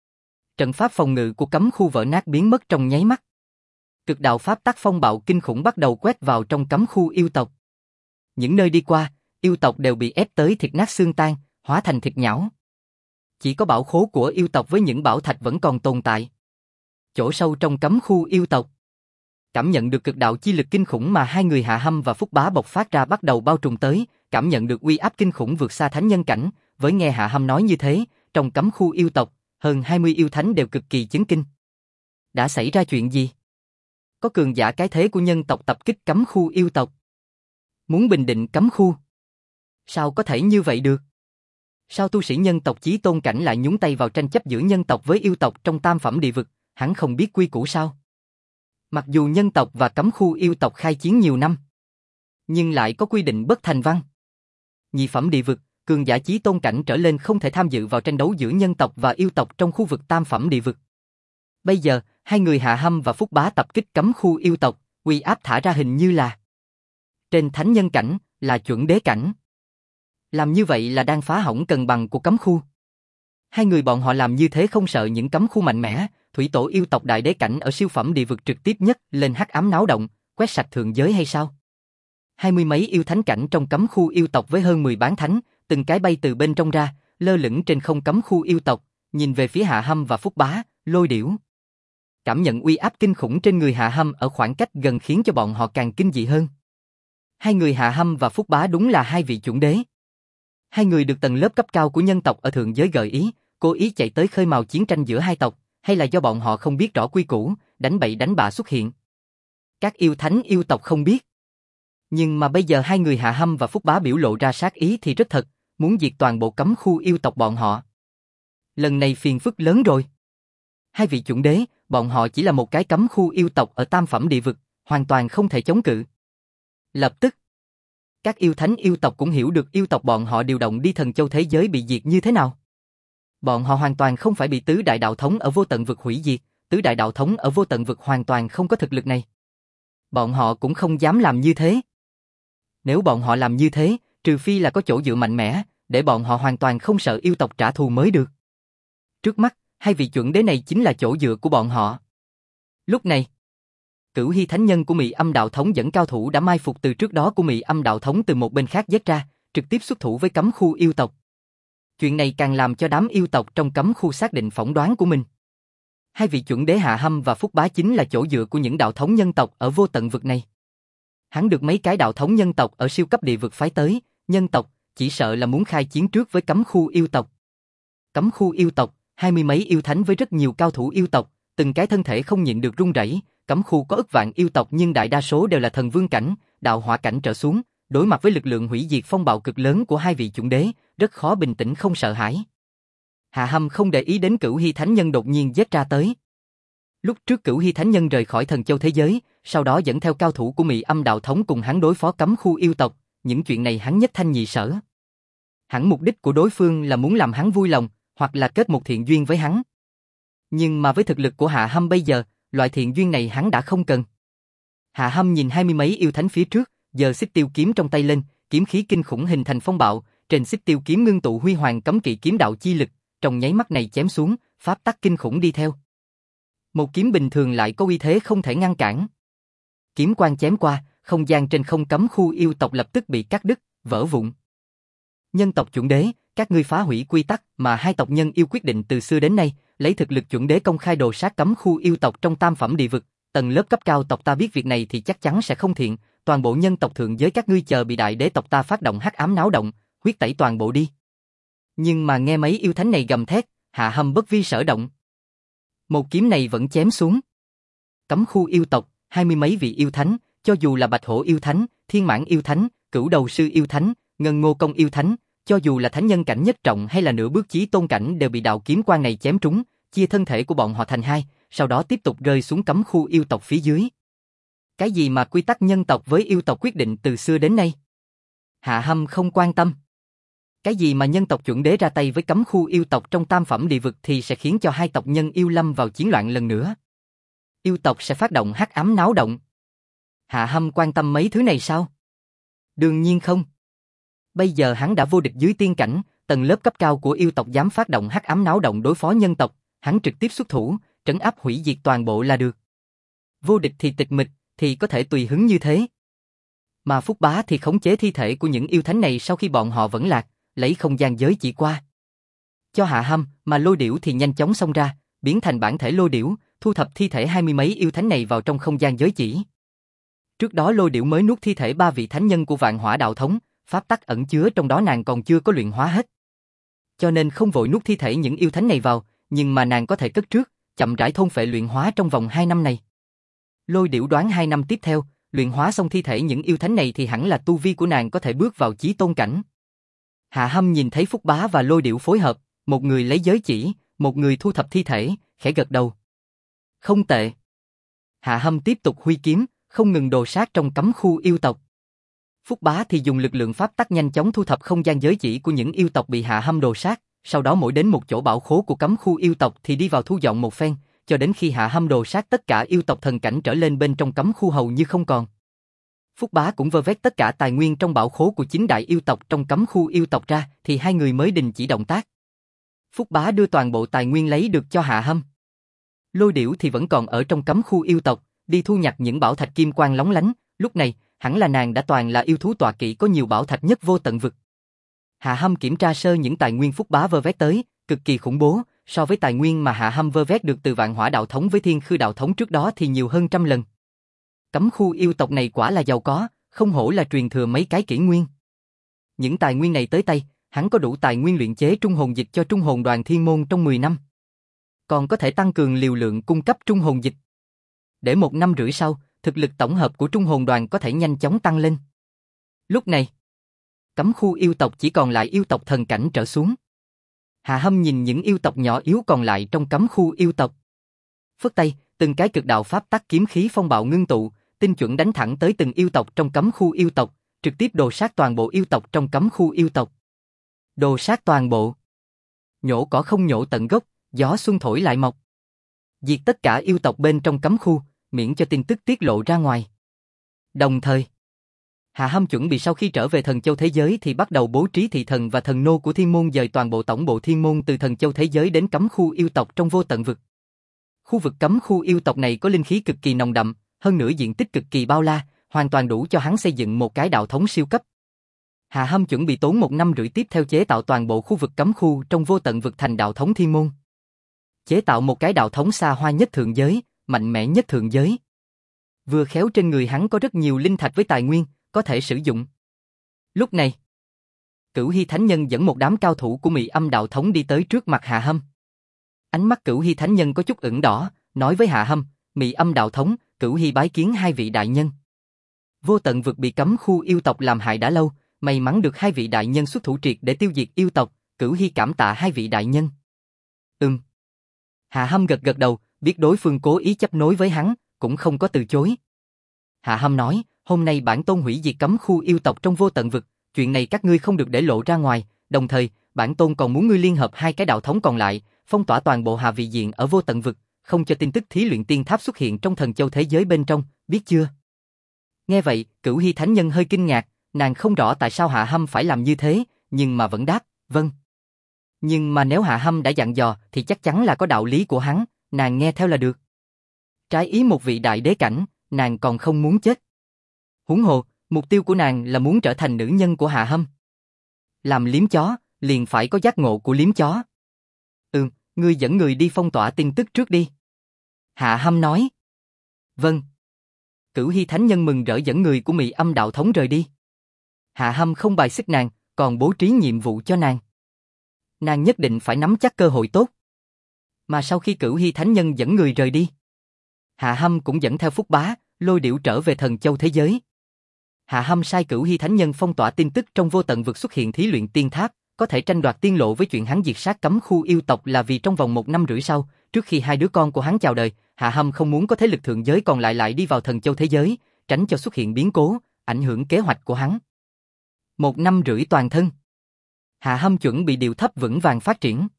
Trận pháp phòng ngự của cấm khu vỡ nát biến mất trong nháy mắt. Cực đạo pháp tắc phong bạo kinh khủng bắt đầu quét vào trong cấm khu yêu tộc. Những nơi đi qua, yêu tộc đều bị ép tới thịt nát xương tan, hóa thành thịt nhão. Chỉ có bảo khố của yêu tộc với những bảo thạch vẫn còn tồn tại. Chỗ sâu trong cấm khu yêu tộc, cảm nhận được cực đạo chi lực kinh khủng mà hai người Hạ Hâm và Phúc Bá bộc phát ra bắt đầu bao trùm tới, cảm nhận được uy áp kinh khủng vượt xa thánh nhân cảnh, với nghe Hạ Hâm nói như thế, trong cấm khu yêu tộc, hơn 20 yêu thánh đều cực kỳ chấn kinh. Đã xảy ra chuyện gì? Có cường giả cái thế của nhân tộc tập kích cấm khu yêu tộc. Muốn bình định cấm khu. Sao có thể như vậy được? Sao tu sĩ nhân tộc Chí Tôn cảnh lại nhúng tay vào tranh chấp giữa nhân tộc với yêu tộc trong tam phẩm địa vực, hắn không biết quy củ sao? Mặc dù nhân tộc và cấm khu yêu tộc khai chiến nhiều năm, nhưng lại có quy định bất thành văn. Nhị phẩm địa vực, cường giả Chí Tôn cảnh trở lên không thể tham dự vào tranh đấu giữa nhân tộc và yêu tộc trong khu vực tam phẩm địa vực. Bây giờ, hai người Hạ Hâm và Phúc Bá tập kích cấm khu yêu tộc, uy áp thả ra hình như là trên thánh nhân cảnh, là chuẩn đế cảnh. Làm như vậy là đang phá hỏng cân bằng của cấm khu. Hai người bọn họ làm như thế không sợ những cấm khu mạnh mẽ, thủy tổ yêu tộc đại đế cảnh ở siêu phẩm địa vực trực tiếp nhất lên hắc ám náo động, quét sạch thượng giới hay sao? 20 mấy yêu thánh cảnh trong cấm khu yêu tộc với hơn 10 bán thánh, từng cái bay từ bên trong ra, lơ lửng trên không cấm khu yêu tộc, nhìn về phía Hạ Hâm và Phúc Bá, Lôi Điểu. Cảm nhận uy áp kinh khủng trên người Hạ Hâm ở khoảng cách gần khiến cho bọn họ càng kinh dị hơn. Hai người Hạ Hâm và Phúc Bá đúng là hai vị chuẩn đế. Hai người được tầng lớp cấp cao của nhân tộc ở thượng giới gợi ý, cố ý chạy tới khơi mào chiến tranh giữa hai tộc, hay là do bọn họ không biết rõ quy củ, đánh bậy đánh bạ xuất hiện. Các yêu thánh yêu tộc không biết. Nhưng mà bây giờ hai người Hạ Hâm và Phúc Bá biểu lộ ra sát ý thì rất thật, muốn diệt toàn bộ cấm khu yêu tộc bọn họ. Lần này phiền phức lớn rồi. Hai vị chuẩn đế, bọn họ chỉ là một cái cấm khu yêu tộc ở tam phẩm địa vực, hoàn toàn không thể chống cự. Lập tức, các yêu thánh yêu tộc cũng hiểu được yêu tộc bọn họ điều động đi thần châu thế giới bị diệt như thế nào. Bọn họ hoàn toàn không phải bị tứ đại đạo thống ở vô tận vực hủy diệt, tứ đại đạo thống ở vô tận vực hoàn toàn không có thực lực này. Bọn họ cũng không dám làm như thế. Nếu bọn họ làm như thế, trừ phi là có chỗ dựa mạnh mẽ, để bọn họ hoàn toàn không sợ yêu tộc trả thù mới được. Trước mắt, hai vị chuẩn đế này chính là chỗ dựa của bọn họ. Lúc này, Cửu Hy Thánh Nhân của Mị Âm Đạo Thống dẫn cao thủ đã mai phục từ trước đó của Mị Âm Đạo Thống từ một bên khác giết ra, trực tiếp xuất thủ với cấm khu yêu tộc. Chuyện này càng làm cho đám yêu tộc trong cấm khu xác định phỏng đoán của mình. Hai vị chuẩn đế Hạ Hâm và Phúc Bá chính là chỗ dựa của những đạo thống nhân tộc ở vô tận vực này. Hắn được mấy cái đạo thống nhân tộc ở siêu cấp địa vực phái tới, nhân tộc chỉ sợ là muốn khai chiến trước với cấm khu yêu tộc. Cấm khu yêu tộc, 20 mấy yêu thánh với rất nhiều cao thủ yêu tộc, từng cái thân thể không nhịn được run rẩy. Cấm khu có ức vạn yêu tộc nhưng đại đa số đều là thần vương cảnh, đạo hỏa cảnh trở xuống, đối mặt với lực lượng hủy diệt phong bạo cực lớn của hai vị chuẩn đế, rất khó bình tĩnh không sợ hãi. Hạ Hâm không để ý đến Cửu Hy Thánh Nhân đột nhiên giết ra tới. Lúc trước Cửu Hy Thánh Nhân rời khỏi thần châu thế giới, sau đó dẫn theo cao thủ của Mị Âm Đạo Thống cùng hắn đối phó cấm khu yêu tộc, những chuyện này hắn nhất thanh nhị sở. Hẳn mục đích của đối phương là muốn làm hắn vui lòng, hoặc là kết một thiện duyên với hắn. Nhưng mà với thực lực của Hạ Hâm bây giờ, loại thiện duyên này hắn đã không cần. Hạ Hâm nhìn 20 mấy yêu thánh phía trước, giờ xích tiêu kiếm trong tay lên, kiếm khí kinh khủng hình thành phong bạo, trên xích tiêu kiếm ngưng tụ huy hoàng cấm kỵ kiếm đạo chi lực, trong nháy mắt này chém xuống, pháp tắc kinh khủng đi theo. Một kiếm bình thường lại có uy thế không thể ngăn cản. Kiếm quang chém qua, không gian trên không cấm khu yêu tộc lập tức bị cắt đứt, vỡ vụn. Nhân tộc chuẩn đế, các ngươi phá hủy quy tắc mà hai tộc nhân yêu quyết định từ xưa đến nay, lấy thực lực chuẩn đế công khai đồ sát cấm khu yêu tộc trong tam phẩm địa vực, tầng lớp cấp cao tộc ta biết việc này thì chắc chắn sẽ không thiện, toàn bộ nhân tộc thượng giới các ngươi chờ bị đại đế tộc ta phát động hắc ám náo động, huyết tẩy toàn bộ đi. Nhưng mà nghe mấy yêu thánh này gầm thét, Hạ Hâm bất vi sở động. Một kiếm này vẫn chém xuống. Cấm khu yêu tộc, 20 mấy vị yêu thánh, cho dù là Bạch Hổ yêu thánh, Thiên Mãn yêu thánh, Cửu Đầu sư yêu thánh, Ngân Ngô công yêu thánh, cho dù là thánh nhân cảnh nhất trọng hay là nửa bước chí tôn cảnh đều bị đạo kiếm quang này chém trúng, chia thân thể của bọn họ thành hai, sau đó tiếp tục rơi xuống cấm khu yêu tộc phía dưới. Cái gì mà quy tắc nhân tộc với yêu tộc quyết định từ xưa đến nay? Hạ Hâm không quan tâm. Cái gì mà nhân tộc chuẩn đế ra tay với cấm khu yêu tộc trong tam phẩm địa vực thì sẽ khiến cho hai tộc nhân yêu lâm vào chiến loạn lần nữa. Yêu tộc sẽ phát động hắc ám náo động. Hạ Hâm quan tâm mấy thứ này sao? Đương nhiên không. Bây giờ hắn đã vô địch dưới tiên cảnh, tầng lớp cấp cao của yêu tộc dám phát động hắc ám náo động đối phó nhân tộc, hắn trực tiếp xuất thủ, trấn áp hủy diệt toàn bộ là được. Vô địch thì tịch mịch, thì có thể tùy hứng như thế. Mà Phúc Bá thì khống chế thi thể của những yêu thánh này sau khi bọn họ vẫn lạc, lấy không gian giới chỉ qua. Cho Hạ Hâm, mà Lôi Điểu thì nhanh chóng xông ra, biến thành bản thể Lôi Điểu, thu thập thi thể 20 mấy yêu thánh này vào trong không gian giới chỉ. Trước đó Lôi Điểu mới nuốt thi thể 3 vị thánh nhân của Vạn Hỏa đạo thống, pháp tắc ẩn chứa trong đó nàng còn chưa có luyện hóa hết. Cho nên không vội nuốt thi thể những yêu thánh này vào, nhưng mà nàng có thể cất trước, chậm rãi thôn phệ luyện hóa trong vòng 2 năm này. Lôi Điểu đoán 2 năm tiếp theo, luyện hóa xong thi thể những yêu thánh này thì hẳn là tu vi của nàng có thể bước vào chí tôn cảnh. Hạ Hâm nhìn thấy Phúc Bá và Lôi Điểu phối hợp, một người lấy giới chỉ, một người thu thập thi thể, khẽ gật đầu. Không tệ. Hạ Hâm tiếp tục huy kiếm, không ngừng đồ sát trong cấm khu yêu tộc. Phúc Bá thì dùng lực lượng pháp tắc nhanh chóng thu thập không gian giới chỉ của những yêu tộc bị Hạ Hâm đồ sát, sau đó mỗi đến một chỗ bảo khố của cấm khu yêu tộc thì đi vào thu dọn một phen, cho đến khi Hạ Hâm đồ sát tất cả yêu tộc thần cảnh trở lên bên trong cấm khu hầu như không còn. Phúc Bá cũng vơ vét tất cả tài nguyên trong bảo khố của 9 đại yêu tộc trong cấm khu yêu tộc ra, thì hai người mới đình chỉ động tác. Phúc Bá đưa toàn bộ tài nguyên lấy được cho Hạ Hâm. Lôi Điểu thì vẫn còn ở trong cấm khu yêu tộc, đi thu nhặt những bảo thạch kim quang lóng lánh, lúc này, hẳn là nàng đã toàn là yêu thú tọa kỵ có nhiều bảo thạch nhất vô tận vực. Hạ Hâm kiểm tra sơ những tài nguyên Phúc Bá vơ vét tới, cực kỳ khủng bố, so với tài nguyên mà Hạ Hâm vơ vét được từ Vạn Hỏa đạo thống với Thiên Khư đạo thống trước đó thì nhiều hơn trăm lần. Cấm khu yêu tộc này quả là giàu có, không hổ là truyền thừa mấy cái kỷ nguyên. Những tài nguyên này tới tay, hắn có đủ tài nguyên luyện chế trung hồn dịch cho trung hồn đoàn thiên môn trong 10 năm. Còn có thể tăng cường liều lượng cung cấp trung hồn dịch. Để 1 năm rưỡi sau, thực lực tổng hợp của trung hồn đoàn có thể nhanh chóng tăng lên. Lúc này, cấm khu yêu tộc chỉ còn lại yêu tộc thần cảnh trở xuống. Hạ Hâm nhìn những yêu tộc nhỏ yếu còn lại trong cấm khu yêu tộc. Phất tay, từng cái cực đạo pháp tắc kiếm khí phong bạo ngưng tụ, tinh chuẩn đánh thẳng tới từng yêu tộc trong cấm khu yêu tộc, trực tiếp đồ sát toàn bộ yêu tộc trong cấm khu yêu tộc. Đồ sát toàn bộ. Nhổ cỏ không nhổ tận gốc, gió xuân thổi lại mọc. Diệt tất cả yêu tộc bên trong cấm khu, miễn cho tin tức tiết lộ ra ngoài. Đồng thời, Hạ Hâm chuẩn bị sau khi trở về Thần Châu thế giới thì bắt đầu bố trí thị thần và thần nô của Thiên Môn dời toàn bộ tổng bộ Thiên Môn từ Thần Châu thế giới đến cấm khu yêu tộc trong vô tận vực. Khu vực cấm khu yêu tộc này có linh khí cực kỳ nồng đậm, hơn nữa diện tích cực kỳ bao la, hoàn toàn đủ cho hắn xây dựng một cái đạo thống siêu cấp. Hạ Hâm chuẩn bị tốn 1 năm rưỡi tiếp theo chế tạo toàn bộ khu vực cấm khu trong vô tận vực thành đạo thống Thiên Môn. Chế tạo một cái đạo thống xa hoa nhất thượng giới, mạnh mẽ nhất thượng giới. Vừa khéo trên người hắn có rất nhiều linh thạch với tài nguyên, có thể sử dụng. Lúc này, Cửu Hy Thánh Nhân dẫn một đám cao thủ của Mị Âm đạo thống đi tới trước mặt Hạ Hâm. Ánh mắt Cửu Hy Thánh Nhân có chút ửng đỏ, nói với Hạ Hâm, Mị Âm đạo thống, Cửu Hy bái kiến hai vị đại nhân. Vô tận vực bị cấm khu yêu tộc làm hại đã lâu, may mắn được hai vị đại nhân xuất thủ triệt để tiêu diệt yêu tộc, Cửu Hy cảm tạ hai vị đại nhân. Hạ Hâm gật gật đầu, biết đối phương cố ý chấp nối với hắn, cũng không có từ chối. Hạ Hâm nói, hôm nay bản tôn hủy diệt cấm khu yêu tộc trong vô tận vực, chuyện này các ngươi không được để lộ ra ngoài, đồng thời, bản tôn còn muốn ngươi liên hợp hai cái đạo thống còn lại, phong tỏa toàn bộ Hà Vị Diện ở vô tận vực, không cho tin tức thí luyện tiên tháp xuất hiện trong Thần Châu thế giới bên trong, biết chưa? Nghe vậy, Cửu Hy Thánh Nhân hơi kinh ngạc, nàng không rõ tại sao Hạ Hâm phải làm như thế, nhưng mà vẫn đáp, vâng. Nhưng mà nếu Hạ Hâm đã dặn dò thì chắc chắn là có đạo lý của hắn, nàng nghe theo là được. Trái ý một vị đại đế cảnh, nàng còn không muốn chết. Huống hồ, mục tiêu của nàng là muốn trở thành nữ nhân của Hạ Hâm. Làm liếm chó, liền phải có giác ngộ của liếm chó. Ngươi dẫn người đi phong tỏa tin tức trước đi. Hạ Hâm nói. Vâng. Cửu Hy Thánh Nhân mừng rỡ dẫn người của Mị Âm đạo thống rời đi. Hạ Hâm không bài xích nàng, còn bố trí nhiệm vụ cho nàng. Nàng nhất định phải nắm chắc cơ hội tốt. Mà sau khi Cửu Hy Thánh Nhân dẫn người rời đi, Hạ Hâm cũng dẫn theo Phúc Bá, Lôi Điểu trở về Thần Châu thế giới. Hạ Hâm sai Cửu Hy Thánh Nhân phong tỏa tin tức trong vô tận vực xuất hiện thí luyện tiên tháp, có thể tranh đoạt tiên lộ với chuyện hắn diệt sát cấm khu yêu tộc là vì trong vòng 1 năm rưỡi sau, trước khi hai đứa con của hắn chào đời, Hạ Hâm không muốn có thế lực thượng giới còn lại đi vào Thần Châu thế giới, tránh cho xuất hiện biến cố, ảnh hưởng kế hoạch của hắn. 1 năm rưỡi toàn thân. Hạ Hâm chuẩn bị điều thấp vững vàng phát triển.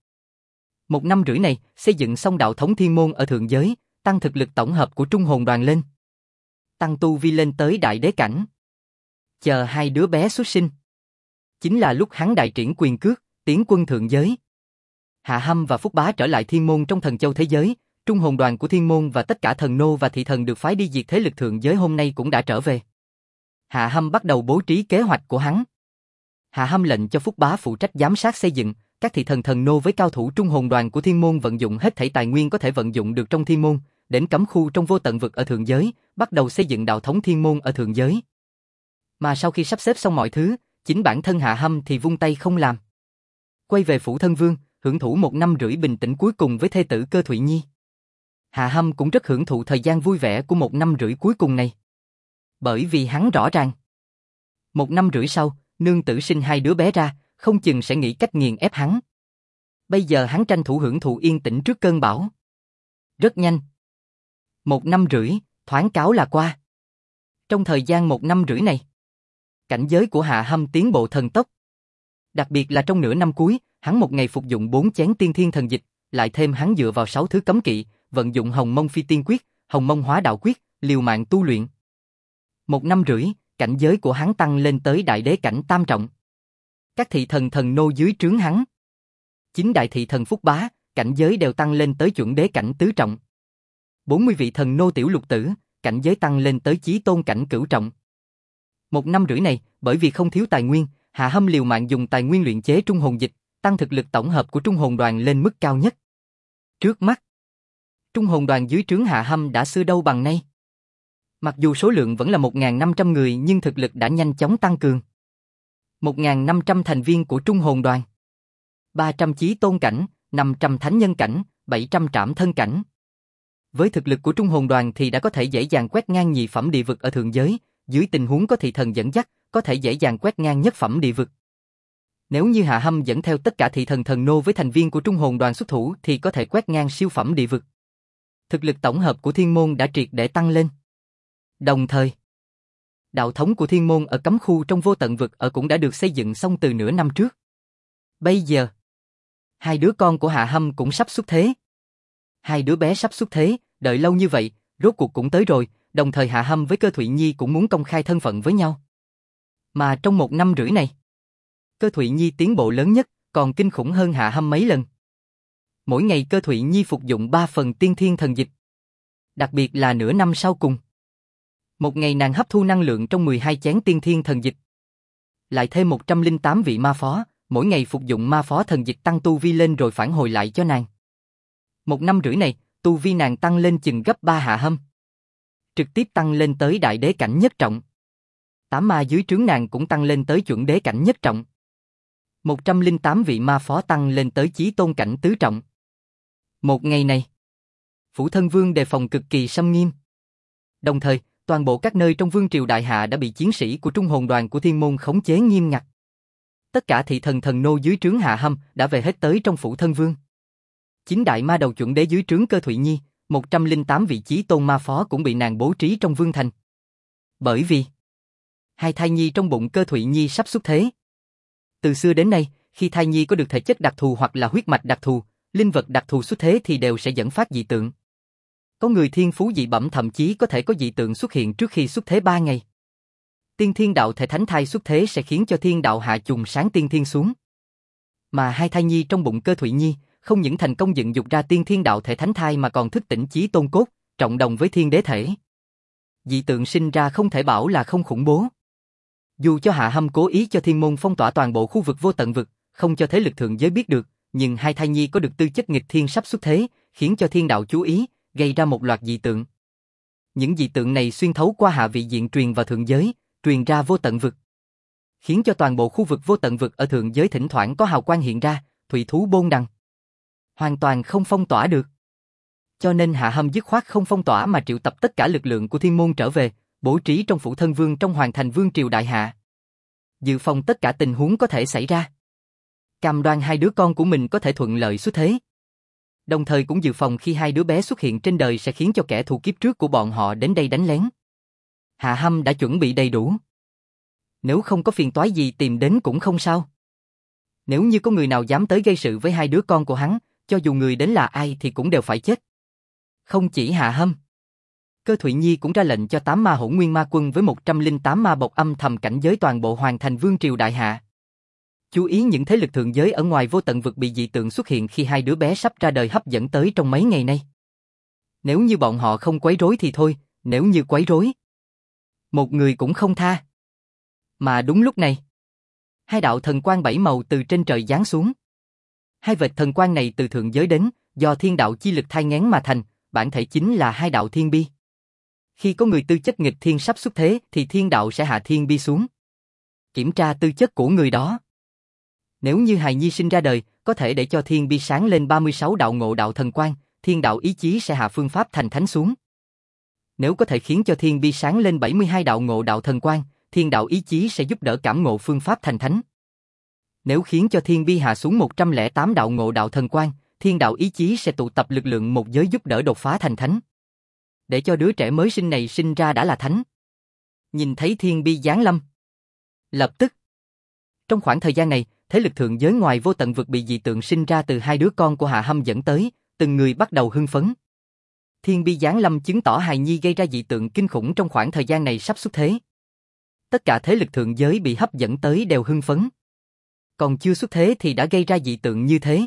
1 năm rưỡi này, xây dựng xong đạo thống thiên môn ở thượng giới, tăng thực lực tổng hợp của Trung Hồn Đoàn lên. Tăng tu vi lên tới đại đế cảnh. Chờ hai đứa bé xuất sinh. Chính là lúc hắn đại triển quyền cước, tiến quân thượng giới. Hạ Hâm và Phúc Bá trở lại thiên môn trong Thần Châu thế giới, Trung Hồn Đoàn của thiên môn và tất cả thần nô và thị thần được phái đi diệt thế lực thượng giới hôm nay cũng đã trở về. Hạ Hâm bắt đầu bố trí kế hoạch của hắn. Hạ Hâm lệnh cho Phúc Bá phụ trách giám sát xây dựng, các thị thần thần nô với cao thủ Trung Hồn Đoàn của thiên môn vận dụng hết thảy tài nguyên có thể vận dụng được trong thiên môn, đến cấm khu trong vô tận vực ở thượng giới, bắt đầu xây dựng đạo thống thiên môn ở thượng giới. Mà sau khi sắp xếp xong mọi thứ, chính bản thân Hạ Hâm thì vung tay không làm. Quay về phủ thân vương, hưởng thụ 1 năm rưỡi bình tĩnh cuối cùng với thê tử Cơ Thụy Nhi. Hạ Hâm cũng rất hưởng thụ thời gian vui vẻ của 1 năm rưỡi cuối cùng này. Bởi vì hắn rõ ràng, 1 năm rưỡi sau, nương tử sinh hai đứa bé ra, không chừng sẽ nghĩ cách nghiền ép hắn. Bây giờ hắn tranh thủ hưởng thụ yên tĩnh trước cơn bão. Rất nhanh. 1 năm rưỡi, thoáng cáo là qua. Trong thời gian 1 năm rưỡi này, cảnh giới của Hạ Hâm tiến bộ thần tốc. Đặc biệt là trong nửa năm cuối, hắn một ngày phục dụng 4 chén tiên thiên thần dịch, lại thêm hắn dựa vào 6 thứ cấm kỵ, vận dụng Hồng Mông Phi Tiên Quyết, Hồng Mông Hóa Đạo Quyết, liều mạng tu luyện. 1 năm rưỡi, cảnh giới của hắn tăng lên tới đại đế cảnh tam trọng. Các thị thần thần nô dưới trướng hắn, chính đại thị thần Phúc Bá, cảnh giới đều tăng lên tới chuẩn đế cảnh tứ trọng. 40 vị thần nô tiểu lục tử, cảnh giới tăng lên tới chí tôn cảnh cửu trọng. 1 năm rưỡi này, bởi vì không thiếu tài nguyên, Hạ Hâm liều mạng dùng tài nguyên luyện chế trung hồn dịch, tăng thực lực tổng hợp của Trung Hồn Đoàn lên mức cao nhất. Trước mắt, Trung Hồn Đoàn dưới trướng Hạ Hâm đã xưa đâu bằng nay. Mặc dù số lượng vẫn là 1.500 người nhưng thực lực đã nhanh chóng tăng cường. 1.500 thành viên của Trung Hồn Đoàn, 300 chí tôn cảnh, 500 thánh nhân cảnh, 700 trảm thân cảnh. Với thực lực của Trung Hồn Đoàn thì đã có thể dễ dàng quét ngang nhị phẩm địa vực ở thượng giới, dưới tình huống có thị thần dẫn dắt, có thể dễ dàng quét ngang nhất phẩm địa vực. Nếu như Hạ Hâm dẫn theo tất cả thị thần thần nô với thành viên của Trung Hồn Đoàn xuất thủ thì có thể quét ngang siêu phẩm địa vực. Thực lực tổng hợp của thiên môn đã triệt để tăng lên. Đồng thời, đạo thống của thiên môn ở cấm khu trong vô tận vực ở cũng đã được xây dựng xong từ nửa năm trước. Bây giờ, hai đứa con của Hạ Hâm cũng sắp xuất thế. Hai đứa bé sắp xuất thế, đợi lâu như vậy, rốt cuộc cũng tới rồi, đồng thời Hạ Hâm với Cơ Thụy Nhi cũng muốn công khai thân phận với nhau. Mà trong 1 năm rưỡi này, Cơ Thụy Nhi tiến bộ lớn nhất, còn kinh khủng hơn Hạ Hâm mấy lần. Mỗi ngày Cơ Thụy Nhi phục dụng 3 phần tiên thiên thần dịch. Đặc biệt là nửa năm sau cùng. Một ngày nàng hấp thu năng lượng trong 12 chén tiên thiên thần dịch. Lại thêm 108 vị ma phó, mỗi ngày phục dụng ma phó thần dịch tăng tu vi lên rồi phản hồi lại cho nàng. 1 năm rưỡi này, tu vi nàng tăng lên chừng gấp 3 Hạ Hâm. Trực tiếp tăng lên tới đại đế cảnh nhất trọng. 8 ma dưới trướng nàng cũng tăng lên tới chuẩn đế cảnh nhất trọng. 108 vị ma phó tăng lên tới chí tôn cảnh tứ trọng. Một ngày này, phủ thân vương đề phòng cực kỳ xâm nghiêm. Đồng thời, toàn bộ các nơi trong vương triều đại hạ đã bị chiến sĩ của Trung Hồn Đoàn của thiên môn khống chế nghiêm ngặt. Tất cả thị thần thần nô dưới trướng Hạ Hâm đã về hết tới trong phủ thân vương. Chính đại ma đầu chuẩn đế dưới trướng Cơ Thụy Nhi, 108 vị chí tôn ma phó cũng bị nàng bố trí trong vương thành. Bởi vì hai thai nhi trong bụng Cơ Thụy Nhi sắp xuất thế. Từ xưa đến nay, khi thai nhi có được thể chất đặc thù hoặc là huyết mạch đặc thù, linh vật đặc thù xuất thế thì đều sẽ dẫn phát dị tượng. Có người thiên phú dị bẩm thậm chí có thể có dị tượng xuất hiện trước khi xuất thế 3 ngày. Tiên thiên đạo thể thánh thai xuất thế sẽ khiến cho thiên đạo hạ trùng sáng tiên thiên xuống. Mà hai thai nhi trong bụng Cơ Thụy Nhi không những thành công dựng dục ra tiên thiên đạo thể thánh thai mà còn thức tỉnh chí tôn cốt, trọng đồng với thiên đế thể. Dị tượng sinh ra không thể bảo là không khủng bố. Dù cho Hạ Hâm cố ý cho thiên môn phong tỏa toàn bộ khu vực vô tận vực, không cho thế lực thượng giới biết được, nhưng hai thai nhi có được tư chất nghịch thiên sắp xuất thế, khiến cho thiên đạo chú ý, gây ra một loạt dị tượng. Những dị tượng này xuyên thấu qua hạ vị diện truyền vào thượng giới, truyền ra vô tận vực, khiến cho toàn bộ khu vực vô tận vực ở thượng giới thỉnh thoảng có hào quang hiện ra, thủy thú bôn đằng. Hoàn toàn không phong tỏa được. Cho nên Hạ Hâm dứt khoát không phong tỏa mà triệu tập tất cả lực lượng của thiên môn trở về, bố trí trong phủ thân vương trong hoàng thành vương triều đại hạ. Dự phòng tất cả tình huống có thể xảy ra. Cam đoan hai đứa con của mình có thể thuận lợi xuất thế. Đồng thời cũng dự phòng khi hai đứa bé xuất hiện trên đời sẽ khiến cho kẻ thù kiếp trước của bọn họ đến đây đánh lén. Hạ Hâm đã chuẩn bị đầy đủ. Nếu không có phiền toái gì tìm đến cũng không sao. Nếu như có người nào dám tới gây sự với hai đứa con của hắn, cho dù người đến là ai thì cũng đều phải chết. Không chỉ Hạ Hâm, Cơ Thụy Nhi cũng ra lệnh cho 8 ma hỗn nguyên ma quân với 108 ma bộc âm thầm cảnh giới toàn bộ hoàng thành vương triều đại hạ. Chú ý những thế lực thượng giới ở ngoài vô tận vực bị dị tượng xuất hiện khi hai đứa bé sắp ra đời hấp dẫn tới trong mấy ngày nay. Nếu như bọn họ không quấy rối thì thôi, nếu như quấy rối, một người cũng không tha. Mà đúng lúc này, hai đạo thần quang bảy màu từ trên trời giáng xuống. Hai vệt thần quang này từ thượng giới đến, do thiên đạo chi lực thai nghén mà thành, bản thể chính là hai đạo thiên bi. Khi có người tư chất nghịch thiên sắp xuất thế thì thiên đạo sẽ hạ thiên bi xuống, kiểm tra tư chất của người đó. Nếu như hài nhi sinh ra đời, có thể để cho thiên bi sáng lên 36 đạo ngộ đạo thần quang, thiên đạo ý chí sẽ hạ phương pháp thành thánh xuống. Nếu có thể khiến cho thiên bi sáng lên 72 đạo ngộ đạo thần quang, thiên đạo ý chí sẽ giúp đỡ cảm ngộ phương pháp thành thánh. Nếu khiến cho thiên bi hạ xuống 108 đạo ngộ đạo thần quang, thiên đạo ý chí sẽ tụ tập lực lượng một giới giúp đỡ đột phá thành thánh. Để cho đứa trẻ mới sinh này sinh ra đã là thánh. Nhìn thấy thiên bi giáng lâm, lập tức, trong khoảng thời gian này, thế lực thượng giới ngoài vô tận vực bị dị tượng sinh ra từ hai đứa con của Hạ Hâm dẫn tới, từng người bắt đầu hưng phấn. Thiên bi giáng lâm chứng tỏ hài nhi gây ra dị tượng kinh khủng trong khoảng thời gian này sắp xuất thế. Tất cả thế lực thượng giới bị hấp dẫn tới đều hưng phấn. Còn chưa xuất thế thì đã gây ra dị tượng như thế.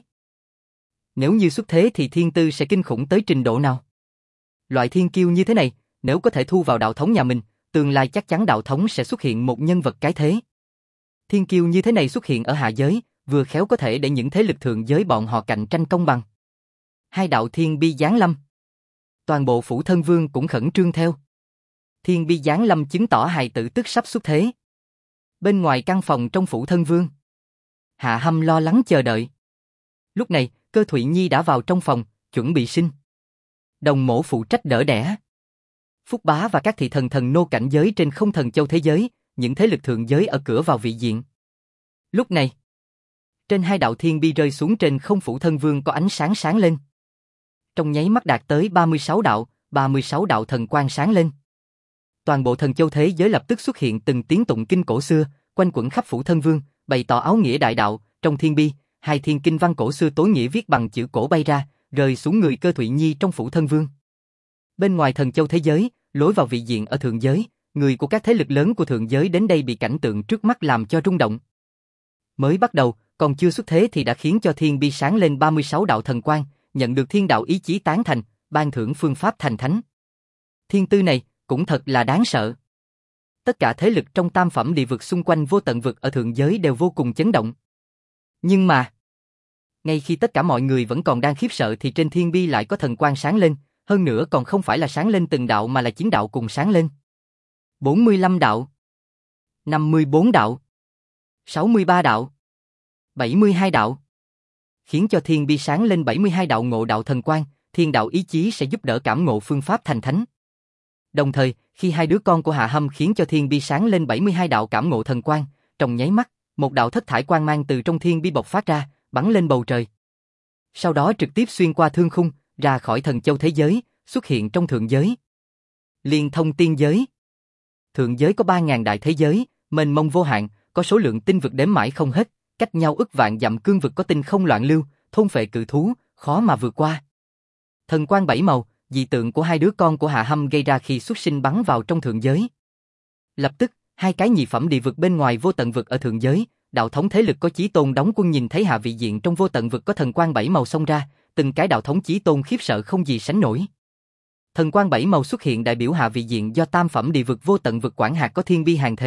Nếu như xuất thế thì thiên tư sẽ kinh khủng tới trình độ nào? Loại thiên kiêu như thế này, nếu có thể thu vào đạo thống nhà mình, tương lai chắc chắn đạo thống sẽ xuất hiện một nhân vật cái thế. Thiên kiêu như thế này xuất hiện ở hạ giới, vừa khéo có thể để những thế lực thượng giới bọn họ cạnh tranh công bằng. Hai đạo thiên bi giáng lâm. Toàn bộ phủ thân vương cũng khẩn trương theo. Thiên bi giáng lâm chứng tỏ hài tử tức sắp xuất thế. Bên ngoài căn phòng trong phủ thân vương, Hạ Hâm lo lắng chờ đợi. Lúc này, Cơ Thụy Nhi đã vào trong phòng, chuẩn bị sinh. Đồng mổ phụ trách đỡ đẻ. Phúc Bá và các thị thần thần nô cảnh giới trên không thần châu thế giới, những thế lực thượng giới ở cửa vào vị diện. Lúc này, trên hai đạo thiên bi rơi xuống trên không phủ thân vương có ánh sáng sáng lên. Trong nháy mắt đạt tới 36 đạo thần quang sáng lên. Toàn bộ thần châu thế giới lập tức xuất hiện từng tiếng tụng kinh cổ xưa, quanh quẩn khắp phủ thân vương, bày tỏ áo nghĩa đại đạo. Trong thiên bi, hai thiên kinh văn cổ xưa tối nghĩa viết bằng chữ cổ bay ra, rơi xuống người Cơ Thụy Nhi trong phủ thân vương. Bên ngoài thần châu thế giới, lối vào vị diện ở thượng giới, người của các thế lực lớn của thượng giới đến đây bị cảnh tượng trước mắt làm cho rung động. Mới bắt đầu, còn chưa xuất thế thì đã khiến cho thiên bi sáng lên 36 đạo thần quang, nhận được thiên đạo ý chí tán thành, ban thưởng phương pháp thành thánh. Thiên tư này cũng thật là đáng sợ. Tất cả thế lực trong tam phẩm địa vực xung quanh vô tận vực ở thượng giới đều vô cùng chấn động. Nhưng mà, ngay khi tất cả mọi người vẫn còn đang khiếp sợ thì trên thiên bi lại có thần quang sáng lên, hơn nữa còn không phải là sáng lên từng đạo mà là 9 đạo cùng sáng lên. 45 đạo, 54 đạo, 63 đạo, 72 đạo. Khiến cho thiên bi sáng lên 72 đạo ngộ đạo thần quang, thiên đạo ý chí sẽ giúp đỡ cảm ngộ phương pháp thành thánh. Đồng thời, khi hai đứa con của Hạ Hâm khiến cho thiên bi sáng lên 72 đạo cảm ngộ thần quang, trong nháy mắt, một đạo thất thải quang mang từ trong thiên bi bộc phát ra, bắn lên bầu trời. Sau đó trực tiếp xuyên qua thương khung, ra khỏi thần châu thế giới, xuất hiện trong thượng giới. Liên thông tiên giới. Thượng giới có 3.000 đại thế giới, mênh mông vô hạn, có số lượng tinh vực đếm mãi không hết, cách nhau ức vạn dặm cương vực có tinh không loạn lưu, thôn phệ cự thú, khó mà vượt qua. Thần quang bảy màu, dị tượng của hai đứa con của Hạ Hâm gây ra khi xuất sinh bắn vào trong thượng giới. Lập tức, hai cái nhị phẩm địa vực bên ngoài vô tận vực ở thượng giới, đạo thống thế lực có chí tôn đóng quân nhìn thấy hạ vị diện trong vô tận vực có thần quang bảy màu xông ra, từng cái đạo thống chí tôn khiếp sợ không gì sánh nổi. Thần quang bảy màu xuất hiện đại biểu hạ vị diện do tam phẩm địa vực vô tận vực quản hạt có thiên bi hàng thế,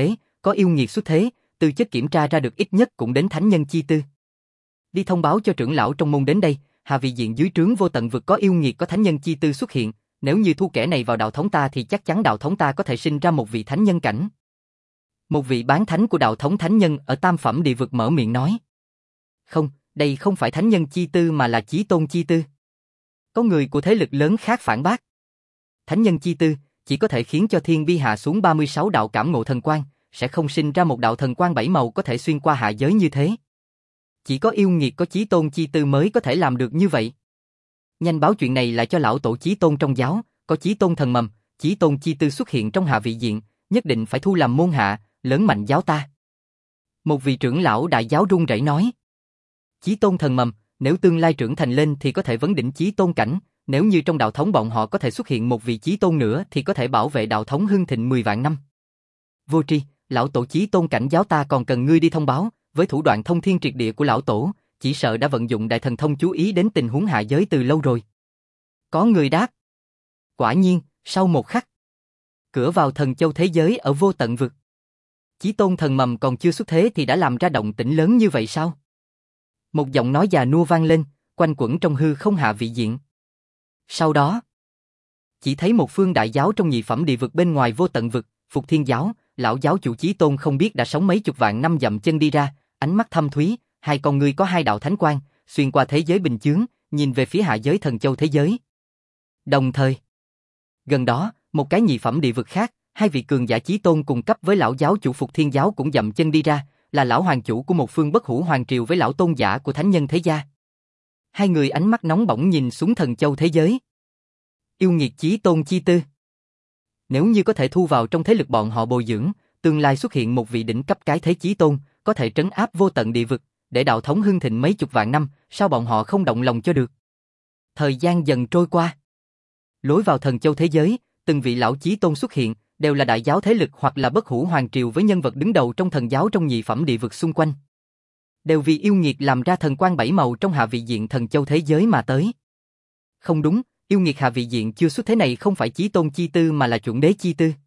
có yêu nghiệt xuất thế, tư chất kiểm tra ra được ít nhất cũng đến thánh nhân chi tư. Đi thông báo cho trưởng lão trong môn đến đây, Hạ vị diện dưới trướng vô tận vực có yêu nghiệt có thánh nhân chi tư xuất hiện, nếu như thu kẻ này vào đạo thống ta thì chắc chắn đạo thống ta có thể sinh ra một vị thánh nhân cảnh. Một vị bán thánh của đạo thống thánh nhân ở tam phẩm địa vực mở miệng nói. Không, đây không phải thánh nhân chi tư mà là chí tôn chi tư. Có người của thế lực lớn khác phản bác. Thánh nhân chi tư chỉ có thể khiến cho thiên bi hạ xuống 36 đạo cảm ngộ thần quang, sẽ không sinh ra một đạo thần quang 7 màu có thể xuyên qua hạ giới như thế. Chỉ có yêu nghiệt có chí tôn chi tư mới có thể làm được như vậy. Nhanh báo chuyện này lại cho lão tổ chí tôn trong giáo, có chí tôn thần mầm, chí tôn chi tư xuất hiện trong hạ vị diện, nhất định phải thu làm môn hạ, lớn mạnh giáo ta. Một vị trưởng lão đại giáo run rẩy nói. Chí tôn thần mầm, nếu tương lai trưởng thành lên thì có thể vấn đỉnh chí tôn cảnh, nếu như trong đạo thống bọn họ có thể xuất hiện một vị chí tôn nữa thì có thể bảo vệ đạo thống hưng thịnh 10 vạn năm. Vô tri, lão tổ chí tôn cảnh giáo ta còn cần ngươi đi thông báo, với thủ đoạn thông thiên triệt địa của lão tổ, chỉ sợ đã vận dụng đại thần thông chú ý đến tình huống hạ giới từ lâu rồi. Có người đáp. Quả nhiên, sau một khắc, cửa vào thần châu thế giới ở vô tận vực. Chí tôn thần mầm còn chưa xuất thế thì đã làm ra động tĩnh lớn như vậy sao? Một giọng nói già nua vang lên, quanh quẩn trong hư không hạ vị diện. Sau đó, chỉ thấy một phương đại giáo trong nhị phẩm địa vực bên ngoài vô tận vực, Phục Thiên giáo, lão giáo chủ Chí Tôn không biết đã sống mấy chục vạn năm dậm chân đi ra, ánh mắt thâm thúy, hai con ngươi có hai đạo thánh quang, xuyên qua thế giới bình chướng, nhìn về phía hạ giới thần châu thế giới. Đồng thời, gần đó, một cái nhị phẩm địa vực khác, hai vị cường giả Chí Tôn cùng cấp với lão giáo chủ Phục Thiên giáo cũng dậm chân đi ra, là lão hoàng chủ của một phương bất hủ hoàng triều với lão tôn giả của thánh nhân thế gia. Hai người ánh mắt nóng bỏng nhìn xuống thần châu thế giới. Yêu nghiệt Chí Tôn chi tư. Nếu như có thể thu vào trong thế lực bọn họ bồi dưỡng, tương lai xuất hiện một vị đỉnh cấp cái thế Chí Tôn, có thể trấn áp vô tận địa vực, để đạo thống hưng thịnh mấy chục vạn năm, sao bọn họ không động lòng cho được. Thời gian dần trôi qua. Lối vào thần châu thế giới, từng vị lão Chí Tôn xuất hiện, đều là đại giáo thế lực hoặc là bất hủ hoàng triều với nhân vật đứng đầu trong thần giáo trong nhị phẩm địa vực xung quanh. Đều vì yêu nghiệt làm ra thần quang 7 màu trong hạ vị diện thần châu thế giới mà tới. Không đúng, yêu nghiệt hạ vị diện chưa xuất thế này không phải Chí Tôn chi tư mà là chuẩn đế chi tư.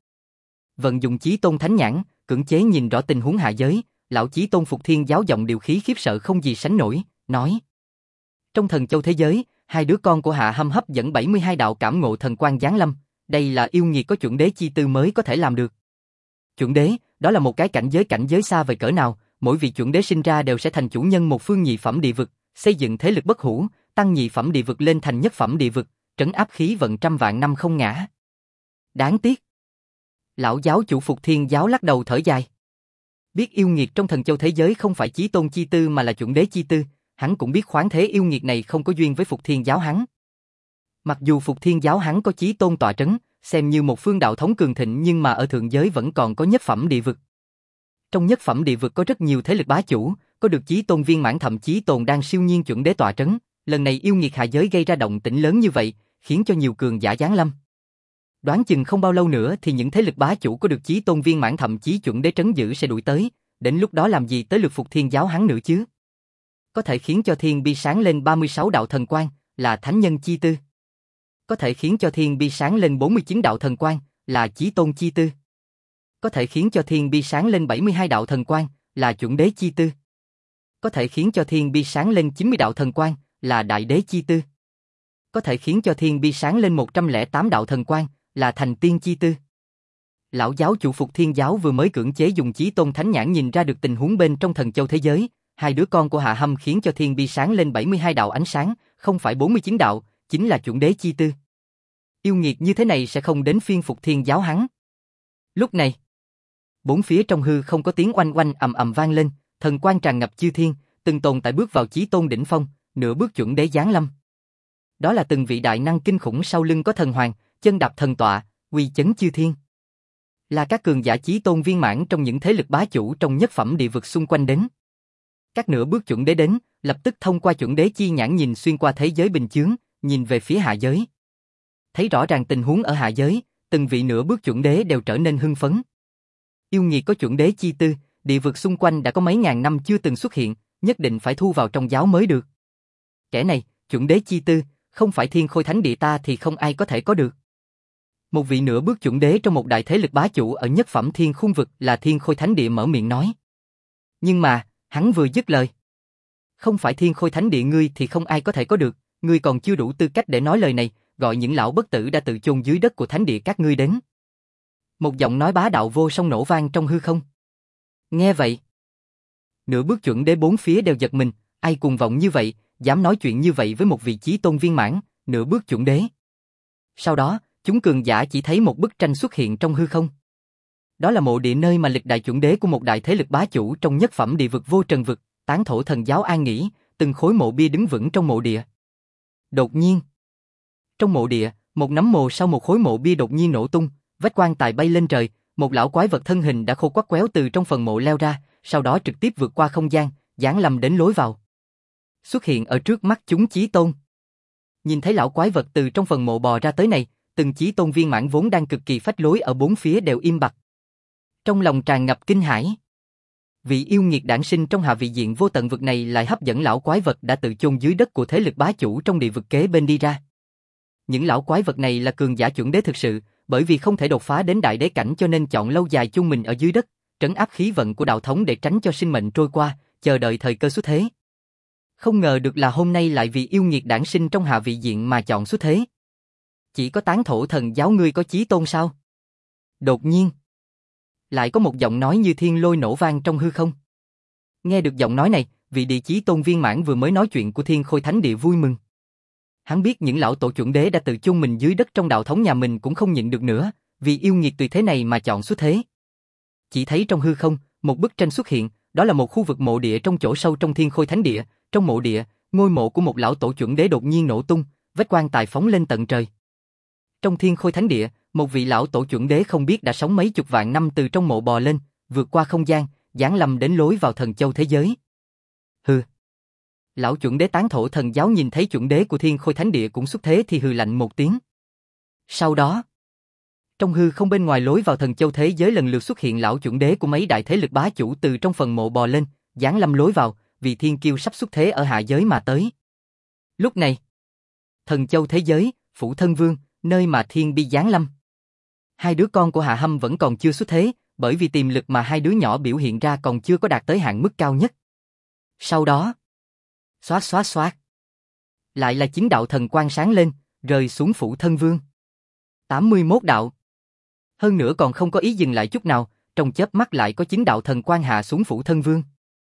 Vận dụng Chí Tôn thánh nhãn, cưỡng chế nhìn rõ tình huống hạ giới, lão Chí Tôn Phục Thiên giáo giọng điều khí khiếp sợ không gì sánh nổi, nói: trong thần châu thế giới, hai đứa con của Hạ Hâm hấp dẫn 72 đạo cảm ngộ thần quang giáng lâm, đây là yêu nghiệt có chuẩn đế chi tư mới có thể làm được. Chuẩn đế, đó là một cái cảnh giới xa vời cỡ nào, mỗi vị chuẩn đế sinh ra đều sẽ thành chủ nhân một phương nhị phẩm địa vực, xây dựng thế lực bất hủ, tăng nhị phẩm địa vực lên thành nhất phẩm địa vực, trấn áp khí vận trăm vạn năm không ngã. Đáng tiếc. Lão giáo chủ Phục Thiên giáo lắc đầu thở dài. Biết yêu nghiệt trong thần châu thế giới không phải Chí Tôn chi tư mà là chuẩn đế chi tư, hắn cũng biết khoáng thế yêu nghiệt này không có duyên với Phục Thiên giáo hắn. Mặc dù Phục Thiên giáo hắn có Chí Tôn tọa trấn, xem như một phương đạo thống cường thịnh nhưng mà ở thượng giới vẫn còn có nhất phẩm địa vực. Trong nhất phẩm địa vực có rất nhiều thế lực bá chủ, có được Chí Tôn viên mãn thậm chí tồn đang siêu nhiên chuẩn đế tọa trấn, lần này yêu nghiệt hạ giới gây ra động tĩnh lớn như vậy, khiến cho nhiều cường giả giáng lâm. Đoán chừng không bao lâu nữa thì những thế lực bá chủ có được Chí Tôn viên mãn thậm chí chuẩn đế trấn giữ sẽ đuổi tới, đến lúc đó làm gì tới lượt Phục Thiên giáo hắn nữa chứ? Có thể khiến cho thiên bi sáng lên 36 đạo thần quang, là thánh nhân chi tư. Có thể khiến cho thiên bi sáng lên 49 đạo thần quang, là Chí Tôn chi tư. Có thể khiến cho thiên bi sáng lên 72 đạo thần quang, là chuẩn đế chi tư. Có thể khiến cho thiên bi sáng lên 90 đạo thần quang, là đại đế chi tư. Có thể khiến cho thiên bi sáng lên 108 đạo thần quang, là thành tiên chi tư. Lão giáo chủ Phục Thiên giáo vừa mới cưỡng chế dùng Chí Tôn thánh nhãn nhìn ra được tình huống bên trong thần châu thế giới, hai đứa con của Hạ Hâm khiến cho thiên bi sáng lên 72 đạo ánh sáng, không phải 49 đạo, chính là chuẩn đế chi tư. Yêu nghiệt như thế này sẽ không đến phiên Phục Thiên giáo hắn. Lúc này, bốn phía trong hư không có tiếng oanh oanh ầm ầm vang lên, thần quang tràn ngập chư thiên, từng tồn tại bước vào Chí Tôn đỉnh phong, nửa bước chuẩn đế giáng lâm. Đó là từng vị đại năng kinh khủng sau lưng có thần hoàng, chân đạp thần tọa, uy chấn chư thiên. Là các cường giả Chí Tôn viên mãn trong những thế lực bá chủ trong nhất phẩm địa vực xung quanh đến. Các nửa bước chuẩn đế đến, lập tức thông qua chuẩn đế chi nhãn nhìn xuyên qua thế giới bình chướng, nhìn về phía hạ giới. Thấy rõ ràng tình huống ở hạ giới, từng vị nửa bước chuẩn đế đều trở nên hưng phấn. Yêu nghiệt có chuẩn đế chi tư, địa vực xung quanh đã có mấy ngàn năm chưa từng xuất hiện, nhất định phải thu vào trong giáo mới được. Kẻ này, chuẩn đế chi tư, không phải thiên khôi thánh địa ta thì không ai có thể có được. Một vị nửa bước chuẩn đế trong một đại thế lực bá chủ ở nhất phẩm thiên khung vực là Thiên Khôi Thánh Địa mở miệng nói. Nhưng mà, hắn vừa dứt lời. Không phải Thiên Khôi Thánh Địa ngươi thì không ai có thể có được, ngươi còn chưa đủ tư cách để nói lời này, gọi những lão bất tử đã tự chôn dưới đất của Thánh Địa các ngươi đến. Một giọng nói bá đạo vô song nổ vang trong hư không. Nghe vậy, nửa bước chuẩn đế bốn phía đều giật mình, ai cuồng vọng như vậy, dám nói chuyện như vậy với một vị chí tôn viên mãn, nửa bước chuẩn đế. Sau đó, chúng cường giả chỉ thấy một bức tranh xuất hiện trong hư không. Đó là mộ địa nơi mà lịch đại chuẩn đế của một đại thế lực bá chủ trong nhất phẩm địa vực vô trần vực, Tán Thổ Thần Giáo an nghỉ, từng khối mộ bia đứng vững trong mộ địa. Đột nhiên, trong mộ địa, một nắm mồ sau một khối mộ bia đột nhiên nổ tung, vách quan tài bay lên trời, một lão quái vật thân hình đã khô quắt quéo từ trong phần mộ leo ra, sau đó trực tiếp vượt qua không gian, giáng lâm đến lối vào. Xuất hiện ở trước mắt chúng chí tôn. Nhìn thấy lão quái vật từ trong phần mộ bò ra tới này, từng chí tôn viên mãn vốn đang cực kỳ phách lối ở bốn phía đều im bặt. Trong lòng tràn ngập kinh hãi. Vị yêu nghiệt đản sinh trong hạ vị diện vô tận vực này lại hấp dẫn lão quái vật đã tự chôn dưới đất của thế lực bá chủ trong địa vực kế bên đi ra. Những lão quái vật này là cường giả chuẩn đế thực sự, bởi vì không thể đột phá đến đại đế cảnh cho nên chọn lâu dài chung mình ở dưới đất, trấn áp khí vận của đạo thống để tránh cho sinh mệnh trôi qua, chờ đợi thời cơ xuất thế. Không ngờ được là hôm nay lại vì yêu nghiệt đản sinh trong hạ vị diện mà chọn xuất thế. Chỉ có Tán Thổ Thần Giáo ngươi có chí tôn sao? Đột nhiên, lại có một giọng nói như thiên lôi nổ vang trong hư không. Nghe được giọng nói này, vị địa chí tôn viên mãn vừa mới nói chuyện của Thiên Khôi Thánh Địa vui mừng. Hắn biết những lão tổ chuẩn đế đã tự chôn mình dưới đất trong đạo thống nhà mình cũng không nhịn được nữa, vì yêu nghiệt tùy thế này mà chọn xuất thế. Chỉ thấy trong hư không, một bức tranh xuất hiện, đó là một khu vực mộ địa trong chỗ sâu trong Thiên Khôi Thánh Địa, trong mộ địa, ngôi mộ của một lão tổ chuẩn đế đột nhiên nổ tung, vết quan tài phóng lên tận trời. Trong Thiên Khôi Thánh Địa, một vị lão tổ chuẩn đế không biết đã sống mấy chục vạn năm từ trong mộ bò lên, vượt qua không gian, giáng lâm đến lối vào thần châu thế giới. Hừ. Lão chuẩn đế Tán Thổ Thần Giáo nhìn thấy chuẩn đế của Thiên Khôi Thánh Địa cũng xuất thế thì hừ lạnh một tiếng. Sau đó, trong hư không bên ngoài lối vào thần châu thế giới lần lượt xuất hiện lão chuẩn đế của mấy đại thế lực bá chủ từ trong phần mộ bò lên, giáng lâm lối vào, vì thiên kiêu sắp xuất thế ở hạ giới mà tới. Lúc này, thần châu thế giới, Phủ Thân Vương, nơi mà thiên bi giáng lâm. Hai đứa con của Hạ Hâm vẫn còn chưa xuất thế, bởi vì tiềm lực mà hai đứa nhỏ biểu hiện ra còn chưa có đạt tới hạn mức cao nhất. Sau đó, xoát xoát xoát, lại là 9 đạo thần quang sáng lên, rơi xuống Phủ Thân Vương. 81 đạo. Hơn nữa còn không có ý dừng lại chút nào, trong chớp mắt lại có 9 đạo thần quang hạ xuống Phủ Thân Vương.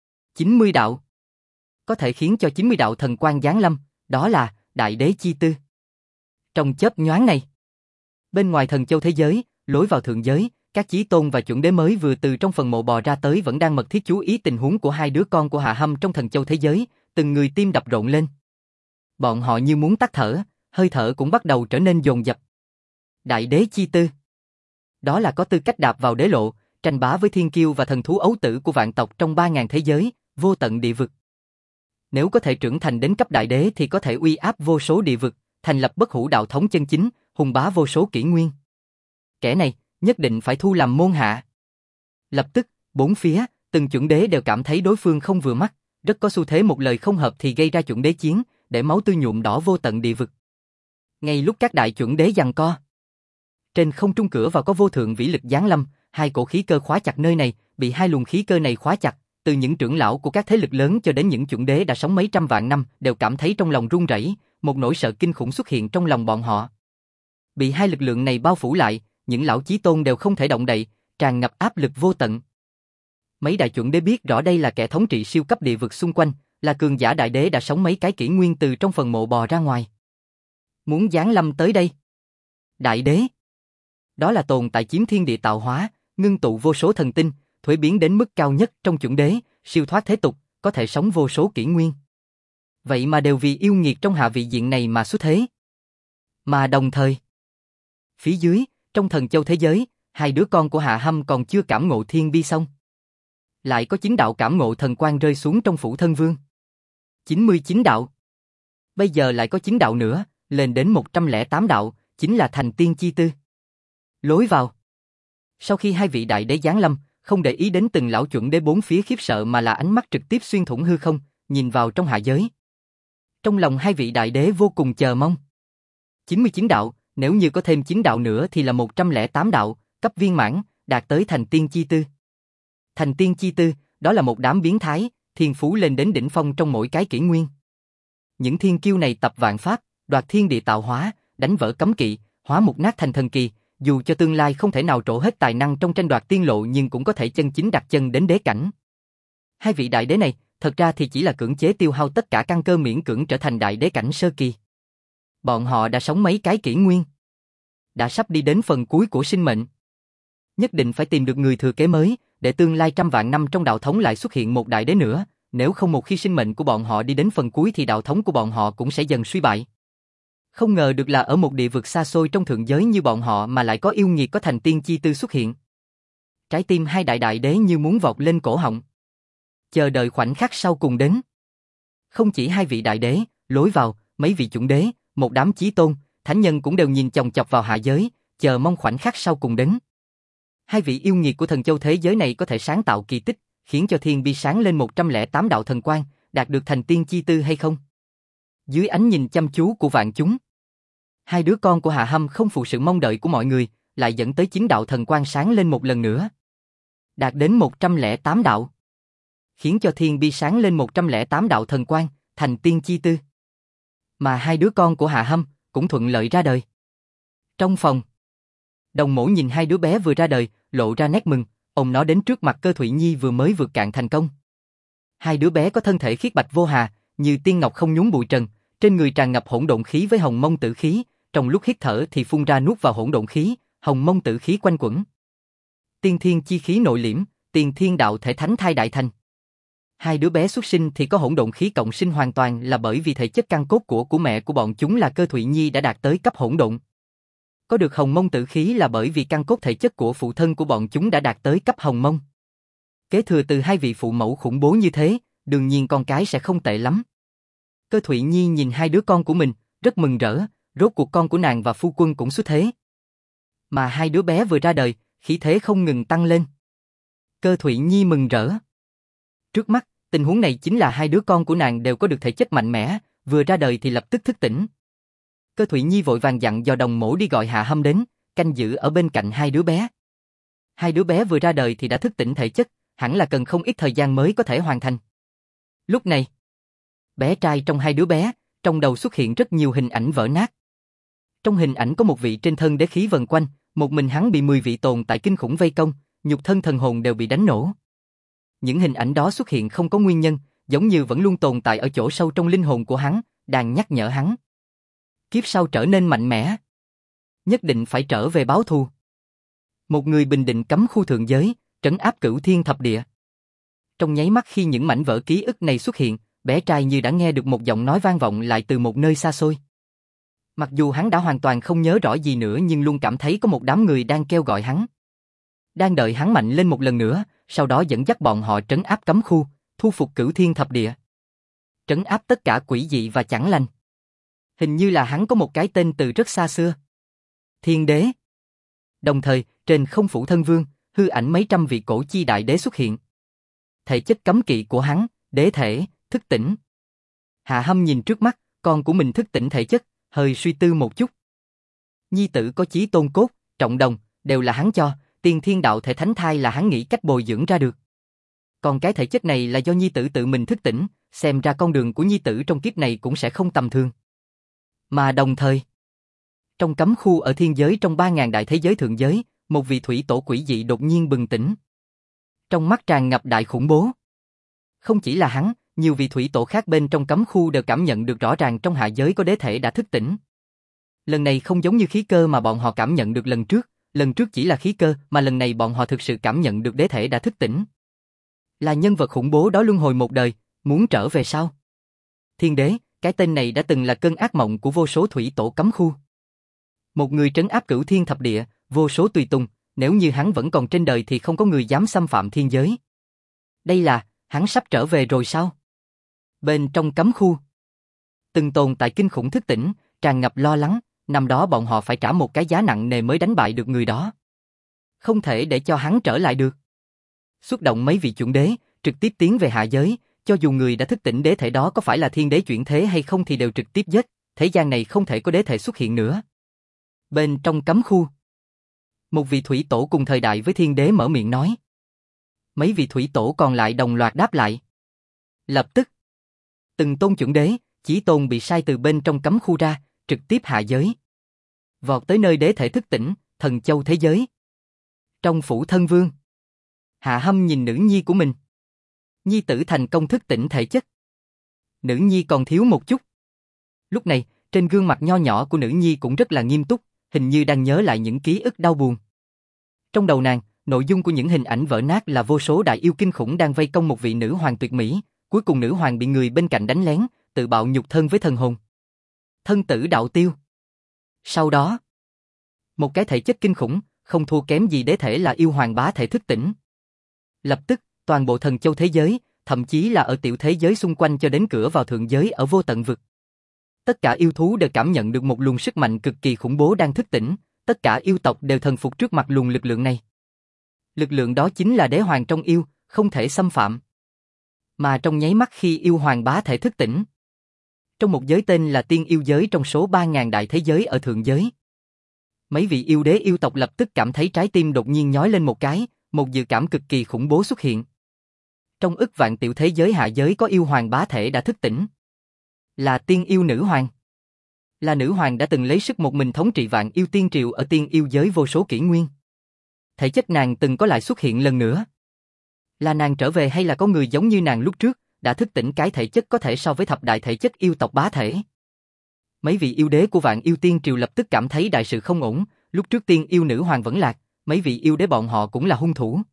90 đạo. Có thể khiến cho 90 đạo thần quang giáng lâm, đó là Đại Đế chi tư. Trong chớp nhoáng này, bên ngoài thần châu thế giới, lối vào thượng giới, các chí tôn và chuẩn đế mới vừa từ trong phần mộ bò ra tới vẫn đang mật thiết chú ý tình huống của hai đứa con của Hạ Hâm trong thần châu thế giới, từng người tim đập rộn lên. Bọn họ như muốn tắt thở, hơi thở cũng bắt đầu trở nên dồn dập. Đại Đế chi tư. Đó là có tư cách đạp vào đế lộ, tranh bá với thiên kiêu và thần thú ấu tử của vạn tộc trong 3.000 thế giới, vô tận địa vực. Nếu có thể trưởng thành đến cấp đại đế thì có thể uy áp vô số địa vực, thành lập bất hủ đạo thống chân chính, hùng bá vô số kỷ nguyên. Kẻ này, nhất định phải thu làm môn hạ. Lập tức, bốn phía, từng chuẩn đế đều cảm thấy đối phương không vừa mắt, rất có xu thế một lời không hợp thì gây ra chuẩn đế chiến, để máu tươi nhuộm đỏ vô tận địa vực. Ngay lúc các đại chuẩn đế giằng co, trên không trung cửa vào có vô thượng vĩ lực giáng lâm, hai cổ khí cơ khóa chặt nơi này, bị hai luồng khí cơ này khóa chặt, từ những trưởng lão của các thế lực lớn cho đến những chuẩn đế đã sống mấy trăm vạn năm đều cảm thấy trong lòng run rẩy, một nỗi sợ kinh khủng xuất hiện trong lòng bọn họ. Bị hai lực lượng này bao phủ lại, những lão chí tôn đều không thể động đậy, tràn ngập áp lực vô tận. Mấy đại chuẩn đế biết rõ đây là kẻ thống trị siêu cấp địa vực xung quanh, là cường giả đại đế đã sống mấy cái kỷ nguyên từ trong phần mộ bò ra ngoài. Muốn giáng lâm tới đây. Đại đế. Đó là tồn tại chiếm thiên địa tạo hóa, ngưng tụ vô số thần tinh, thuế biến đến mức cao nhất trong chuẩn đế, siêu thoát thế tục, có thể sống vô số kỷ nguyên. Vậy mà đều vì yêu nghiệt trong hạ vị diện này mà xuất thế. Mà đồng thời, phía dưới, trong thần châu thế giới, hai đứa con của Hạ Hâm còn chưa cảm ngộ thiên bi xong. Lại có 9 đạo cảm ngộ thần quang rơi xuống trong Phủ Thân Vương. 99 đạo. Bây giờ lại có 9 đạo nữa, lên đến 108 đạo, chính là thành tiên chi tư. Lối vào. Sau khi hai vị đại đế giáng lâm, không để ý đến từng lão chuẩn đế bốn phía khiếp sợ mà là ánh mắt trực tiếp xuyên thủng hư không, nhìn vào trong hạ giới. Trong lòng hai vị đại đế vô cùng chờ mong. 99 đạo, nếu như có thêm 9 đạo nữa thì là 108 đạo, cấp viên mãn, đạt tới thành tiên chi tư. Thành tiên chi tư, đó là một đám biến thái, thiên phú lên đến đỉnh phong trong mỗi cái kỷ nguyên. Những thiên kiêu này tập vạn pháp, đoạt thiên địa tạo hóa, đánh vỡ cấm kỵ, hóa mục nát thành thần kỳ, dù cho tương lai không thể nào trổ hết tài năng trong tranh đoạt tiên lộ nhưng cũng có thể chân chính đặt chân đến đế cảnh. Hai vị đại đế này, thật ra thì chỉ là cưỡng chế tiêu hao tất cả căn cơ miễn cưỡng trở thành đại đế cảnh sơ kỳ. Bọn họ đã sống mấy cái kỷ nguyên, đã sắp đi đến phần cuối của sinh mệnh. Nhất định phải tìm được người thừa kế mới, để tương lai trăm vạn năm trong đạo thống lại xuất hiện một đại đế nữa, nếu không một khi sinh mệnh của bọn họ đi đến phần cuối thì đạo thống của bọn họ cũng sẽ dần suy bại. Không ngờ được là ở một địa vực xa xôi trong thượng giới như bọn họ mà lại có yêu nghiệt có thành tiên chi tư xuất hiện. Trái tim hai đại đại đế như muốn vọt lên cổ họng. Chờ đợi khoảnh khắc sau cùng đến. Không chỉ hai vị đại đế, lối vào, mấy vị chủng đế, một đám chí tôn, thánh nhân cũng đều nhìn chòng chọc vào hạ giới, chờ mong khoảnh khắc sau cùng đến. Hai vị yêu nghiệt của thần châu thế giới này có thể sáng tạo kỳ tích, khiến cho thiên bi sáng lên 108 đạo thần quang, đạt được thành tiên chi tư hay không? Dưới ánh nhìn chăm chú của vạn chúng, hai đứa con của Hạ Hâm không phụ sự mong đợi của mọi người, lại dẫn tới 9 đạo thần quang sáng lên một lần nữa. Đạt đến 108 đạo. Khiến cho thiên bi sáng lên 108 đạo thần quang, thành tiên chi tư. Mà hai đứa con của Hạ Hâm cũng thuận lợi ra đời. Trong phòng, Đồng Mỗ nhìn hai đứa bé vừa ra đời, lộ ra nét mừng, ông nó đến trước mặt Cơ Thụy Nhi vừa mới vượt cạn thành công. Hai đứa bé có thân thể khiết bạch vô hà, như tiên ngọc không nhúng bụi trần, trên người tràn ngập hỗn độn khí với hồng mông tử khí, trong lúc hít thở thì phun ra nuốt vào hỗn độn khí, hồng mông tử khí quanh quẩn. Tiên thiên chi khí nội liễm, tiền thiên đạo thể thánh thai đại thành. Hai đứa bé xuất sinh thì có hỗn độn khí cộng sinh hoàn toàn là bởi vì thể chất căn cốt của mẹ của bọn chúng là Cơ Thụy Nhi đã đạt tới cấp hỗn độn. Có được hồng mông tử khí là bởi vì căn cốt thể chất của phụ thân của bọn chúng đã đạt tới cấp hồng mông. Kế thừa từ hai vị phụ mẫu khủng bố như thế, đương nhiên con cái sẽ không tệ lắm. Cơ Thụy Nhi nhìn hai đứa con của mình, rất mừng rỡ, rốt cuộc con của nàng và phu quân cũng xuất thế. Mà hai đứa bé vừa ra đời, khí thế không ngừng tăng lên. Cơ Thụy Nhi mừng rỡ. Trước mắt, tình huống này chính là hai đứa con của nàng đều có được thể chất mạnh mẽ, vừa ra đời thì lập tức thức tỉnh. Cơ Thụy Nhi vội vàng dặn dò Đồng Mỗ đi gọi Hạ Hâm đến, canh giữ ở bên cạnh hai đứa bé. Hai đứa bé vừa ra đời thì đã thức tỉnh thể chất, hẳn là cần không ít thời gian mới có thể hoàn thành. Lúc này, bé trai trong hai đứa bé, trong đầu xuất hiện rất nhiều hình ảnh vỡ nát. Trong hình ảnh có một vị trên thân đế khí vần quanh, một mình hắn bị 10 vị tồn tại kinh khủng vây công, nhục thân thần hồn đều bị đánh nổ. Những hình ảnh đó xuất hiện không có nguyên nhân, giống như vẫn luôn tồn tại ở chỗ sâu trong linh hồn của hắn, đang nhắc nhở hắn. Kiếp sau trở nên mạnh mẽ. Nhất định phải trở về báo thù. Một người bình định cấm khu thượng giới, trấn áp cửu thiên thập địa. Trong nháy mắt khi những mảnh vỡ ký ức này xuất hiện, bé trai như đã nghe được một giọng nói vang vọng lại từ một nơi xa xôi. Mặc dù hắn đã hoàn toàn không nhớ rõ gì nữa nhưng luôn cảm thấy có một đám người đang kêu gọi hắn. Đang đợi hắn mạnh lên một lần nữa, sau đó dẫn dắt bọn họ trấn áp cấm khu, thu phục cửu thiên thập địa. Trấn áp tất cả quỷ dị và chẳng lành. Hình như là hắn có một cái tên từ rất xa xưa. Thiên đế. Đồng thời, trên không phủ thân vương, hư ảnh mấy trăm vị cổ chi đại đế xuất hiện. Thể chất cấm kỵ của hắn, đế thể, thức tỉnh. Hạ Hâm nhìn trước mắt, con của mình thức tỉnh thể chất, hơi suy tư một chút. Nhi tử có chí tôn cốt, trọng đồng, đều là hắn cho, tiền thiên đạo thể thánh thai là hắn nghĩ cách bồi dưỡng ra được. Còn cái thể chất này là do nhi tử tự mình thức tỉnh, xem ra con đường của nhi tử trong kiếp này cũng sẽ không tầm thường. Mà đồng thời, trong cấm khu ở thiên giới trong 3.000 đại thế giới thượng giới, một vị thủy tổ quỷ dị đột nhiên bừng tỉnh. Trong mắt tràn ngập đại khủng bố. Không chỉ là hắn, nhiều vị thủy tổ khác bên trong cấm khu đều cảm nhận được rõ ràng trong hạ giới có đế thể đã thức tỉnh. Lần này không giống như khí cơ mà bọn họ cảm nhận được lần trước chỉ là khí cơ mà lần này bọn họ thực sự cảm nhận được đế thể đã thức tỉnh. Là nhân vật khủng bố đó luân hồi một đời, muốn trở về sao? Thiên đế, cái tên này đã từng là cơn ác mộng của vô số thủy tổ cấm khu. Một người trấn áp cửu thiên thập địa, vô số tùy tùng, nếu như hắn vẫn còn trên đời thì không có người dám xâm phạm thiên giới. Đây là, hắn sắp trở về rồi sao? Bên trong cấm khu, từng tồn tại kinh khủng thức tỉnh, tràn ngập lo lắng, năm đó bọn họ phải trả một cái giá nặng nề mới đánh bại được người đó. Không thể để cho hắn trở lại được. Xuất động mấy vị chuẩn đế, trực tiếp tiến về hạ giới, cho dù người đã thức tỉnh đế thể đó có phải là thiên đế chuyển thế hay không thì đều trực tiếp giết, thế gian này không thể có đế thể xuất hiện nữa. Bên trong cấm khu, một vị thủy tổ cùng thời đại với thiên đế mở miệng nói. Mấy vị thủy tổ còn lại đồng loạt đáp lại. Lập tức, từng tôn chuẩn đế, Chí Tôn bị sai từ bên trong cấm khu ra, trực tiếp hạ giới. Vọt tới nơi đế thể thức tỉnh, thần châu thế giới. Trong phủ thân vương, Hạ Hâm nhìn nữ nhi của mình. Nhi tử thành công thức tỉnh thể chất. Nữ nhi còn thiếu một chút. Lúc này, trên gương mặt nho nhỏ của nữ nhi cũng rất là nghiêm túc, hình như đang nhớ lại những ký ức đau buồn. Trong đầu nàng, nội dung của những hình ảnh vỡ nát là vô số đại yêu kinh khủng đang vây công một vị nữ hoàng tuyệt mỹ, cuối cùng nữ hoàng bị người bên cạnh đánh lén, tự bạo nhục thân với thần hồn. Thân tử đạo tiêu. Sau đó, một cái thể chất kinh khủng, không thua kém gì đế thể là yêu hoàng bá thể thức tỉnh. Lập tức, toàn bộ thần châu thế giới, thậm chí là ở tiểu thế giới xung quanh cho đến cửa vào thượng giới ở vô tận vực. Tất cả yêu thú đều cảm nhận được một luồng sức mạnh cực kỳ khủng bố đang thức tỉnh, tất cả yêu tộc đều thần phục trước mặt luồng lực lượng này. Lực lượng đó chính là đế hoàng trong yêu, không thể xâm phạm. Mà trong nháy mắt khi yêu hoàng bá thể thức tỉnh, trong một giới tên là tiên yêu giới trong số 3.000 đại thế giới ở thượng giới, mấy vị yêu đế yêu tộc lập tức cảm thấy trái tim đột nhiên nhói lên một cái, một dự cảm cực kỳ khủng bố xuất hiện. Trong ức vạn tiểu thế giới hạ giới có yêu hoàng bá thể đã thức tỉnh. Là tiên yêu nữ hoàng. Là nữ hoàng đã từng lấy sức một mình thống trị vạn yêu tiên triều ở tiên yêu giới vô số kỷ nguyên. Thể chất nàng từng có lại xuất hiện lần nữa. Là nàng trở về hay là có người giống như nàng lúc trước, đã thức tỉnh cái thể chất có thể so với thập đại thể chất yêu tộc bá thể. Mấy vị yêu đế của vạn yêu tiên triều lập tức cảm thấy đại sự không ổn, lúc trước tiên yêu nữ hoàng vẫn lạc, mấy vị yêu đế bọn họ cũng là hung thủ.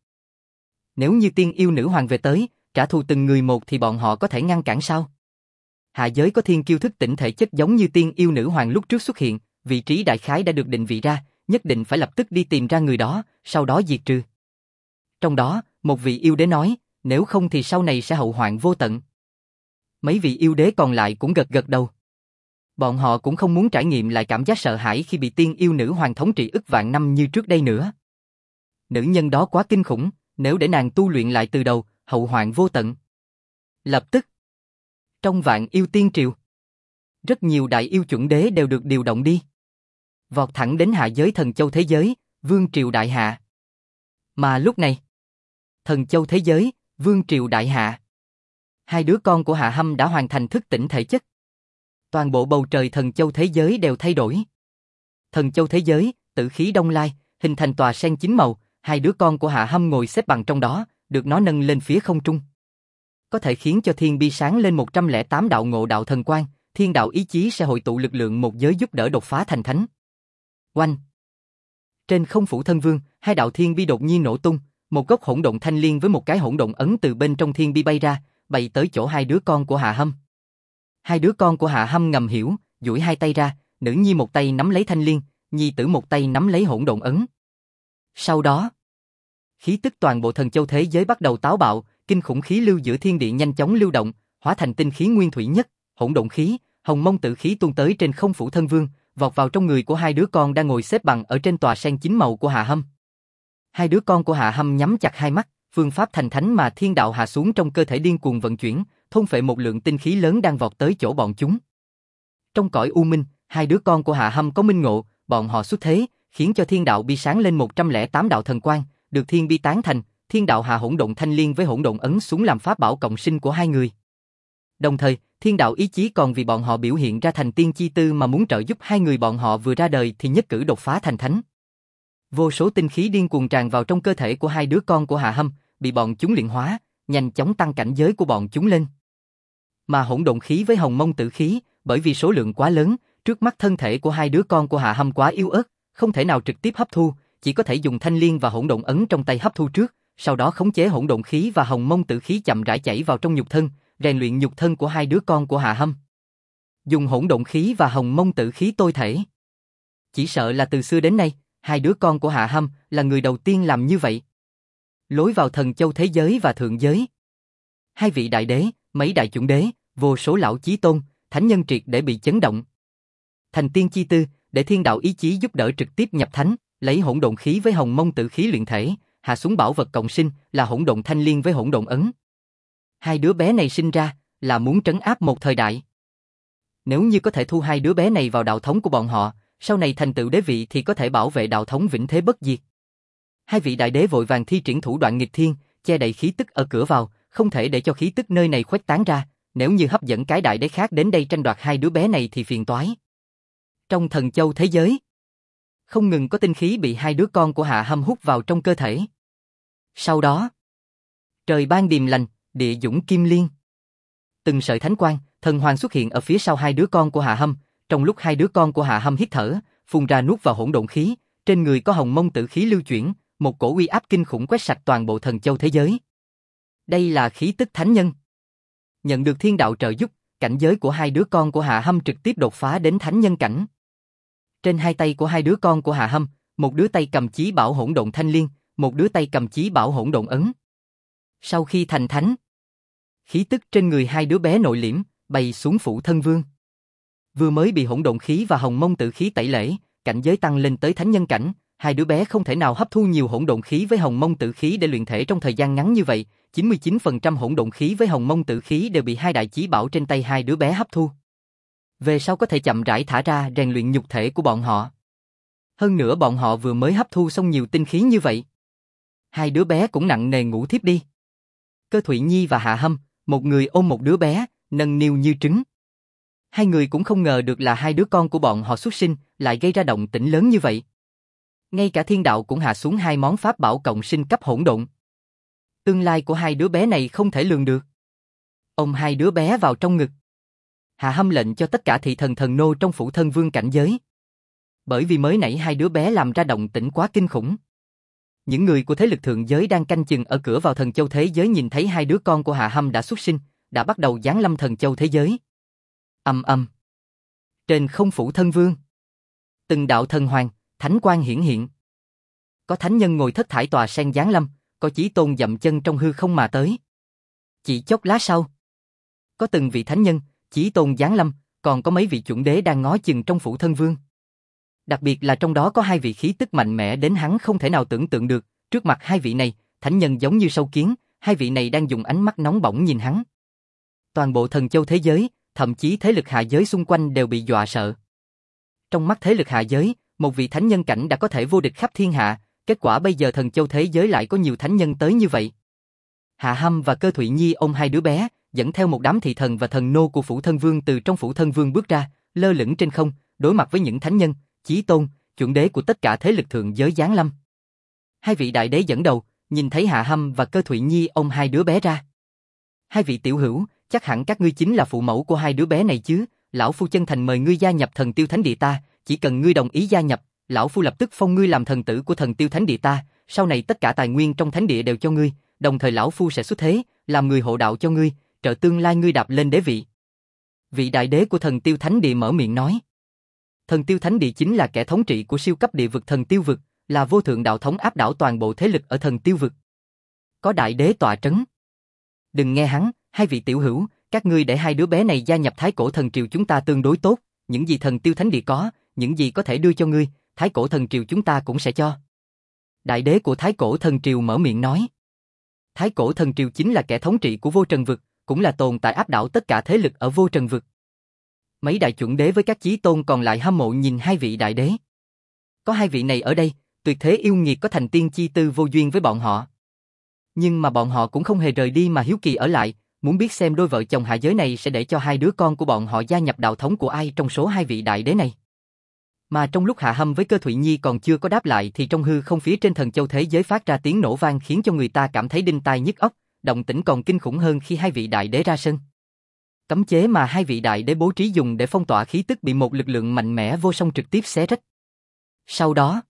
Nếu như tiên yêu nữ hoàng về tới, trả thù từng người một thì bọn họ có thể ngăn cản sao? Hạ giới có thiên kiêu thức tỉnh thể chất giống như tiên yêu nữ hoàng lúc trước xuất hiện, vị trí đại khái đã được định vị ra, nhất định phải lập tức đi tìm ra người đó, sau đó diệt trừ. Trong đó, một vị yêu đế nói, nếu không thì sau này sẽ hậu hoạn vô tận. Mấy vị yêu đế còn lại cũng gật gật đầu. Bọn họ cũng không muốn trải nghiệm lại cảm giác sợ hãi khi bị tiên yêu nữ hoàng thống trị ức vạn năm như trước đây nữa. Nữ nhân đó quá kinh khủng, nếu để nàng tu luyện lại từ đầu, hậu hoạn vô tận. Lập tức, trong vạn yêu tiên triều, rất nhiều đại yêu chuẩn đế đều được điều động đi. Vọt thẳng đến hạ giới thần châu thế giới, vương triều đại hạ. Mà lúc này, thần châu thế giới, vương triều đại hạ. Hai đứa con của Hạ Hâm đã hoàn thành thức tỉnh thể chất. Toàn bộ bầu trời thần châu thế giới đều thay đổi. Thần châu thế giới, tử khí đông lai, hình thành tòa sen chín màu, hai đứa con của Hạ Hâm ngồi xếp bằng trong đó, được nó nâng lên phía không trung. Có thể khiến cho thiên bi sáng lên 108 đạo ngộ đạo thần quang, thiên đạo ý chí sẽ hội tụ lực lượng một giới giúp đỡ đột phá thành thánh. Oanh! Trên không phủ thân vương, hai đạo thiên bi đột nhiên nổ tung, một gốc hỗn độn thanh liên với một cái hỗn độn ấn từ bên trong thiên bi bay ra, bay tới chỗ hai đứa con của Hạ Hâm. Hai đứa con của Hạ Hâm ngầm hiểu, duỗi hai tay ra, nữ nhi một tay nắm lấy thanh liên, nhi tử một tay nắm lấy hỗn độn ấn. Sau đó, khí tức toàn bộ thần châu thế giới bắt đầu táo bạo, kinh khủng khí lưu giữa thiên địa nhanh chóng lưu động, hóa thành tinh khí nguyên thủy nhất, hỗn độn khí, hồng mông tử khí tuôn tới trên không phủ thân vương, vọt vào trong người của hai đứa con đang ngồi xếp bằng ở trên tòa sen chín màu của Hạ Hâm. Hai đứa con của Hạ Hâm nhắm chặt hai mắt, phương pháp thành thánh mà thiên đạo hạ xuống trong cơ thể điên cuồng vận chuyển, thôn phệ một lượng tinh khí lớn đang vọt tới chỗ bọn chúng. Trong cõi u minh, hai đứa con của Hạ Hâm có minh ngộ, bọn họ xuất thế, khiến cho thiên đạo bi sáng lên 108 đạo thần quang, được thiên bi tán thành, thiên đạo hạ hỗn độn thanh liên với hỗn độn ấn xuống làm pháp bảo cộng sinh của hai người. Đồng thời, thiên đạo ý chí còn vì bọn họ biểu hiện ra thành tiên chi tư mà muốn trợ giúp hai người bọn họ vừa ra đời thì nhất cử đột phá thành thánh. Vô số tinh khí điên cuồng tràn vào trong cơ thể của hai đứa con của Hạ Hâm, bị bọn chúng luyện hóa, nhanh chóng tăng cảnh giới của bọn chúng lên. Mà hỗn độn khí với hồng mông tử khí, bởi vì số lượng quá lớn, trước mắt thân thể của hai đứa con của Hạ Hâm quá yếu ớt, không thể nào trực tiếp hấp thu, chỉ có thể dùng thanh liên và hỗn độn ấn trong tay hấp thu trước, sau đó khống chế hỗn độn khí và hồng mông tử khí chậm rãi chảy vào trong nhục thân, rèn luyện nhục thân của hai đứa con của Hạ Hâm. Dùng hỗn độn khí và hồng mông tử khí tôi thể. Chỉ sợ là từ xưa đến nay, hai đứa con của Hạ Hâm là người đầu tiên làm như vậy. Lối vào thần châu thế giới và thượng giới. Hai vị đại đế, mấy đại chuẩn đế, vô số lão chí tôn, thánh nhân triệt để bị chấn động. Thành tiên chi tư, để thiên đạo ý chí giúp đỡ trực tiếp nhập thánh, lấy hỗn độn khí với hồng mông tử khí luyện thể, hạ xuống bảo vật cộng sinh là hỗn độn thanh liên với hỗn độn ấn. Hai đứa bé này sinh ra là muốn trấn áp một thời đại. Nếu như có thể thu hai đứa bé này vào đạo thống của bọn họ, sau này thành tựu đế vị thì có thể bảo vệ đạo thống vĩnh thế bất diệt. Hai vị đại đế vội vàng thi triển thủ đoạn nghịch thiên, che đậy khí tức ở cửa vào, không thể để cho khí tức nơi này khuếch tán ra, nếu như hấp dẫn cái đại đế khác đến đây tranh đoạt hai đứa bé này thì phiền toái. Trong thần châu thế giới, không ngừng có tinh khí bị hai đứa con của Hạ Hâm hút vào trong cơ thể. Sau đó, trời ban điềm lành, địa dũng kim liên. Từng sợi thánh quang, thần hoàng xuất hiện ở phía sau hai đứa con của Hạ Hâm, trong lúc hai đứa con của Hạ Hâm hít thở, phun ra nuốt vào hỗn độn khí, trên người có hồng mông tử khí lưu chuyển, một cổ uy áp kinh khủng quét sạch toàn bộ thần châu thế giới. Đây là khí tức thánh nhân. Nhận được thiên đạo trợ giúp, cảnh giới của hai đứa con của Hạ Hâm trực tiếp đột phá đến thánh nhân cảnh. Trên hai tay của hai đứa con của Hạ Hâm, một đứa tay cầm chí bảo hỗn độn thanh liên, một đứa tay cầm chí bảo hỗn độn ấn. Sau khi thành thánh, khí tức trên người hai đứa bé nội liễm, bay xuống phủ thân vương. Vừa mới bị hỗn độn khí và hồng mông tử khí tẩy lễ, cảnh giới tăng lên tới thánh nhân cảnh, hai đứa bé không thể nào hấp thu nhiều hỗn độn khí với hồng mông tử khí để luyện thể trong thời gian ngắn như vậy, 99% hỗn độn khí với hồng mông tử khí đều bị hai đại chí bảo trên tay hai đứa bé hấp thu. Về sau có thể chậm rãi thả ra rèn luyện nhục thể của bọn họ. Hơn nữa bọn họ vừa mới hấp thu xong nhiều tinh khí như vậy. Hai đứa bé cũng nặng nề ngủ thiếp đi. Cơ Thụy Nhi và Hạ Hâm, một người ôm một đứa bé, nâng niu như trứng. Hai người cũng không ngờ được là hai đứa con của bọn họ xuất sinh lại gây ra động tĩnh lớn như vậy. Ngay cả thiên đạo cũng hạ xuống hai món pháp bảo cộng sinh cấp hỗn độn. Tương lai của hai đứa bé này không thể lường được. Ôm hai đứa bé vào trong ngực. Hạ Hâm lệnh cho tất cả thị thần thần nô trong phủ thân vương cảnh giới. Bởi vì mới nãy hai đứa bé làm ra động tĩnh quá kinh khủng. Những người của thế lực thượng giới đang canh chừng ở cửa vào thần châu thế giới nhìn thấy hai đứa con của Hạ Hâm đã xuất sinh, đã bắt đầu giáng lâm thần châu thế giới. Ầm ầm. Trên không phủ thân vương, từng đạo thần hoàng, thánh quang hiển hiện. Có thánh nhân ngồi thất thải tòa sen giáng lâm, có Chí Tôn dậm chân trong hư không mà tới. Chỉ chốc lát sau, có từng vị thánh nhân, Chí Tôn giáng lâm, còn có mấy vị chuẩn đế đang ngó chừng trong phủ thân vương. Đặc biệt là trong đó có hai vị khí tức mạnh mẽ đến hắn không thể nào tưởng tượng được, trước mặt hai vị này, thánh nhân giống như sâu kiến, hai vị này đang dùng ánh mắt nóng bỏng nhìn hắn. Toàn bộ thần châu thế giới, thậm chí thế lực hạ giới xung quanh đều bị dọa sợ. Trong mắt thế lực hạ giới, một vị thánh nhân cảnh đã có thể vô địch khắp thiên hạ, kết quả bây giờ thần châu thế giới lại có nhiều thánh nhân tới như vậy. Hạ Hâm và Cơ Thụy Nhi ôm hai đứa bé, dẫn theo một đám thị thần và thần nô của phủ thân vương từ trong phủ thân vương bước ra, lơ lửng trên không, đối mặt với những thánh nhân, Chí Tôn, chuẩn đế của tất cả thế lực thượng giới giáng lâm. Hai vị đại đế dẫn đầu, nhìn thấy Hạ Hâm và Cơ Thụy Nhi ôm hai đứa bé ra. Hai vị tiểu hữu, chắc hẳn các ngươi chính là phụ mẫu của hai đứa bé này chứ, lão phu chân thành mời ngươi gia nhập thần tiêu thánh địa ta, chỉ cần ngươi đồng ý gia nhập, lão phu lập tức phong ngươi làm thần tử của thần tiêu thánh địa ta, sau này tất cả tài nguyên trong thánh địa đều cho ngươi, đồng thời lão phu sẽ xuất thế, làm người hộ đạo cho ngươi, trợ tương lai ngươi đạp lên đế vị. Vị đại đế của thần tiêu thánh địa mở miệng nói. Thần tiêu thánh địa chính là kẻ thống trị của siêu cấp địa vực thần tiêu vực, là vô thượng đạo thống áp đảo toàn bộ thế lực ở thần tiêu vực. Có đại đế tọa trấn. Đừng nghe hắn, hai vị tiểu hữu, các ngươi để hai đứa bé này gia nhập thái cổ thần triều chúng ta tương đối tốt, những gì thần tiêu thánh địa có, những gì có thể đưa cho ngươi, thái cổ thần triều chúng ta cũng sẽ cho. Đại đế của thái cổ thần triều mở miệng nói. Thái cổ thần triều chính là kẻ thống trị của vô trần vực, cũng là tồn tại áp đảo tất cả thế lực ở vô trần vực. Mấy đại chuẩn đế với các chí tôn còn lại hâm mộ nhìn hai vị đại đế. Có hai vị này ở đây, tuyệt thế yêu nghiệt có thành tiên chi tư vô duyên với bọn họ. Nhưng mà bọn họ cũng không hề rời đi mà hiếu kỳ ở lại, muốn biết xem đôi vợ chồng hạ giới này sẽ để cho hai đứa con của bọn họ gia nhập đạo thống của ai trong số hai vị đại đế này. Mà trong lúc Hạ Hâm với Cơ Thụy Nhi còn chưa có đáp lại thì trong hư không phía trên thần châu thế giới phát ra tiếng nổ vang khiến cho người ta cảm thấy đinh tai nhức óc, động tĩnh còn kinh khủng hơn khi hai vị đại đế ra sân. Cấm chế mà hai vị đại đế bố trí dùng để phong tỏa khí tức bị một lực lượng mạnh mẽ vô song trực tiếp xé rách. Sau đó,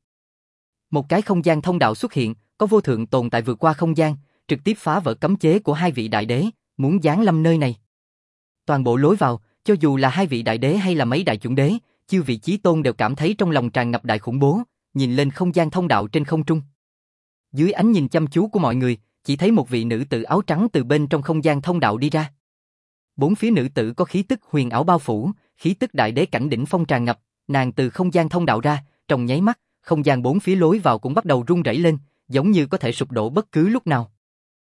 một cái không gian thông đạo xuất hiện, có vô thượng tồn tại vượt qua không gian, trực tiếp phá vỡ cấm chế của hai vị đại đế, muốn giáng lâm nơi này. Toàn bộ lối vào, cho dù là hai vị đại đế hay là mấy đại chuẩn đế, chư vị chí tôn đều cảm thấy trong lòng tràn ngập đại khủng bố, nhìn lên không gian thông đạo trên không trung. Dưới ánh nhìn chăm chú của mọi người, chỉ thấy một vị nữ tử áo trắng từ bên trong không gian thông đạo đi ra. Bốn phía nữ tử có khí tức huyền ảo bao phủ, khí tức đại đế cảnh đỉnh phong tràn ngập, nàng từ không gian thông đạo ra, trong nháy mắt, không gian bốn phía lối vào cũng bắt đầu rung rẩy lên, giống như có thể sụp đổ bất cứ lúc nào.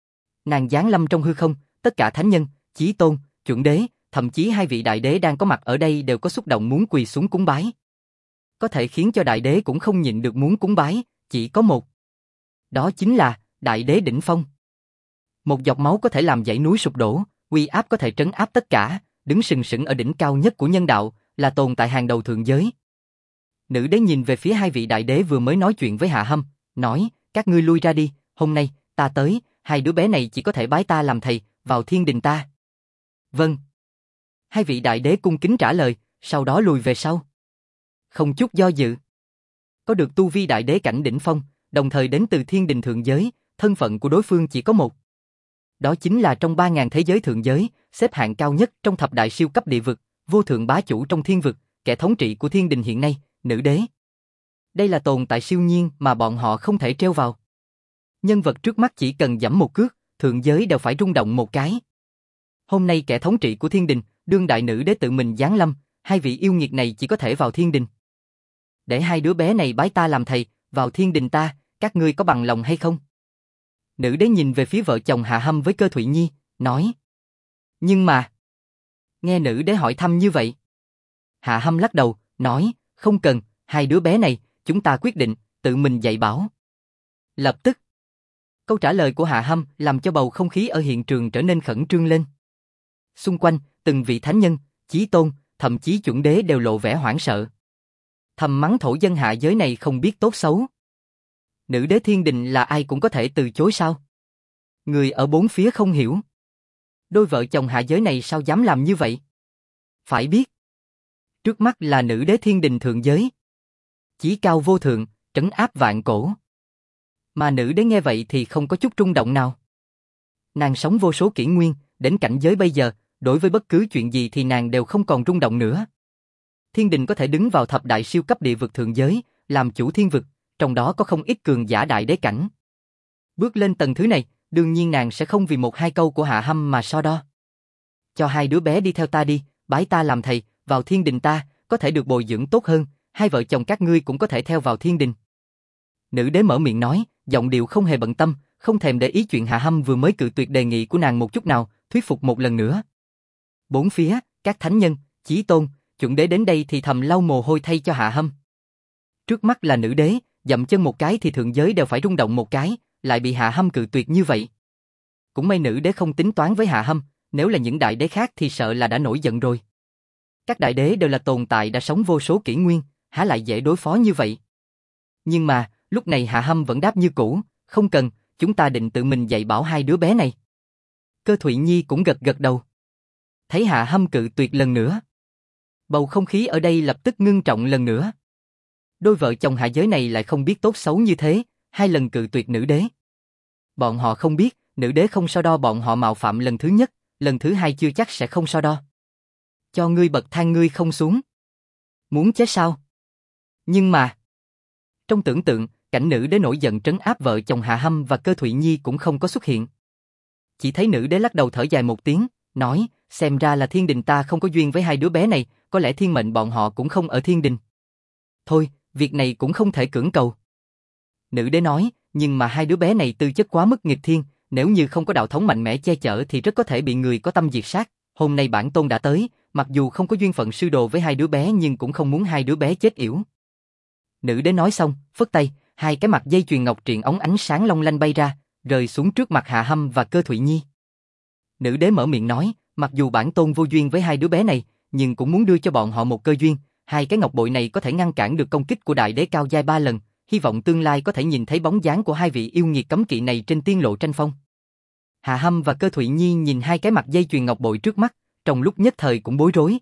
Nàng giáng lâm trong hư không, tất cả thánh nhân, chí tôn, chuẩn đế, thậm chí hai vị đại đế đang có mặt ở đây đều có xúc động muốn quỳ xuống cúng bái. có thể khiến cho đại đế cũng không nhịn được muốn cúng bái, chỉ có một. Đó chính là đại đế đỉnh phong. Một giọt máu có thể làm dãy núi sụp đổ, uy áp có thể trấn áp tất cả, đứng sừng sững ở đỉnh cao nhất của nhân đạo, là tồn tại hàng đầu thượng giới. Nữ đế nhìn về phía hai vị đại đế vừa mới nói chuyện với Hạ Hâm, nói, các ngươi lui ra đi, hôm nay, ta tới, hai đứa bé này chỉ có thể bái ta làm thầy, vào thiên đình ta. Vâng. Hai vị đại đế cung kính trả lời, sau đó lùi về sau. Không chút do dự. Có được tu vi đại đế cảnh đỉnh phong, đồng thời đến từ thiên đình thượng giới, thân phận của đối phương chỉ có một. Đó chính là trong 3.000 thế giới thượng giới, xếp hạng cao nhất trong thập đại siêu cấp địa vực, vô thượng bá chủ trong thiên vực, kẻ thống trị của thiên đình hiện nay, nữ đế. Đây là tồn tại siêu nhiên mà bọn họ không thể treo vào. Nhân vật trước mắt chỉ cần giẫm một cước, thượng giới đều phải rung động một cái. Hôm nay kẻ thống trị của thiên đình, đương đại nữ đế tự mình giáng lâm, hai vị yêu nghiệt này chỉ có thể vào thiên đình. Để hai đứa bé này bái ta làm thầy, vào thiên đình ta, các ngươi có bằng lòng hay không? Nữ đế nhìn về phía vợ chồng Hạ Hâm với Cơ Thụy Nhi, nói. Nhưng mà... Nghe nữ đế hỏi thăm như vậy. Hạ Hâm lắc đầu, nói, không cần, hai đứa bé này, chúng ta quyết định, tự mình dạy bảo. Lập tức. Câu trả lời của Hạ Hâm làm cho bầu không khí ở hiện trường trở nên khẩn trương lên. Xung quanh, từng vị thánh nhân, chí tôn, thậm chí chuẩn đế đều lộ vẻ hoảng sợ. Thầm mắng thổ dân hạ giới này không biết tốt xấu. Nữ đế thiên đình là ai cũng có thể từ chối sao? Người ở bốn phía không hiểu. Đôi vợ chồng hạ giới này sao dám làm như vậy? Phải biết, trước mắt là nữ đế thiên đình thượng giới. Chí cao vô thượng, trấn áp vạn cổ. Mà nữ đế nghe vậy thì không có chút rung động nào. Nàng sống vô số kỷ nguyên, đến cảnh giới bây giờ, đối với bất cứ chuyện gì thì nàng đều không còn rung động nữa. Thiên đình có thể đứng vào thập đại siêu cấp địa vực thượng giới, làm chủ thiên vực, trong đó có không ít cường giả đại đế cảnh. Bước lên tầng thứ này, đương nhiên nàng sẽ không vì một hai câu của Hạ Hâm mà so đo. Cho hai đứa bé đi theo ta đi, bái ta làm thầy, vào thiên đình ta, có thể được bồi dưỡng tốt hơn, hai vợ chồng các ngươi cũng có thể theo vào thiên đình. Nữ đế mở miệng nói, giọng điệu không hề bận tâm, không thèm để ý chuyện Hạ Hâm vừa mới cự tuyệt đề nghị của nàng một chút nào, thuyết phục một lần nữa. Bốn phía, các thánh nhân, chí tôn, chuẩn đế đến đây thì thầm lau mồ hôi thay cho Hạ Hâm. Trước mắt là nữ đế, dậm chân một cái thì thượng giới đều phải rung động một cái, lại bị Hạ Hâm cự tuyệt như vậy. Cũng may nữ đế không tính toán với Hạ Hâm, nếu là những đại đế khác thì sợ là đã nổi giận rồi. Các đại đế đều là tồn tại đã sống vô số kỷ nguyên, há lại dễ đối phó như vậy. Nhưng mà, lúc này Hạ Hâm vẫn đáp như cũ, không cần, chúng ta định tự mình dạy bảo hai đứa bé này. Cơ Thụy Nhi cũng gật gật đầu. Thấy Hạ Hâm cự tuyệt lần nữa. Bầu không khí ở đây lập tức ngưng trọng lần nữa. Đôi vợ chồng hạ giới này lại không biết tốt xấu như thế, hai lần cự tuyệt nữ đế. Bọn họ không biết, nữ đế không so đo bọn họ mạo phạm lần thứ nhất, lần thứ hai chưa chắc sẽ không so đo. Cho ngươi bậc thang ngươi không xuống. Muốn chết sao? Nhưng mà... Trong tưởng tượng, cảnh nữ đế nổi giận trấn áp vợ chồng Hạ Hâm và Cơ Thụy Nhi cũng không có xuất hiện. Chỉ thấy nữ đế lắc đầu thở dài một tiếng, nói, xem ra là thiên đình ta không có duyên với hai đứa bé này, có lẽ thiên mệnh bọn họ cũng không ở thiên đình. Thôi, việc này cũng không thể cưỡng cầu. Nữ đế nói, nhưng mà hai đứa bé này tư chất quá mức nghịch thiên, nếu như không có đạo thống mạnh mẽ che chở thì rất có thể bị người có tâm diệt sát. Hôm nay bản tôn đã tới, mặc dù không có duyên phận sư đồ với hai đứa bé nhưng cũng không muốn hai đứa bé chết yểu. Nữ đế nói xong, phất tay, hai cái mặt dây chuyền ngọc triện óng ánh sáng long lanh bay ra, rơi xuống trước mặt Hạ Hâm và Cơ Thụy Nhi. Nữ đế mở miệng nói, mặc dù bản tôn vô duyên với hai đứa bé này, nhưng cũng muốn đưa cho bọn họ một cơ duyên. Hai cái ngọc bội này có thể ngăn cản được công kích của đại đế cao giai 3 lần, hy vọng tương lai có thể nhìn thấy bóng dáng của hai vị yêu nghiệt cấm kỵ này trên tiên lộ tranh phong. Hạ Hâm và Cơ Thụy Nhi nhìn hai cái mặt dây chuyền ngọc bội trước mắt, trong lúc nhất thời cũng bối rối.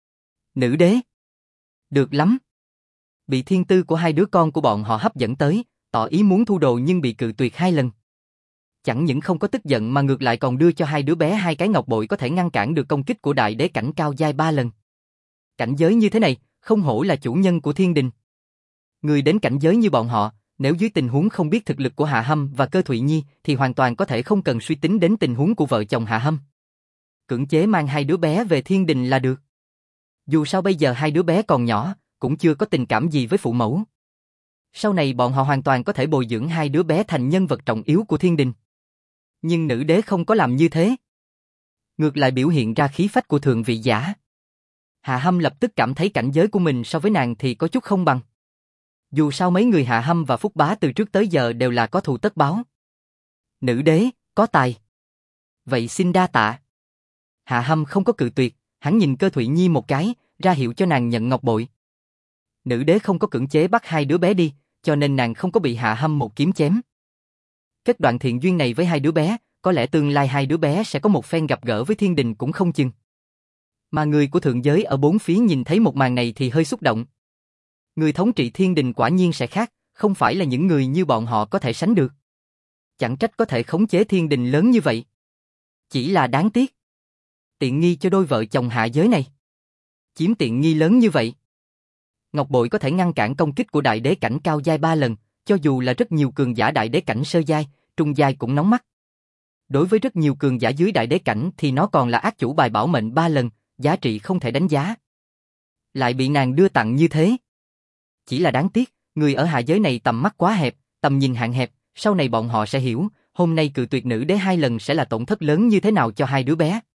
Nữ đế. Được lắm. Bị thiên tư của hai đứa con của bọn họ hấp dẫn tới, tỏ ý muốn thu đồ nhưng bị cự tuyệt 2 lần. Chẳng những không có tức giận mà ngược lại còn đưa cho hai đứa bé hai cái ngọc bội có thể ngăn cản được công kích của đại đế cảnh cao giai 3 lần. Cảnh giới như thế này, không hổ là chủ nhân của thiên đình. Người đến cảnh giới như bọn họ, nếu dưới tình huống không biết thực lực của Hạ Hâm và Cơ Thụy Nhi thì hoàn toàn có thể không cần suy tính đến tình huống của vợ chồng Hạ Hâm. Cưỡng chế mang hai đứa bé về thiên đình là được. Dù sao bây giờ hai đứa bé còn nhỏ, cũng chưa có tình cảm gì với phụ mẫu. Sau này bọn họ hoàn toàn có thể bồi dưỡng hai đứa bé thành nhân vật trọng yếu của thiên đình. Nhưng nữ đế không có làm như thế. Ngược lại biểu hiện ra khí phách của thượng vị giả. Hạ Hâm lập tức cảm thấy cảnh giới của mình so với nàng thì có chút không bằng. Dù sao mấy người Hạ Hâm và Phúc Bá từ trước tới giờ đều là có thù tất báo. Nữ đế, có tài. Vậy xin đa tạ. Hạ Hâm không có cự tuyệt, hắn nhìn Cơ Thụy Nhi một cái, ra hiệu cho nàng nhận ngọc bội. Nữ đế không có cưỡng chế bắt hai đứa bé đi, cho nên nàng không có bị Hạ Hâm một kiếm chém. Kết đoạn thiện duyên này với hai đứa bé, có lẽ tương lai hai đứa bé sẽ có một phen gặp gỡ với thiên đình cũng không chừng. Mà người của thượng giới ở bốn phía nhìn thấy một màn này thì hơi xúc động. Người thống trị thiên đình quả nhiên sẽ khác, không phải là những người như bọn họ có thể sánh được. Chẳng trách có thể khống chế thiên đình lớn như vậy. Chỉ là đáng tiếc. Tiện nghi cho đôi vợ chồng hạ giới này. Chiếm tiện nghi lớn như vậy. Ngọc bội có thể ngăn cản công kích của đại đế cảnh cao giai 3 lần, cho dù là rất nhiều cường giả đại đế cảnh sơ giai, trung giai cũng nóng mắt. Đối với rất nhiều cường giả dưới đại đế cảnh thì nó còn là ác chủ bài bảo mệnh 3 lần, giá trị không thể đánh giá. Lại bị nàng đưa tặng như thế. Chỉ là đáng tiếc, người ở hạ giới này tầm mắt quá hẹp, tầm nhìn hạn hẹp, sau này bọn họ sẽ hiểu, hôm nay cự tuyệt nữ đế 2 lần sẽ là tổn thất lớn như thế nào cho hai đứa bé.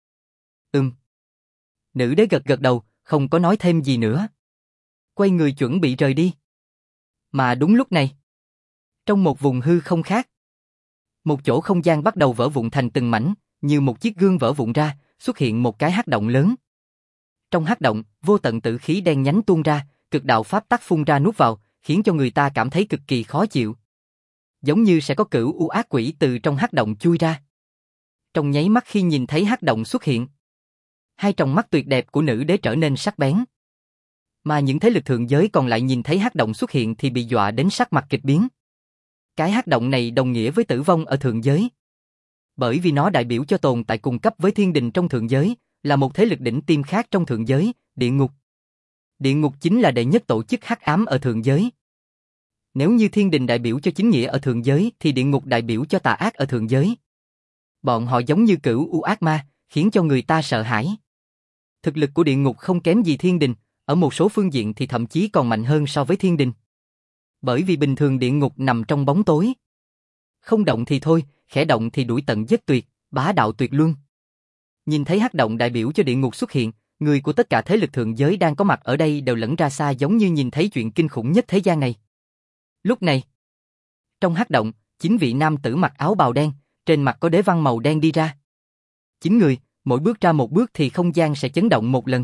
Nữ đế gật gật đầu, không có nói thêm gì nữa. Quay người chuẩn bị rời đi. Mà đúng lúc này, trong một vùng hư không khác, một chỗ không gian bắt đầu vỡ vụn thành từng mảnh, như một chiếc gương vỡ vụn ra, xuất hiện một cái hắc động lớn. Trong hắc động, vô tận tử khí đen nhánh tuôn ra, cực đạo pháp tắc phun ra nuốt vào, khiến cho người ta cảm thấy cực kỳ khó chịu. Giống như sẽ có cửu u ác quỷ từ trong hắc động chui ra. Trong nháy mắt khi nhìn thấy hắc động xuất hiện, hai tròng mắt tuyệt đẹp của nữ đế trở nên sắc bén. Mà những thế lực thượng giới còn lại nhìn thấy hắc động xuất hiện thì bị dọa đến sắc mặt kịch biến. Cái hắc động này đồng nghĩa với tử vong ở thượng giới. Bởi vì nó đại biểu cho tồn tại cùng cấp với thiên đình trong thượng giới, là một thế lực đỉnh tiêm khác trong thượng giới, địa ngục. Địa ngục chính là đệ nhất tổ chức hắc ám ở thượng giới. Nếu như thiên đình đại biểu cho chính nghĩa ở thượng giới thì địa ngục đại biểu cho tà ác ở thượng giới. Bọn họ giống như cửu u ác ma, khiến cho người ta sợ hãi. Thực lực của địa ngục không kém gì thiên đình, ở một số phương diện thì thậm chí còn mạnh hơn so với thiên đình. Bởi vì bình thường địa ngục nằm trong bóng tối. Không động thì thôi, khẽ động thì đuổi tận giết tuyệt, bá đạo tuyệt luân. Nhìn thấy hắc động đại biểu cho địa ngục xuất hiện, người của tất cả thế lực thượng giới đang có mặt ở đây đều lẫn ra xa giống như nhìn thấy chuyện kinh khủng nhất thế gian này. Lúc này, trong hắc động, 9 vị nam tử mặc áo bào đen, trên mặt có đế văn màu đen đi ra. 9 người, mỗi bước ra một bước thì không gian sẽ chấn động một lần.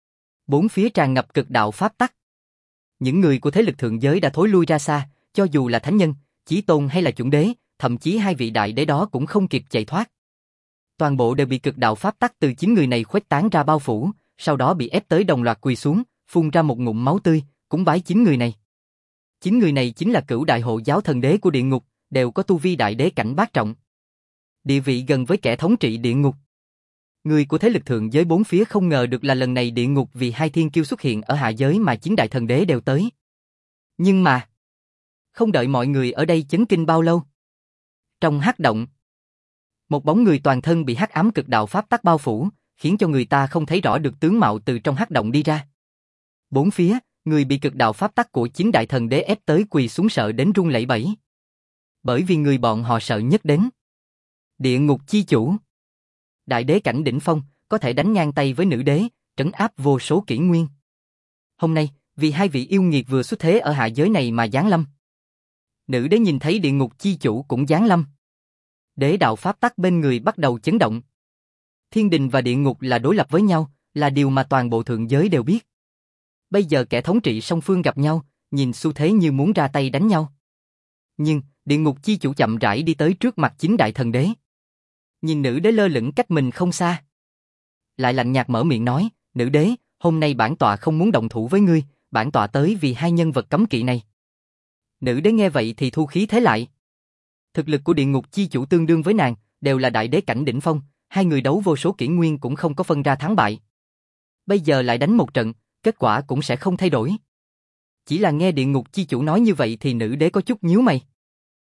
Bốn phía tràn ngập cực đạo pháp tắc. Những người của thế lực thượng giới đã thối lui ra xa, cho dù là thánh nhân, chí tôn hay là chuẩn đế, thậm chí hai vị đại đế đó cũng không kịp chạy thoát. Toàn bộ đều bị cực đạo pháp tắc từ 9 người này khuếch tán ra bao phủ, sau đó bị ép tới đồng loạt quỳ xuống, phun ra một ngụm máu tươi, cúng bái 9 người này. 9 người này chính là cửu đại hộ giáo thần đế của địa ngục, đều có tu vi đại đế cảnh bát trọng. Địa vị gần với kẻ thống trị địa ngục. Người của thế lực thượng giới bốn phía không ngờ được là lần này địa ngục vì hai thiên kiêu xuất hiện ở hạ giới mà 9 đại thần đế đều tới. Nhưng mà, không đợi mọi người ở đây chấn kinh bao lâu. Trong hắc động, một bóng người toàn thân bị hắc ám cực đạo pháp tắc bao phủ, khiến cho người ta không thấy rõ được tướng mạo từ trong hắc động đi ra. Bốn phía, người bị cực đạo pháp tắc của 9 đại thần đế ép tới quỳ xuống sợ đến run lẩy bẩy. Bởi vì người bọn họ sợ nhất đến địa ngục chi chủ. Đại đế cảnh đỉnh phong, có thể đánh ngang tay với nữ đế, trấn áp vô số kỷ nguyên. Hôm nay, vì hai vị yêu nghiệt vừa xuất thế ở hạ giới này mà giáng lâm. Nữ đế nhìn thấy địa ngục chi chủ cũng giáng lâm. Đế đạo pháp tắc bên người bắt đầu chấn động. Thiên đình và địa ngục là đối lập với nhau, là điều mà toàn bộ thượng giới đều biết. Bây giờ kẻ thống trị song phương gặp nhau, nhìn xu thế như muốn ra tay đánh nhau. Nhưng, địa ngục chi chủ chậm rãi đi tới trước mặt 9 đại thần đế. Nhìn nữ đế lơ lửng cách mình không xa. Lại lạnh nhạt mở miệng nói, nữ đế, hôm nay bản tọa không muốn động thủ với ngươi, bản tọa tới vì hai nhân vật cấm kỵ này. Nữ đế nghe vậy thì thu khí thế lại. Thực lực của địa ngục chi chủ tương đương với nàng, đều là đại đế cảnh đỉnh phong, hai người đấu vô số kỷ nguyên cũng không có phân ra thắng bại. Bây giờ lại đánh một trận, kết quả cũng sẽ không thay đổi. Chỉ là nghe địa ngục chi chủ nói như vậy thì nữ đế có chút nhíu mày.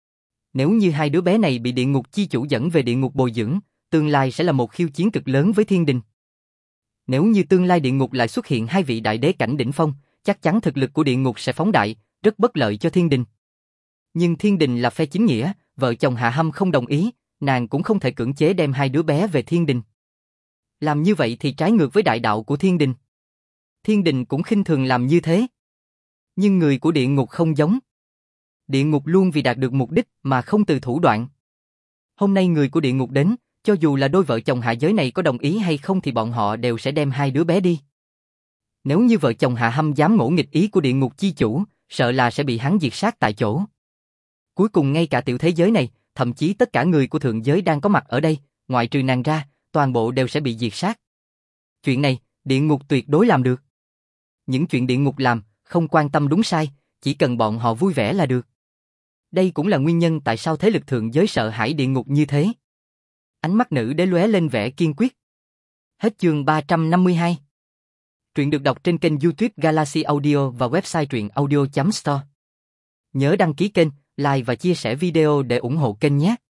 Nếu như hai đứa bé này bị địa ngục chi chủ dẫn về địa ngục bồi dưỡng, tương lai sẽ là một khiêu chiến cực lớn với thiên đình. Nếu như tương lai địa ngục lại xuất hiện hai vị đại đế cảnh đỉnh phong, chắc chắn thực lực của địa ngục sẽ phóng đại, rất bất lợi cho thiên đình. Nhưng thiên đình là phe chính nghĩa, vợ chồng Hạ Hâm không đồng ý, nàng cũng không thể cưỡng chế đem hai đứa bé về thiên đình. Làm như vậy thì trái ngược với đại đạo của thiên đình. Thiên đình cũng khinh thường làm như thế. Nhưng người của địa ngục không giống. Địa ngục luôn vì đạt được mục đích mà không từ thủ đoạn. Hôm nay người của địa ngục đến, cho dù là đôi vợ chồng hạ giới này có đồng ý hay không thì bọn họ đều sẽ đem hai đứa bé đi. Nếu như vợ chồng Hạ Hâm dám ngỗ nghịch ý của địa ngục chi chủ, sợ là sẽ bị hắn diệt sát tại chỗ. Cuối cùng ngay cả tiểu thế giới này, thậm chí tất cả người của thượng giới đang có mặt ở đây, ngoại trừ nàng ra, toàn bộ đều sẽ bị diệt sát. Chuyện này, địa ngục tuyệt đối làm được. Những chuyện địa ngục làm, không quan tâm đúng sai, chỉ cần bọn họ vui vẻ là được. Đây cũng là nguyên nhân tại sao thế lực thượng giới sợ hãi địa ngục như thế. Ánh mắt nữ đế lóe lên vẻ kiên quyết. Hết chương 352. Truyện được đọc trên kênh YouTube Galaxy Audio và website truyện audio.store. Nhớ đăng ký kênh, like và chia sẻ video để ủng hộ kênh nhé.